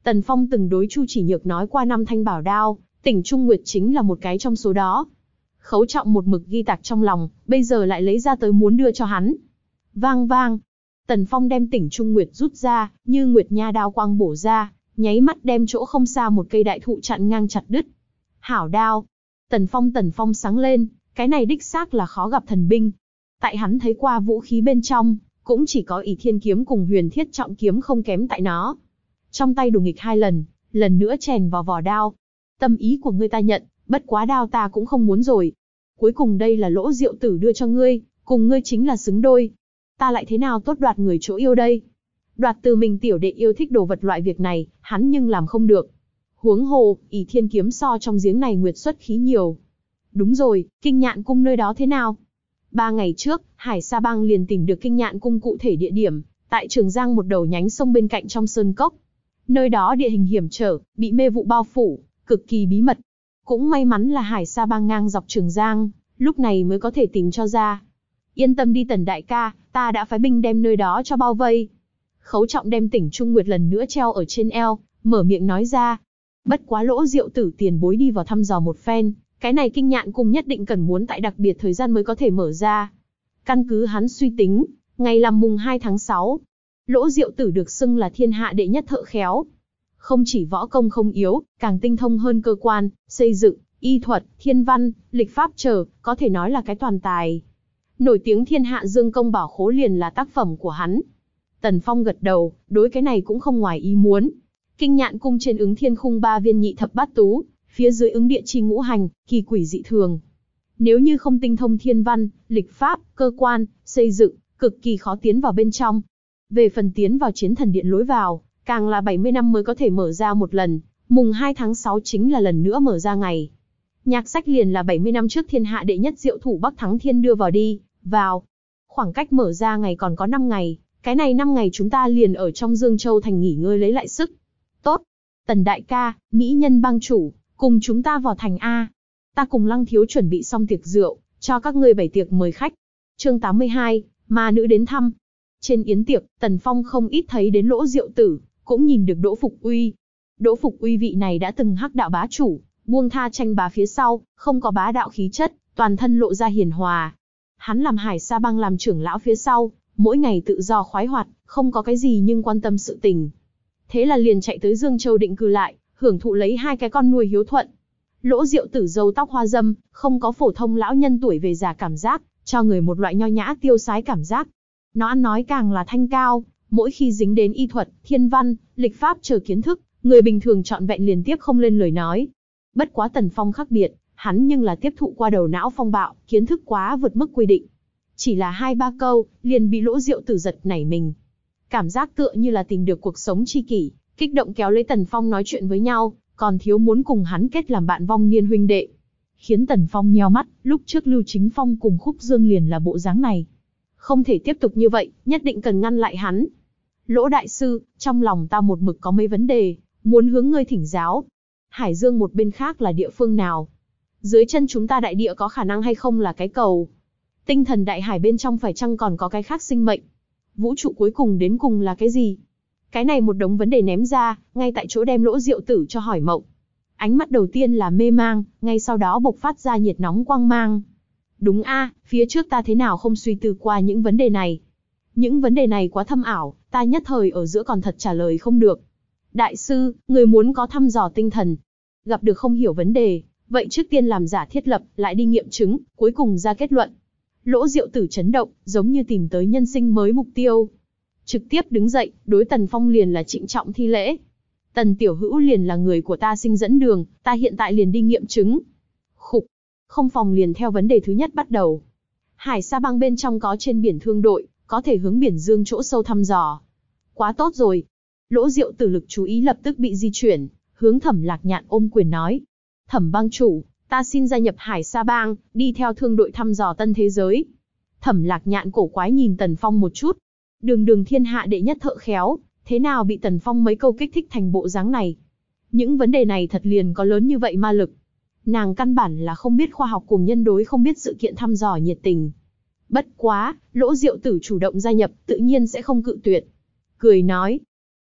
Tần Phong từng đối Chu Chỉ Nhược nói qua năm thanh bảo đao, Tỉnh Trung Nguyệt chính là một cái trong số đó. Khấu Trọng một mực ghi tạc trong lòng, bây giờ lại lấy ra tới muốn đưa cho hắn. Vang vang, Tần Phong đem Tỉnh Trung Nguyệt rút ra, như Nguyệt Nha đao quang bổ ra, nháy mắt đem chỗ không xa một cây đại thụ chặn ngang chặt đứt. Hảo đao. Tần Phong Tần Phong sáng lên, cái này đích xác là khó gặp thần binh. Tại hắn thấy qua vũ khí bên trong, cũng chỉ có ỷ thiên kiếm cùng huyền thiết trọng kiếm không kém tại nó. Trong tay đùng nghịch hai lần, lần nữa chèn vào vỏ đao. Tâm ý của ngươi ta nhận, bất quá đao ta cũng không muốn rồi. Cuối cùng đây là Lỗ Diệu Tử đưa cho ngươi, cùng ngươi chính là xứng đôi. Ta lại thế nào tốt đoạt người chỗ yêu đây? Đoạt từ mình tiểu đệ yêu thích đồ vật loại việc này, hắn nhưng làm không được. Huống hồ, ỷ thiên kiếm so trong giếng này nguyệt xuất khí nhiều. Đúng rồi, Kinh Nhạn Cung nơi đó thế nào? Ba ngày trước, Hải Sa Bang liền tìm được Kinh Nhạn Cung cụ thể địa điểm, tại Trường Giang một đầu nhánh sông bên cạnh trong sơn cốc. Nơi đó địa hình hiểm trở, bị mê vụ bao phủ, cực kỳ bí mật. Cũng may mắn là Hải Sa Bang ngang dọc Trường Giang, lúc này mới có thể tìm cho ra. Yên tâm đi Tần đại ca, ta đã phái binh đem nơi đó cho bao vây. Khấu Trọng đem Tỉnh Trung Nguyệt lần nữa treo ở trên eo, mở miệng nói ra. Bất quá Lỗ Diệu Tử tiền bối đi vào thăm dò một phen, cái này Kinh Nhạn Cung nhất định cần muốn tại đặc biệt thời gian mới có thể mở ra. Căn cứ hắn suy tính, ngày làm mùng hai tháng sáu, Lỗ Diệu Tử được xưng là thiên hạ đệ nhất thợ khéo. Không chỉ võ công không yếu, càng tinh thông hơn cơ quan, xây dựng, y thuật, thiên văn, lịch pháp trở, có thể nói là cái toàn tài. Nổi tiếng thiên hạ dương công bảo khố liền là tác phẩm của hắn. Tần Phong gật đầu, đối cái này cũng không ngoài ý muốn. Kinh Nhạn Cung trên ứng thiên khung ba viên nhị thập bát tú, phía dưới ứng địa chi ngũ hành, kỳ quỷ dị thường. Nếu như không tinh thông thiên văn, lịch pháp, cơ quan, xây dựng, cực kỳ khó tiến vào bên trong. Về phần tiến vào chiến thần điện lối vào, càng là bảy mươi năm mới có thể mở ra một lần, mùng hai tháng sáu chính là lần nữa mở ra ngày. Nhạc sách liền là bảy mươi năm trước thiên hạ đệ nhất diệu thủ Bắc Thắng Thiên đưa vào đi, vào. Khoảng cách mở ra ngày còn có năm ngày, cái này năm ngày chúng ta liền ở trong Dương Châu thành nghỉ ngơi lấy lại sức. Tốt, Tần đại ca, mỹ nhân bang chủ, cùng chúng ta vào thành A. Ta cùng Lăng thiếu chuẩn bị xong tiệc rượu, cho các ngươi bày tiệc mời khách. Chương tám mươi hai, ma nữ đến thăm. Trên yến tiệc, Tần Phong không ít thấy đến Lỗ Diệu Tử, cũng nhìn được Đỗ Phục Uy. Đỗ Phục Uy vị này đã từng hắc đạo bá chủ, buông tha tranh bá phía sau, không có bá đạo khí chất, toàn thân lộ ra hiền hòa. Hắn làm Hải Sa Bang làm trưởng lão phía sau, mỗi ngày tự do khoái hoạt, không có cái gì nhưng quan tâm sự tình. Thế là liền chạy tới Dương Châu định cư lại, hưởng thụ lấy hai cái con nuôi hiếu thuận. Lỗ Diệu Tử râu tóc hoa dâm, không có phổ thông lão nhân tuổi về già cảm giác, cho người một loại nho nhã tiêu sái cảm giác. Nó ăn nói càng là thanh cao, mỗi khi dính đến y thuật, thiên văn, lịch pháp chờ kiến thức, người bình thường trọn vẹn liền tiếp không lên lời nói. Bất quá Tần Phong khác biệt, hắn nhưng là tiếp thụ qua đầu não phong bạo, kiến thức quá vượt mức quy định. Chỉ là hai ba câu, liền bị Lỗ Diệu Tử giật nảy mình. Cảm giác tựa như là tìm được cuộc sống tri kỷ, kích động kéo lấy Tần Phong nói chuyện với nhau, còn thiếu muốn cùng hắn kết làm bạn vong niên huynh đệ. Khiến Tần Phong nheo mắt, lúc trước Lưu Chính Phong cùng Khúc Dương liền là bộ dáng này. Không thể tiếp tục như vậy, nhất định cần ngăn lại hắn. Lỗ đại sư, trong lòng ta một mực có mấy vấn đề, muốn hướng ngươi thỉnh giáo. Hải Dương một bên khác là địa phương nào? Dưới chân chúng ta đại địa có khả năng hay không là cái cầu? Tinh thần đại hải bên trong phải chăng còn có cái khác sinh mệnh? Vũ trụ cuối cùng đến cùng là cái gì? Cái này một đống vấn đề ném ra, ngay tại chỗ đem Lỗ Diệu Tử cho hỏi mộng. Ánh mắt đầu tiên là mê mang, ngay sau đó bộc phát ra nhiệt nóng quang mang. Đúng a, phía trước ta thế nào không suy tư qua những vấn đề này? Những vấn đề này quá thâm ảo, ta nhất thời ở giữa còn thật trả lời không được. Đại sư, người muốn có thăm dò tinh thần. Gặp được không hiểu vấn đề, vậy trước tiên làm giả thiết lập, lại đi nghiệm chứng, cuối cùng ra kết luận. Lỗ Diệu Tử chấn động, giống như tìm tới nhân sinh mới mục tiêu. Trực tiếp đứng dậy, đối Tần Phong liền là trịnh trọng thi lễ. Tần tiểu hữu liền là người của ta sinh dẫn đường, ta hiện tại liền đi nghiệm chứng. Khục, không phòng liền theo vấn đề thứ nhất bắt đầu. Hải Sa Bang bên trong có trên biển thương đội, có thể hướng biển Dương chỗ sâu thăm dò. Quá tốt rồi. Lỗ Diệu Tử lực chú ý lập tức bị di chuyển, hướng Thẩm Lạc Nhạn ôm quyền nói. Thẩm bang chủ, ta xin gia nhập Hải Sa Bang, đi theo thương đội thăm dò tân thế giới. Thẩm Lạc Nhạn cổ quái nhìn Tần Phong một chút. Đường đường thiên hạ đệ nhất thợ khéo, thế nào bị Tần Phong mấy câu kích thích thành bộ dáng này? Những vấn đề này thật liền có lớn như vậy ma lực. Nàng căn bản là không biết khoa học cùng nhân đối không biết sự kiện thăm dò nhiệt tình. Bất quá, Lỗ Diệu Tử chủ động gia nhập, tự nhiên sẽ không cự tuyệt. Cười nói,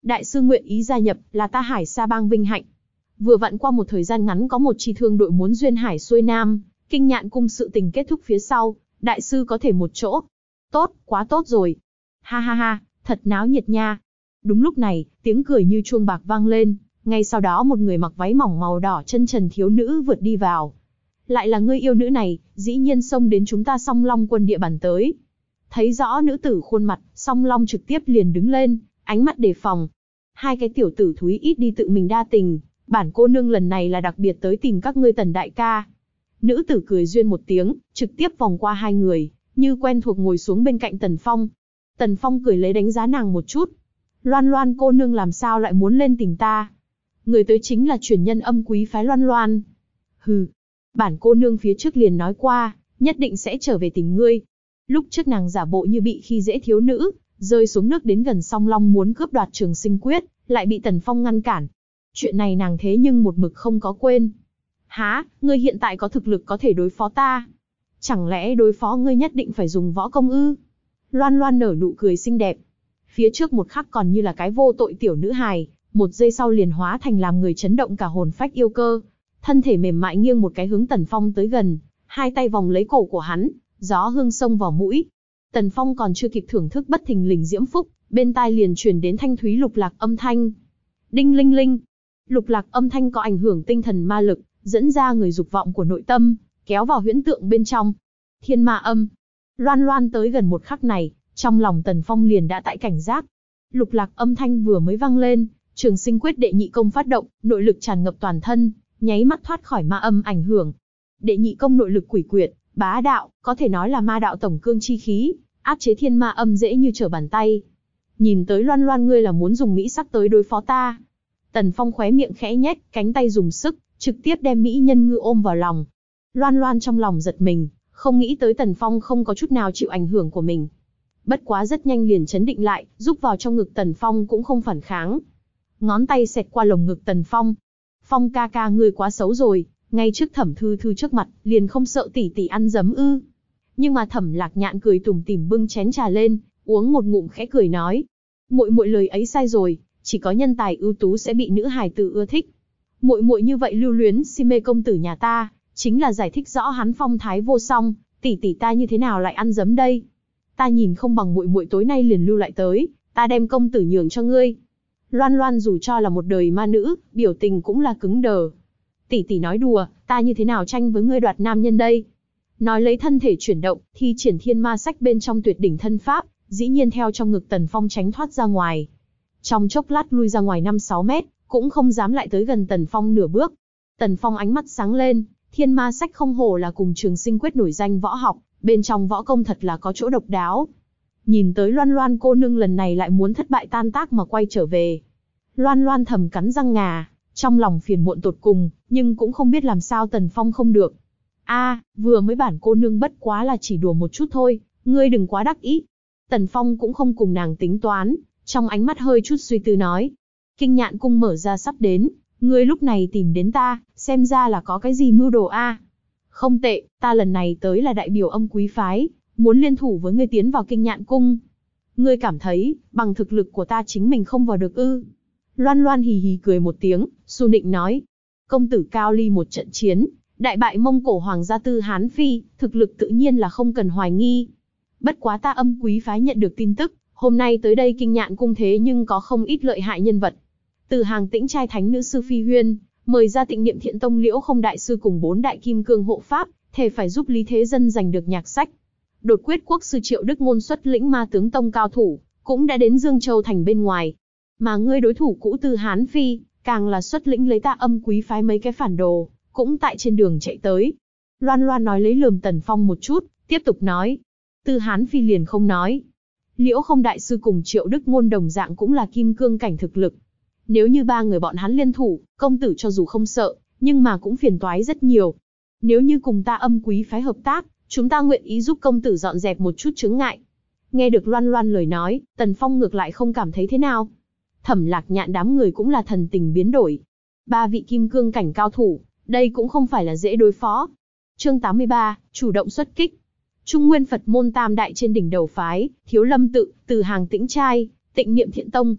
Đại sư nguyện ý gia nhập, là ta Hải Sa Bang vinh hạnh. Vừa vặn qua một thời gian ngắn có một chi thương đội muốn duyên hải xuôi nam, Kinh Nhạn cung sự tình kết thúc phía sau, đại sư có thể một chỗ. Tốt, quá tốt rồi. Ha ha ha, thật náo nhiệt nha. Đúng lúc này, tiếng cười như chuông bạc vang lên, ngay sau đó một người mặc váy mỏng màu đỏ chân trần thiếu nữ vượt đi vào. Lại là ngươi yêu nữ này, dĩ nhiên xông đến chúng ta Song Long quân địa bàn tới. Thấy rõ nữ tử khuôn mặt, Song Long trực tiếp liền đứng lên, ánh mắt đề phòng. Hai cái tiểu tử thúi ít đi tự mình đa tình, bản cô nương lần này là đặc biệt tới tìm các ngươi Tần đại ca. Nữ tử cười duyên một tiếng, trực tiếp vòng qua hai người, như quen thuộc ngồi xuống bên cạnh Tần Phong. Tần Phong cười lấy đánh giá nàng một chút. Loan Loan cô nương làm sao lại muốn lên tìm ta? Người tới chính là truyền nhân Âm Quý phái Loan Loan. Hừ, bản cô nương phía trước liền nói qua, nhất định sẽ trở về tìm ngươi. Lúc trước nàng giả bộ như bị khi dễ thiếu nữ, rơi xuống nước đến gần Song Long muốn cướp đoạt Trường Sinh Quyết, lại bị Tần Phong ngăn cản. Chuyện này nàng thế nhưng một mực không có quên. Hả, ngươi hiện tại có thực lực có thể đối phó ta? Chẳng lẽ đối phó ngươi nhất định phải dùng võ công ư? Loan Loan nở nụ cười xinh đẹp. Phía trước một khắc còn như là cái vô tội tiểu nữ hài, một giây sau liền hóa thành làm người chấn động cả hồn phách yêu cơ. Thân thể mềm mại nghiêng một cái hướng Tần Phong tới gần, hai tay vòng lấy cổ của hắn, gió hương xông vào mũi. Tần Phong còn chưa kịp thưởng thức bất thình lình diễm phúc, bên tai liền truyền đến thanh thúy lục lạc âm thanh. Đinh linh linh. Lục lạc âm thanh có ảnh hưởng tinh thần ma lực, dẫn ra người dục vọng của nội tâm, kéo vào huyễn tượng bên trong. Thiên ma âm. Loan Loan tới gần một khắc này, trong lòng Tần Phong liền đã tại cảnh giác. Lục lạc âm thanh vừa mới vang lên, Trường Sinh Quyết đệ nhị công phát động, nội lực tràn ngập toàn thân, nháy mắt thoát khỏi ma âm ảnh hưởng. Đệ nhị công nội lực quỷ quyệt, bá đạo, có thể nói là ma đạo tổng cương chi khí, áp chế thiên ma âm dễ như trở bàn tay. Nhìn tới Loan Loan ngươi là muốn dùng mỹ sắc tới đối phó ta. Tần Phong khóe miệng khẽ nhếch, cánh tay dùng sức, trực tiếp đem mỹ nhân ngư ôm vào lòng. Loan Loan trong lòng giật mình, không nghĩ tới Tần Phong không có chút nào chịu ảnh hưởng của mình. Bất quá rất nhanh liền chấn định lại, rúc vào trong ngực Tần Phong cũng không phản kháng. Ngón tay xẹt qua lồng ngực Tần Phong. Phong ca ca ngươi quá xấu rồi, ngay trước Thẩm Thư Thư trước mặt, liền không sợ tỷ tỷ ăn dấm ư? Nhưng mà Thẩm Lạc Nhạn cười tủm tỉm bưng chén trà lên, uống một ngụm khẽ cười nói: "Muội muội lời ấy sai rồi, chỉ có nhân tài ưu tú sẽ bị nữ hài tử ưa thích. Muội muội như vậy lưu luyến si mê công tử nhà ta, chính là giải thích rõ hắn phong thái vô song, tỷ tỷ ta như thế nào lại ăn dấm đây? Ta nhìn không bằng muội muội tối nay liền lưu lại tới, ta đem công tử nhường cho ngươi." Loan Loan dù cho là một đời ma nữ, biểu tình cũng là cứng đờ. "Tỷ tỷ nói đùa, ta như thế nào tranh với ngươi đoạt nam nhân đây?" Nói lấy thân thể chuyển động, thi triển thiên ma sách bên trong tuyệt đỉnh thân pháp, dĩ nhiên theo trong ngực Tần Phong tránh thoát ra ngoài. Trong chốc lát lui ra ngoài năm sáu mét, cũng không dám lại tới gần Tần Phong nửa bước. Tần Phong ánh mắt sáng lên, thiên ma sách không hổ là cùng Trường Sinh Quyết nổi danh võ học, bên trong võ công thật là có chỗ độc đáo. Nhìn tới Loan Loan cô nương lần này lại muốn thất bại tan tác mà quay trở về. Loan Loan thầm cắn răng ngà, trong lòng phiền muộn tột cùng, nhưng cũng không biết làm sao Tần Phong không được. A, vừa mới bản cô nương bất quá là chỉ đùa một chút thôi, ngươi đừng quá đắc ý. Tần Phong cũng không cùng nàng tính toán, trong ánh mắt hơi chút suy tư nói: Kinh Nhạn cung mở ra sắp đến, ngươi lúc này tìm đến ta, xem ra là có cái gì mưu đồ a. Không tệ, ta lần này tới là đại biểu Âm Quý phái, muốn liên thủ với ngươi tiến vào Kinh Nhạn cung. Ngươi cảm thấy, bằng thực lực của ta chính mình không vào được ư? Loan Loan hì hì cười một tiếng, su nịnh nói: công tử Cao Ly một trận chiến, đại bại Mông Cổ hoàng gia Tư Hán Phi, thực lực tự nhiên là không cần hoài nghi. Bất quá ta Âm Quý phái nhận được tin tức, hôm nay tới đây Kinh Nhạn cung thế nhưng có không ít lợi hại nhân vật. Từ hàng Tĩnh trai thánh nữ sư Phi Huyên, mời ra Tịnh Niệm Thiện Tông Liễu Không đại sư cùng bốn đại kim cương hộ pháp, thề phải giúp Lý Thế Dân giành được nhạc sách. Đột quyết quốc sư Triệu Đức Ngôn xuất lĩnh Ma tướng tông cao thủ, cũng đã đến Dương Châu thành bên ngoài. Mà ngươi đối thủ cũ Tư Hán Phi, càng là xuất lĩnh lấy ta Âm Quý phái mấy cái phản đồ, cũng tại trên đường chạy tới. Loan Loan nói lấy lườm Tần Phong một chút, tiếp tục nói: Tư Hán Phi liền không nói. Liễu Không đại sư cùng Triệu Đức Ngôn đồng dạng cũng là kim cương cảnh thực lực. Nếu như ba người bọn hắn liên thủ, công tử cho dù không sợ, nhưng mà cũng phiền toái rất nhiều. Nếu như cùng ta Âm Quý phái hợp tác, chúng ta nguyện ý giúp công tử dọn dẹp một chút chướng ngại. Nghe được Loan Loan lời nói, Tần Phong ngược lại không cảm thấy thế nào. Thẩm Lạc Nhạn đám người cũng là thần tình biến đổi. Ba vị kim cương cảnh cao thủ, đây cũng không phải là dễ đối phó. Chương tám mươi ba, chủ động xuất kích. Trung Nguyên Phật môn tam đại trên đỉnh đầu phái, Thiếu Lâm tự, Từ hàng Tĩnh trai, Tịnh Niệm Thiện tông.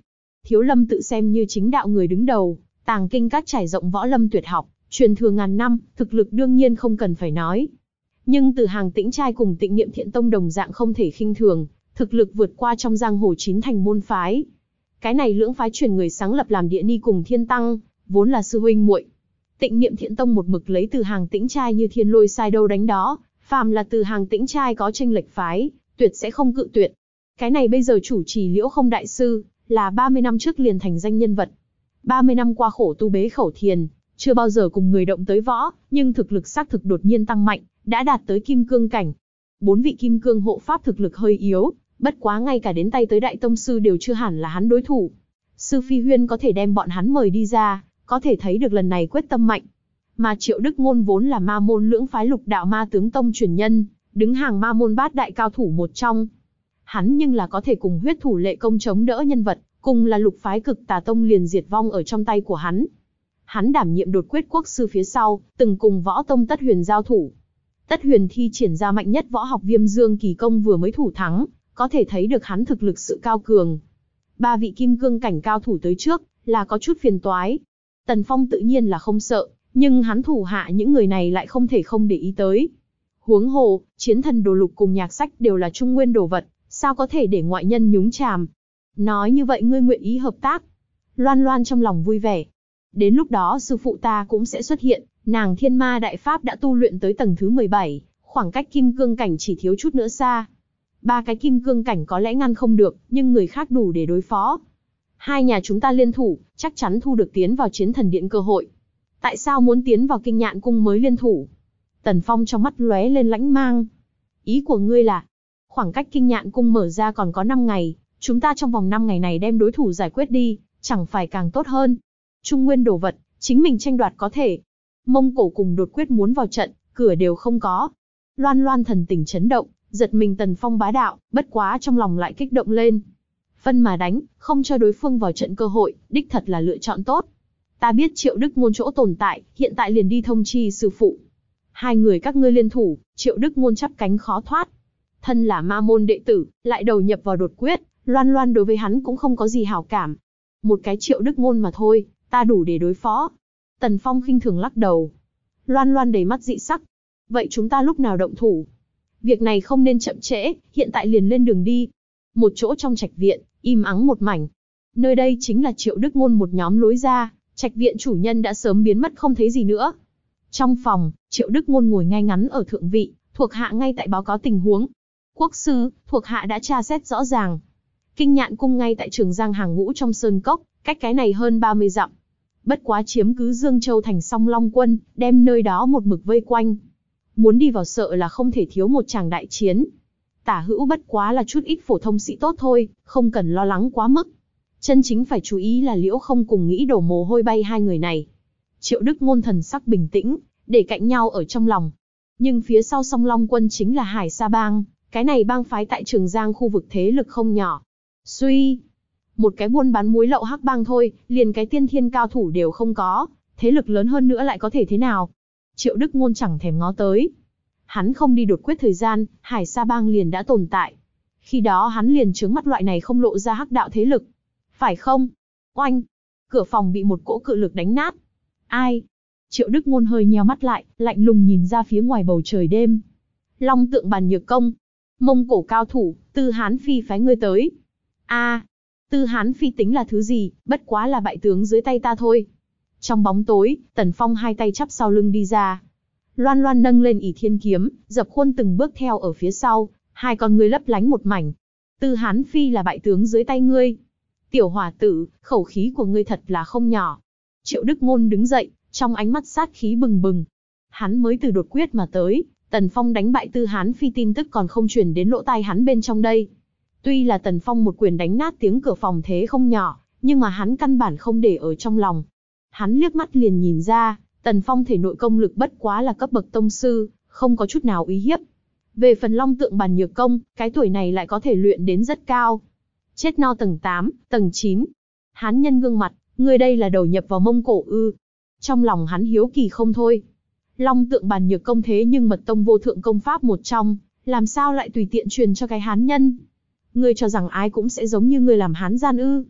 Thiếu Lâm tự xem như chính đạo người đứng đầu, tàng kinh các trải rộng võ lâm tuyệt học, truyền thừa ngàn năm, thực lực đương nhiên không cần phải nói. Nhưng Từ Hàng Tĩnh Trai cùng Tịnh Niệm Thiện Tông đồng dạng không thể khinh thường, thực lực vượt qua trong giang hồ chín thành môn phái. Cái này lưỡng phái truyền người sáng lập làm Địa Ni cùng Thiên Tăng, vốn là sư huynh muội. Tịnh Niệm Thiện Tông một mực lấy Từ Hàng Tĩnh Trai như thiên lôi sai đâu đánh đó, phàm là Từ Hàng Tĩnh Trai có chênh lệch phái, tuyệt sẽ không cự tuyệt. Cái này bây giờ chủ trì Liễu Không đại sư, là ba mươi năm trước liền thành danh nhân vật. ba mươi năm qua khổ tu bế khẩu thiền, chưa bao giờ cùng người động tới võ, nhưng thực lực xác thực đột nhiên tăng mạnh, đã đạt tới kim cương cảnh. Bốn vị kim cương hộ pháp thực lực hơi yếu, bất quá ngay cả đến tay tới đại tông sư đều chưa hẳn là hắn đối thủ. Sư Phi Huyên có thể đem bọn hắn mời đi ra, có thể thấy được lần này quyết tâm mạnh. Mà Triệu Đức Ngôn vốn là ma môn lưỡng phái lục đạo ma tướng tông truyền nhân, đứng hàng ma môn bát đại cao thủ một trong. Hắn nhưng là có thể cùng huyết thủ Lệ Công chống đỡ nhân vật, cùng là lục phái cực tà tông liền diệt vong ở trong tay của hắn. Hắn đảm nhiệm đột quyết quốc sư phía sau, từng cùng võ tông Tất Huyền giao thủ. Tất Huyền thi triển ra mạnh nhất võ học Viêm Dương Kỳ Công vừa mới thủ thắng, có thể thấy được hắn thực lực sự cao cường. Ba vị kim cương cảnh cao thủ tới trước, là có chút phiền toái. Tần Phong tự nhiên là không sợ, nhưng hắn thủ hạ những người này lại không thể không để ý tới. Huống hồ, Chiến Thần Đồ Lục cùng Nhạc Sách đều là trung nguyên đồ vật, sao có thể để ngoại nhân nhúng chàm. Nói như vậy ngươi nguyện ý hợp tác. Loan Loan trong lòng vui vẻ. Đến lúc đó sư phụ ta cũng sẽ xuất hiện, nàng Thiên Ma Đại Pháp đã tu luyện tới tầng thứ mười bảy, khoảng cách kim cương cảnh chỉ thiếu chút nữa xa. Ba cái kim cương cảnh có lẽ ngăn không được, nhưng người khác đủ để đối phó. Hai nhà chúng ta liên thủ, chắc chắn thu được tiến vào Chiến Thần Điện cơ hội. Tại sao muốn tiến vào Kinh Nhạn Cung mới liên thủ? Tần Phong trong mắt lóe lên lãnh mang. Ý của ngươi là, khoảng cách Kinh Nhạn Cung mở ra còn có năm ngày, chúng ta trong vòng năm ngày này đem đối thủ giải quyết đi, chẳng phải càng tốt hơn. Trung nguyên đồ vật, chính mình tranh đoạt có thể. Mông Cổ cùng đột quyết muốn vào trận, cửa đều không có. Loan Loan thần tình chấn động, giật mình Tần Phong bá đạo, bất quá trong lòng lại kích động lên. Phân mà đánh, không cho đối phương vào trận cơ hội, đích thật là lựa chọn tốt. Ta biết Triệu Đức Ngôn chỗ tồn tại, hiện tại liền đi thông chi sư phụ. Hai người các ngươi liên thủ, Triệu Đức Ngôn chắp cánh khó thoát. Thân là ma môn đệ tử, lại đầu nhập vào đột quyết, Loan Loan đối với hắn cũng không có gì hảo cảm. Một cái Triệu Đức Ngôn mà thôi, ta đủ để đối phó. Tần Phong khinh thường lắc đầu. Loan Loan đầy mắt dị sắc. Vậy chúng ta lúc nào động thủ? Việc này không nên chậm trễ, hiện tại liền lên đường đi. Một chỗ trong trạch viện, im ắng một mảnh. Nơi đây chính là Triệu Đức Ngôn một nhóm lối ra, trạch viện chủ nhân đã sớm biến mất không thấy gì nữa. Trong phòng, Triệu Đức Ngôn ngồi ngay ngắn ở thượng vị, thuộc hạ ngay tại báo cáo tình huống. Quốc sư, thuộc hạ đã tra xét rõ ràng. Kinh Nhạn Cung ngay tại Trường Giang hàng ngũ trong sơn cốc, cách cái này hơn ba mươi dặm. Bất quá chiếm cứ Dương Châu thành Song Long quân, đem nơi đó một mực vây quanh. Muốn đi vào sợ là không thể thiếu một tràng đại chiến. Tả hữu bất quá là chút ít phổ thông sĩ tốt thôi, không cần lo lắng quá mức. Chân chính phải chú ý là Liễu Không cùng nghĩ đổ mồ hôi bay hai người này. Triệu Đức Ngôn thần sắc bình tĩnh, để cạnh nhau ở trong lòng. Nhưng phía sau Song Long quân chính là Hải Sa Bang, cái này bang phái tại Trường Giang khu vực thế lực không nhỏ. Suy, một cái buôn bán muối lậu hắc bang thôi, liền cái tiên thiên cao thủ đều không có, thế lực lớn hơn nữa lại có thể thế nào? Triệu Đức Ngôn chẳng thèm ngó tới. Hắn không đi đột quyết thời gian, Hải Sa Bang liền đã tồn tại. Khi đó hắn liền trướng mắt loại này không lộ ra hắc đạo thế lực. Phải không? Oanh! Cửa phòng bị một cỗ cự lực đánh nát. Ai? Triệu Đức Ngôn hơi nheo mắt lại, lạnh lùng nhìn ra phía ngoài bầu trời đêm. Long Tượng Bàn Nhược Công. Mông Cổ cao thủ, Tư Hán Phi phái ngươi tới. A, à, Tư Hán Phi tính là thứ gì, bất quá là bại tướng dưới tay ta thôi. Trong bóng tối, Tần Phong hai tay chắp sau lưng đi ra. Loan Loan nâng lên ỷ thiên kiếm, dập khuôn từng bước theo ở phía sau, hai con ngươi lấp lánh một mảnh. Tư Hán Phi là bại tướng dưới tay ngươi. Tiểu hỏa tử, khẩu khí của ngươi thật là không nhỏ. Triệu Đức Ngôn đứng dậy, trong ánh mắt sát khí bừng bừng. Hắn mới từ đột quyết mà tới, Tần Phong đánh bại Tư Hán Phi tin tức còn không truyền đến lỗ tai hắn bên trong đây. Tuy là Tần Phong một quyền đánh nát tiếng cửa phòng thế không nhỏ, nhưng mà hắn căn bản không để ở trong lòng. Hắn liếc mắt liền nhìn ra, Tần Phong thể nội công lực bất quá là cấp bậc tông sư, không có chút nào uy hiếp. Về phần Long Tượng Bàn Nhược Công, cái tuổi này lại có thể luyện đến rất cao. Chết no tầng tám, tầng chín. Hán nhân gương mặt, người đây là đầu nhập vào Mông Cổ ư? Trong lòng hắn hiếu kỳ không thôi. Long Tượng Bàn Nhược Công thế nhưng mật tông vô thượng công pháp một trong, làm sao lại tùy tiện truyền cho cái hán nhân? Ngươi cho rằng ai cũng sẽ giống như ngươi làm hán gian ư?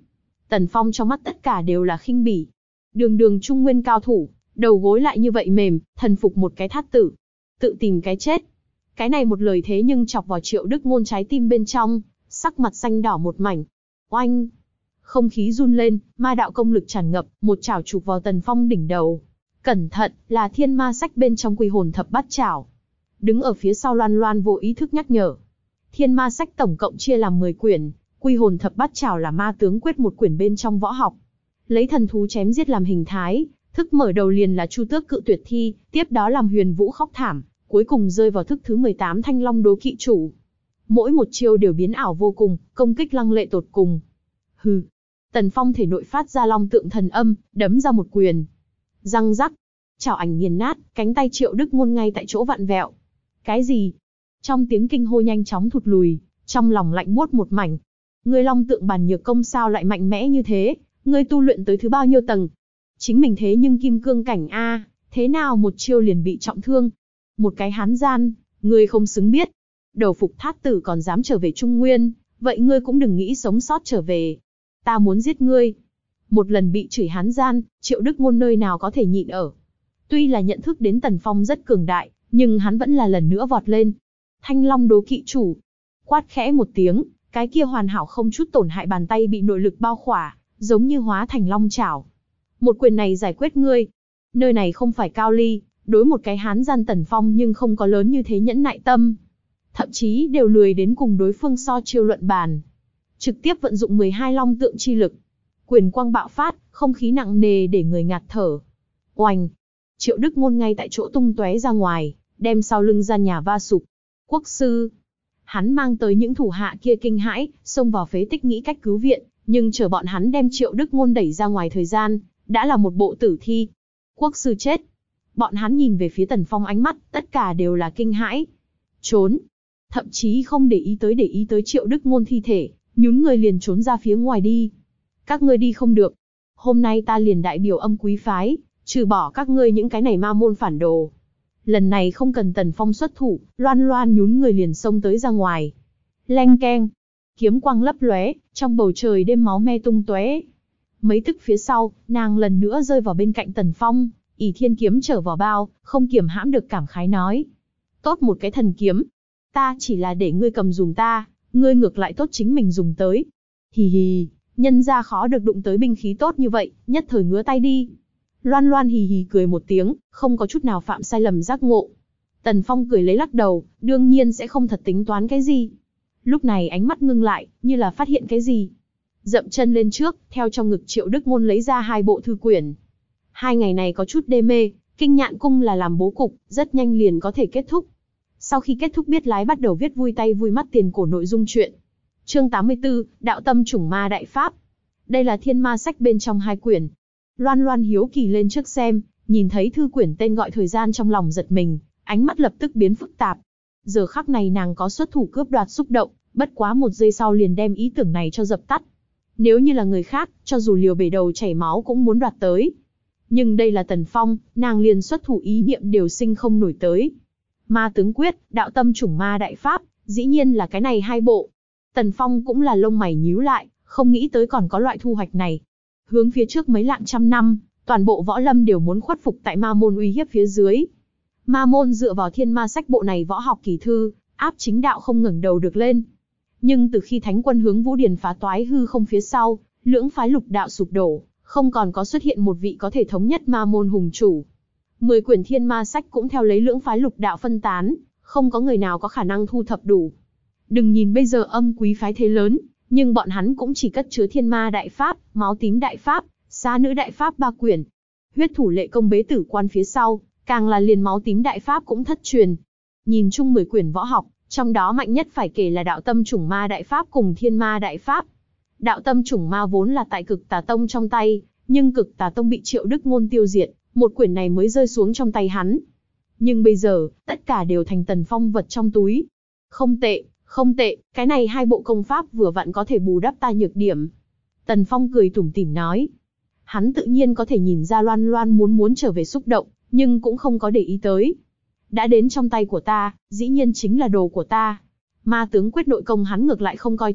Tần Phong trong mắt tất cả đều là khinh bỉ. Đường đường trung nguyên cao thủ, đầu gối lại như vậy mềm, thần phục một cái thát tử. Tự tìm cái chết. Cái này một lời thế nhưng chọc vào Triệu Đức Ngôn trái tim bên trong, sắc mặt xanh đỏ một mảnh. Oanh! Không khí run lên, ma đạo công lực tràn ngập, một chảo chụp vào Tần Phong đỉnh đầu. Cẩn thận, là thiên ma sách bên trong Quy Hồn Thập Bát Chảo. Đứng ở phía sau Loan Loan vô ý thức nhắc nhở. Thiên ma sách tổng cộng chia làm mười quyển, Quy Hồn Thập Bát Chảo là ma tướng quyết một quyển bên trong võ học. Lấy thần thú chém giết làm hình thái, thức mở đầu liền là Chu Tước Cự Tuyệt Thi, tiếp đó làm Huyền Vũ Khóc Thảm, cuối cùng rơi vào thức thứ mười tám Thanh Long Đố Kỵ Chủ. Mỗi một chiêu đều biến ảo vô cùng, công kích lăng lệ tột cùng. Hừ. Tần Phong thể nội phát ra long tượng thần âm, đấm ra một quyền. Răng rắc. Chảo ảnh nghiền nát, cánh tay Triệu Đức Ngôn ngay tại chỗ vặn vẹo. Cái gì? Trong tiếng kinh hô nhanh chóng thụt lùi, trong lòng lạnh buốt một mảnh. Ngươi long tượng bàn nhược công sao lại mạnh mẽ như thế? Ngươi tu luyện tới thứ bao nhiêu tầng? Chính mình thế nhưng kim cương cảnh a, thế nào một chiêu liền bị trọng thương? Một cái hán gian, ngươi không xứng biết. Đầu phục thát tử còn dám trở về Trung Nguyên, vậy ngươi cũng đừng nghĩ sống sót trở về. Ta muốn giết ngươi. Một lần bị chửi hán gian, Triệu Đức Ngôn nơi nào có thể nhịn ở. Tuy là nhận thức đến Tần Phong rất cường đại, nhưng hắn vẫn là lần nữa vọt lên. Thanh Long Đố Kỵ Chủ. Quát khẽ một tiếng, cái kia hoàn hảo không chút tổn hại bàn tay bị nội lực bao khỏa, giống như hóa thành long chảo. Một quyền này giải quyết ngươi. Nơi này không phải Cao Ly, đối một cái hán gian Tần Phong nhưng không có lớn như thế nhẫn nại tâm. Thậm chí đều lười đến cùng đối phương so chiêu luận bàn. Trực tiếp vận dụng mười hai long tượng chi lực. Quyền quang bạo phát, không khí nặng nề để người ngạt thở. Oanh! Triệu Đức Ngôn ngay tại chỗ tung tóe ra ngoài, đem sau lưng gian nhà va sụp. Quốc sư! Hắn mang tới những thủ hạ kia kinh hãi, xông vào phế tích nghĩ cách cứu viện, nhưng chờ bọn hắn đem Triệu Đức Ngôn đẩy ra ngoài thời gian, đã là một bộ tử thi. Quốc sư chết! Bọn hắn nhìn về phía Tần Phong ánh mắt, tất cả đều là kinh hãi. Trốn! Thậm chí không để ý tới để ý tới Triệu Đức Ngôn thi thể, nhún người liền trốn ra phía ngoài đi. Các ngươi đi không được. Hôm nay ta liền đại biểu Âm Quý phái, trừ bỏ các ngươi những cái này ma môn phản đồ. Lần này không cần Tần Phong xuất thủ, Loan Loan nhún người liền xông tới ra ngoài. Leng keng, kiếm quang lấp lóe, trong bầu trời đêm máu me tung tóe. Mấy tức phía sau, nàng lần nữa rơi vào bên cạnh Tần Phong, ỷ thiên kiếm trở vào bao, không kiềm hãm được cảm khái nói: tốt một cái thần kiếm, ta chỉ là để ngươi cầm dùng ta, ngươi ngược lại tốt chính mình dùng tới. Hì hì, nhân ra khó được đụng tới binh khí tốt như vậy, nhất thời ngứa tay đi. Loan Loan hì hì cười một tiếng, không có chút nào phạm sai lầm giác ngộ. Tần Phong cười lấy lắc đầu, đương nhiên sẽ không thật tính toán cái gì. Lúc này ánh mắt ngưng lại, như là phát hiện cái gì. Dậm chân lên trước, theo trong ngực Triệu Đức Ngôn lấy ra hai bộ thư quyển. Hai ngày này có chút đê mê, Kinh Nhạn Cung là làm bố cục, rất nhanh liền có thể kết thúc. Sau khi kết thúc biết lái bắt đầu viết vui tay vui mắt tiền cổ nội dung truyện. Chương tám mươi tư, Đạo Tâm Chủng Ma Đại Pháp. Đây là thiên ma sách bên trong hai quyển. Loan Loan hiếu kỳ lên trước xem, nhìn thấy thư quyển tên gọi thời gian trong lòng giật mình, ánh mắt lập tức biến phức tạp. Giờ khắc này nàng có xuất thủ cướp đoạt xúc động, bất quá một giây sau liền đem ý tưởng này cho dập tắt. Nếu như là người khác, cho dù liều bể đầu chảy máu cũng muốn đoạt tới. Nhưng đây là Tần Phong, nàng liền xuất thủ ý niệm đều sinh không nổi tới. Ma tướng quyết, Đạo Tâm Chủng Ma Đại Pháp, dĩ nhiên là cái này hai bộ. Tần Phong cũng là lông mày nhíu lại, không nghĩ tới còn có loại thu hoạch này. Hướng phía trước mấy lạng trăm năm, toàn bộ võ lâm đều muốn khuất phục tại ma môn uy hiếp phía dưới. Ma môn dựa vào thiên ma sách bộ này võ học kỳ thư, áp chính đạo không ngẩng đầu được lên. Nhưng từ khi Thánh quân hướng Vũ Điền phá toái hư không phía sau, lưỡng phái lục đạo sụp đổ, không còn có xuất hiện một vị có thể thống nhất ma môn hùng chủ. Mười quyển thiên ma sách cũng theo lấy lưỡng phái lục đạo phân tán, không có người nào có khả năng thu thập đủ. Đừng nhìn bây giờ Âm Quý phái thế lớn, nhưng bọn hắn cũng chỉ cất chứa thiên ma đại pháp, máu tím đại pháp, xá nữ đại pháp ba quyển. Huyết thủ lệ công bế tử quan phía sau, càng là liền máu tím đại pháp cũng thất truyền. Nhìn chung mười quyển võ học, trong đó mạnh nhất phải kể là Đạo Tâm Chủng Ma Đại Pháp cùng Thiên Ma Đại Pháp. Đạo Tâm Chủng Ma vốn là tại Cực Tà Tông trong tay, nhưng Cực Tà Tông bị Triệu Đức Ngôn tiêu diệt, một quyển này mới rơi xuống trong tay hắn. Nhưng bây giờ, tất cả đều thành Tần Phong vật trong túi. Không tệ, không tệ, cái này hai bộ công pháp vừa vặn có thể bù đắp ta nhược điểm. Tần Phong cười tủm tỉm nói. Hắn tự nhiên có thể nhìn ra Loan Loan muốn muốn trở về xúc động, nhưng cũng không có để ý tới. Đã đến trong tay của ta, dĩ nhiên chính là đồ của ta. Ma tướng quyết nội công hắn ngược lại không coi trọng,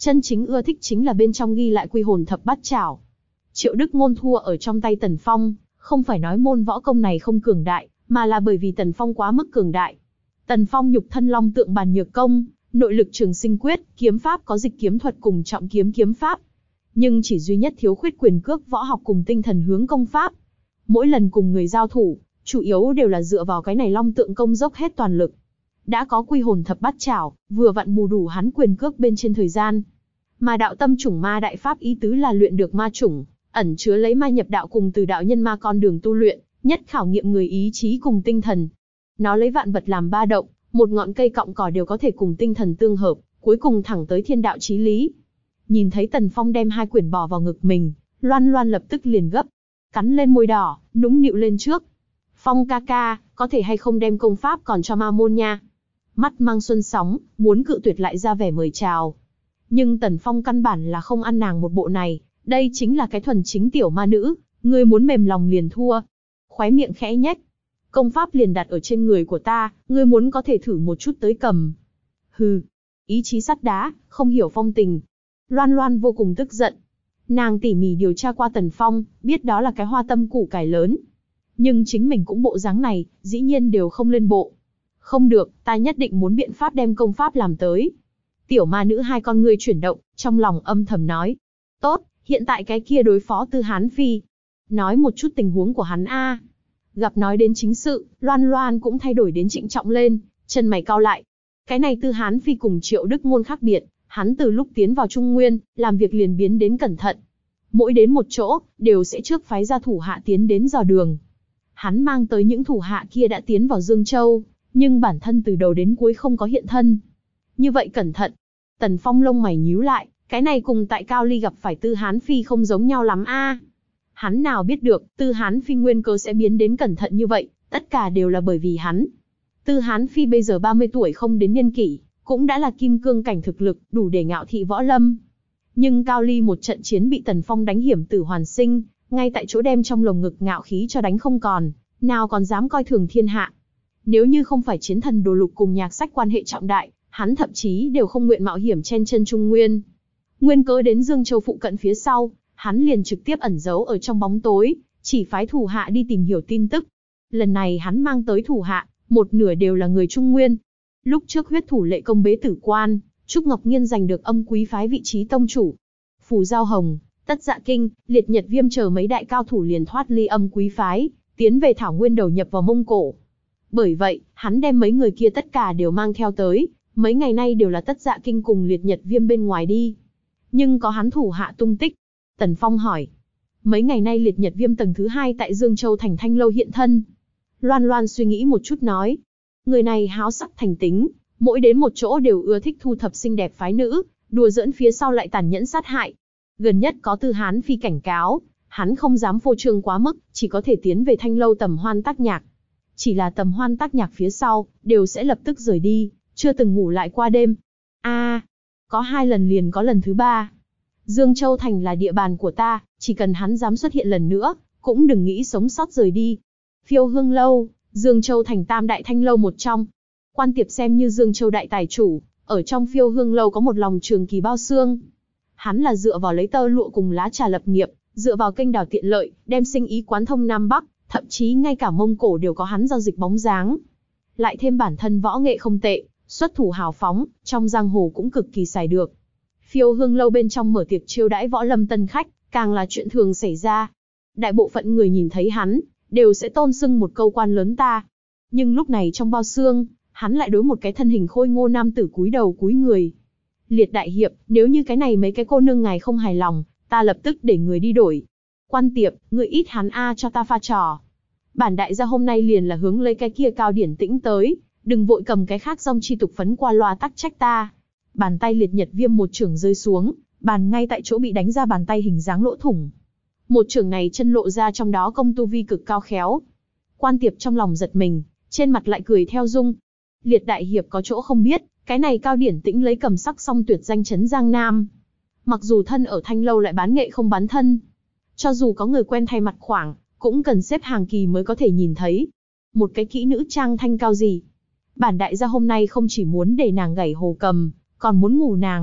chân chính ưa thích chính là bên trong ghi lại quy hồn thập bát chảo. Triệu Đức Ngôn thua ở trong tay Tần Phong, không phải nói môn võ công này không cường đại, mà là bởi vì Tần Phong quá mức cường đại. Tần Phong nhục thân long tượng bàn nhược công, nội lực trường sinh quyết, kiếm pháp có dịch kiếm thuật cùng trọng kiếm kiếm pháp. Nhưng chỉ duy nhất thiếu khuyết quyền cước võ học cùng tinh thần hướng công pháp. Mỗi lần cùng người giao thủ, chủ yếu đều là dựa vào cái này long tượng công dốc hết toàn lực. Đã có quy hồn thập bát chảo, vừa vặn bù đủ hắn quyền cước bên trên thời gian. Mà đạo tâm chủng ma đại pháp ý tứ là luyện được ma chủng, ẩn chứa lấy ma nhập đạo cùng từ đạo nhân ma con đường tu luyện, nhất khảo nghiệm người ý chí cùng tinh thần. Nó lấy vạn vật làm ba động, một ngọn cây cọng cỏ đều có thể cùng tinh thần tương hợp, cuối cùng thẳng tới thiên đạo chí lý. Nhìn thấy Tần Phong đem hai quyển bỏ vào ngực mình, Loan Loan lập tức liền gấp, cắn lên môi đỏ, nũng nịu lên trước. Phong ca ca, có thể hay không đem công pháp còn cho ma môn nha? Mắt mang xuân sóng, muốn cự tuyệt lại ra vẻ mời chào. Nhưng Tần Phong căn bản là không ăn nàng một bộ này, đây chính là cái thuần chính tiểu ma nữ, ngươi muốn mềm lòng liền thua. Khóe miệng khẽ nhếch, công pháp liền đặt ở trên người của ta, ngươi muốn có thể thử một chút tới cầm. Hừ, ý chí sắt đá, không hiểu phong tình. Loan Loan vô cùng tức giận. Nàng tỉ mỉ điều tra qua Tần Phong, biết đó là cái hoa tâm củ cải lớn. Nhưng chính mình cũng bộ dáng này, dĩ nhiên đều không lên bộ. Không được, ta nhất định muốn biện pháp đem công pháp làm tới. Tiểu ma nữ hai con ngươi chuyển động, trong lòng âm thầm nói. Tốt, hiện tại cái kia đối phó Tư Hán Phi. Nói một chút tình huống của hắn a. Gặp nói đến chính sự, Loan Loan cũng thay đổi đến trịnh trọng lên, chân mày cau lại. Cái này Tư Hán Phi cùng Triệu Đức Ngôn khác biệt, hắn từ lúc tiến vào Trung Nguyên, làm việc liền biến đến cẩn thận. Mỗi đến một chỗ, đều sẽ trước phái ra thủ hạ tiến đến dò đường. Hắn mang tới những thủ hạ kia đã tiến vào Dương Châu, nhưng bản thân từ đầu đến cuối không có hiện thân. Như vậy cẩn thận. Tần Phong lông mày nhíu lại, cái này cùng tại Cao Ly gặp phải Tư Hán Phi không giống nhau lắm a. Hắn nào biết được, Tư Hán Phi nguyên cơ sẽ biến đến cẩn thận như vậy, tất cả đều là bởi vì hắn. Tư Hán Phi bây giờ ba mươi tuổi không đến niên kỷ, cũng đã là kim cương cảnh thực lực, đủ để ngạo thị võ lâm. Nhưng Cao Ly một trận chiến bị Tần Phong đánh hiểm tử hoàn sinh, ngay tại chỗ đem trong lồng ngực ngạo khí cho đánh không còn, nào còn dám coi thường thiên hạ. Nếu như không phải chiến thần đồ lục cùng nhạc sách quan hệ trọng đại, hắn thậm chí đều không nguyện mạo hiểm chen chân Trung Nguyên. Nguyên cớ đến Dương Châu phụ cận phía sau, hắn liền trực tiếp ẩn giấu ở trong bóng tối, chỉ phái thủ hạ đi tìm hiểu tin tức. Lần này hắn mang tới thủ hạ, một nửa đều là người Trung Nguyên. Lúc trước huyết thủ lệ công bế tử quan, Trúc Ngọc Nhiên giành được âm quý phái vị trí tông chủ. Phù Giao Hồng, Tất Dạ Kinh, Liệt Nhật Viêm chờ mấy đại cao thủ liền thoát ly âm quý phái, tiến về Thảo Nguyên đầu nhập vào Mông Cổ. Bởi vậy, hắn đem mấy người kia tất cả đều mang theo tới, mấy ngày nay đều là Tất Dạ Kinh cùng Liệt Nhật Viêm bên ngoài đi. Nhưng có hắn thủ hạ tung tích. Tần Phong hỏi. Mấy ngày nay Liệt Nhật Viêm tầng thứ hai tại Dương Châu thành Thanh Lâu hiện thân. Loan Loan suy nghĩ một chút nói. Người này háo sắc thành tính, mỗi đến một chỗ đều ưa thích thu thập xinh đẹp phái nữ, đùa giỡn phía sau lại tàn nhẫn sát hại. Gần nhất có Tư Hán Phi cảnh cáo, hắn không dám phô trương quá mức, chỉ có thể tiến về Thanh Lâu tầm hoan tác nhạc. Chỉ là tầm hoan tác nhạc phía sau, đều sẽ lập tức rời đi, chưa từng ngủ lại qua đêm. A, à, có hai lần liền có lần thứ ba. Dương Châu thành là địa bàn của ta, chỉ cần hắn dám xuất hiện lần nữa, cũng đừng nghĩ sống sót rời đi. Phiêu Hương Lâu, Dương Châu thành tam đại thanh lâu một trong. Quan Tiệp xem như Dương Châu đại tài chủ, ở trong Phiêu Hương Lâu có một lòng trường kỳ bao xương. Hắn là dựa vào lấy tơ lụa cùng lá trà lập nghiệp, dựa vào kênh đào tiện lợi, đem sinh ý quán thông Nam Bắc, thậm chí ngay cả Mông Cổ đều có hắn giao dịch bóng dáng. Lại thêm bản thân võ nghệ không tệ, xuất thủ hào phóng, trong giang hồ cũng cực kỳ xài được. Phiêu Hương Lâu bên trong mở tiệc chiêu đãi võ lâm tân khách, càng là chuyện thường xảy ra. Đại bộ phận người nhìn thấy hắn, đều sẽ tôn xưng một câu quan lớn ta. Nhưng lúc này trong bao xương, hắn lại đối một cái thân hình khôi ngô nam tử cúi đầu cúi người. Liệt đại hiệp, nếu như cái này mấy cái cô nương ngài không hài lòng, ta lập tức để người đi đổi. Quan Tiệp, người ít hắn a cho ta pha trò. Bản đại gia hôm nay liền là hướng lấy cái kia Cao Điển Tĩnh tới, đừng vội cầm cái khác dòng chi tục phấn qua loa tắc trách ta. Bàn tay Liệt Nhật Viêm một chưởng rơi xuống, bàn ngay tại chỗ bị đánh ra bàn tay hình dáng lỗ thủng. Một chưởng này chân lộ ra trong đó công tu vi cực cao khéo. Quan Tiệp trong lòng giật mình, trên mặt lại cười theo dung. Liệt đại hiệp có chỗ không biết, cái này Cao Điển Tĩnh lấy cầm sắc song tuyệt danh chấn Giang Nam. Mặc dù thân ở Thanh Lâu lại bán nghệ không bán thân. Cho dù có người quen thay mặt khoảng, cũng cần xếp hàng kỳ mới có thể nhìn thấy. Một cái kỹ nữ trang thanh cao gì. Bản đại gia hôm nay không chỉ muốn để nàng gảy hồ cầm, còn muốn ngủ nàng.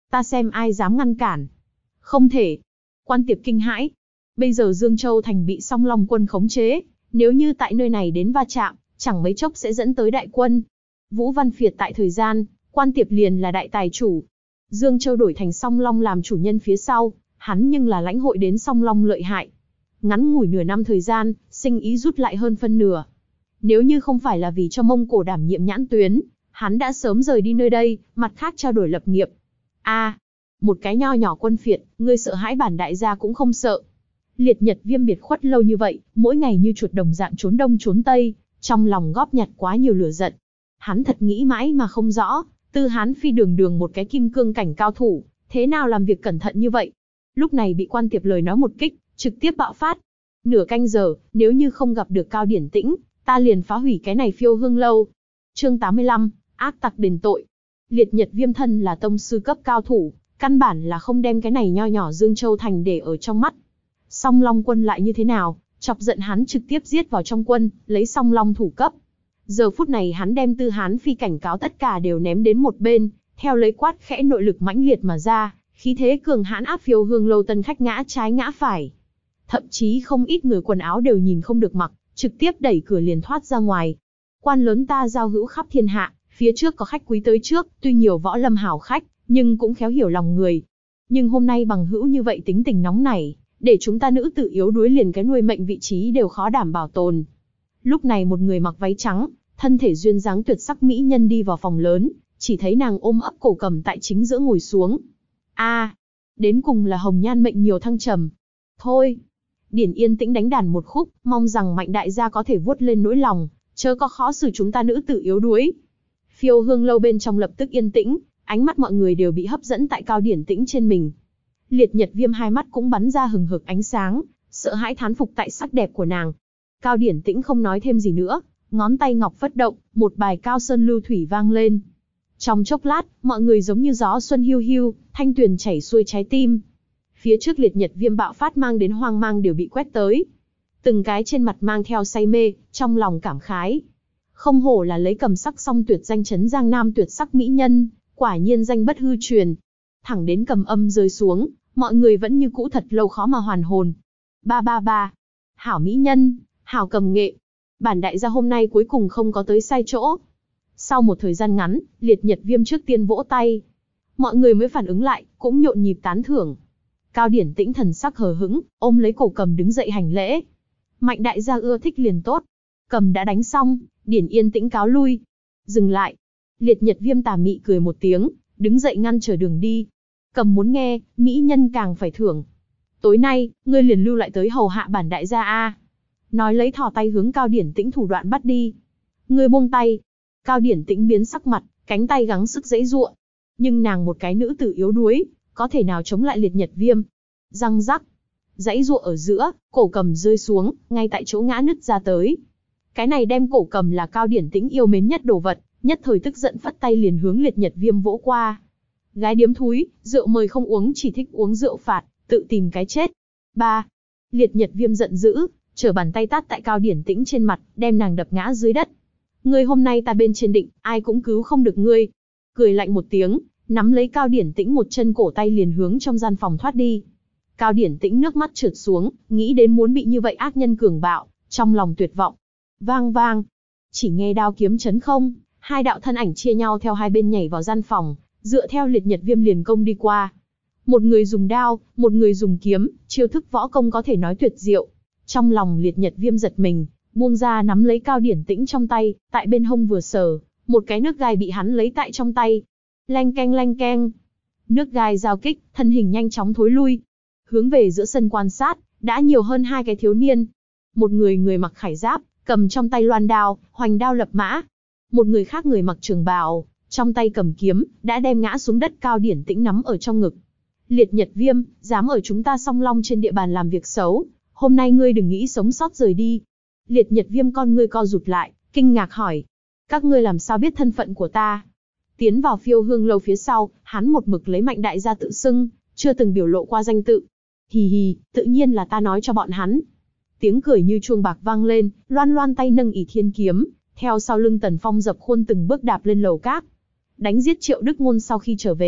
Ta xem ai dám ngăn cản. Không thể. Quan Tiệp kinh hãi. Bây giờ Dương Châu thành bị Song Long quân khống chế, nếu như tại nơi này đến va chạm, chẳng mấy chốc sẽ dẫn tới đại quân. Vũ Văn Phiệt tại thời gian, Quan Tiệp liền là đại tài chủ. Dương Châu đổi thành Song Long làm chủ nhân phía sau, hắn nhưng là lãnh hội đến Song Long lợi hại. Ngắn ngủi nửa năm thời gian, sinh ý rút lại hơn phân nửa. Nếu như không phải là vì cho Mông Cổ đảm nhiệm nhãn tuyến, hắn đã sớm rời đi nơi đây, mặt khác trao đổi lập nghiệp. A, à, một cái nho nhỏ Quân Phiệt, ngươi sợ hãi bản đại gia cũng không sợ. Liệt Nhật Viêm biệt khuất lâu như vậy, mỗi ngày như chuột đồng dạng trốn đông trốn tây, trong lòng góp nhặt quá nhiều lửa giận. Hắn thật nghĩ mãi mà không rõ, Tư Hán Phi đường đường một cái kim cương cảnh cao thủ, thế nào làm việc cẩn thận như vậy. Lúc này bị Quan Tiệp lời nói một kích, trực tiếp bạo phát. Nửa canh giờ, nếu như không gặp được Cao Điển Tĩnh, ta liền phá hủy cái này Phiêu Hương lâu. Chương tám mươi lăm, ác tặc đền tội. Liệt Nhật Viêm thân là tông sư cấp cao thủ, căn bản là không đem cái này nho nhỏ Dương Châu thành để ở trong mắt. Song Long quân lại như thế nào, chọc giận hắn trực tiếp giết vào trong quân, lấy Song Long thủ cấp. Giờ phút này hắn đem Tư Hán Phi cảnh cáo tất cả đều ném đến một bên, theo lấy quát khẽ nội lực mãnh liệt mà ra, khí thế cường hãn áp Phiêu Hương lâu tân khách ngã trái ngã phải. Thậm chí không ít người quần áo đều nhìn không được mặc, trực tiếp đẩy cửa liền thoát ra ngoài. Quan lớn ta giao hữu khắp thiên hạ, phía trước có khách quý tới trước, tuy nhiều võ lâm hảo khách, nhưng cũng khéo hiểu lòng người. Nhưng hôm nay bằng hữu như vậy tính tình nóng nảy, để chúng ta nữ tử yếu đuối liền cái nuôi mệnh vị trí đều khó đảm bảo tồn. Lúc này một người mặc váy trắng, thân thể duyên dáng tuyệt sắc mỹ nhân đi vào phòng lớn, chỉ thấy nàng ôm ấp Cổ Cầm tại chính giữa ngồi xuống. A, à, đến cùng là hồng nhan mệnh nhiều thăng trầm. Thôi, Điển yên tĩnh đánh đàn một khúc, mong rằng Mạnh đại gia có thể vuốt lên nỗi lòng, chớ có khó xử chúng ta nữ tử yếu đuối. Phiêu Hương lâu bên trong lập tức yên tĩnh, ánh mắt mọi người đều bị hấp dẫn tại Cao Điển Tĩnh trên mình. Liệt Nhật Viêm hai mắt cũng bắn ra hừng hực ánh sáng, sợ hãi thán phục tại sắc đẹp của nàng. Cao Điển Tĩnh không nói thêm gì nữa, ngón tay ngọc phất động, một bài Cao Sơn Lưu Thủy vang lên. Trong chốc lát, mọi người giống như gió xuân hiu hiu, thanh tuyền chảy xuôi trái tim. Phía trước Liệt Nhật Viêm bạo phát mang đến hoang mang đều bị quét tới. Từng cái trên mặt mang theo say mê, trong lòng cảm khái. Không hổ là lấy cầm sắc song tuyệt danh chấn Giang Nam tuyệt sắc mỹ nhân, quả nhiên danh bất hư truyền. Thẳng đến cầm âm rơi xuống, mọi người vẫn như cũ thật lâu khó mà hoàn hồn. Ba ba ba, hảo mỹ nhân, hảo cầm nghệ. Bản đại gia hôm nay cuối cùng không có tới sai chỗ. Sau một thời gian ngắn, Liệt Nhật Viêm trước tiên vỗ tay. Mọi người mới phản ứng lại, cũng nhộn nhịp tán thưởng. Cao Điển Tĩnh thần sắc hờ hững, ôm lấy Cổ Cầm đứng dậy hành lễ. Mạnh đại gia ưa thích liền tốt. Cầm đã đánh xong, Điển yên tĩnh cáo lui. Dừng lại. Liệt Nhật Viêm tà mị cười một tiếng, đứng dậy ngăn trở đường đi. Cầm muốn nghe, mỹ nhân càng phải thưởng. Tối nay, ngươi liền lưu lại tới hầu hạ bản đại gia a. Nói lấy thò tay hướng Cao Điển Tĩnh thủ đoạn bắt đi. Ngươi buông tay. Cao Điển Tĩnh biến sắc mặt, cánh tay gắng sức giãy giụa. Nhưng nàng một cái nữ tử yếu đuối, có thể nào chống lại Liệt Nhật Viêm? Răng rắc. Giãy giụa ở giữa, Cổ Cầm rơi xuống, ngay tại chỗ ngã nứt ra tới. Cái này đem Cổ Cầm là Cao Điển Tĩnh yêu mến nhất đồ vật, nhất thời tức giận phất tay liền hướng Liệt Nhật Viêm vỗ qua. Gái điếm thúi, rượu mời không uống chỉ thích uống rượu phạt, tự tìm cái chết. Ba. Liệt Nhật Viêm giận dữ, trở bàn tay tát tại Cao Điển Tĩnh trên mặt, đem nàng đập ngã dưới đất. Ngươi hôm nay ta bên trên định, ai cũng cứu không được ngươi. Cười lạnh một tiếng, nắm lấy Cao Điển Tĩnh một chân cổ tay liền hướng trong gian phòng thoát đi. Cao Điển Tĩnh nước mắt trượt xuống, nghĩ đến muốn bị như vậy ác nhân cường bạo, trong lòng tuyệt vọng. Vang vang, chỉ nghe đao kiếm chấn không, hai đạo thân ảnh chia nhau theo hai bên nhảy vào gian phòng, dựa theo Liệt Nhật Viêm liền công đi qua. Một người dùng đao, một người dùng kiếm, chiêu thức võ công có thể nói tuyệt diệu. Trong lòng Liệt Nhật Viêm giật mình, buông ra nắm lấy Cao Điển Tĩnh trong tay, tại bên hông vừa sờ, một cái nước gai bị hắn lấy tại trong tay. Leng keng leng keng, nước gai giao kích, thân hình nhanh chóng thối lui. Hướng về giữa sân quan sát, đã nhiều hơn hai cái thiếu niên. Một người người mặc khải giáp, cầm trong tay loan đao, hoành đao lập mã. Một người khác người mặc trường bào, trong tay cầm kiếm, đã đem ngã xuống đất Cao Điển Tĩnh nắm ở trong ngực. Liệt Nhật Viêm, dám ở chúng ta Song Long trên địa bàn làm việc xấu, hôm nay ngươi đừng nghĩ sống sót rời đi. Liệt Nhật Viêm con ngươi co rụt lại, kinh ngạc hỏi. Các ngươi làm sao biết thân phận của ta? Tiến vào Phiêu Hương lâu phía sau, hắn một mực lấy Mạnh đại gia tự xưng, chưa từng biểu lộ qua danh tự. Hì hì, tự nhiên là ta nói cho bọn hắn. Tiếng cười như chuông bạc vang lên, loan loan tay nâng ỷ thiên kiếm, theo sau lưng Tần Phong dập khuôn từng bước đạp lên lầu cát. Đánh giết Triệu Đức Ngôn sau khi trở về,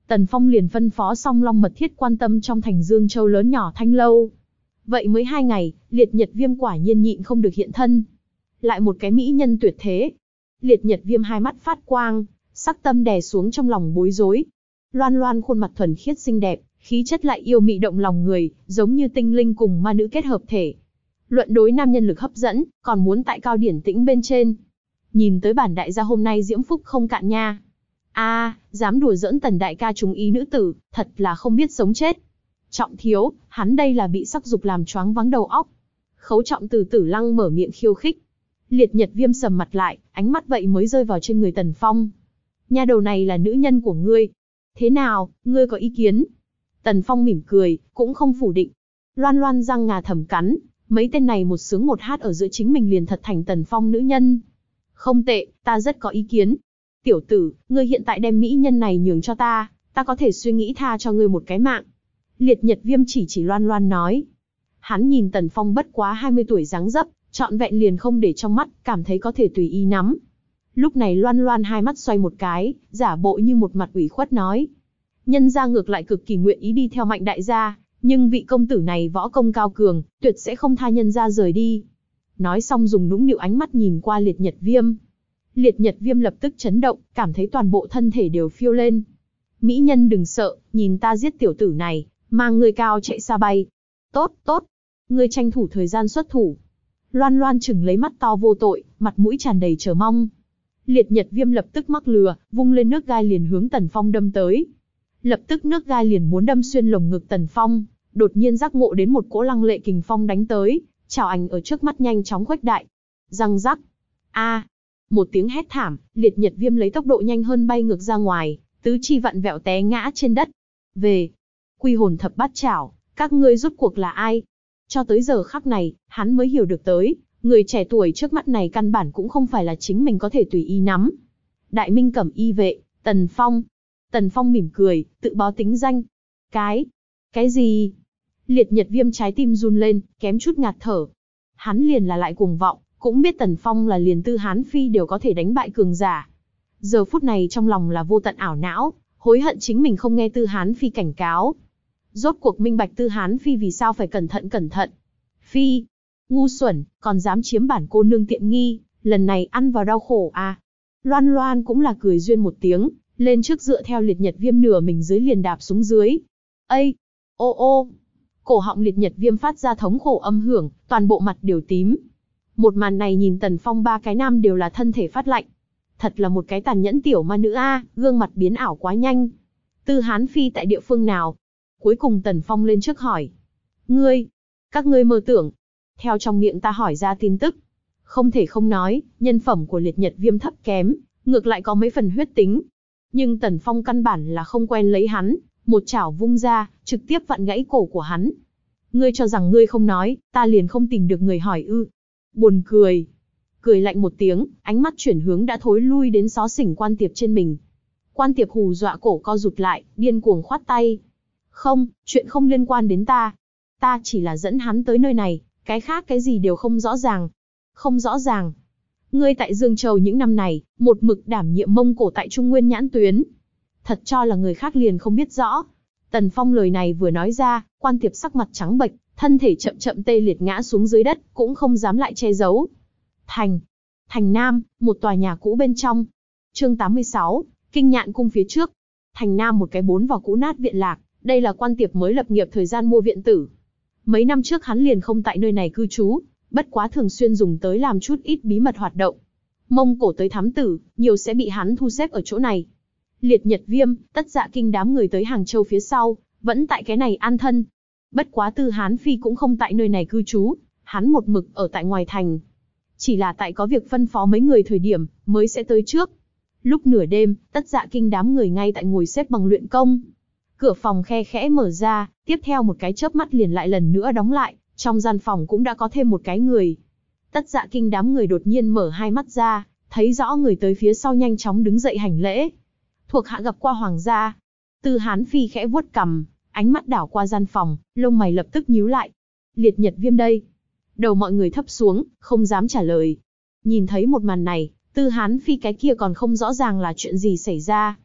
Tần Phong liền phân phó Song Long mật thiết quan tâm trong thành Dương Châu lớn nhỏ Thanh Lâu. Vậy mới hai ngày, Liệt Nhật Viêm quả nhiên nhịn không được hiện thân. Lại một cái mỹ nhân tuyệt thế. Liệt Nhật Viêm hai mắt phát quang, sắc tâm đè xuống trong lòng bối rối. Loan Loan khuôn mặt thuần khiết xinh đẹp, khí chất lại yêu mị động lòng người, giống như tinh linh cùng ma nữ kết hợp thể. Luận đối nam nhân lực hấp dẫn, còn muốn tại cao điển tĩnh bên trên. Nhìn tới bản đại gia hôm nay diễm phúc không cạn nha. A, à, dám đùa giỡn Tần đại ca trúng ý nữ tử, thật là không biết sống chết. Trọng thiếu, hắn đây là bị sắc dục làm choáng váng đầu óc. Khấu Trọng từ Tử Lăng mở miệng khiêu khích. Liệt Nhật Viêm sầm mặt lại, ánh mắt vậy mới rơi vào trên người Tần Phong. Nha đầu này là nữ nhân của ngươi. Thế nào, ngươi có ý kiến? Tần Phong mỉm cười, cũng không phủ định. Loan Loan răng ngà thầm cắn, mấy tên này một sướng một hát ở giữa chính mình liền thật thành Tần Phong nữ nhân. Không tệ, ta rất có ý kiến. Tiểu tử, ngươi hiện tại đem mỹ nhân này nhường cho ta, ta có thể suy nghĩ tha cho ngươi một cái mạng. Liệt Nhật Viêm chỉ chỉ Loan Loan nói. Hắn nhìn Tần Phong bất quá hai mươi tuổi dáng dấp, trọn vẹn liền không để trong mắt, cảm thấy có thể tùy ý nắm. Lúc này Loan Loan hai mắt xoay một cái, giả bộ như một mặt ủy khuất nói. Nhân gia ngược lại cực kỳ nguyện ý đi theo Mạnh đại gia, nhưng vị công tử này võ công cao cường, tuyệt sẽ không tha nhân gia rời đi. Nói xong dùng nũng nịu ánh mắt nhìn qua Liệt Nhật Viêm. Liệt Nhật Viêm lập tức chấn động, cảm thấy toàn bộ thân thể đều phiêu lên. Mỹ nhân đừng sợ, nhìn ta giết tiểu tử này, mang người cao chạy xa bay. Tốt, tốt, ngươi tranh thủ thời gian xuất thủ. Loan Loan chừng lấy mắt to vô tội, mặt mũi tràn đầy chờ mong. Liệt Nhật Viêm lập tức mắc lừa, vung lên nước gai liền hướng Tần Phong đâm tới. Lập tức nước gai liền muốn đâm xuyên lồng ngực Tần Phong, đột nhiên giác ngộ đến một cỗ lăng lệ kình phong đánh tới, chảo ảnh ở trước mắt nhanh chóng khuếch đại. Răng rắc. A! Một tiếng hét thảm, Liệt Nhật Viêm lấy tốc độ nhanh hơn bay ngược ra ngoài, tứ chi vặn vẹo té ngã trên đất. Về! Quy hồn thập bát chảo, các ngươi rốt cuộc là ai? Cho tới giờ khắc này, hắn mới hiểu được tới, người trẻ tuổi trước mắt này căn bản cũng không phải là chính mình có thể tùy ý nắm. Đại Minh Cẩm Y vệ, Tần Phong. Tần Phong mỉm cười, tự báo tính danh. Cái? Cái gì? Liệt Nhật Viêm trái tim run lên, kém chút ngạt thở. Hắn liền là lại cuồng vọng, cũng biết Tần Phong là liền Tư Hán Phi đều có thể đánh bại cường giả. Giờ phút này trong lòng là vô tận ảo não, hối hận chính mình không nghe Tư Hán Phi cảnh cáo. Rốt cuộc minh bạch Tư Hán Phi vì sao phải cẩn thận cẩn thận. Phi, ngu xuẩn, còn dám chiếm bản cô nương tiện nghi, lần này ăn vào đau khổ à. Loan Loan cũng là cười duyên một tiếng, lên trước dựa theo Liệt Nhật Viêm nửa mình dưới liền đạp xuống dưới. Ây, ô ô, cổ họng Liệt Nhật Viêm phát ra thống khổ âm hưởng, toàn bộ mặt đều tím. Một màn này nhìn Tần Phong ba cái nam đều là thân thể phát lạnh. Thật là một cái tàn nhẫn tiểu ma nữ a, gương mặt biến ảo quá nhanh. Tư Hán Phi tại địa phương nào? Cuối cùng Tần Phong lên trước hỏi. Ngươi, các ngươi mơ tưởng. Theo trong miệng ta hỏi ra tin tức. Không thể không nói, nhân phẩm của Liệt Nhật Viêm thấp kém, ngược lại có mấy phần huyết tính. Nhưng Tần Phong căn bản là không quen lấy hắn, một chảo vung ra, trực tiếp vặn gãy cổ của hắn. Ngươi cho rằng ngươi không nói, ta liền không tìm được người hỏi ư? Buồn cười. Cười lạnh một tiếng, ánh mắt chuyển hướng đã thối lui đến xó xỉnh Quan Tiệp trên mình. Quan Tiệp hù dọa cổ co rụt lại, điên cuồng khoát tay. Không, chuyện không liên quan đến ta. Ta chỉ là dẫn hắn tới nơi này, cái khác cái gì đều không rõ ràng. Không rõ ràng. Ngươi tại Dương Châu những năm này, một mực đảm nhiệm Mông Cổ tại Trung Nguyên nhãn tuyến. Thật cho là người khác liền không biết rõ. Tần Phong lời này vừa nói ra, Quan Tiệp sắc mặt trắng bệch, thân thể chậm chậm tê liệt ngã xuống dưới đất, cũng không dám lại che giấu. Thành. Thành Nam, một tòa nhà cũ bên trong. Chương tám mươi sáu, Kinh Nhạn cung phía trước. Thành Nam một cái bốn vào cũ nát viện lạc, đây là Quan Tiệp mới lập nghiệp thời gian mua viện tử. Mấy năm trước hắn liền không tại nơi này cư trú, bất quá thường xuyên dùng tới làm chút ít bí mật hoạt động. Mông Cổ tới thám tử, nhiều sẽ bị hắn thu xếp ở chỗ này. Liệt Nhật Viêm, Tất Dạ Kinh đám người tới Hàng Châu phía sau, vẫn tại cái này an thân. Bất quá Tư Hán Phi cũng không tại nơi này cư trú, hắn một mực ở tại ngoài thành. Chỉ là tại có việc phân phó mấy người thời điểm, mới sẽ tới trước. Lúc nửa đêm, Tất Dạ Kinh đám người ngay tại ngồi xếp bằng luyện công. Cửa phòng khe khẽ mở ra, tiếp theo một cái chớp mắt liền lại lần nữa đóng lại, trong gian phòng cũng đã có thêm một cái người. Tất Dạ Kinh đám người đột nhiên mở hai mắt ra, thấy rõ người tới phía sau nhanh chóng đứng dậy hành lễ. Thuộc hạ gặp qua hoàng gia. Tư Hán Phi khẽ vuốt cằm, ánh mắt đảo qua gian phòng, lông mày lập tức nhíu lại. Liệt Nhật Viêm đây. Đầu mọi người thấp xuống, không dám trả lời. Nhìn thấy một màn này, Tư Hán Phi cái kia còn không rõ ràng là chuyện gì xảy ra.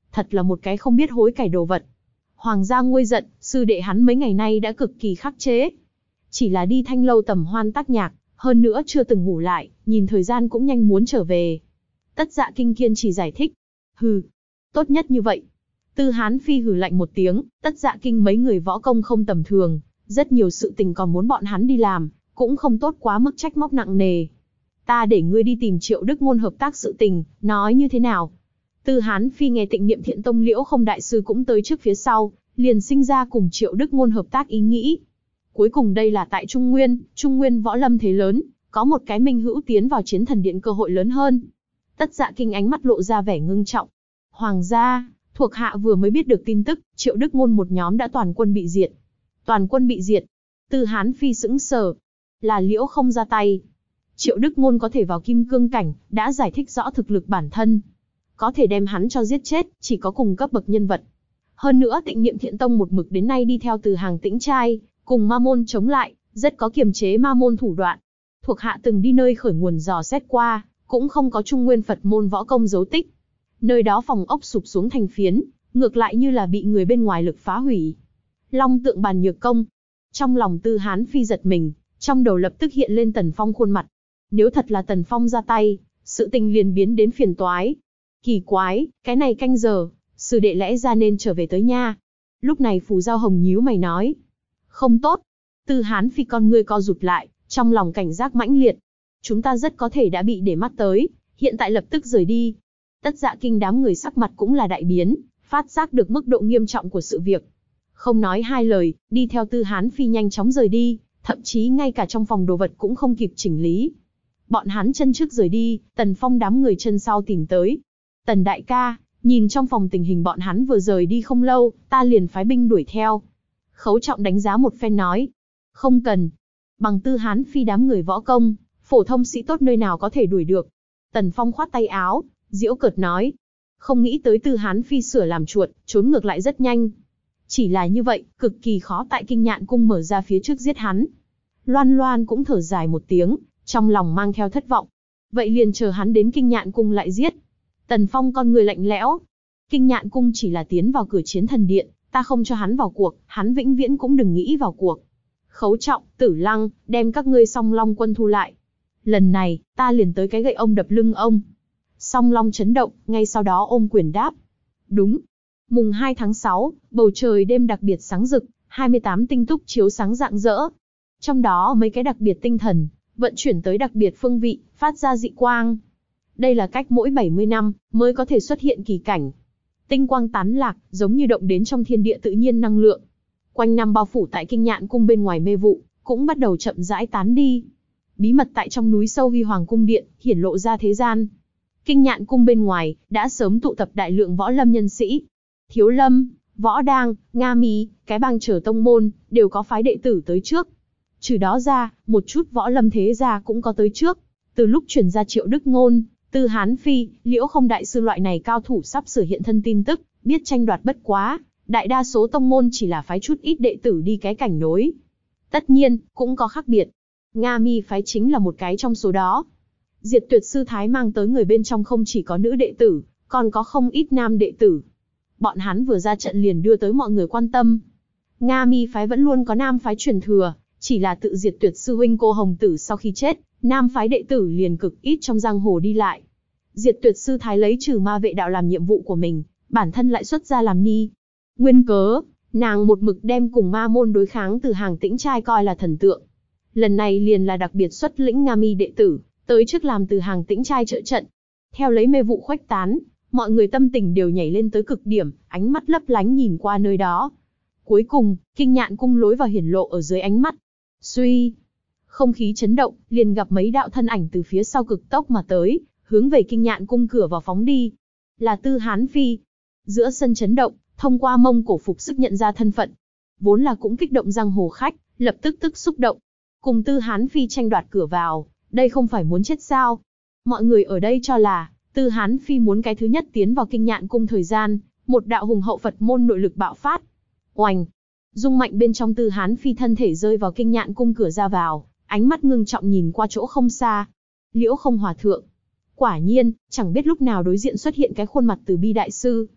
Thật là một cái không biết hối cải đồ vật. Hoàng gia nguôi giận, sư đệ hắn mấy ngày nay đã cực kỳ khắc chế. Chỉ là đi thanh lâu tầm hoan tác nhạc, hơn nữa chưa từng ngủ lại, nhìn thời gian cũng nhanh muốn trở về. Tất Dạ Kinh kiên trì giải thích. Hừ, tốt nhất như vậy. Tư Hán Phi hừ lạnh một tiếng, Tất Dạ Kinh mấy người võ công không tầm thường, rất nhiều sự tình còn muốn bọn hắn đi làm, cũng không tốt quá mức trách móc nặng nề. Ta để ngươi đi tìm Triệu Đức Ngôn hợp tác sự tình, nói như thế nào? Tư Hán Phi nghe Tịnh Niệm Thiện Tông Liễu Không đại sư cũng tới trước phía sau, liền sinh ra cùng Triệu Đức Ngôn hợp tác ý nghĩ. Cuối cùng đây là tại Trung Nguyên, Trung Nguyên võ lâm thế lớn, có một cái minh hữu tiến vào Chiến Thần Điện cơ hội lớn hơn. Tất Dạ Kinh ánh mắt lộ ra vẻ ngưng trọng. Hoàng gia, thuộc hạ vừa mới biết được tin tức, Triệu Đức Ngôn một nhóm đã toàn quân bị diệt. Toàn quân bị diệt. Tư Hán Phi sững sờ. Là Liễu Không ra tay. Triệu Đức Ngôn có thể vào kim cương cảnh, đã giải thích rõ thực lực bản thân. Có thể đem hắn cho giết chết, chỉ có cùng cấp bậc nhân vật. Hơn nữa Tịnh Niệm Thiện Tông một mực đến nay đi theo từ hàng Tĩnh Trai, cùng ma môn chống lại, rất có kiềm chế ma môn thủ đoạn. Thuộc hạ từng đi nơi khởi nguồn dò xét qua, cũng không có Trung Nguyên Phật môn võ công dấu tích. Nơi đó phòng ốc sụp xuống thành phiến, ngược lại như là bị người bên ngoài lực phá hủy. Long Tượng Bàn Nhược Công. Trong lòng Tư Hán Phi giật mình, trong đầu lập tức hiện lên Tần Phong khuôn mặt. Nếu thật là Tần Phong ra tay, sự tình liền biến đến phiền toái. Kỳ quái, cái này canh giờ, sư đệ lẽ ra nên trở về tới nha. Lúc này Phù Giao Hồng nhíu mày nói. Không tốt. Tư Hán Phi con ngươi co rụt lại, trong lòng cảnh giác mãnh liệt. Chúng ta rất có thể đã bị để mắt tới, hiện tại lập tức rời đi. Tất Dạ Kinh đám người sắc mặt cũng là đại biến, phát giác được mức độ nghiêm trọng của sự việc. Không nói hai lời, đi theo Tư Hán Phi nhanh chóng rời đi, thậm chí ngay cả trong phòng đồ vật cũng không kịp chỉnh lý. Bọn hắn chân trước rời đi, Tần Phong đám người chân sau tìm tới. Tần đại ca, nhìn trong phòng tình hình bọn hắn vừa rời đi không lâu, ta liền phái binh đuổi theo. Khấu Trọng đánh giá một phen nói. Không cần. Bằng Tư Hán Phi đám người võ công, phổ thông sĩ tốt nơi nào có thể đuổi được. Tần Phong khoát tay áo, giễu cợt nói. Không nghĩ tới Tư Hán Phi sửa làm chuột, trốn ngược lại rất nhanh. Chỉ là như vậy, cực kỳ khó tại Kinh Nhạn Cung mở ra phía trước giết hắn. Loan Loan cũng thở dài một tiếng, trong lòng mang theo thất vọng. Vậy liền chờ hắn đến Kinh Nhạn Cung lại giết. Tần Phong con người lạnh lẽo. Kinh Nhạn Cung chỉ là tiến vào cửa Chiến Thần Điện, ta không cho hắn vào cuộc, hắn vĩnh viễn cũng đừng nghĩ vào cuộc. Khấu Trọng, Tử Lăng, đem các ngươi Song Long quân thu lại. Lần này, ta liền tới cái gậy ông đập lưng ông. Song Long chấn động, ngay sau đó ôm quyền đáp. Đúng. Mùng hai tháng sáu, bầu trời đêm đặc biệt sáng rực, hai mươi tám tinh túc chiếu sáng rạng rỡ. Trong đó mấy cái đặc biệt tinh thần, vận chuyển tới đặc biệt phương vị, phát ra dị quang. Đây là cách mỗi bảy mươi năm, mới có thể xuất hiện kỳ cảnh. Tinh quang tán lạc, giống như động đến trong thiên địa tự nhiên năng lượng. Quanh năm bao phủ tại Kinh Nhạn Cung bên ngoài mê vụ, cũng bắt đầu chậm rãi tán đi. Bí mật tại trong núi sâu Huy Hoàng Cung Điện, hiển lộ ra thế gian. Kinh Nhạn Cung bên ngoài, đã sớm tụ tập đại lượng võ lâm nhân sĩ. Thiếu Lâm, Võ Đang, Nga Mi, cái bang Trở tông môn, đều có phái đệ tử tới trước. Trừ đó ra, một chút võ lâm thế gia cũng có tới trước. Từ lúc chuyển ra Triệu Đức Ngôn, Tư Hán Phi, Liễu Không đại sư loại này cao thủ sắp sửa hiện thân tin tức, biết tranh đoạt bất quá, đại đa số tông môn chỉ là phái chút ít đệ tử đi cái cảnh nối. Tất nhiên, cũng có khác biệt. Nga Mi phái chính là một cái trong số đó. Diệt Tuyệt sư thái mang tới người bên trong không chỉ có nữ đệ tử, còn có không ít nam đệ tử. Bọn hắn vừa ra trận liền đưa tới mọi người quan tâm. Nga Mi phái vẫn luôn có nam phái truyền thừa, chỉ là tự Diệt Tuyệt sư huynh cô Hồng Tử sau khi chết, nam phái đệ tử liền cực ít trong giang hồ đi lại. Diệt Tuyệt sư thái lấy trừ ma vệ đạo làm nhiệm vụ của mình, bản thân lại xuất ra làm ni. Nguyên cớ, nàng một mực đem cùng ma môn đối kháng từ hàng Tĩnh Trai coi là thần tượng. Lần này liền là đặc biệt xuất lĩnh Nga Mi đệ tử, tới trước làm từ hàng Tĩnh Trai trợ trận. Theo lấy mê vụ khuếch tán, mọi người tâm tình đều nhảy lên tới cực điểm, ánh mắt lấp lánh nhìn qua nơi đó. Cuối cùng, Kinh Nhạn Cung lối vào hiển lộ ở dưới ánh mắt. Suy, không khí chấn động, liền gặp mấy đạo thân ảnh từ phía sau cực tốc mà tới, hướng về Kinh Nhạn Cung cửa vào phóng đi. Là Tư Hán Phi. Giữa sân chấn động, thông qua mông cổ phục sức nhận ra thân phận. Vốn là cũng kích động giang hồ khách, lập tức tức xúc động. Cùng Tư Hán Phi tranh đoạt cửa vào, đây không phải muốn chết sao? Mọi người ở đây cho là, Tư Hán Phi muốn cái thứ nhất tiến vào Kinh Nhạn Cung thời gian, một đạo hùng hậu Phật môn nội lực bạo phát. Oành! Rung mạnh bên trong Tư Hán Phi thân thể rơi vào Kinh Nhạn Cung cửa ra vào, ánh mắt ngưng trọng nhìn qua chỗ không xa. Liễu Không hòa thượng. Quả nhiên, chẳng biết lúc nào đối diện xuất hiện cái khuôn mặt từ bi đại sư.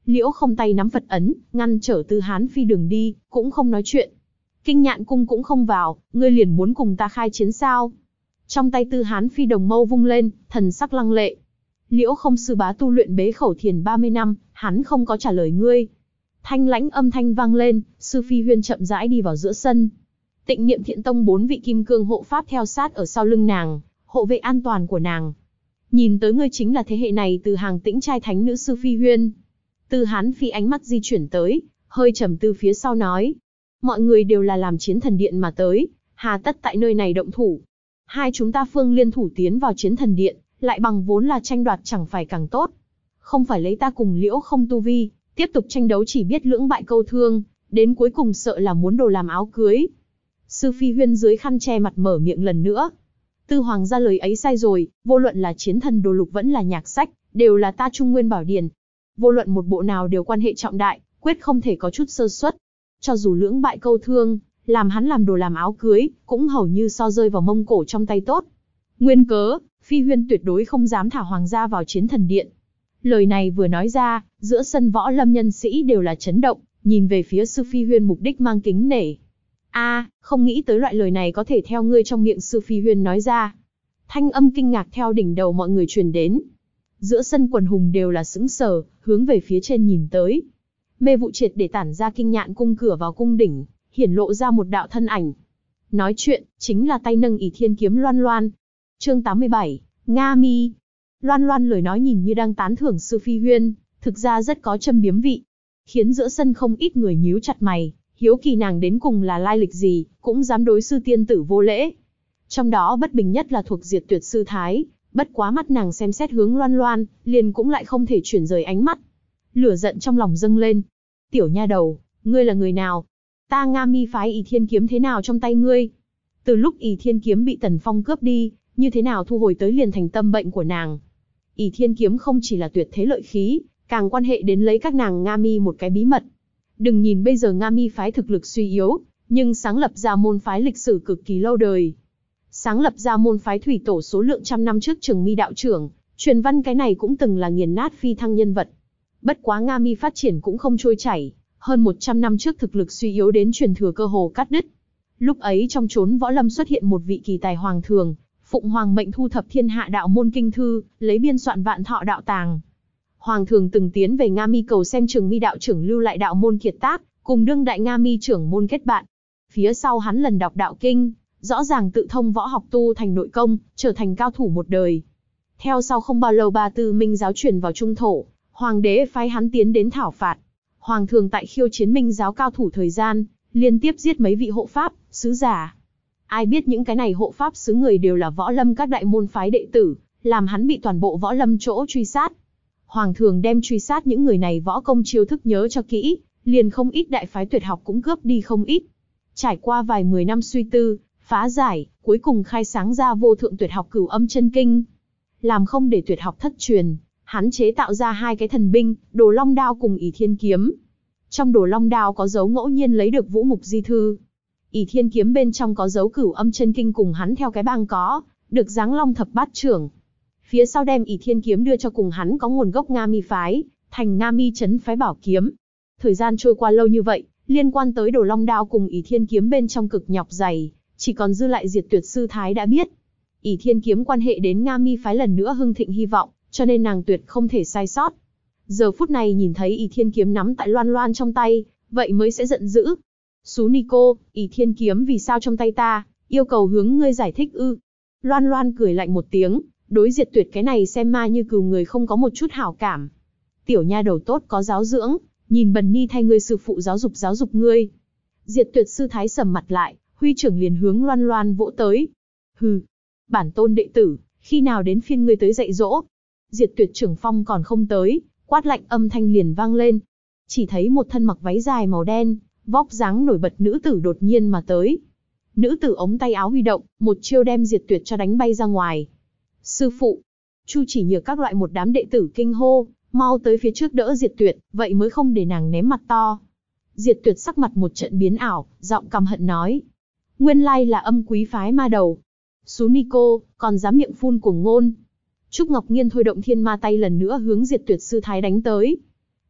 Liễu Không tay nắm Phật ấn, ngăn trở Tư Hán Phi đường đi, cũng không nói chuyện. Kinh Nhạn Cung cũng không vào, ngươi liền muốn cùng ta khai chiến sao? Trong tay Tư Hán Phi đồng mâu vung lên, thần sắc lăng lệ. Liễu Không sư bá tu luyện bế khẩu thiền ba mươi năm, hắn không có trả lời ngươi. Thanh lãnh âm thanh vang lên, Sư Phi Huyên chậm rãi đi vào giữa sân. Tịnh Niệm Thiện Tông bốn vị kim cương hộ pháp theo sát ở sau lưng nàng, hộ vệ an toàn của nàng. Nhìn tới ngươi chính là thế hệ này từ hàng tĩnh trai thánh nữ Sư Phi Huyên. Tư Hán Phi ánh mắt di chuyển tới, hơi trầm tư phía sau nói. Mọi người đều là làm chiến thần điện mà tới, hà tất tại nơi này động thủ. Hai chúng ta phương liên thủ tiến vào chiến thần điện, lại bằng vốn là tranh đoạt chẳng phải càng tốt. Không phải lấy ta cùng Liễu Không tu vi, tiếp tục tranh đấu chỉ biết lưỡng bại câu thương, đến cuối cùng sợ là muốn đồ làm áo cưới. Sư Phi Huyên dưới khăn che mặt mở miệng lần nữa. Tư Hoàng ra lời ấy sai rồi, vô luận là chiến thần đồ lục vẫn là nhạc sách, đều là ta Trung Nguyên Bảo Điển. Vô luận một bộ nào đều quan hệ trọng đại, quyết không thể có chút sơ suất. Cho dù lưỡng bại câu thương, làm hắn làm đồ làm áo cưới, cũng hầu như so rơi vào mông cổ trong tay tốt. Nguyên cớ, Phi Huyên tuyệt đối không dám thả Hoàng gia vào chiến thần điện. Lời này vừa nói ra, giữa sân võ lâm nhân sĩ đều là chấn động, nhìn về phía Sư Phi Huyên mục đích mang kính nể. A, không nghĩ tới loại lời này có thể theo ngươi trong miệng Sư Phi Huyên nói ra. Thanh âm kinh ngạc theo đỉnh đầu mọi người truyền đến. Giữa sân quần hùng đều là sững sờ, hướng về phía trên nhìn tới. Mê vụ triệt để tản ra Kinh Nhạn Cung cửa vào cung đỉnh, hiển lộ ra một đạo thân ảnh. Nói chuyện, chính là tay nâng ỷ thiên kiếm Loan Loan. Chương tám mươi bảy, Nga Mi. Loan Loan lời nói nhìn như đang tán thưởng Sư Phi Huyên, thực ra rất có châm biếm vị. Khiến giữa sân không ít người nhíu chặt mày, hiếu kỳ nàng đến cùng là lai lịch gì, cũng dám đối sư tiên tử vô lễ. Trong đó bất bình nhất là thuộc Diệt Tuyệt sư thái, bất quá mắt nàng xem xét hướng Loan Loan, liền cũng lại không thể chuyển rời ánh mắt. Lửa giận trong lòng dâng lên. Tiểu nha đầu, ngươi là người nào? Ta Nga Mi phái ỷ thiên kiếm thế nào trong tay ngươi? Từ lúc ỷ thiên kiếm bị Tần Phong cướp đi, như thế nào thu hồi tới liền thành tâm bệnh của nàng. ỷ thiên kiếm không chỉ là tuyệt thế lợi khí, càng quan hệ đến lấy các nàng Nga Mi một cái bí mật. Đừng nhìn bây giờ Nga Mi phái thực lực suy yếu, nhưng sáng lập ra môn phái lịch sử cực kỳ lâu đời. Sáng lập ra môn phái thủy tổ số lượng trăm năm trước Trường Mi đạo trưởng, truyền văn cái này cũng từng là nghiền nát phi thăng nhân vật. Bất quá Nga Mi phát triển cũng không trôi chảy, hơn một trăm năm trước thực lực suy yếu đến truyền thừa cơ hồ cắt đứt. Lúc ấy trong chốn võ lâm xuất hiện một vị kỳ tài hoàng thường, phụng hoàng mệnh thu thập thiên hạ đạo môn kinh thư, lấy biên soạn Vạn Thọ đạo tàng. Hoàng thường từng tiến về Nga Mi cầu xem Trường Mi đạo trưởng lưu lại đạo môn kiệt tác, cùng đương đại Nga Mi trưởng môn kết bạn. Phía sau hắn lần đọc đạo kinh, rõ ràng tự thông võ học tu thành nội công, trở thành cao thủ một đời. Theo sau không bao lâu Ba Tư Minh giáo truyền vào Trung thổ, hoàng đế phái hắn tiến đến thảo phạt. Hoàng thường tại khiêu chiến Minh giáo cao thủ thời gian, liên tiếp giết mấy vị hộ pháp, sứ giả. Ai biết những cái này hộ pháp sứ người đều là võ lâm các đại môn phái đệ tử, làm hắn bị toàn bộ võ lâm chỗ truy sát. Hoàng thường đem truy sát những người này võ công chiêu thức nhớ cho kỹ, liền không ít đại phái tuyệt học cũng cướp đi không ít. Trải qua vài mười năm suy tư, phá giải, cuối cùng khai sáng ra vô thượng tuyệt học Cửu Âm Chân Kinh. Làm không để tuyệt học thất truyền, hắn chế tạo ra hai cái thần binh, Đồ Long Đao cùng ỷ thiên kiếm. Trong Đồ Long Đao có dấu ngẫu nhiên lấy được Vũ Mục Di Thư. ỷ thiên kiếm bên trong có dấu Cửu Âm Chân Kinh cùng hắn theo cái bang có, được dáng Long Thập Bát Trưởng. Phía sau đem ỷ thiên kiếm đưa cho cùng hắn có nguồn gốc Nga Mi phái, thành Nga Mi trấn phái bảo kiếm. Thời gian trôi qua lâu như vậy, liên quan tới Đồ Long Đao cùng ỷ thiên kiếm bên trong cực nhọc dày, chỉ còn dư lại Diệt Tuyệt sư thái đã biết. ỷ thiên kiếm quan hệ đến Nga Mi phái lần nữa hưng thịnh hy vọng, cho nên nàng tuyệt không thể sai sót. Giờ phút này nhìn thấy ỷ thiên kiếm nắm tại Loan Loan trong tay, vậy mới sẽ giận dữ. Xú ni cô, ỷ thiên kiếm vì sao trong tay ta, yêu cầu hướng ngươi giải thích ư? Loan Loan cười lạnh một tiếng, đối Diệt Tuyệt cái này xem ma như cừu người không có một chút hảo cảm. Tiểu nha đầu tốt có giáo dưỡng, nhìn bần ni thay ngươi sư phụ giáo dục giáo dục ngươi. Diệt Tuyệt sư thái sầm mặt lại, huy trưởng liền hướng Loan Loan vỗ tới. Hừ, bản tôn đệ tử, khi nào đến phiên ngươi tới dạy dỗ? Diệt Tuyệt trưởng phong còn không tới, quát lạnh âm thanh liền vang lên. Chỉ thấy một thân mặc váy dài màu đen, vóc dáng nổi bật nữ tử đột nhiên mà tới. Nữ tử ống tay áo huy động, một chiêu đem Diệt Tuyệt cho đánh bay ra ngoài. Sư phụ, Chu Chỉ Nhược các loại một đám đệ tử kinh hô, mau tới phía trước đỡ Diệt Tuyệt, vậy mới không để nàng ném mặt to. Diệt Tuyệt sắc mặt một trận biến ảo, giọng căm hận nói. Nguyên lai là âm quý phái ma đầu. Xú ni cô, còn dám miệng phun cuồng ngôn. Trúc Ngọc Nghiên thôi động thiên ma tay lần nữa hướng Diệt Tuyệt sư thái đánh tới.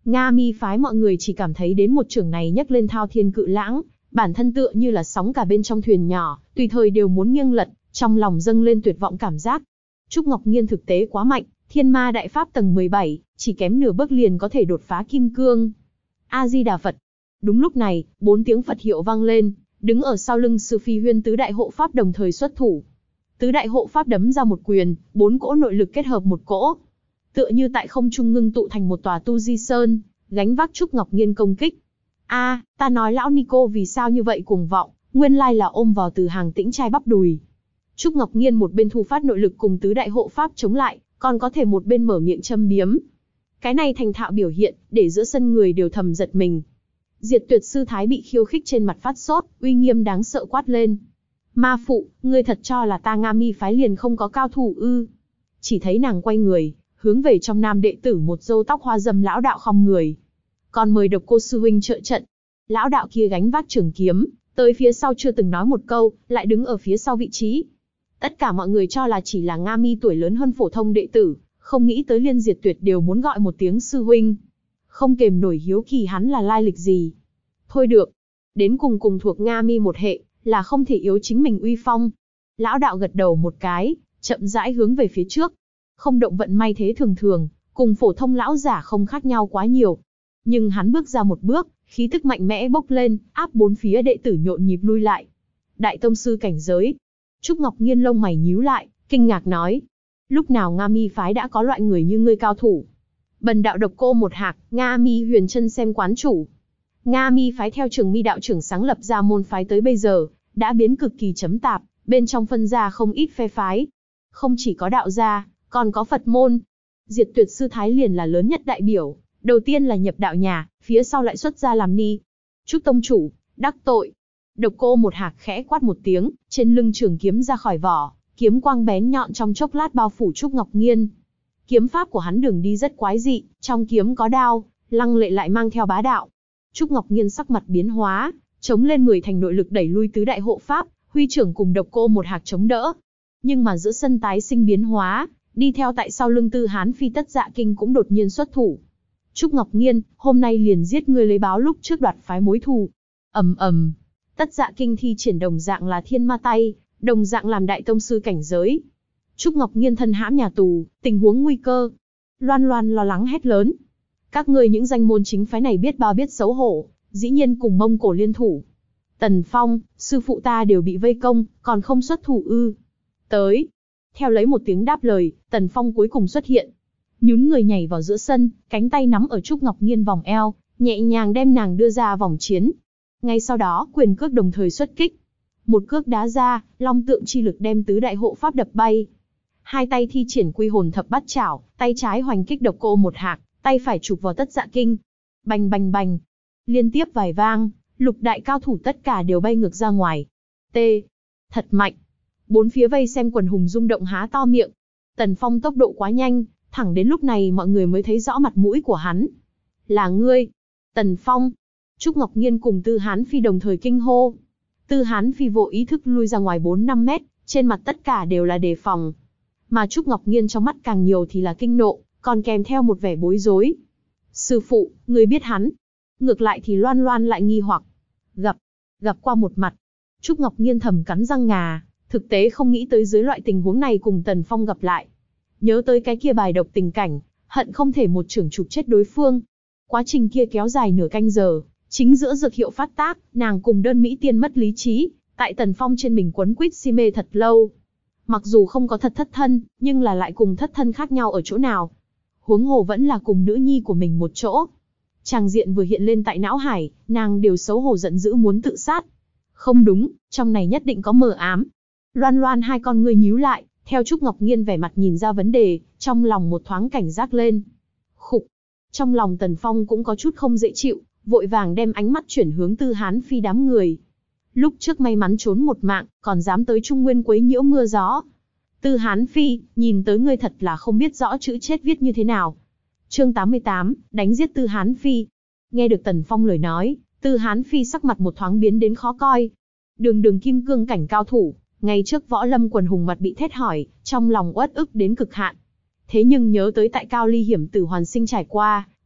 Nga Mi phái mọi người chỉ cảm thấy đến một chưởng này nhấc lên thao thiên cự lãng, bản thân tựa như là sóng cả bên trong thuyền nhỏ, tùy thời đều muốn nghiêng lật, trong lòng dâng lên tuyệt vọng cảm giác. Trúc Ngọc Nhiên thực tế quá mạnh, Thiên Ma Đại Pháp tầng mười bảy, chỉ kém nửa bước liền có thể đột phá kim cương. A Di Đà Phật. Đúng lúc này, bốn tiếng Phật hiệu vang lên, đứng ở sau lưng Sư Phi Huyên tứ đại hộ pháp đồng thời xuất thủ. Tứ đại hộ pháp đấm ra một quyền, bốn cỗ nội lực kết hợp một cỗ, tựa như tại không trung ngưng tụ thành một tòa tu di sơn, gánh vác Trúc Ngọc Nhiên công kích. A, ta nói lão Nico vì sao như vậy cuồng vọng, nguyên lai là ôm vào từ hàng tĩnh trai bắp đùi. Trúc Ngọc Nhiên một bên thu phát nội lực cùng tứ đại hộ pháp chống lại, còn có thể một bên mở miệng châm biếm. Cái này thành thạo biểu hiện, để giữa sân người đều thầm giật mình. Diệt Tuyệt sư thái bị khiêu khích trên mặt phát sốt, uy nghiêm đáng sợ quát lên. Ma phụ, ngươi thật cho là ta Nga Mi phái liền không có cao thủ ư? Chỉ thấy nàng quay người, hướng về trong nam đệ tử một râu tóc hoa dâm lão đạo khom người. Còn mời Độc Cô sư huynh trợ trận. Lão đạo kia gánh vác trường kiếm, tới phía sau chưa từng nói một câu, lại đứng ở phía sau vị trí. Tất cả mọi người cho là chỉ là Nga Mi tuổi lớn hơn phổ thông đệ tử, không nghĩ tới liên Diệt Tuyệt đều muốn gọi một tiếng sư huynh. Không kềm nổi hiếu kỳ hắn là lai lịch gì. Thôi được, đến cùng cùng thuộc Nga Mi một hệ, là không thể yếu chính mình uy phong. Lão đạo gật đầu một cái, chậm rãi hướng về phía trước. Không động vận may thế thường thường, cùng phổ thông lão giả không khác nhau quá nhiều. Nhưng hắn bước ra một bước, khí tức mạnh mẽ bốc lên, áp bốn phía đệ tử nhộn nhịp lui lại. Đại tông sư cảnh giới. Trúc Ngọc Nhiên lông mày nhíu lại, kinh ngạc nói. Lúc nào Nga Mi phái đã có loại người như ngươi cao thủ? Bần đạo Độc Cô một hạc, Nga Mi huyền chân xem quán chủ. Nga Mi phái theo Trường Mi đạo trưởng sáng lập ra môn phái tới bây giờ, đã biến cực kỳ chấm tạp, bên trong phân ra không ít phe phái. Không chỉ có đạo gia, còn có Phật môn. Diệt Tuyệt sư thái liền là lớn nhất đại biểu, đầu tiên là nhập đạo nhà, phía sau lại xuất gia làm ni. Trúc tông chủ, đắc tội. Độc Cô một hạc khẽ quát một tiếng, trên lưng trường kiếm ra khỏi vỏ, kiếm quang bén nhọn trong chốc lát bao phủ Trúc Ngọc Nhiên. Kiếm pháp của hắn đường đi rất quái dị, trong kiếm có đao, lăng lệ lại mang theo bá đạo. Trúc Ngọc Nhiên sắc mặt biến hóa, chống lên mười thành nội lực đẩy lui tứ đại hộ pháp, huy trưởng cùng Độc Cô một hạc chống đỡ. Nhưng mà giữa sân tái sinh biến hóa, đi theo tại sau lưng Tư Hán Phi Tất Dạ Kinh cũng đột nhiên xuất thủ. Trúc Ngọc Nhiên, hôm nay liền giết ngươi lấy báo lúc trước đoạt phái mối thù. Ầm ầm, Tất Dạ Kinh thi triển đồng dạng là thiên ma tay, đồng dạng làm đại tông sư cảnh giới. Trúc Ngọc Nhiên thân hãm nhà tù, tình huống nguy cơ. Loan Loan lo lắng hét lớn. Các ngươi những danh môn chính phái này biết bao biết xấu hổ, dĩ nhiên cùng Mông Cổ liên thủ. Tần Phong, sư phụ ta đều bị vây công, còn không xuất thủ ư? Tới. Theo lấy một tiếng đáp lời, Tần Phong cuối cùng xuất hiện. Nhún người nhảy vào giữa sân, cánh tay nắm ở Trúc Ngọc Nhiên vòng eo, nhẹ nhàng đem nàng đưa ra vòng chiến. Ngay sau đó, quyền cước đồng thời xuất kích. Một cước đá ra, long tượng chi lực đem tứ đại hộ pháp đập bay. Hai tay thi triển quy hồn thập bát chảo, tay trái hoành kích Độc Cô một hạc, tay phải chụp vào Tất Dạ Kinh. Bành bành bành. Liên tiếp vài vang, lục đại cao thủ tất cả đều bay ngược ra ngoài. T. Thật mạnh. Bốn phía vây xem quần hùng rung động há to miệng. Tần Phong tốc độ quá nhanh, thẳng đến lúc này mọi người mới thấy rõ mặt mũi của hắn. Là ngươi. Tần Phong. Trúc Ngọc Nhiên cùng Tư Hán Phi đồng thời kinh hô. Tư Hán Phi vô ý thức lui ra ngoài bốn năm mét, trên mặt tất cả đều là đề phòng. Mà Trúc Ngọc Nhiên trong mắt càng nhiều thì là kinh nộ, còn kèm theo một vẻ bối rối. Sư phụ, ngươi biết hắn. Ngược lại thì Loan Loan lại nghi hoặc. Gặp, gặp qua một mặt. Trúc Ngọc Nhiên thầm cắn răng ngà, thực tế không nghĩ tới dưới loại tình huống này cùng Tần Phong gặp lại. Nhớ tới cái kia bài độc tình cảnh, hận không thể một chưởng chụp chết đối phương. Quá trình kia kéo dài nửa canh giờ, chính giữa dược hiệu phát tác, nàng cùng đơn mỹ tiên mất lý trí, tại Tần Phong trên mình quấn quýt si mê thật lâu. Mặc dù không có thật thất thân, nhưng là lại cùng thất thân khác nhau ở chỗ nào. Huống hồ vẫn là cùng nữ nhi của mình một chỗ. Tràng diện vừa hiện lên tại não hải, nàng đều xấu hổ giận dữ muốn tự sát. Không đúng, trong này nhất định có mờ ám. Loan Loan hai con ngươi nhíu lại, theo Trúc Ngọc Nhiên vẻ mặt nhìn ra vấn đề, trong lòng một thoáng cảnh giác lên. Khục. Trong lòng Tần Phong cũng có chút không dễ chịu, vội vàng đem ánh mắt chuyển hướng Tư Hán Phi đám người. Lúc trước may mắn trốn một mạng, còn dám tới Trung Nguyên quấy nhiễu mưa gió. Tư Hán Phi, nhìn tới ngươi thật là không biết rõ chữ chết viết như thế nào. Chương tám mươi tám, đánh giết Tư Hán Phi. Nghe được Tần Phong lời nói, Tư Hán Phi sắc mặt một thoáng biến đến khó coi. Đường đường kim cương cảnh cao thủ, ngay trước võ lâm quần hùng mặt bị thét hỏi, trong lòng uất ức đến cực hạn. Thế nhưng nhớ tới tại Cao Ly hiểm tử hoàn sinh trải qua,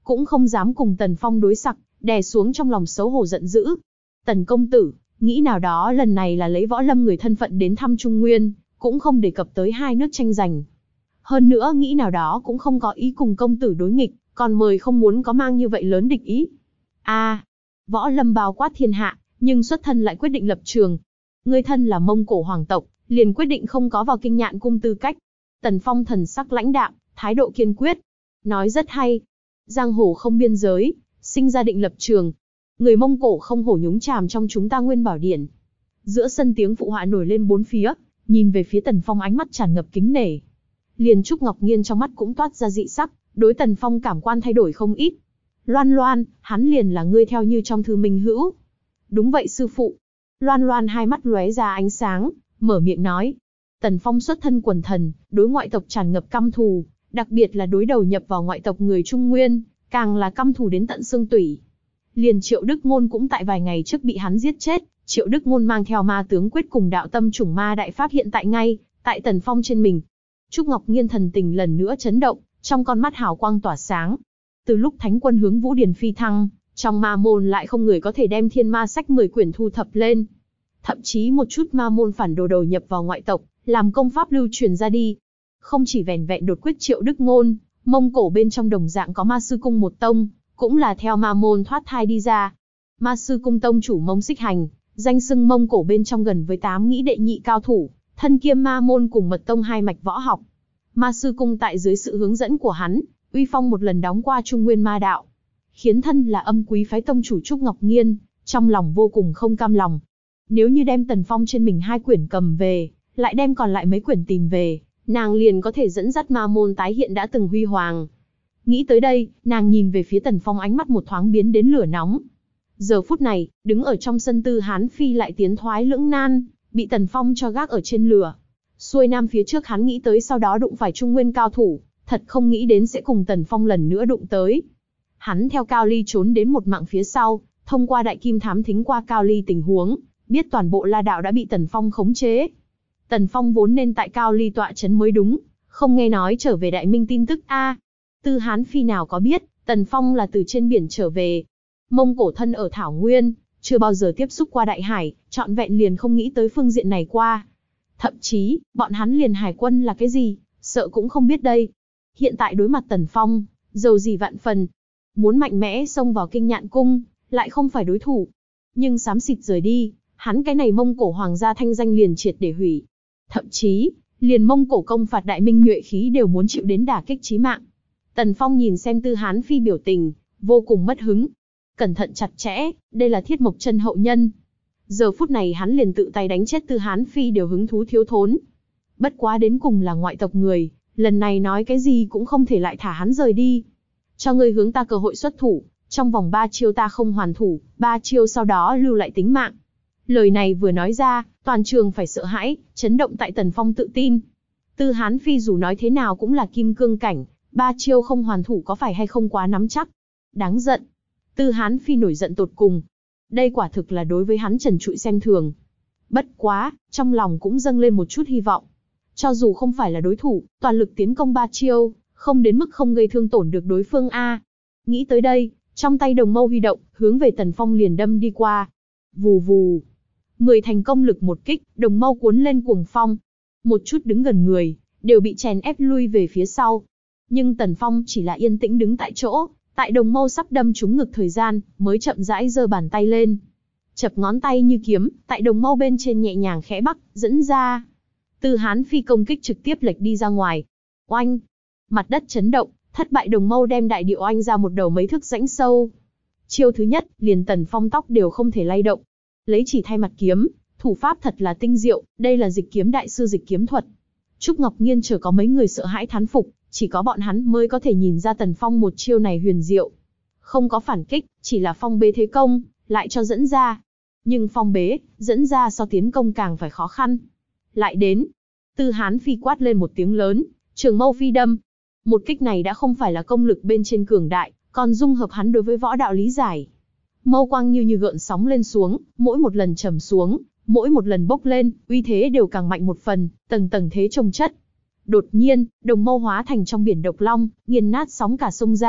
cũng không dám cùng Tần Phong đối sặc, đè xuống trong lòng xấu hổ giận dữ. Tần công tử, nghĩ nào đó lần này là lấy võ lâm người thân phận đến thăm Trung Nguyên, cũng không đề cập tới hai nước tranh giành. Hơn nữa nghĩ nào đó cũng không có ý cùng công tử đối nghịch, còn mời không muốn có mang như vậy lớn địch ý. A, à, võ lâm bao quát thiên hạ, nhưng xuất thân lại quyết định lập trường. Ngươi thân là Mông Cổ hoàng tộc, liền quyết định không có vào Kinh Nhạn cung tư cách. Tần Phong thần sắc lãnh đạm, thái độ kiên quyết. Nói rất hay. Giang hồ không biên giới, sinh ra định lập trường. Người Mông Cổ không hổ nhúng chàm trong chúng ta Nguyên Bảo Điển. Giữa sân tiếng phụ họa nổi lên bốn phía, nhìn về phía Tần Phong ánh mắt tràn ngập kính nể. Liền Trúc Ngọc Nhiên trong mắt cũng toát ra dị sắc, đối Tần Phong cảm quan thay đổi không ít. Loan Loan, hắn liền là ngươi theo như trong thư minh hữu. Đúng vậy sư phụ. Loan Loan hai mắt lóe ra ánh sáng, mở miệng nói. Tần Phong xuất thân quần thần, đối ngoại tộc tràn ngập căm thù, đặc biệt là đối đầu nhập vào ngoại tộc người Trung Nguyên, càng là căm thù đến tận xương tủy. Liền Triệu Đức Ngôn cũng tại vài ngày trước bị hắn giết chết. Triệu Đức Ngôn mang theo ma tướng quyết cùng đạo tâm chủng ma đại pháp hiện tại ngay tại Tần Phong trên mình. Trúc Ngọc Nhiên thần tình lần nữa chấn động, trong con mắt hào quang tỏa sáng. Từ lúc Thánh quân hướng Vũ Điền phi thăng, trong ma môn lại không người có thể đem Thiên Ma sách mười quyển thu thập lên. Thậm chí một chút ma môn phản đồ đầu nhập vào ngoại tộc, làm công pháp lưu truyền ra đi. Không chỉ vẻn vẹn đột quyết Triệu Đức Ngôn, Mông Cổ bên trong đồng dạng có Ma Sư Cung một tông, cũng là theo ma môn thoát thai đi ra. Ma Sư Cung tông chủ Mông Xích Hành, danh xưng Mông Cổ bên trong gần với tám nghĩ đệ nhị cao thủ, thân kiêm ma môn cùng mật tông hai mạch võ học. Ma Sư Cung tại dưới sự hướng dẫn của hắn, uy phong một lần đóng qua Trung Nguyên ma đạo, khiến thân là âm quý phái tông chủ Trúc Ngọc Nhiên, trong lòng vô cùng không cam lòng. Nếu như đem Tần Phong trên mình hai quyển cầm về, lại đem còn lại mấy quyển tìm về, nàng liền có thể dẫn dắt ma môn tái hiện đã từng huy hoàng. Nghĩ tới đây, nàng nhìn về phía Tần Phong ánh mắt một thoáng biến đến lửa nóng. Giờ phút này, đứng ở trong sân Tư Hán Phi lại tiến thoái lưỡng nan, bị Tần Phong cho gác ở trên lửa. Xuôi nam phía trước hắn nghĩ tới sau đó đụng phải Trung Nguyên cao thủ, thật không nghĩ đến sẽ cùng Tần Phong lần nữa đụng tới. Hắn theo Cao Ly trốn đến một mạng phía sau, thông qua đại kim thám thính qua Cao Ly tình huống, biết toàn bộ La đạo đã bị Tần Phong khống chế. Tần Phong vốn nên tại Cao Ly tọa trấn mới đúng, không nghe nói trở về Đại Minh tin tức a. À, Tư Hán Phi nào có biết, Tần Phong là từ trên biển trở về. Mông Cổ thân ở Thảo Nguyên, chưa bao giờ tiếp xúc qua Đại Hải, trọn vẹn liền không nghĩ tới phương diện này qua. Thậm chí, bọn hắn liền hải quân là cái gì, sợ cũng không biết đây. Hiện tại đối mặt Tần Phong, dầu gì vạn phần, muốn mạnh mẽ xông vào Kinh Nhạn cung, lại không phải đối thủ. Nhưng xám xịt rời đi, hắn cái này Mông Cổ hoàng gia thanh danh liền triệt để hủy. Thậm chí, liền Mông Cổ công phạt Đại Minh nhuệ khí đều muốn chịu đến đả kích chí mạng. Tần Phong nhìn xem Tư Hán Phi biểu tình, vô cùng mất hứng. Cẩn thận chặt chẽ, đây là Thiết Mộc Chân hậu nhân. Giờ phút này hắn liền tự tay đánh chết Tư Hán Phi đều hứng thú thiếu thốn. Bất quá đến cùng là ngoại tộc người, lần này nói cái gì cũng không thể lại thả hắn rời đi. Cho ngươi hướng ta cơ hội xuất thủ, trong vòng ba chiêu ta không hoàn thủ, ba chiêu sau đó lưu lại tính mạng. Lời này vừa nói ra, toàn trường phải sợ hãi, chấn động tại Tần Phong tự tin. Tư Hán Phi dù nói thế nào cũng là kim cương cảnh, ba chiêu không hoàn thủ có phải hay không quá nắm chắc. Đáng giận. Tư Hán Phi nổi giận tột cùng. Đây quả thực là đối với hắn trần trụi xem thường. Bất quá, trong lòng cũng dâng lên một chút hy vọng. Cho dù không phải là đối thủ, toàn lực tiến công ba chiêu, không đến mức không gây thương tổn được đối phương a. Nghĩ tới đây, trong tay đồng mâu huy động, hướng về Tần Phong liền đâm đi qua. Vù vù. Mười thành công lực một kích, đồng mâu cuốn lên cuồng phong. Một chút đứng gần người, đều bị chèn ép lui về phía sau. Nhưng Tần Phong chỉ là yên tĩnh đứng tại chỗ, tại đồng mâu sắp đâm trúng ngực thời gian, mới chậm rãi giơ bàn tay lên. Chập ngón tay như kiếm, tại đồng mâu bên trên nhẹ nhàng khẽ bắc, dẫn ra. Tư Hán Phi công kích trực tiếp lệch đi ra ngoài. Oanh! Mặt đất chấn động, thất bại đồng mâu đem đại địa oanh ra một đầu mấy thước rãnh sâu. Chiêu thứ nhất, liền Tần Phong tóc đều không thể lay động. Lấy chỉ thay mặt kiếm, thủ pháp thật là tinh diệu, đây là Dịch Kiếm đại sư Dịch Kiếm thuật. Trúc Ngọc Nhiên chờ có mấy người sợ hãi thán phục, chỉ có bọn hắn mới có thể nhìn ra Tần Phong một chiêu này huyền diệu. Không có phản kích, chỉ là phong bế thế công, lại cho dẫn ra. Nhưng phong bế, dẫn ra so tiến công càng phải khó khăn. Lại đến, Tư Hán Phi quát lên một tiếng lớn, trường mâu phi đâm. Một kích này đã không phải là công lực bên trên cường đại, còn dung hợp hắn đối với võ đạo lý giải. Mâu quang như như gợn sóng lên xuống, mỗi một lần trầm xuống, mỗi một lần bốc lên, uy thế đều càng mạnh một phần, tầng tầng thế chồng chất. Đột nhiên, đồng mâu hóa thành trong biển độc long, nghiền nát sóng cả sông ra,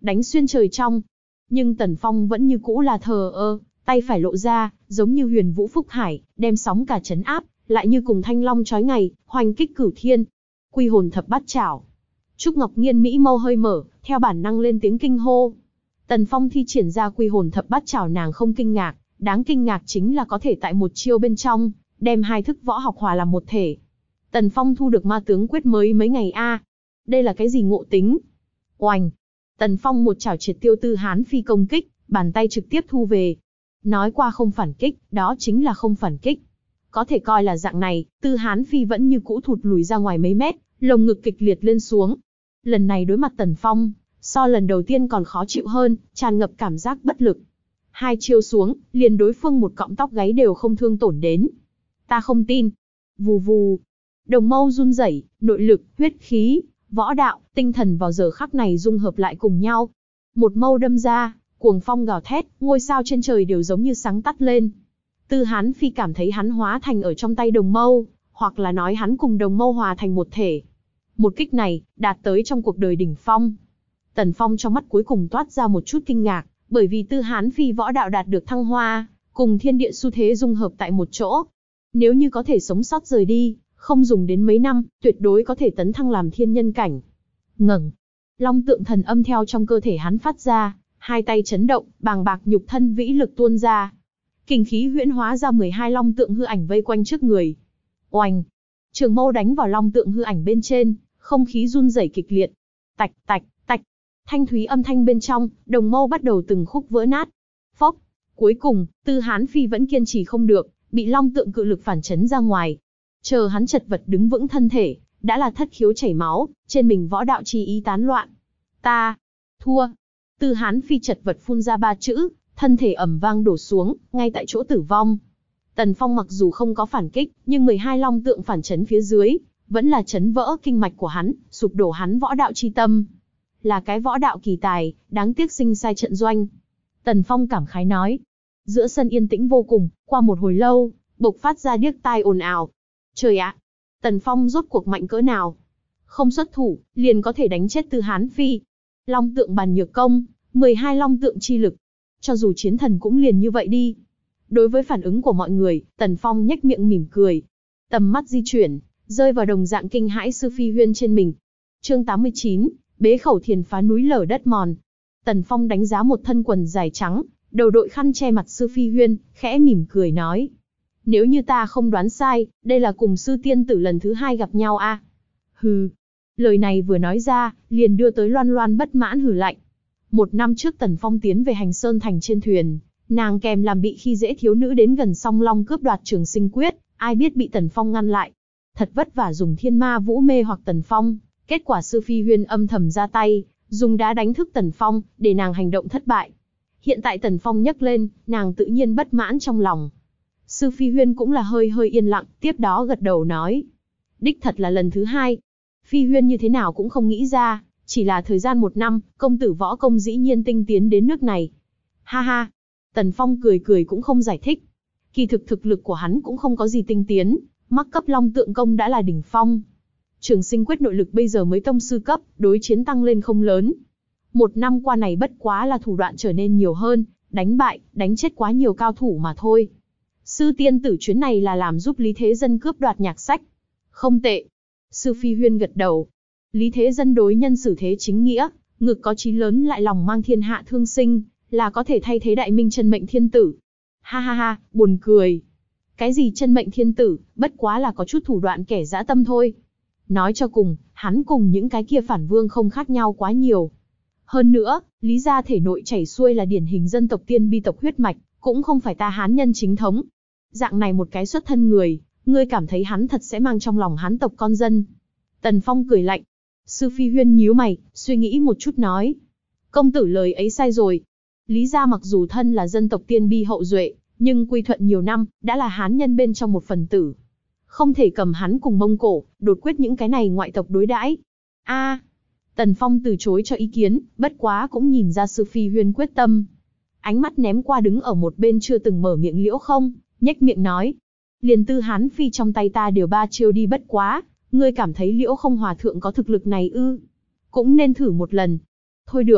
đánh xuyên trời trong. Nhưng Tần Phong vẫn như cũ là thờ ơ, tay phải lộ ra, giống như huyền vũ phúc hải, đem sóng cả trấn áp, lại như cùng thanh long chói ngày, hoành kích cửu thiên. Quy hồn thập bát chảo. Trúc Ngọc Nghiên mỹ mâu hơi mở, theo bản năng lên tiếng kinh hô. Tần Phong thi triển ra quy hồn thập bát chảo, nàng không kinh ngạc, đáng kinh ngạc chính là có thể tại một chiêu bên trong, đem hai thức võ học hòa làm một thể. Tần Phong thu được ma tướng quyết mới mấy ngày a, đây là cái gì ngộ tính? Oành! Tần Phong một chảo triệt tiêu Tư Hán Phi công kích, bàn tay trực tiếp thu về. Nói qua không phản kích, đó chính là không phản kích. Có thể coi là dạng này, Tư Hán Phi vẫn như cũ thụt lùi ra ngoài mấy mét, lồng ngực kịch liệt lên xuống. Lần này đối mặt Tần Phong, so lần đầu tiên còn khó chịu hơn, tràn ngập cảm giác bất lực. Hai chiêu xuống, liền đối phương một cọng tóc gáy đều không thương tổn đến. Ta không tin. Vù vù. Đồng mâu run rẩy, nội lực, huyết khí, võ đạo, tinh thần vào giờ khắc này dung hợp lại cùng nhau. Một mâu đâm ra, cuồng phong gào thét, ngôi sao trên trời đều giống như sáng tắt lên. Tư Hán Phi cảm thấy hắn hóa thành ở trong tay đồng mâu, hoặc là nói hắn cùng đồng mâu hòa thành một thể. Một kích này, đạt tới trong cuộc đời đỉnh phong. Tần Phong trong mắt cuối cùng toát ra một chút kinh ngạc, bởi vì Tư Hán Phi võ đạo đạt được thăng hoa, cùng thiên địa xu thế dung hợp tại một chỗ. Nếu như có thể sống sót rời đi, không dùng đến mấy năm, tuyệt đối có thể tấn thăng làm thiên nhân cảnh. Ngẩng, long tượng thần âm theo trong cơ thể hắn phát ra, hai tay chấn động, bàng bạc nhục thân vĩ lực tuôn ra. Kình khí huyễn hóa ra mười hai long tượng hư ảnh vây quanh trước người. Oành, trường mâu đánh vào long tượng hư ảnh bên trên, không khí run rẩy kịch liệt. Tạch tạch tạch, thanh thúy âm thanh bên trong, đồng mâu bắt đầu từng khúc vỡ nát. Phốc, cuối cùng, Tư Hán Phi vẫn kiên trì không được, bị long tượng cự lực phản chấn ra ngoài. Chờ hắn chật vật đứng vững thân thể, đã là thất khiếu chảy máu, trên mình võ đạo chi ý tán loạn. Ta thua. Tư Hán Phi chật vật phun ra ba chữ, thân thể ầm vang đổ xuống, ngay tại chỗ tử vong. Tần Phong mặc dù không có phản kích, nhưng mười hai long tượng phản chấn phía dưới, vẫn là chấn vỡ kinh mạch của hắn, sụp đổ hắn võ đạo chi tâm. Là cái võ đạo kỳ tài, đáng tiếc sinh sai trận doanh. Tần Phong cảm khái nói. Giữa sân yên tĩnh vô cùng, qua một hồi lâu, bộc phát ra điếc tai ồn ào. Trời ạ! Tần Phong rốt cuộc mạnh cỡ nào? Không xuất thủ, liền có thể đánh chết Tư Hán Phi. Long tượng bàn nhược công, mười hai long tượng chi lực. Cho dù chiến thần cũng liền như vậy đi. Đối với phản ứng của mọi người, Tần Phong nhếch miệng mỉm cười. Tầm mắt di chuyển, rơi vào đồng dạng kinh hãi Sư Phi Huyên trên mình. Chương tám mươi chín, bế khẩu thiền phá núi lở đất mòn. Tần Phong đánh giá một thân quần dài trắng, đầu đội khăn che mặt Sư Phi Huyên, khẽ mỉm cười nói. Nếu như ta không đoán sai, đây là cùng sư tiên tử lần thứ hai gặp nhau a. À? Hừ. Lời này vừa nói ra, liền đưa tới Loan Loan bất mãn hừ lạnh. Một năm trước Tần Phong tiến về Hành Sơn Thành trên thuyền, nàng kèm làm bị khi dễ thiếu nữ đến gần Song Long cướp đoạt Trường Sinh Quyết, ai biết bị Tần Phong ngăn lại. Thật vất vả dùng Thiên Ma Vũ mê hoặc Tần Phong, kết quả Sư Phi Huyên âm thầm ra tay, dùng đá đánh thức Tần Phong, để nàng hành động thất bại. Hiện tại Tần Phong nhấc lên, nàng tự nhiên bất mãn trong lòng. Sư Phi Huyên cũng là hơi hơi yên lặng, tiếp đó gật đầu nói. Đích thật là lần thứ hai. Phi Huyên như thế nào cũng không nghĩ ra, chỉ là thời gian một năm, công tử võ công dĩ nhiên tinh tiến đến nước này. Ha ha. Tần Phong cười cười cũng không giải thích. Kỳ thực thực lực của hắn cũng không có gì tinh tiến, mắc cấp long tượng công đã là đỉnh phong. Trường Sinh Quyết nội lực bây giờ mới tông sư cấp, đối chiến tăng lên không lớn. Một năm qua này bất quá là thủ đoạn trở nên nhiều hơn, đánh bại, đánh chết quá nhiều cao thủ mà thôi. Sư tiên tử chuyến này là làm giúp Lý Thế Dân cướp đoạt nhạc sách. Không tệ. Sư Phi Huyên gật đầu. Lý Thế Dân đối nhân xử thế chính nghĩa, ngực có chí lớn lại lòng mang thiên hạ thương sinh, là có thể thay thế đại minh chân mệnh thiên tử. Ha ha ha, buồn cười. Cái gì chân mệnh thiên tử, bất quá là có chút thủ đoạn kẻ dã tâm thôi. Nói cho cùng, hắn cùng những cái kia phản vương không khác nhau quá nhiều. Hơn nữa, Lý gia thể nội chảy xuôi là điển hình dân tộc tiên bi tộc huyết mạch, cũng không phải ta Hán nhân chính thống. Dạng này một cái xuất thân người, ngươi cảm thấy hắn thật sẽ mang trong lòng Hán tộc con dân? Tần Phong cười lạnh. Sư Phi Huyên nhíu mày, suy nghĩ một chút nói. Công tử lời ấy sai rồi. Lý gia mặc dù thân là dân tộc tiên bi hậu duệ, nhưng quy thuận nhiều năm, đã là Hán nhân bên trong một phần tử. Không thể cầm hắn cùng Mông Cổ, đột quyết những cái này ngoại tộc đối đãi. A, à, Tần Phong từ chối cho ý kiến, bất quá cũng nhìn ra Sư Phi Huyên quyết tâm. Ánh mắt ném qua đứng ở một bên chưa từng mở miệng Liễu Không, nhếch miệng nói. Liền Tư Hán Phi trong tay ta đều ba chiêu đi bất quá, ngươi cảm thấy Liễu Không hòa thượng có thực lực này ư? Cũng nên thử một lần. Thôi được.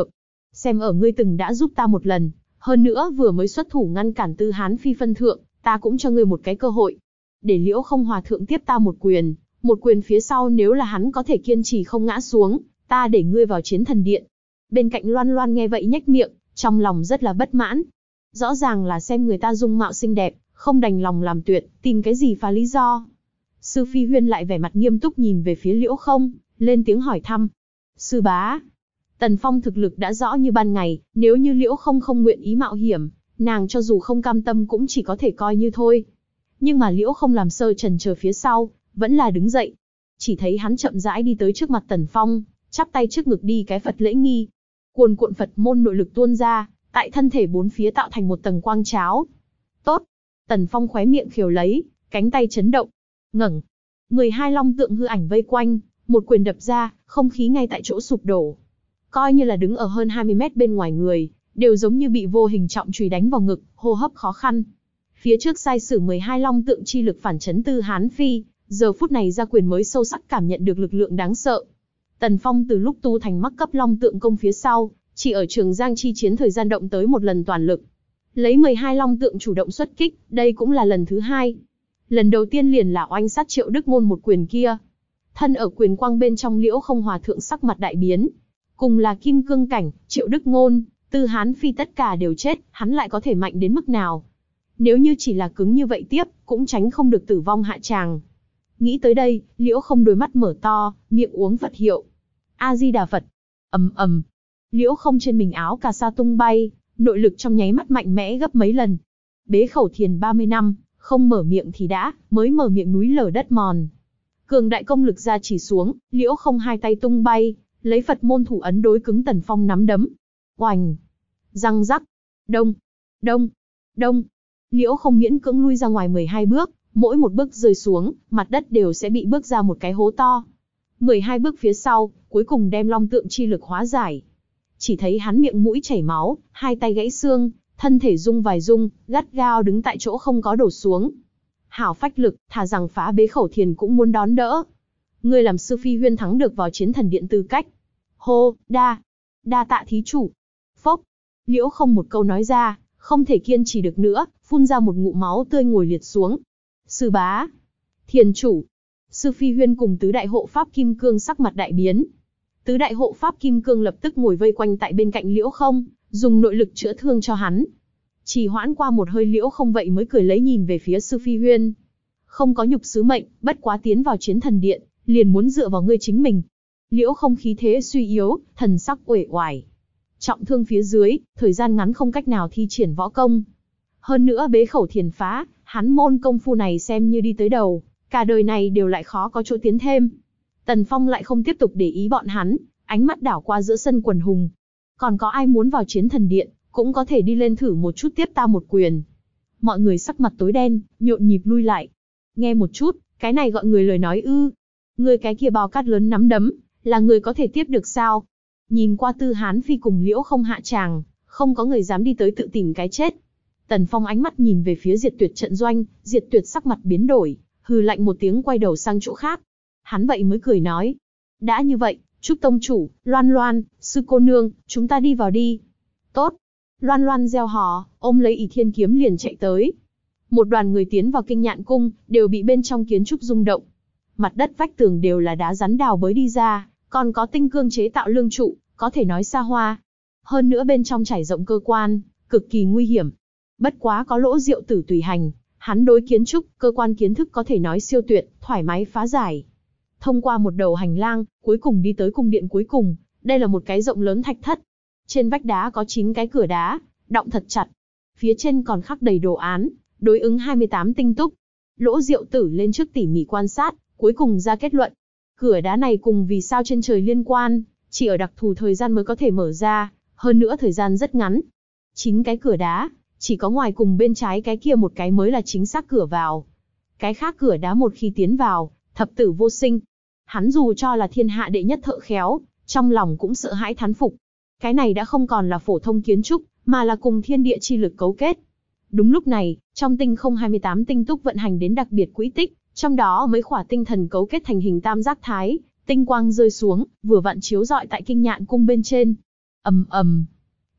Xem ở ngươi từng đã giúp ta một lần, hơn nữa vừa mới xuất thủ ngăn cản Tư Hán Phi phân thượng, ta cũng cho ngươi một cái cơ hội. Để Liễu Không hòa thượng tiếp ta một quyền, một quyền phía sau nếu là hắn có thể kiên trì không ngã xuống, ta để ngươi vào Chiến Thần Điện. Bên cạnh Loan Loan nghe vậy nhếch miệng, trong lòng rất là bất mãn. Rõ ràng là xem người ta dung mạo xinh đẹp, không đành lòng làm tuyệt, tìm cái gì phá lý do. Sư Phi Huyên lại vẻ mặt nghiêm túc nhìn về phía Liễu Không, lên tiếng hỏi thăm. Sư bá, Tần Phong thực lực đã rõ như ban ngày, nếu như Liễu Không không nguyện ý mạo hiểm, nàng cho dù không cam tâm cũng chỉ có thể coi như thôi. Nhưng mà Liễu Không làm sơ chần chờ phía sau, vẫn là đứng dậy. Chỉ thấy hắn chậm rãi đi tới trước mặt Tần Phong, chắp tay trước ngực đi cái Phật lễ nghi. Cuồn cuộn Phật môn nội lực tuôn ra, tại thân thể bốn phía tạo thành một tầng quang cháo. Tốt. Tần Phong khóe miệng khiều lấy, cánh tay chấn động. Ngẩng. mười hai long tượng hư ảnh vây quanh, một quyền đập ra, không khí ngay tại chỗ sụp đổ. Coi như là đứng ở hơn hai mươi mét bên ngoài người, đều giống như bị vô hình trọng chùy đánh vào ngực, hô hấp khó khăn. Phía trước sai sử mười hai long tượng chi lực phản chấn Tư Hán Phi, giờ phút này ra quyền mới sâu sắc cảm nhận được lực lượng đáng sợ. Tần Phong từ lúc tu thành mắc cấp long tượng công phía sau, chỉ ở Trường Giang chi chiến thời gian động tới một lần toàn lực. Lấy mười hai long tượng chủ động xuất kích, đây cũng là lần thứ hai. Lần đầu tiên liền là oanh sát Triệu Đức Ngôn một quyền kia. Thân ở quyền quang bên trong Liễu Không hòa thượng sắc mặt đại biến. Cùng là kim cương cảnh, Triệu Đức Ngôn, Tư Hán Phi tất cả đều chết, hắn lại có thể mạnh đến mức nào? Nếu như chỉ là cứng như vậy tiếp, cũng tránh không được tử vong hạ tràng. Nghĩ tới đây, Liễu Không đôi mắt mở to, miệng uống Phật hiệu. A-di-đà Phật. Ầm ầm. Liễu Không trên mình áo cà sa tung bay, nội lực trong nháy mắt mạnh mẽ gấp mấy lần. Bế khẩu thiền ba mươi năm, không mở miệng thì đã, mới mở miệng núi lở đất mòn. Cường đại công lực ra chỉ xuống, Liễu Không hai tay tung bay, lấy Phật môn thủ ấn đối cứng Tần Phong nắm đấm. Oành. Răng rắc. Đông. Đông. Đông. Liễu Không miễn cưỡng lui ra ngoài mười hai bước, mỗi một bước rơi xuống, mặt đất đều sẽ bị bước ra một cái hố to. mười hai bước phía sau, cuối cùng đem long tượng chi lực hóa giải. Chỉ thấy hắn miệng mũi chảy máu, hai tay gãy xương, thân thể rung vài rung, gắt gao đứng tại chỗ không có đổ xuống. Hảo phách lực, thà rằng phá bế khẩu thiền cũng muốn đón đỡ. Ngươi làm sư Phi Huyên thắng được vào Chiến Thần Điện tư cách. Hô, đa, đa tạ thí chủ. Phốc, Liễu Không một câu nói ra, không thể kiên trì được nữa, phun ra một ngụm máu tươi ngồi liệt xuống. Sư bá, thiền chủ, sư Phi Huyên cùng tứ đại hộ pháp kim cương sắc mặt đại biến. Tứ đại hộ pháp kim cương lập tức ngồi vây quanh tại bên cạnh Liễu Không, dùng nội lực chữa thương cho hắn. Chỉ hoãn qua một hơi Liễu Không vậy mới cười lấy nhìn về phía sư Phi Huyên. Không có nhục sứ mệnh, bất quá tiến vào Chiến Thần Điện, liền muốn dựa vào ngươi chính mình. Liễu Không khí thế suy yếu, thần sắc uể oải. Trọng thương phía dưới, thời gian ngắn không cách nào thi triển võ công. Hơn nữa bế khẩu thiền phá, hắn môn công phu này xem như đi tới đầu, cả đời này đều lại khó có chỗ tiến thêm. Tần Phong lại không tiếp tục để ý bọn hắn, ánh mắt đảo qua giữa sân quần hùng. Còn có ai muốn vào Chiến Thần Điện, cũng có thể đi lên thử một chút tiếp ta một quyền. Mọi người sắc mặt tối đen, nhộn nhịp lui lại. Nghe một chút, cái này gọi người lời nói ư? Người cái kia bao cát lớn nắm đấm, là người có thể tiếp được sao? Nhìn qua Tư Hán Phi cùng Liễu Không hạ tràng, không có người dám đi tới tự tìm cái chết. Tần Phong ánh mắt nhìn về phía Diệt Tuyệt trận doanh, Diệt Tuyệt sắc mặt biến đổi, hừ lạnh một tiếng quay đầu sang chỗ khác. Hắn vậy mới cười nói, đã như vậy, Trúc tông chủ, Loan Loan, sư cô nương, chúng ta đi vào đi. Tốt. Loan Loan reo hò, ôm lấy ỷ thiên kiếm liền chạy tới. Một đoàn người tiến vào Kinh Nhạn cung, đều bị bên trong kiến trúc rung động. Mặt đất vách tường đều là đá rắn đào bới đi ra, còn có tinh cương chế tạo lương trụ, có thể nói xa hoa. Hơn nữa bên trong trải rộng cơ quan, cực kỳ nguy hiểm. Bất quá có Lỗ Diệu Tử tùy hành, hắn đối kiến trúc, cơ quan kiến thức có thể nói siêu tuyệt, thoải mái phá giải. Thông qua một đầu hành lang, cuối cùng đi tới cung điện cuối cùng, đây là một cái rộng lớn thạch thất. Trên vách đá có chín cái cửa đá, đọng thật chặt. Phía trên còn khắc đầy đồ án, đối ứng hai mươi tám tinh túc. Lỗ Diệu Tử lên trước tỉ mỉ quan sát, cuối cùng ra kết luận. Cửa đá này cùng vì sao trên trời liên quan, chỉ ở đặc thù thời gian mới có thể mở ra, hơn nữa thời gian rất ngắn. Chín cái cửa đá, chỉ có ngoài cùng bên trái cái kia một cái mới là chính xác cửa vào. Cái khác cửa đá một khi tiến vào, thập tử vô sinh. Hắn dù cho là thiên hạ đệ nhất thợ khéo, trong lòng cũng sợ hãi thán phục. Cái này đã không còn là phổ thông kiến trúc, mà là cùng thiên địa chi lực cấu kết. Đúng lúc này, trong tinh không hai mươi tám tinh túc vận hành đến đặc biệt quỹ tích, trong đó mấy khỏa tinh thần cấu kết thành hình tam giác thái, tinh quang rơi xuống, vừa vặn chiếu rọi tại Kinh Nhạn cung bên trên. Ầm ầm,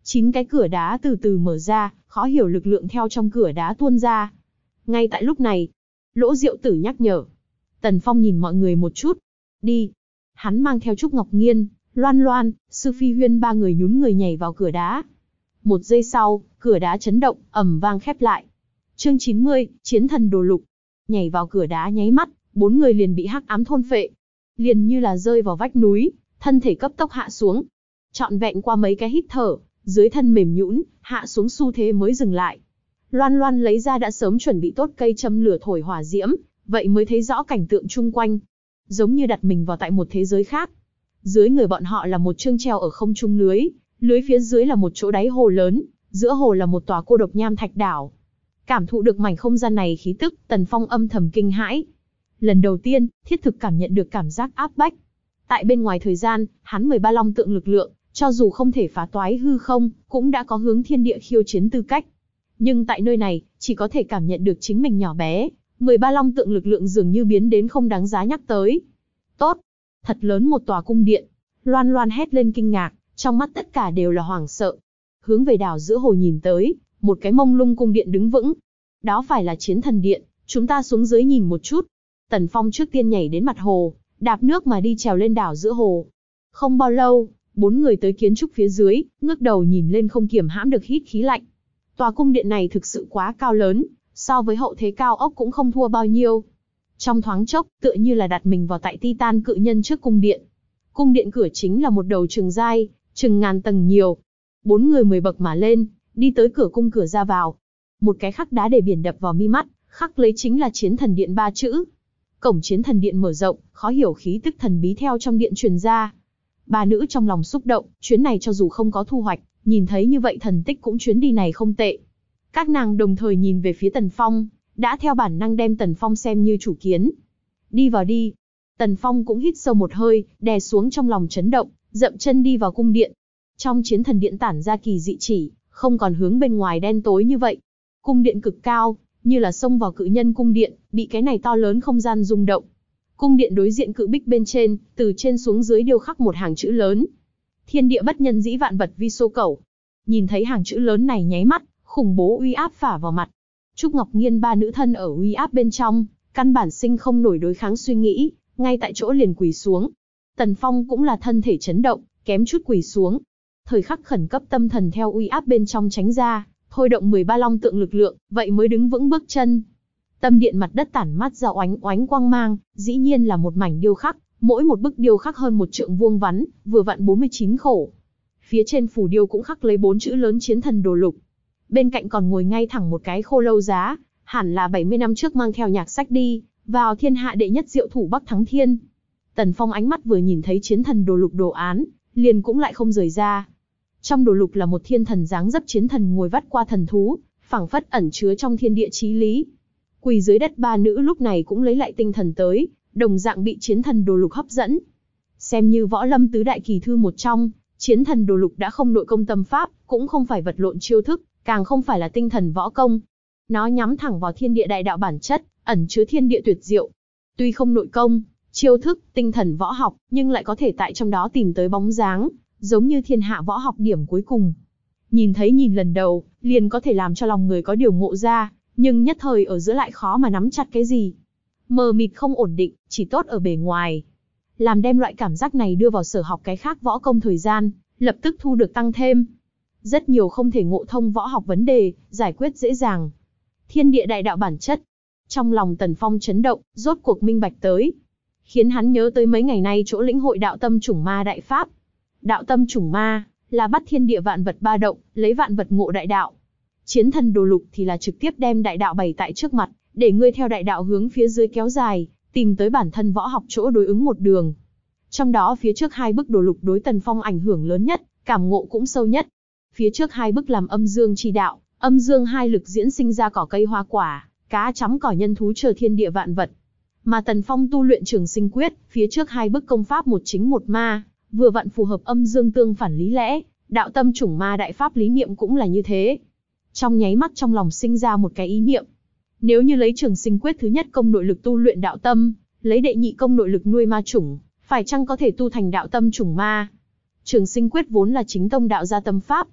Chín cái cửa đá từ từ mở ra, khó hiểu lực lượng theo trong cửa đá tuôn ra. Ngay tại lúc này, Lỗ Diệu Tử nhắc nhở. Tần Phong nhìn mọi người một chút. Đi. Hắn mang theo Trúc Ngọc Nhiên, Loan Loan, Sư Phi Huyên ba người nhún người nhảy vào cửa đá. Một giây sau, cửa đá chấn động, ầm vang khép lại. Chương chín mươi, Chiến thần đồ lục. Nhảy vào cửa đá nháy mắt, bốn người liền bị hắc ám thôn phệ. Liền như là rơi vào vách núi, thân thể cấp tốc hạ xuống. Trọn vẹn qua mấy cái hít thở, dưới thân mềm nhũn, hạ xuống xu thế mới dừng lại. Loan Loan lấy ra đã sớm chuẩn bị tốt cây châm lửa thổi hỏa diễm, vậy mới thấy rõ cảnh tượng chung quanh. Giống như đặt mình vào tại một thế giới khác. Dưới người bọn họ là một chương treo ở không trung lưới, lưới phía dưới là một chỗ đáy hồ lớn, giữa hồ là một tòa cô độc nham thạch đảo. Cảm thụ được mảnh không gian này khí tức, Tần Phong âm thầm kinh hãi. Lần đầu tiên, thiết thực cảm nhận được cảm giác áp bách. Tại bên ngoài thời gian, hắn mười ba long tượng lực lượng, cho dù không thể phá toái hư không, cũng đã có hướng thiên địa khiêu chiến tư cách. Nhưng tại nơi này, chỉ có thể cảm nhận được chính mình nhỏ bé, mười ba long tượng lực lượng dường như biến đến không đáng giá nhắc tới. Tốt! Thật lớn một tòa cung điện. Loan Loan hét lên kinh ngạc, trong mắt tất cả đều là hoảng sợ. Hướng về đảo giữa hồ nhìn tới, một cái mông lung cung điện đứng vững. Đó phải là Chiến thần điện, chúng ta xuống dưới nhìn một chút. Tần Phong trước tiên nhảy đến mặt hồ, đạp nước mà đi trèo lên đảo giữa hồ. Không bao lâu, bốn người tới kiến trúc phía dưới, ngước đầu nhìn lên không kiềm hãm được hít khí lạnh. Tòa cung điện này thực sự quá cao lớn, so với hậu thế cao ốc cũng không thua bao nhiêu. Trong thoáng chốc, tựa như là đặt mình vào tại Titan cự nhân trước cung điện. Cung điện cửa chính là một đầu trường giai, chừng ngàn tầng nhiều. Bốn người mười bậc mà lên, đi tới cửa cung cửa ra vào. Một cái khắc đá để biển đập vào mi mắt, khắc lấy chính là Chiến thần điện ba chữ. Cổng Chiến thần điện mở rộng, khó hiểu khí tức thần bí theo trong điện truyền ra. Ba nữ trong lòng xúc động, chuyến này cho dù không có thu hoạch, nhìn thấy như vậy thần tích cũng chuyến đi này không tệ. Các nàng đồng thời nhìn về phía Tần Phong, đã theo bản năng đem Tần Phong xem như chủ kiến. Đi vào đi. Tần Phong cũng hít sâu một hơi, đè xuống trong lòng chấn động, dậm chân đi vào cung điện. Trong Chiến thần điện tản ra kỳ dị chỉ, không còn hướng bên ngoài đen tối như vậy. Cung điện cực cao, như là xông vào cự nhân cung điện, bị cái này to lớn không gian rung động. Cung điện đối diện cự bích bên trên, từ trên xuống dưới điêu khắc một hàng chữ lớn. Thiên địa bất nhân dĩ vạn vật vi số cẩu. Nhìn thấy hàng chữ lớn này nháy mắt, khủng bố uy áp phả vào mặt. Trúc Ngọc Nhiên ba nữ thân ở uy áp bên trong, căn bản sinh không nổi đối kháng suy nghĩ, ngay tại chỗ liền quỳ xuống. Tần Phong cũng là thân thể chấn động, kém chút quỳ xuống. Thời khắc khẩn cấp tâm thần theo uy áp bên trong tránh ra, thôi động mười ba long tượng lực lượng, vậy mới đứng vững bước chân. Tâm điện mặt đất tản mát ra oánh oánh quang mang, dĩ nhiên là một mảnh điêu khắc, mỗi một bức điêu khắc hơn một trượng vuông vắn, vừa vặn bốn mươi chín khổ. Phía trên phù điêu cũng khắc lấy bốn chữ lớn Chiến thần đồ lục. Bên cạnh còn ngồi ngay thẳng một cái khô lâu giá, hẳn là bảy mươi năm trước mang theo nhạc sách đi, vào thiên hạ đệ nhất diệu thủ Bắc Thắng Thiên. Tần Phong ánh mắt vừa nhìn thấy Chiến thần đồ lục đồ án, liền cũng lại không rời ra. Trong đồ lục là một thiên thần dáng dấp chiến thần ngồi vắt qua thần thú, phảng phất ẩn chứa trong thiên địa chí lý. Quỳ dưới đất ba nữ lúc này cũng lấy lại tinh thần tới, đồng dạng bị Chiến thần đồ lục hấp dẫn. Xem như võ lâm tứ đại kỳ thư một trong, Chiến thần đồ lục đã không nội công tâm pháp, cũng không phải vật lộn chiêu thức, càng không phải là tinh thần võ công. Nó nhắm thẳng vào thiên địa đại đạo bản chất, ẩn chứa thiên địa tuyệt diệu. Tuy không nội công, chiêu thức, tinh thần võ học, nhưng lại có thể tại trong đó tìm tới bóng dáng, giống như thiên hạ võ học điểm cuối cùng. Nhìn thấy nhìn lần đầu, liền có thể làm cho lòng người có điều ngộ ra, nhưng nhất thời ở giữa lại khó mà nắm chặt cái gì. Mờ mịt không ổn định, chỉ tốt ở bề ngoài. Làm đem loại cảm giác này đưa vào sở học cái khác võ công thời gian, lập tức thu được tăng thêm. Rất nhiều không thể ngộ thông võ học vấn đề, giải quyết dễ dàng. Thiên địa đại đạo bản chất. Trong lòng Tần Phong chấn động, rốt cuộc minh bạch tới. Khiến hắn nhớ tới mấy ngày nay chỗ lĩnh hội đạo tâm chủng ma đại pháp. Đạo tâm chủng ma, là bắt thiên địa vạn vật ba động, lấy vạn vật ngộ đại đạo. Chiến thần đồ lục thì là trực tiếp đem đại đạo bày tại trước mặt, để ngươi theo đại đạo hướng phía dưới kéo dài, tìm tới bản thân võ học chỗ đối ứng một đường. Trong đó phía trước hai bức đồ lục đối Tần Phong ảnh hưởng lớn nhất, cảm ngộ cũng sâu nhất. Phía trước hai bức làm âm dương chi đạo, âm dương hai lực diễn sinh ra cỏ cây hoa quả, cá chấm cỏ nhân thú chờ thiên địa vạn vật. Mà Tần Phong tu luyện Trường Sinh Quyết, phía trước hai bức công pháp một chính một ma, vừa vặn phù hợp âm dương tương phản lý lẽ, đạo tâm chủng ma đại pháp lý niệm cũng là như thế. Trong nháy mắt trong lòng sinh ra một cái ý niệm. Nếu như lấy Trường Sinh Quyết thứ nhất công nội lực tu luyện đạo tâm, lấy đệ nhị công nội lực nuôi ma chủng, phải chăng có thể tu thành đạo tâm chủng ma? Trường Sinh Quyết vốn là chính tông đạo gia tâm pháp.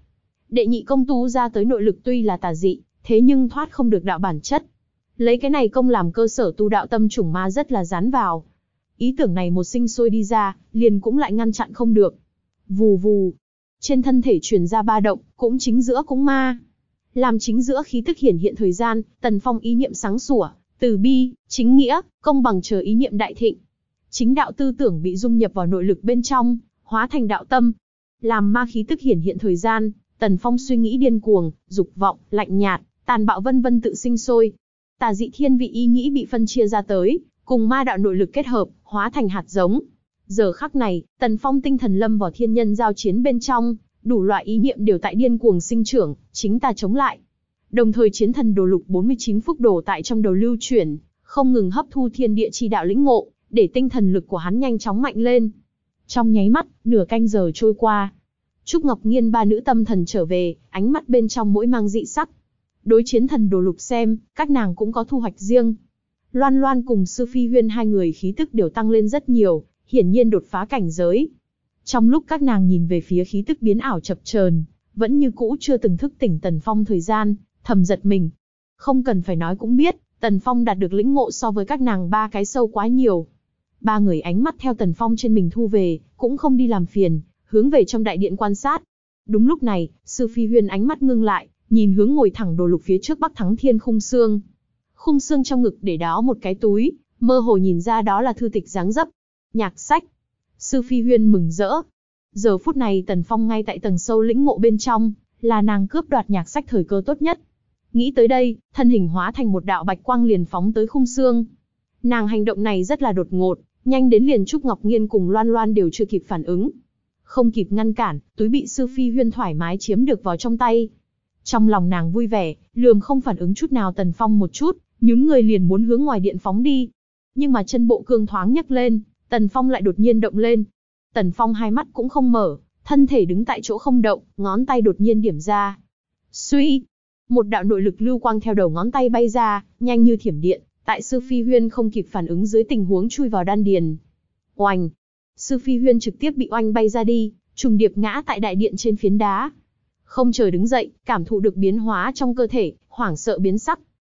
đệ nhị công tú ra tới nội lực tuy là tà dị, thế nhưng thoát không được đạo bản chất. Lấy cái này công làm cơ sở tu đạo tâm chủng ma rất là dán vào. Ý tưởng này một sinh sôi đi ra, liền cũng lại ngăn chặn không được. Vù vù. Trên thân thể truyền ra ba động, cũng chính giữa cũng ma. Làm chính giữa khí tức hiển hiện thời gian, Tần Phong ý niệm sáng sủa, từ bi, chính nghĩa, công bằng chờ ý niệm đại thịnh. Chính đạo tư tưởng bị dung nhập vào nội lực bên trong, hóa thành đạo tâm. Làm ma khí tức hiển hiện thời gian, Tần Phong suy nghĩ điên cuồng, dục vọng, lạnh nhạt, tàn bạo vân vân tự sinh sôi. Tà dị thiên vị ý nghĩ bị phân chia ra tới, cùng ma đạo nội lực kết hợp, hóa thành hạt giống. Giờ khắc này, Tần Phong tinh thần lâm vào thiên nhân giao chiến bên trong, đủ loại ý niệm đều tại điên cuồng sinh trưởng, chính ta chống lại. Đồng thời chiến thần đồ lục bốn mươi chín phúc đồ tại trong đầu lưu chuyển, không ngừng hấp thu thiên địa chi đạo lĩnh ngộ, để tinh thần lực của hắn nhanh chóng mạnh lên. Trong nháy mắt, nửa canh giờ trôi qua. Trúc Ngọc Nghiên ba nữ tâm thần trở về, ánh mắt bên trong mỗi mang dị sắc. Đối chiến thần đồ lục xem, các nàng cũng có thu hoạch riêng. Loan Loan cùng Sư Phi Huyên hai người khí tức đều tăng lên rất nhiều, hiển nhiên đột phá cảnh giới. Trong lúc các nàng nhìn về phía khí tức biến ảo chập chờn, vẫn như cũ chưa từng thức tỉnh Tần Phong thời gian, thầm giật mình. Không cần phải nói cũng biết, Tần Phong đạt được lĩnh ngộ so với các nàng ba cái sâu quá nhiều. Ba người ánh mắt theo Tần Phong trên mình thu về, cũng không đi làm phiền, hướng về trong đại điện quan sát. Đúng lúc này, Sư Phi Huyên ánh mắt ngưng lại, nhìn hướng ngồi thẳng đồ lục phía trước Bắc Thắng Thiên khung xương. Khung xương trong ngực để đó một cái túi, mơ hồ nhìn ra đó là thư tịch dáng dấp. Nhạc sách. Sư Phi Huyên mừng rỡ. Giờ phút này Tần Phong ngay tại tầng sâu lĩnh ngộ bên trong, là nàng cướp đoạt nhạc sách thời cơ tốt nhất. Nghĩ tới đây, thân hình hóa thành một đạo bạch quang liền phóng tới khung xương. Nàng hành động này rất là đột ngột, nhanh đến liền Trúc Ngọc Nghiên cùng Loan Loan đều chưa kịp phản ứng. Không kịp ngăn cản, túi bị Sư Phi Huyên thoải mái chiếm được vào trong tay. Trong lòng nàng vui vẻ, lườm không phản ứng chút nào Tần Phong một chút, nhún người liền muốn hướng ngoài điện phóng đi. Nhưng mà chân bộ cương thoáng nhấc lên, Tần Phong lại đột nhiên động lên. Tần Phong hai mắt cũng không mở, thân thể đứng tại chỗ không động, ngón tay đột nhiên điểm ra. Suy! Một đạo nội lực lưu quang theo đầu ngón tay bay ra, nhanh như thiểm điện, tại Sư Phi Huyên không kịp phản ứng dưới tình huống chui vào đan điền. Oanh! Sư Phi Huyên trực tiếp bị oanh bay ra đi, trùng điệp ngã tại đại điện trên phiến đá. Không chờ đứng dậy, cảm thụ được biến hóa trong cơ thể, hoảng sợ biến sắc.